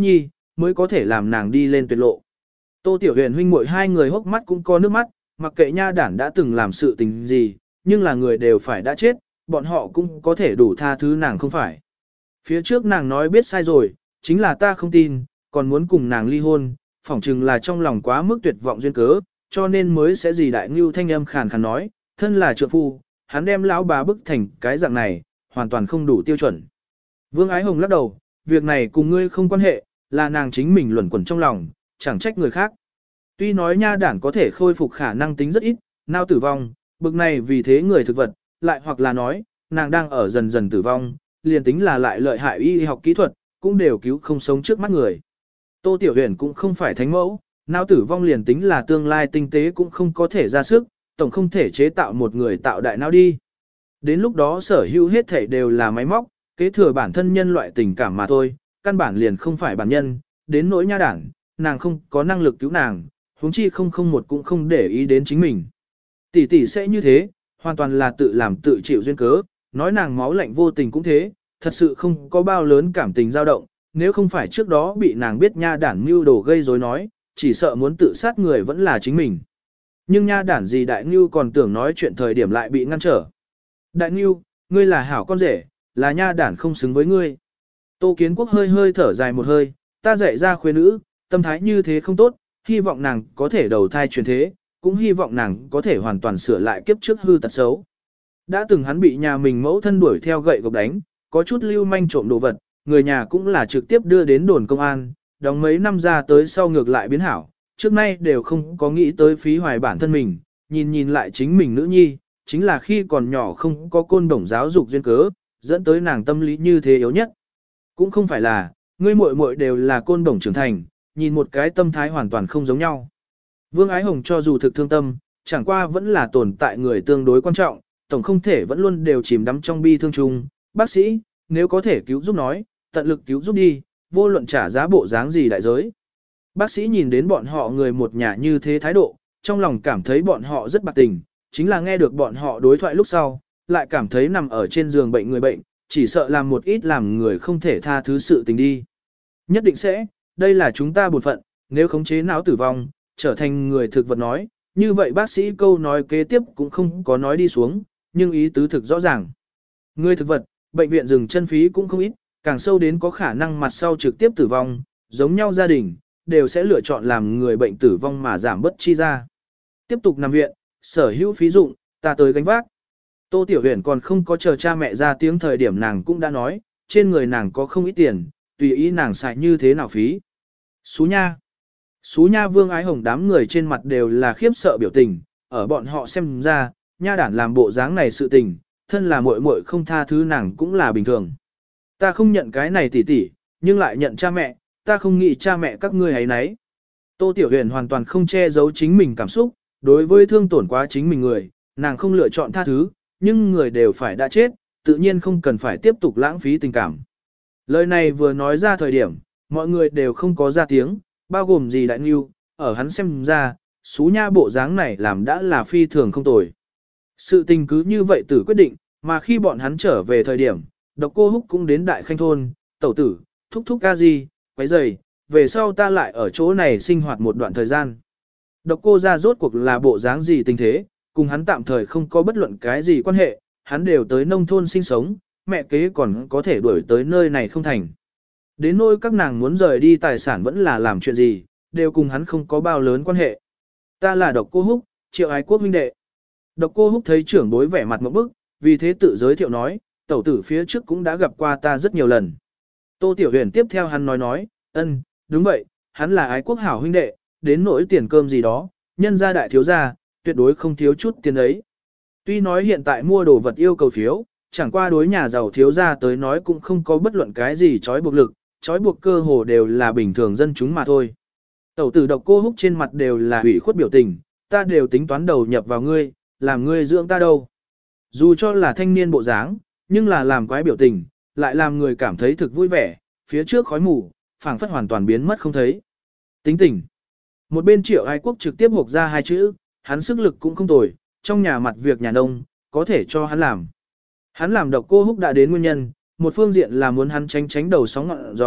mới có thể làm nàng đi lên tuyệt lộ. Tô Tiểu Huyền huynh muội hai người hốc mắt cũng có nước mắt, mặc kệ nha đản đã từng làm sự tình gì, nhưng là người đều phải đã chết, bọn họ cũng có thể đủ tha thứ nàng không phải. Phía trước nàng nói biết sai rồi, chính là ta không tin, còn muốn cùng nàng ly hôn, phỏng chừng là trong lòng quá mức tuyệt vọng duyên cớ, cho nên mới sẽ gì đại ngưu thanh âm khàn khàn nói, thân là trượng phu, hắn đem lão bà bức thành cái dạng này, hoàn toàn không đủ tiêu chuẩn. Vương Ái Hồng lắc đầu, việc này cùng ngươi không quan hệ, là nàng chính mình luẩn quẩn trong lòng, chẳng trách người khác. Tuy nói nha đản có thể khôi phục khả năng tính rất ít, nào tử vong, bực này vì thế người thực vật, lại hoặc là nói, nàng đang ở dần dần tử vong, liền tính là lại lợi hại y học kỹ thuật, cũng đều cứu không sống trước mắt người. Tô Tiểu Huyền cũng không phải thánh mẫu, não tử vong liền tính là tương lai tinh tế cũng không có thể ra sức, tổng không thể chế tạo một người tạo đại não đi. Đến lúc đó sở hữu hết thể đều là máy móc, kế thừa bản thân nhân loại tình cảm mà thôi, căn bản liền không phải bản nhân, đến nỗi nha đảng, nàng không có năng lực cứu nàng, huống chi không không một cũng không để ý đến chính mình. Tỷ tỷ sẽ như thế, hoàn toàn là tự làm tự chịu duyên cớ, nói nàng máu lạnh vô tình cũng thế, thật sự không có bao lớn cảm tình dao động, nếu không phải trước đó bị nàng biết nha đản mưu đồ gây rối nói, chỉ sợ muốn tự sát người vẫn là chính mình. Nhưng nha đản gì đại ngưu còn tưởng nói chuyện thời điểm lại bị ngăn trở. Đại ngưu, ngươi là hảo con rể, là nha đản không xứng với ngươi. Tô Kiến Quốc hơi hơi thở dài một hơi, ta dạy ra khuê nữ, tâm thái như thế không tốt, hy vọng nàng có thể đầu thai truyền thế, cũng hy vọng nàng có thể hoàn toàn sửa lại kiếp trước hư tật xấu. Đã từng hắn bị nhà mình mẫu thân đuổi theo gậy gộc đánh, có chút lưu manh trộm đồ vật, người nhà cũng là trực tiếp đưa đến đồn công an, đóng mấy năm ra tới sau ngược lại biến hảo, trước nay đều không có nghĩ tới phí hoài bản thân mình, nhìn nhìn lại chính mình nữ nhi, chính là khi còn nhỏ không có côn đồng giáo dục duyên cớ, dẫn tới nàng tâm lý như thế yếu nhất. Cũng không phải là, ngươi muội muội đều là côn đồng trưởng thành, nhìn một cái tâm thái hoàn toàn không giống nhau. Vương Ái Hồng cho dù thực thương tâm, chẳng qua vẫn là tồn tại người tương đối quan trọng, tổng không thể vẫn luôn đều chìm đắm trong bi thương chung. Bác sĩ, nếu có thể cứu giúp nói, tận lực cứu giúp đi, vô luận trả giá bộ dáng gì đại giới. Bác sĩ nhìn đến bọn họ người một nhà như thế thái độ, trong lòng cảm thấy bọn họ rất bạc tình, chính là nghe được bọn họ đối thoại lúc sau, lại cảm thấy nằm ở trên giường bệnh người bệnh, chỉ sợ làm một ít làm người không thể tha thứ sự tình đi. Nhất định sẽ, đây là chúng ta bổn phận, nếu khống chế não tử vong, trở thành người thực vật nói, như vậy bác sĩ câu nói kế tiếp cũng không có nói đi xuống, nhưng ý tứ thực rõ ràng. Người thực vật, bệnh viện dừng chân phí cũng không ít, càng sâu đến có khả năng mặt sau trực tiếp tử vong, giống nhau gia đình, đều sẽ lựa chọn làm người bệnh tử vong mà giảm bất chi ra. Tiếp tục nằm viện, sở hữu phí dụng, ta tới gánh vác. Tô Tiểu Huyền còn không có chờ cha mẹ ra tiếng thời điểm nàng cũng đã nói, trên người nàng có không ít tiền, tùy ý nàng xài như thế nào phí. Xú nha. Xú nha Vương Ái Hồng đám người trên mặt đều là khiếp sợ biểu tình, ở bọn họ xem ra, nha đản làm bộ dáng này sự tình, thân là muội muội không tha thứ nàng cũng là bình thường. Ta không nhận cái này tỉ tỉ, nhưng lại nhận cha mẹ, ta không nghĩ cha mẹ các ngươi ấy nấy. Tô Tiểu Huyền hoàn toàn không che giấu chính mình cảm xúc, đối với thương tổn quá chính mình người, nàng không lựa chọn tha thứ, nhưng người đều phải đã chết, tự nhiên không cần phải tiếp tục lãng phí tình cảm. Lời này vừa nói ra thời điểm, mọi người đều không có ra tiếng, bao gồm gì đại nghiêu, ở hắn xem ra, xú nha bộ dáng này làm đã là phi thường không tồi. Sự tình cứ như vậy tử quyết định, mà khi bọn hắn trở về thời điểm, Độc Cô Húc cũng đến Đại Khanh Thôn, tẩu tử, thúc thúc ca gì, quấy rầy, về sau ta lại ở chỗ này sinh hoạt một đoạn thời gian. Độc Cô ra rốt cuộc là bộ dáng gì tình thế, cùng hắn tạm thời không có bất luận cái gì quan hệ, hắn đều tới nông thôn sinh sống, mẹ kế còn có thể đuổi tới nơi này không thành. Đến nỗi các nàng muốn rời đi tài sản vẫn là làm chuyện gì, đều cùng hắn không có bao lớn quan hệ. Ta là Độc Cô Húc, Triệu Ái Quốc huynh đệ. Độc Cô Húc thấy trưởng bối vẻ mặt ngộp bức, vì thế tự giới thiệu nói, tẩu tử phía trước cũng đã gặp qua ta rất nhiều lần. Tô Tiểu Huyền tiếp theo hắn nói nói, ân, đúng vậy, hắn là Ái Quốc hảo huynh đệ, đến nỗi tiền cơm gì đó, nhân gia đại thiếu gia, tuyệt đối không thiếu chút tiền ấy. Tuy nói hiện tại mua đồ vật yêu cầu phiếu, chẳng qua đối nhà giàu thiếu gia tới nói cũng không có bất luận cái gì trói buộc lực, trói buộc cơ hồ đều là bình thường dân chúng mà thôi. Tẩu tử Độc Cô Húc trên mặt đều là hủy khuất biểu tình, ta đều tính toán đầu nhập vào ngươi, làm ngươi dưỡng ta đâu. Dù cho là thanh niên bộ dáng, nhưng là làm quái biểu tình, lại làm người cảm thấy thực vui vẻ, phía trước khói mù, phảng phất hoàn toàn biến mất không thấy. Tính tình. Một bên Triệu Ái Quốc trực tiếp hộc ra hai chữ, hắn sức lực cũng không tồi, trong nhà mặt việc nhà nông, có thể cho hắn làm. Hắn làm Độc Cô Húc đã đến nguyên nhân, một phương diện là muốn hắn tránh tránh đầu sóng ngọn gió,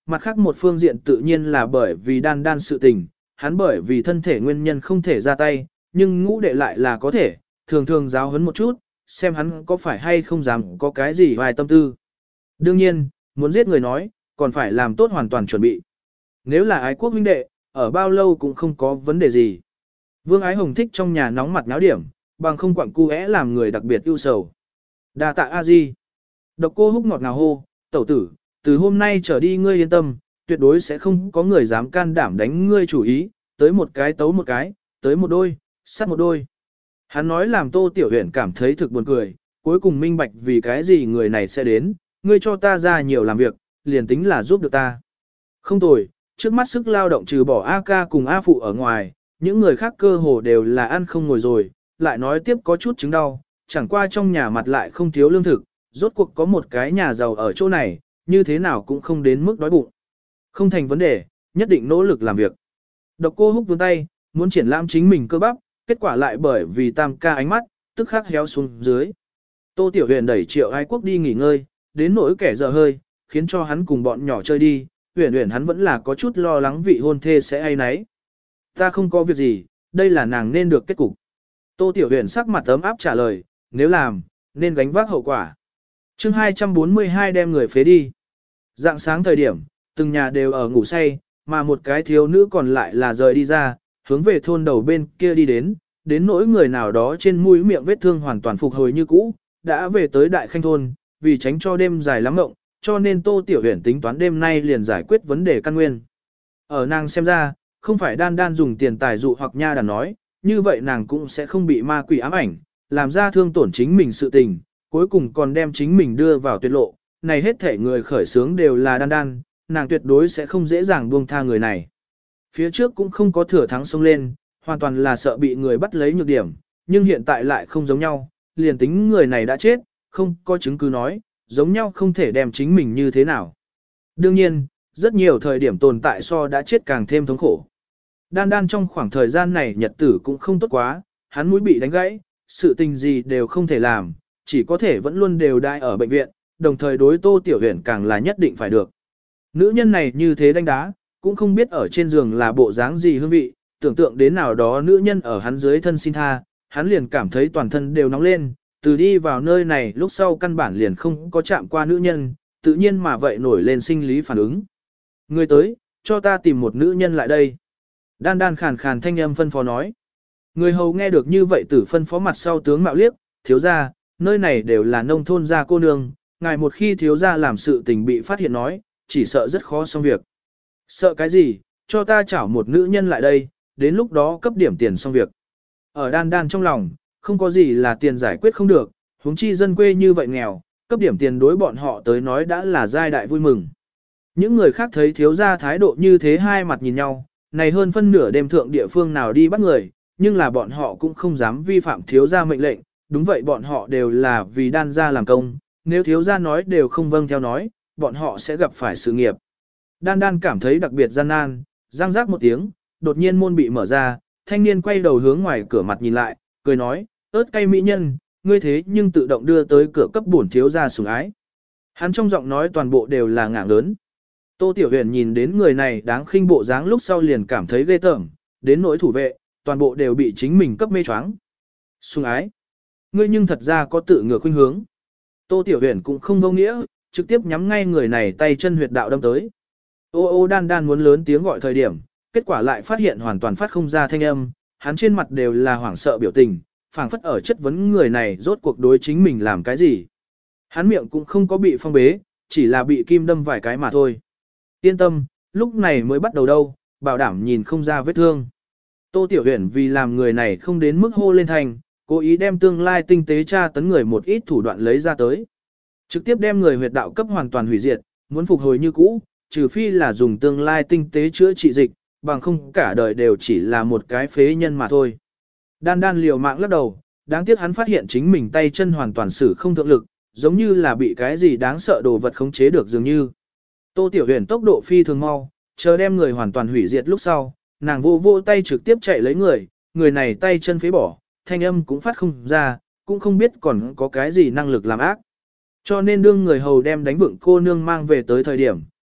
mặt khác một phương diện tự nhiên là bởi vì đan đan sự tình, hắn bởi vì thân thể nguyên nhân không thể ra tay, nhưng ngũ đệ lại là có thể, thường thường giáo huấn một chút, xem hắn có phải hay không dám có cái gì vài tâm tư. Đương nhiên, muốn giết người nói, còn phải làm tốt hoàn toàn chuẩn bị. Nếu là ái quốc huynh đệ, ở bao lâu cũng không có vấn đề gì. Vương Ái Hồng thích trong nhà nóng mặt náo điểm, bằng không quặng cu é làm người đặc biệt ưu sầu. Đa tạ a di. Độc Cô Húc ngọt ngào hô, tẩu tử, từ hôm nay trở đi ngươi yên tâm, tuyệt đối sẽ không có người dám can đảm đánh ngươi chủ ý, tới một cái tấu một cái, tới một đôi, sát một đôi. Hắn nói làm Tô Tiểu Huyền cảm thấy thực buồn cười, cuối cùng minh bạch vì cái gì người này sẽ đến, ngươi cho ta ra nhiều làm việc, liền tính là giúp được ta. Không tồi, trước mắt sức lao động trừ bỏ A ca cùng A phụ ở ngoài, những người khác cơ hồ đều là ăn không ngồi rồi, lại nói tiếp có chút chứng đau, chẳng qua trong nhà mặt lại không thiếu lương thực, rốt cuộc có một cái nhà giàu ở chỗ này, như thế nào cũng không đến mức đói bụng. Không thành vấn đề, nhất định nỗ lực làm việc. Độc Cô Húc vươn tay, muốn triển lãm chính mình cơ bắp, kết quả lại bởi vì tam ca ánh mắt, tức khắc héo xuống dưới. Tô Tiểu Huyền đẩy Triệu Ái Quốc đi nghỉ ngơi, đến nỗi kẻ dở hơi, khiến cho hắn cùng bọn nhỏ chơi đi, Huyền Huyền hắn vẫn là có chút lo lắng vị hôn thê sẽ ai nấy. Ta không có việc gì, đây là nàng nên được kết cục. Tô Tiểu Huyền sắc mặt ấm áp trả lời, nếu làm, nên gánh vác hậu quả. Chương hai trăm bốn mươi hai đem người phế đi. Dạng sáng thời điểm, từng nhà đều ở ngủ say, mà một cái thiếu nữ còn lại là rời đi ra, hướng về thôn đầu bên kia đi đến, đến nỗi người nào đó trên mũi miệng vết thương hoàn toàn phục hồi như cũ, đã về tới Đại Khanh thôn, vì tránh cho đêm dài lắm mộng, cho nên Tô Tiểu Huyền tính toán đêm nay liền giải quyết vấn đề căn nguyên. Ở nàng xem ra, không phải đan đan dùng tiền tài dụ hoặc nha đàn nói, như vậy nàng cũng sẽ không bị ma quỷ ám ảnh, làm ra thương tổn chính mình sự tình, cuối cùng còn đem chính mình đưa vào tuyệt lộ, này hết thể người khởi sướng đều là đan đan, nàng tuyệt đối sẽ không dễ dàng buông tha người này. Phía trước cũng không có thừa thắng xông lên, hoàn toàn là sợ bị người bắt lấy nhược điểm, nhưng hiện tại lại không giống nhau, liền tính người này đã chết, không có chứng cứ nói, giống nhau không thể đem chính mình như thế nào. Đương nhiên, rất nhiều thời điểm tồn tại so đã chết càng thêm thống khổ. Đan đan trong khoảng thời gian này nhật tử cũng không tốt quá, hắn mũi bị đánh gãy, sự tình gì đều không thể làm, chỉ có thể vẫn luôn đều đai ở bệnh viện, đồng thời đối Tô Tiểu Huyền càng là nhất định phải được. Nữ nhân này như thế đánh đá, cũng không biết ở trên giường là bộ dáng gì hương vị, tưởng tượng đến nào đó nữ nhân ở hắn dưới thân xin tha, hắn liền cảm thấy toàn thân đều nóng lên, từ đi vào nơi này lúc sau căn bản liền không có chạm qua nữ nhân, tự nhiên mà vậy nổi lên sinh lý phản ứng. Người tới, cho ta tìm một nữ nhân lại đây. Đan đan khàn khàn thanh âm phân phó nói. Người hầu nghe được như vậy tử phân phó mặt sau tướng mạo liếc, thiếu ra, nơi này đều là nông thôn gia cô nương, ngài một khi thiếu ra làm sự tình bị phát hiện nói, chỉ sợ rất khó xong việc. Sợ cái gì, cho ta chảo một nữ nhân lại đây, đến lúc đó cấp điểm tiền xong việc. Ở đan đan trong lòng, không có gì là tiền giải quyết không được, huống chi dân quê như vậy nghèo, cấp điểm tiền đối bọn họ tới nói đã là giai đại vui mừng. Những người khác thấy thiếu gia thái độ như thế hai mặt nhìn nhau, này hơn phân nửa đêm thượng địa phương nào đi bắt người, nhưng là bọn họ cũng không dám vi phạm thiếu gia mệnh lệnh, đúng vậy bọn họ đều là vì đan gia làm công, nếu thiếu gia nói đều không vâng theo nói, bọn họ sẽ gặp phải sự nghiệp. Đan đan cảm thấy đặc biệt gian nan, răng rác một tiếng, đột nhiên môn bị mở ra, thanh niên quay đầu hướng ngoài cửa mặt nhìn lại, cười nói, ớt cay mỹ nhân, ngươi thế nhưng tự động đưa tới cửa cấp bổn thiếu gia sủng ái. Hắn trong giọng nói toàn bộ đều là ngạng lớn. Tô Tiểu Huyền nhìn đến người này đáng khinh bộ dáng lúc sau liền cảm thấy ghê tởm, đến nỗi thủ vệ, toàn bộ đều bị chính mình cấp mê choáng. Sủng ái, ngươi nhưng thật ra có tự ngược khuynh hướng. Tô Tiểu Huyền cũng không vô nghĩa, trực tiếp nhắm ngay người này tay chân huyệt đạo đâm tới. Ô ô đan đan muốn lớn tiếng gọi thời điểm, kết quả lại phát hiện hoàn toàn phát không ra thanh âm, hắn trên mặt đều là hoảng sợ biểu tình, phảng phất ở chất vấn người này rốt cuộc đối chính mình làm cái gì. Hắn miệng cũng không có bị phong bế, chỉ là bị kim đâm vài cái mà thôi. Yên tâm, lúc này mới bắt đầu đâu, bảo đảm nhìn không ra vết thương. Tô Tiểu Huyền vì làm người này không đến mức hô lên thành, cố ý đem tương lai tinh tế tra tấn người một ít thủ đoạn lấy ra tới. Trực tiếp đem người huyệt đạo cấp hoàn toàn hủy diệt, muốn phục hồi như cũ, trừ phi là dùng tương lai tinh tế chữa trị dịch, bằng không cả đời đều chỉ là một cái phế nhân mà thôi. Đan đan liều mạng lắc đầu, đáng tiếc hắn phát hiện chính mình tay chân hoàn toàn sử không thượng lực, giống như là bị cái gì đáng sợ đồ vật khống chế được dường như. Tô Tiểu Huyền tốc độ phi thường mau, chờ đem người hoàn toàn hủy diệt lúc sau, nàng vô vô tay trực tiếp chạy lấy người, người này tay chân phế bỏ, thanh âm cũng phát không ra, cũng không biết còn có cái gì năng lực làm ác. Cho nên đương người hầu đem đánh vượng cô nương mang về tới thời điểm,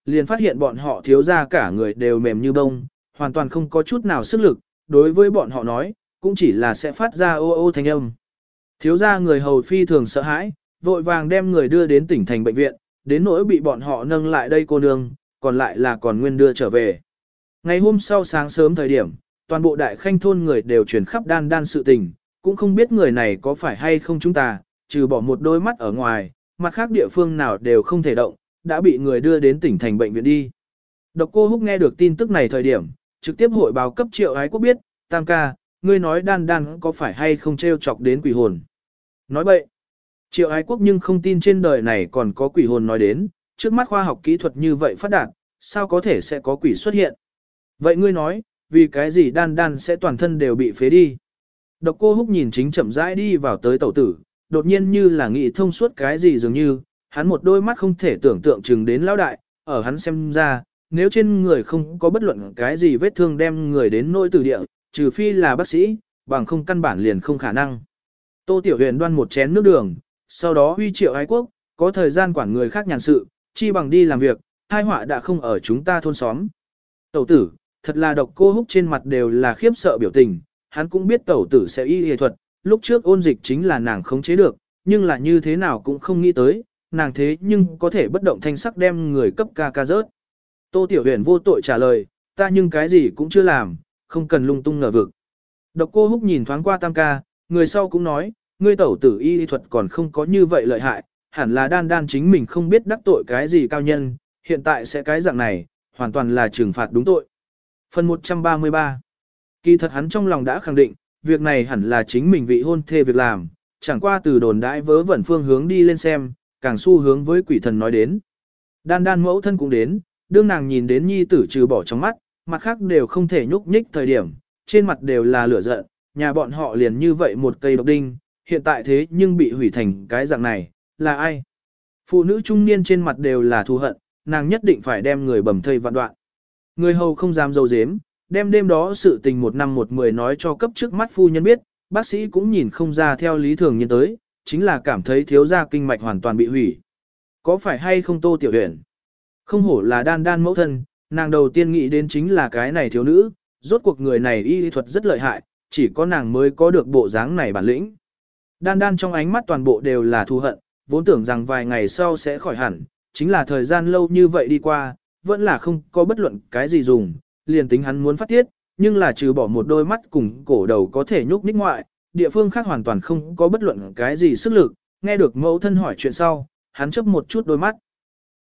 liền phát hiện bọn họ thiếu ra cả người đều mềm như bông, hoàn toàn không có chút nào sức lực, đối với bọn họ nói, cũng chỉ là sẽ phát ra ô ô thanh âm. Thiếu ra người hầu phi thường sợ hãi, vội vàng đem người đưa đến tỉnh thành bệnh viện, đến nỗi bị bọn họ nâng lại đây cô nương, còn lại là còn nguyên đưa trở về. Ngày hôm sau sáng sớm thời điểm, toàn bộ đại khanh thôn người đều truyền khắp đan đan sự tình, cũng không biết người này có phải hay không chúng ta, trừ bỏ một đôi mắt ở ngoài, mặt khác địa phương nào đều không thể động, đã bị người đưa đến tỉnh thành bệnh viện đi. Độc Cô Húc nghe được tin tức này thời điểm, trực tiếp hội báo cấp Triệu Ái Quốc biết, Tam ca, ngươi nói đan đan có phải hay không trêu chọc đến quỷ hồn. Nói bậy. Triệu Ái Quốc nhưng không tin trên đời này còn có quỷ hồn nói đến, trước mắt khoa học kỹ thuật như vậy phát đạt, sao có thể sẽ có quỷ xuất hiện. Vậy ngươi nói, vì cái gì đan đan sẽ toàn thân đều bị phế đi. Độc Cô Húc nhìn chính chậm rãi đi vào tới tẩu tử, đột nhiên như là nghĩ thông suốt cái gì dường như, hắn một đôi mắt không thể tưởng tượng chừng đến lão đại, ở hắn xem ra, nếu trên người không có bất luận cái gì vết thương đem người đến nỗi tử địa, trừ phi là bác sĩ, bằng không căn bản liền không khả năng. Tô Tiểu Huyền đoan một chén nước đường, sau đó huy Triệu Ái Quốc, có thời gian quản người khác nhàn sự, chi bằng đi làm việc, hai họa đã không ở chúng ta thôn xóm. Tẩu tử, thật là Độc Cô Húc trên mặt đều là khiếp sợ biểu tình, hắn cũng biết tẩu tử sẽ y y thuật, lúc trước ôn dịch chính là nàng khống chế được, nhưng là như thế nào cũng không nghĩ tới, nàng thế nhưng có thể bất động thanh sắc đem người cấp ca ca rớt. Tô Tiểu Huyền vô tội trả lời, ta nhưng cái gì cũng chưa làm, không cần lung tung ngờ vực. Độc Cô Húc nhìn thoáng qua Tam ca, người sau cũng nói, ngươi tẩu tử y y thuật còn không có như vậy lợi hại, hẳn là đan đan chính mình không biết đắc tội cái gì cao nhân, hiện tại sẽ cái dạng này, hoàn toàn là trừng phạt đúng tội. Phần một trăm ba mươi ba. Kỳ thật hắn trong lòng đã khẳng định, việc này hẳn là chính mình vị hôn thê việc làm, chẳng qua từ đồn đãi vớ vẩn phương hướng đi lên xem, càng xu hướng với quỷ thần nói đến. Đan đan mẫu thân cũng đến, đương nàng nhìn đến nhi tử trừ bỏ trong mắt, mặt khác đều không thể nhúc nhích thời điểm, trên mặt đều là lửa giận, nhà bọn họ liền như vậy một cây độc đinh, hiện tại thế nhưng bị hủy thành cái dạng này, là ai? Phụ nữ trung niên trên mặt đều là thù hận, nàng nhất định phải đem người bầm thây vạn đoạn. Người hầu không dám dâu dếm, đem đêm đó sự tình một năm một mười nói cho cấp trước mắt phu nhân biết, bác sĩ cũng nhìn không ra theo lý thường nhân tới, chính là cảm thấy thiếu gia kinh mạch hoàn toàn bị hủy. Có phải hay không Tô Tiểu Huyền? Không hổ là đan đan mẫu thân, nàng đầu tiên nghĩ đến chính là cái này thiếu nữ, rốt cuộc người này y lý thuật rất lợi hại, chỉ có nàng mới có được bộ dáng này bản lĩnh. Đan đan trong ánh mắt toàn bộ đều là thù hận, vốn tưởng rằng vài ngày sau sẽ khỏi hẳn, chính là thời gian lâu như vậy đi qua, vẫn là không có bất luận cái gì dùng, liền tính hắn muốn phát tiết, nhưng là trừ bỏ một đôi mắt cùng cổ đầu có thể nhúc nhích ngoại, địa phương khác hoàn toàn không có bất luận cái gì sức lực, nghe được mẫu thân hỏi chuyện sau, hắn chấp một chút đôi mắt.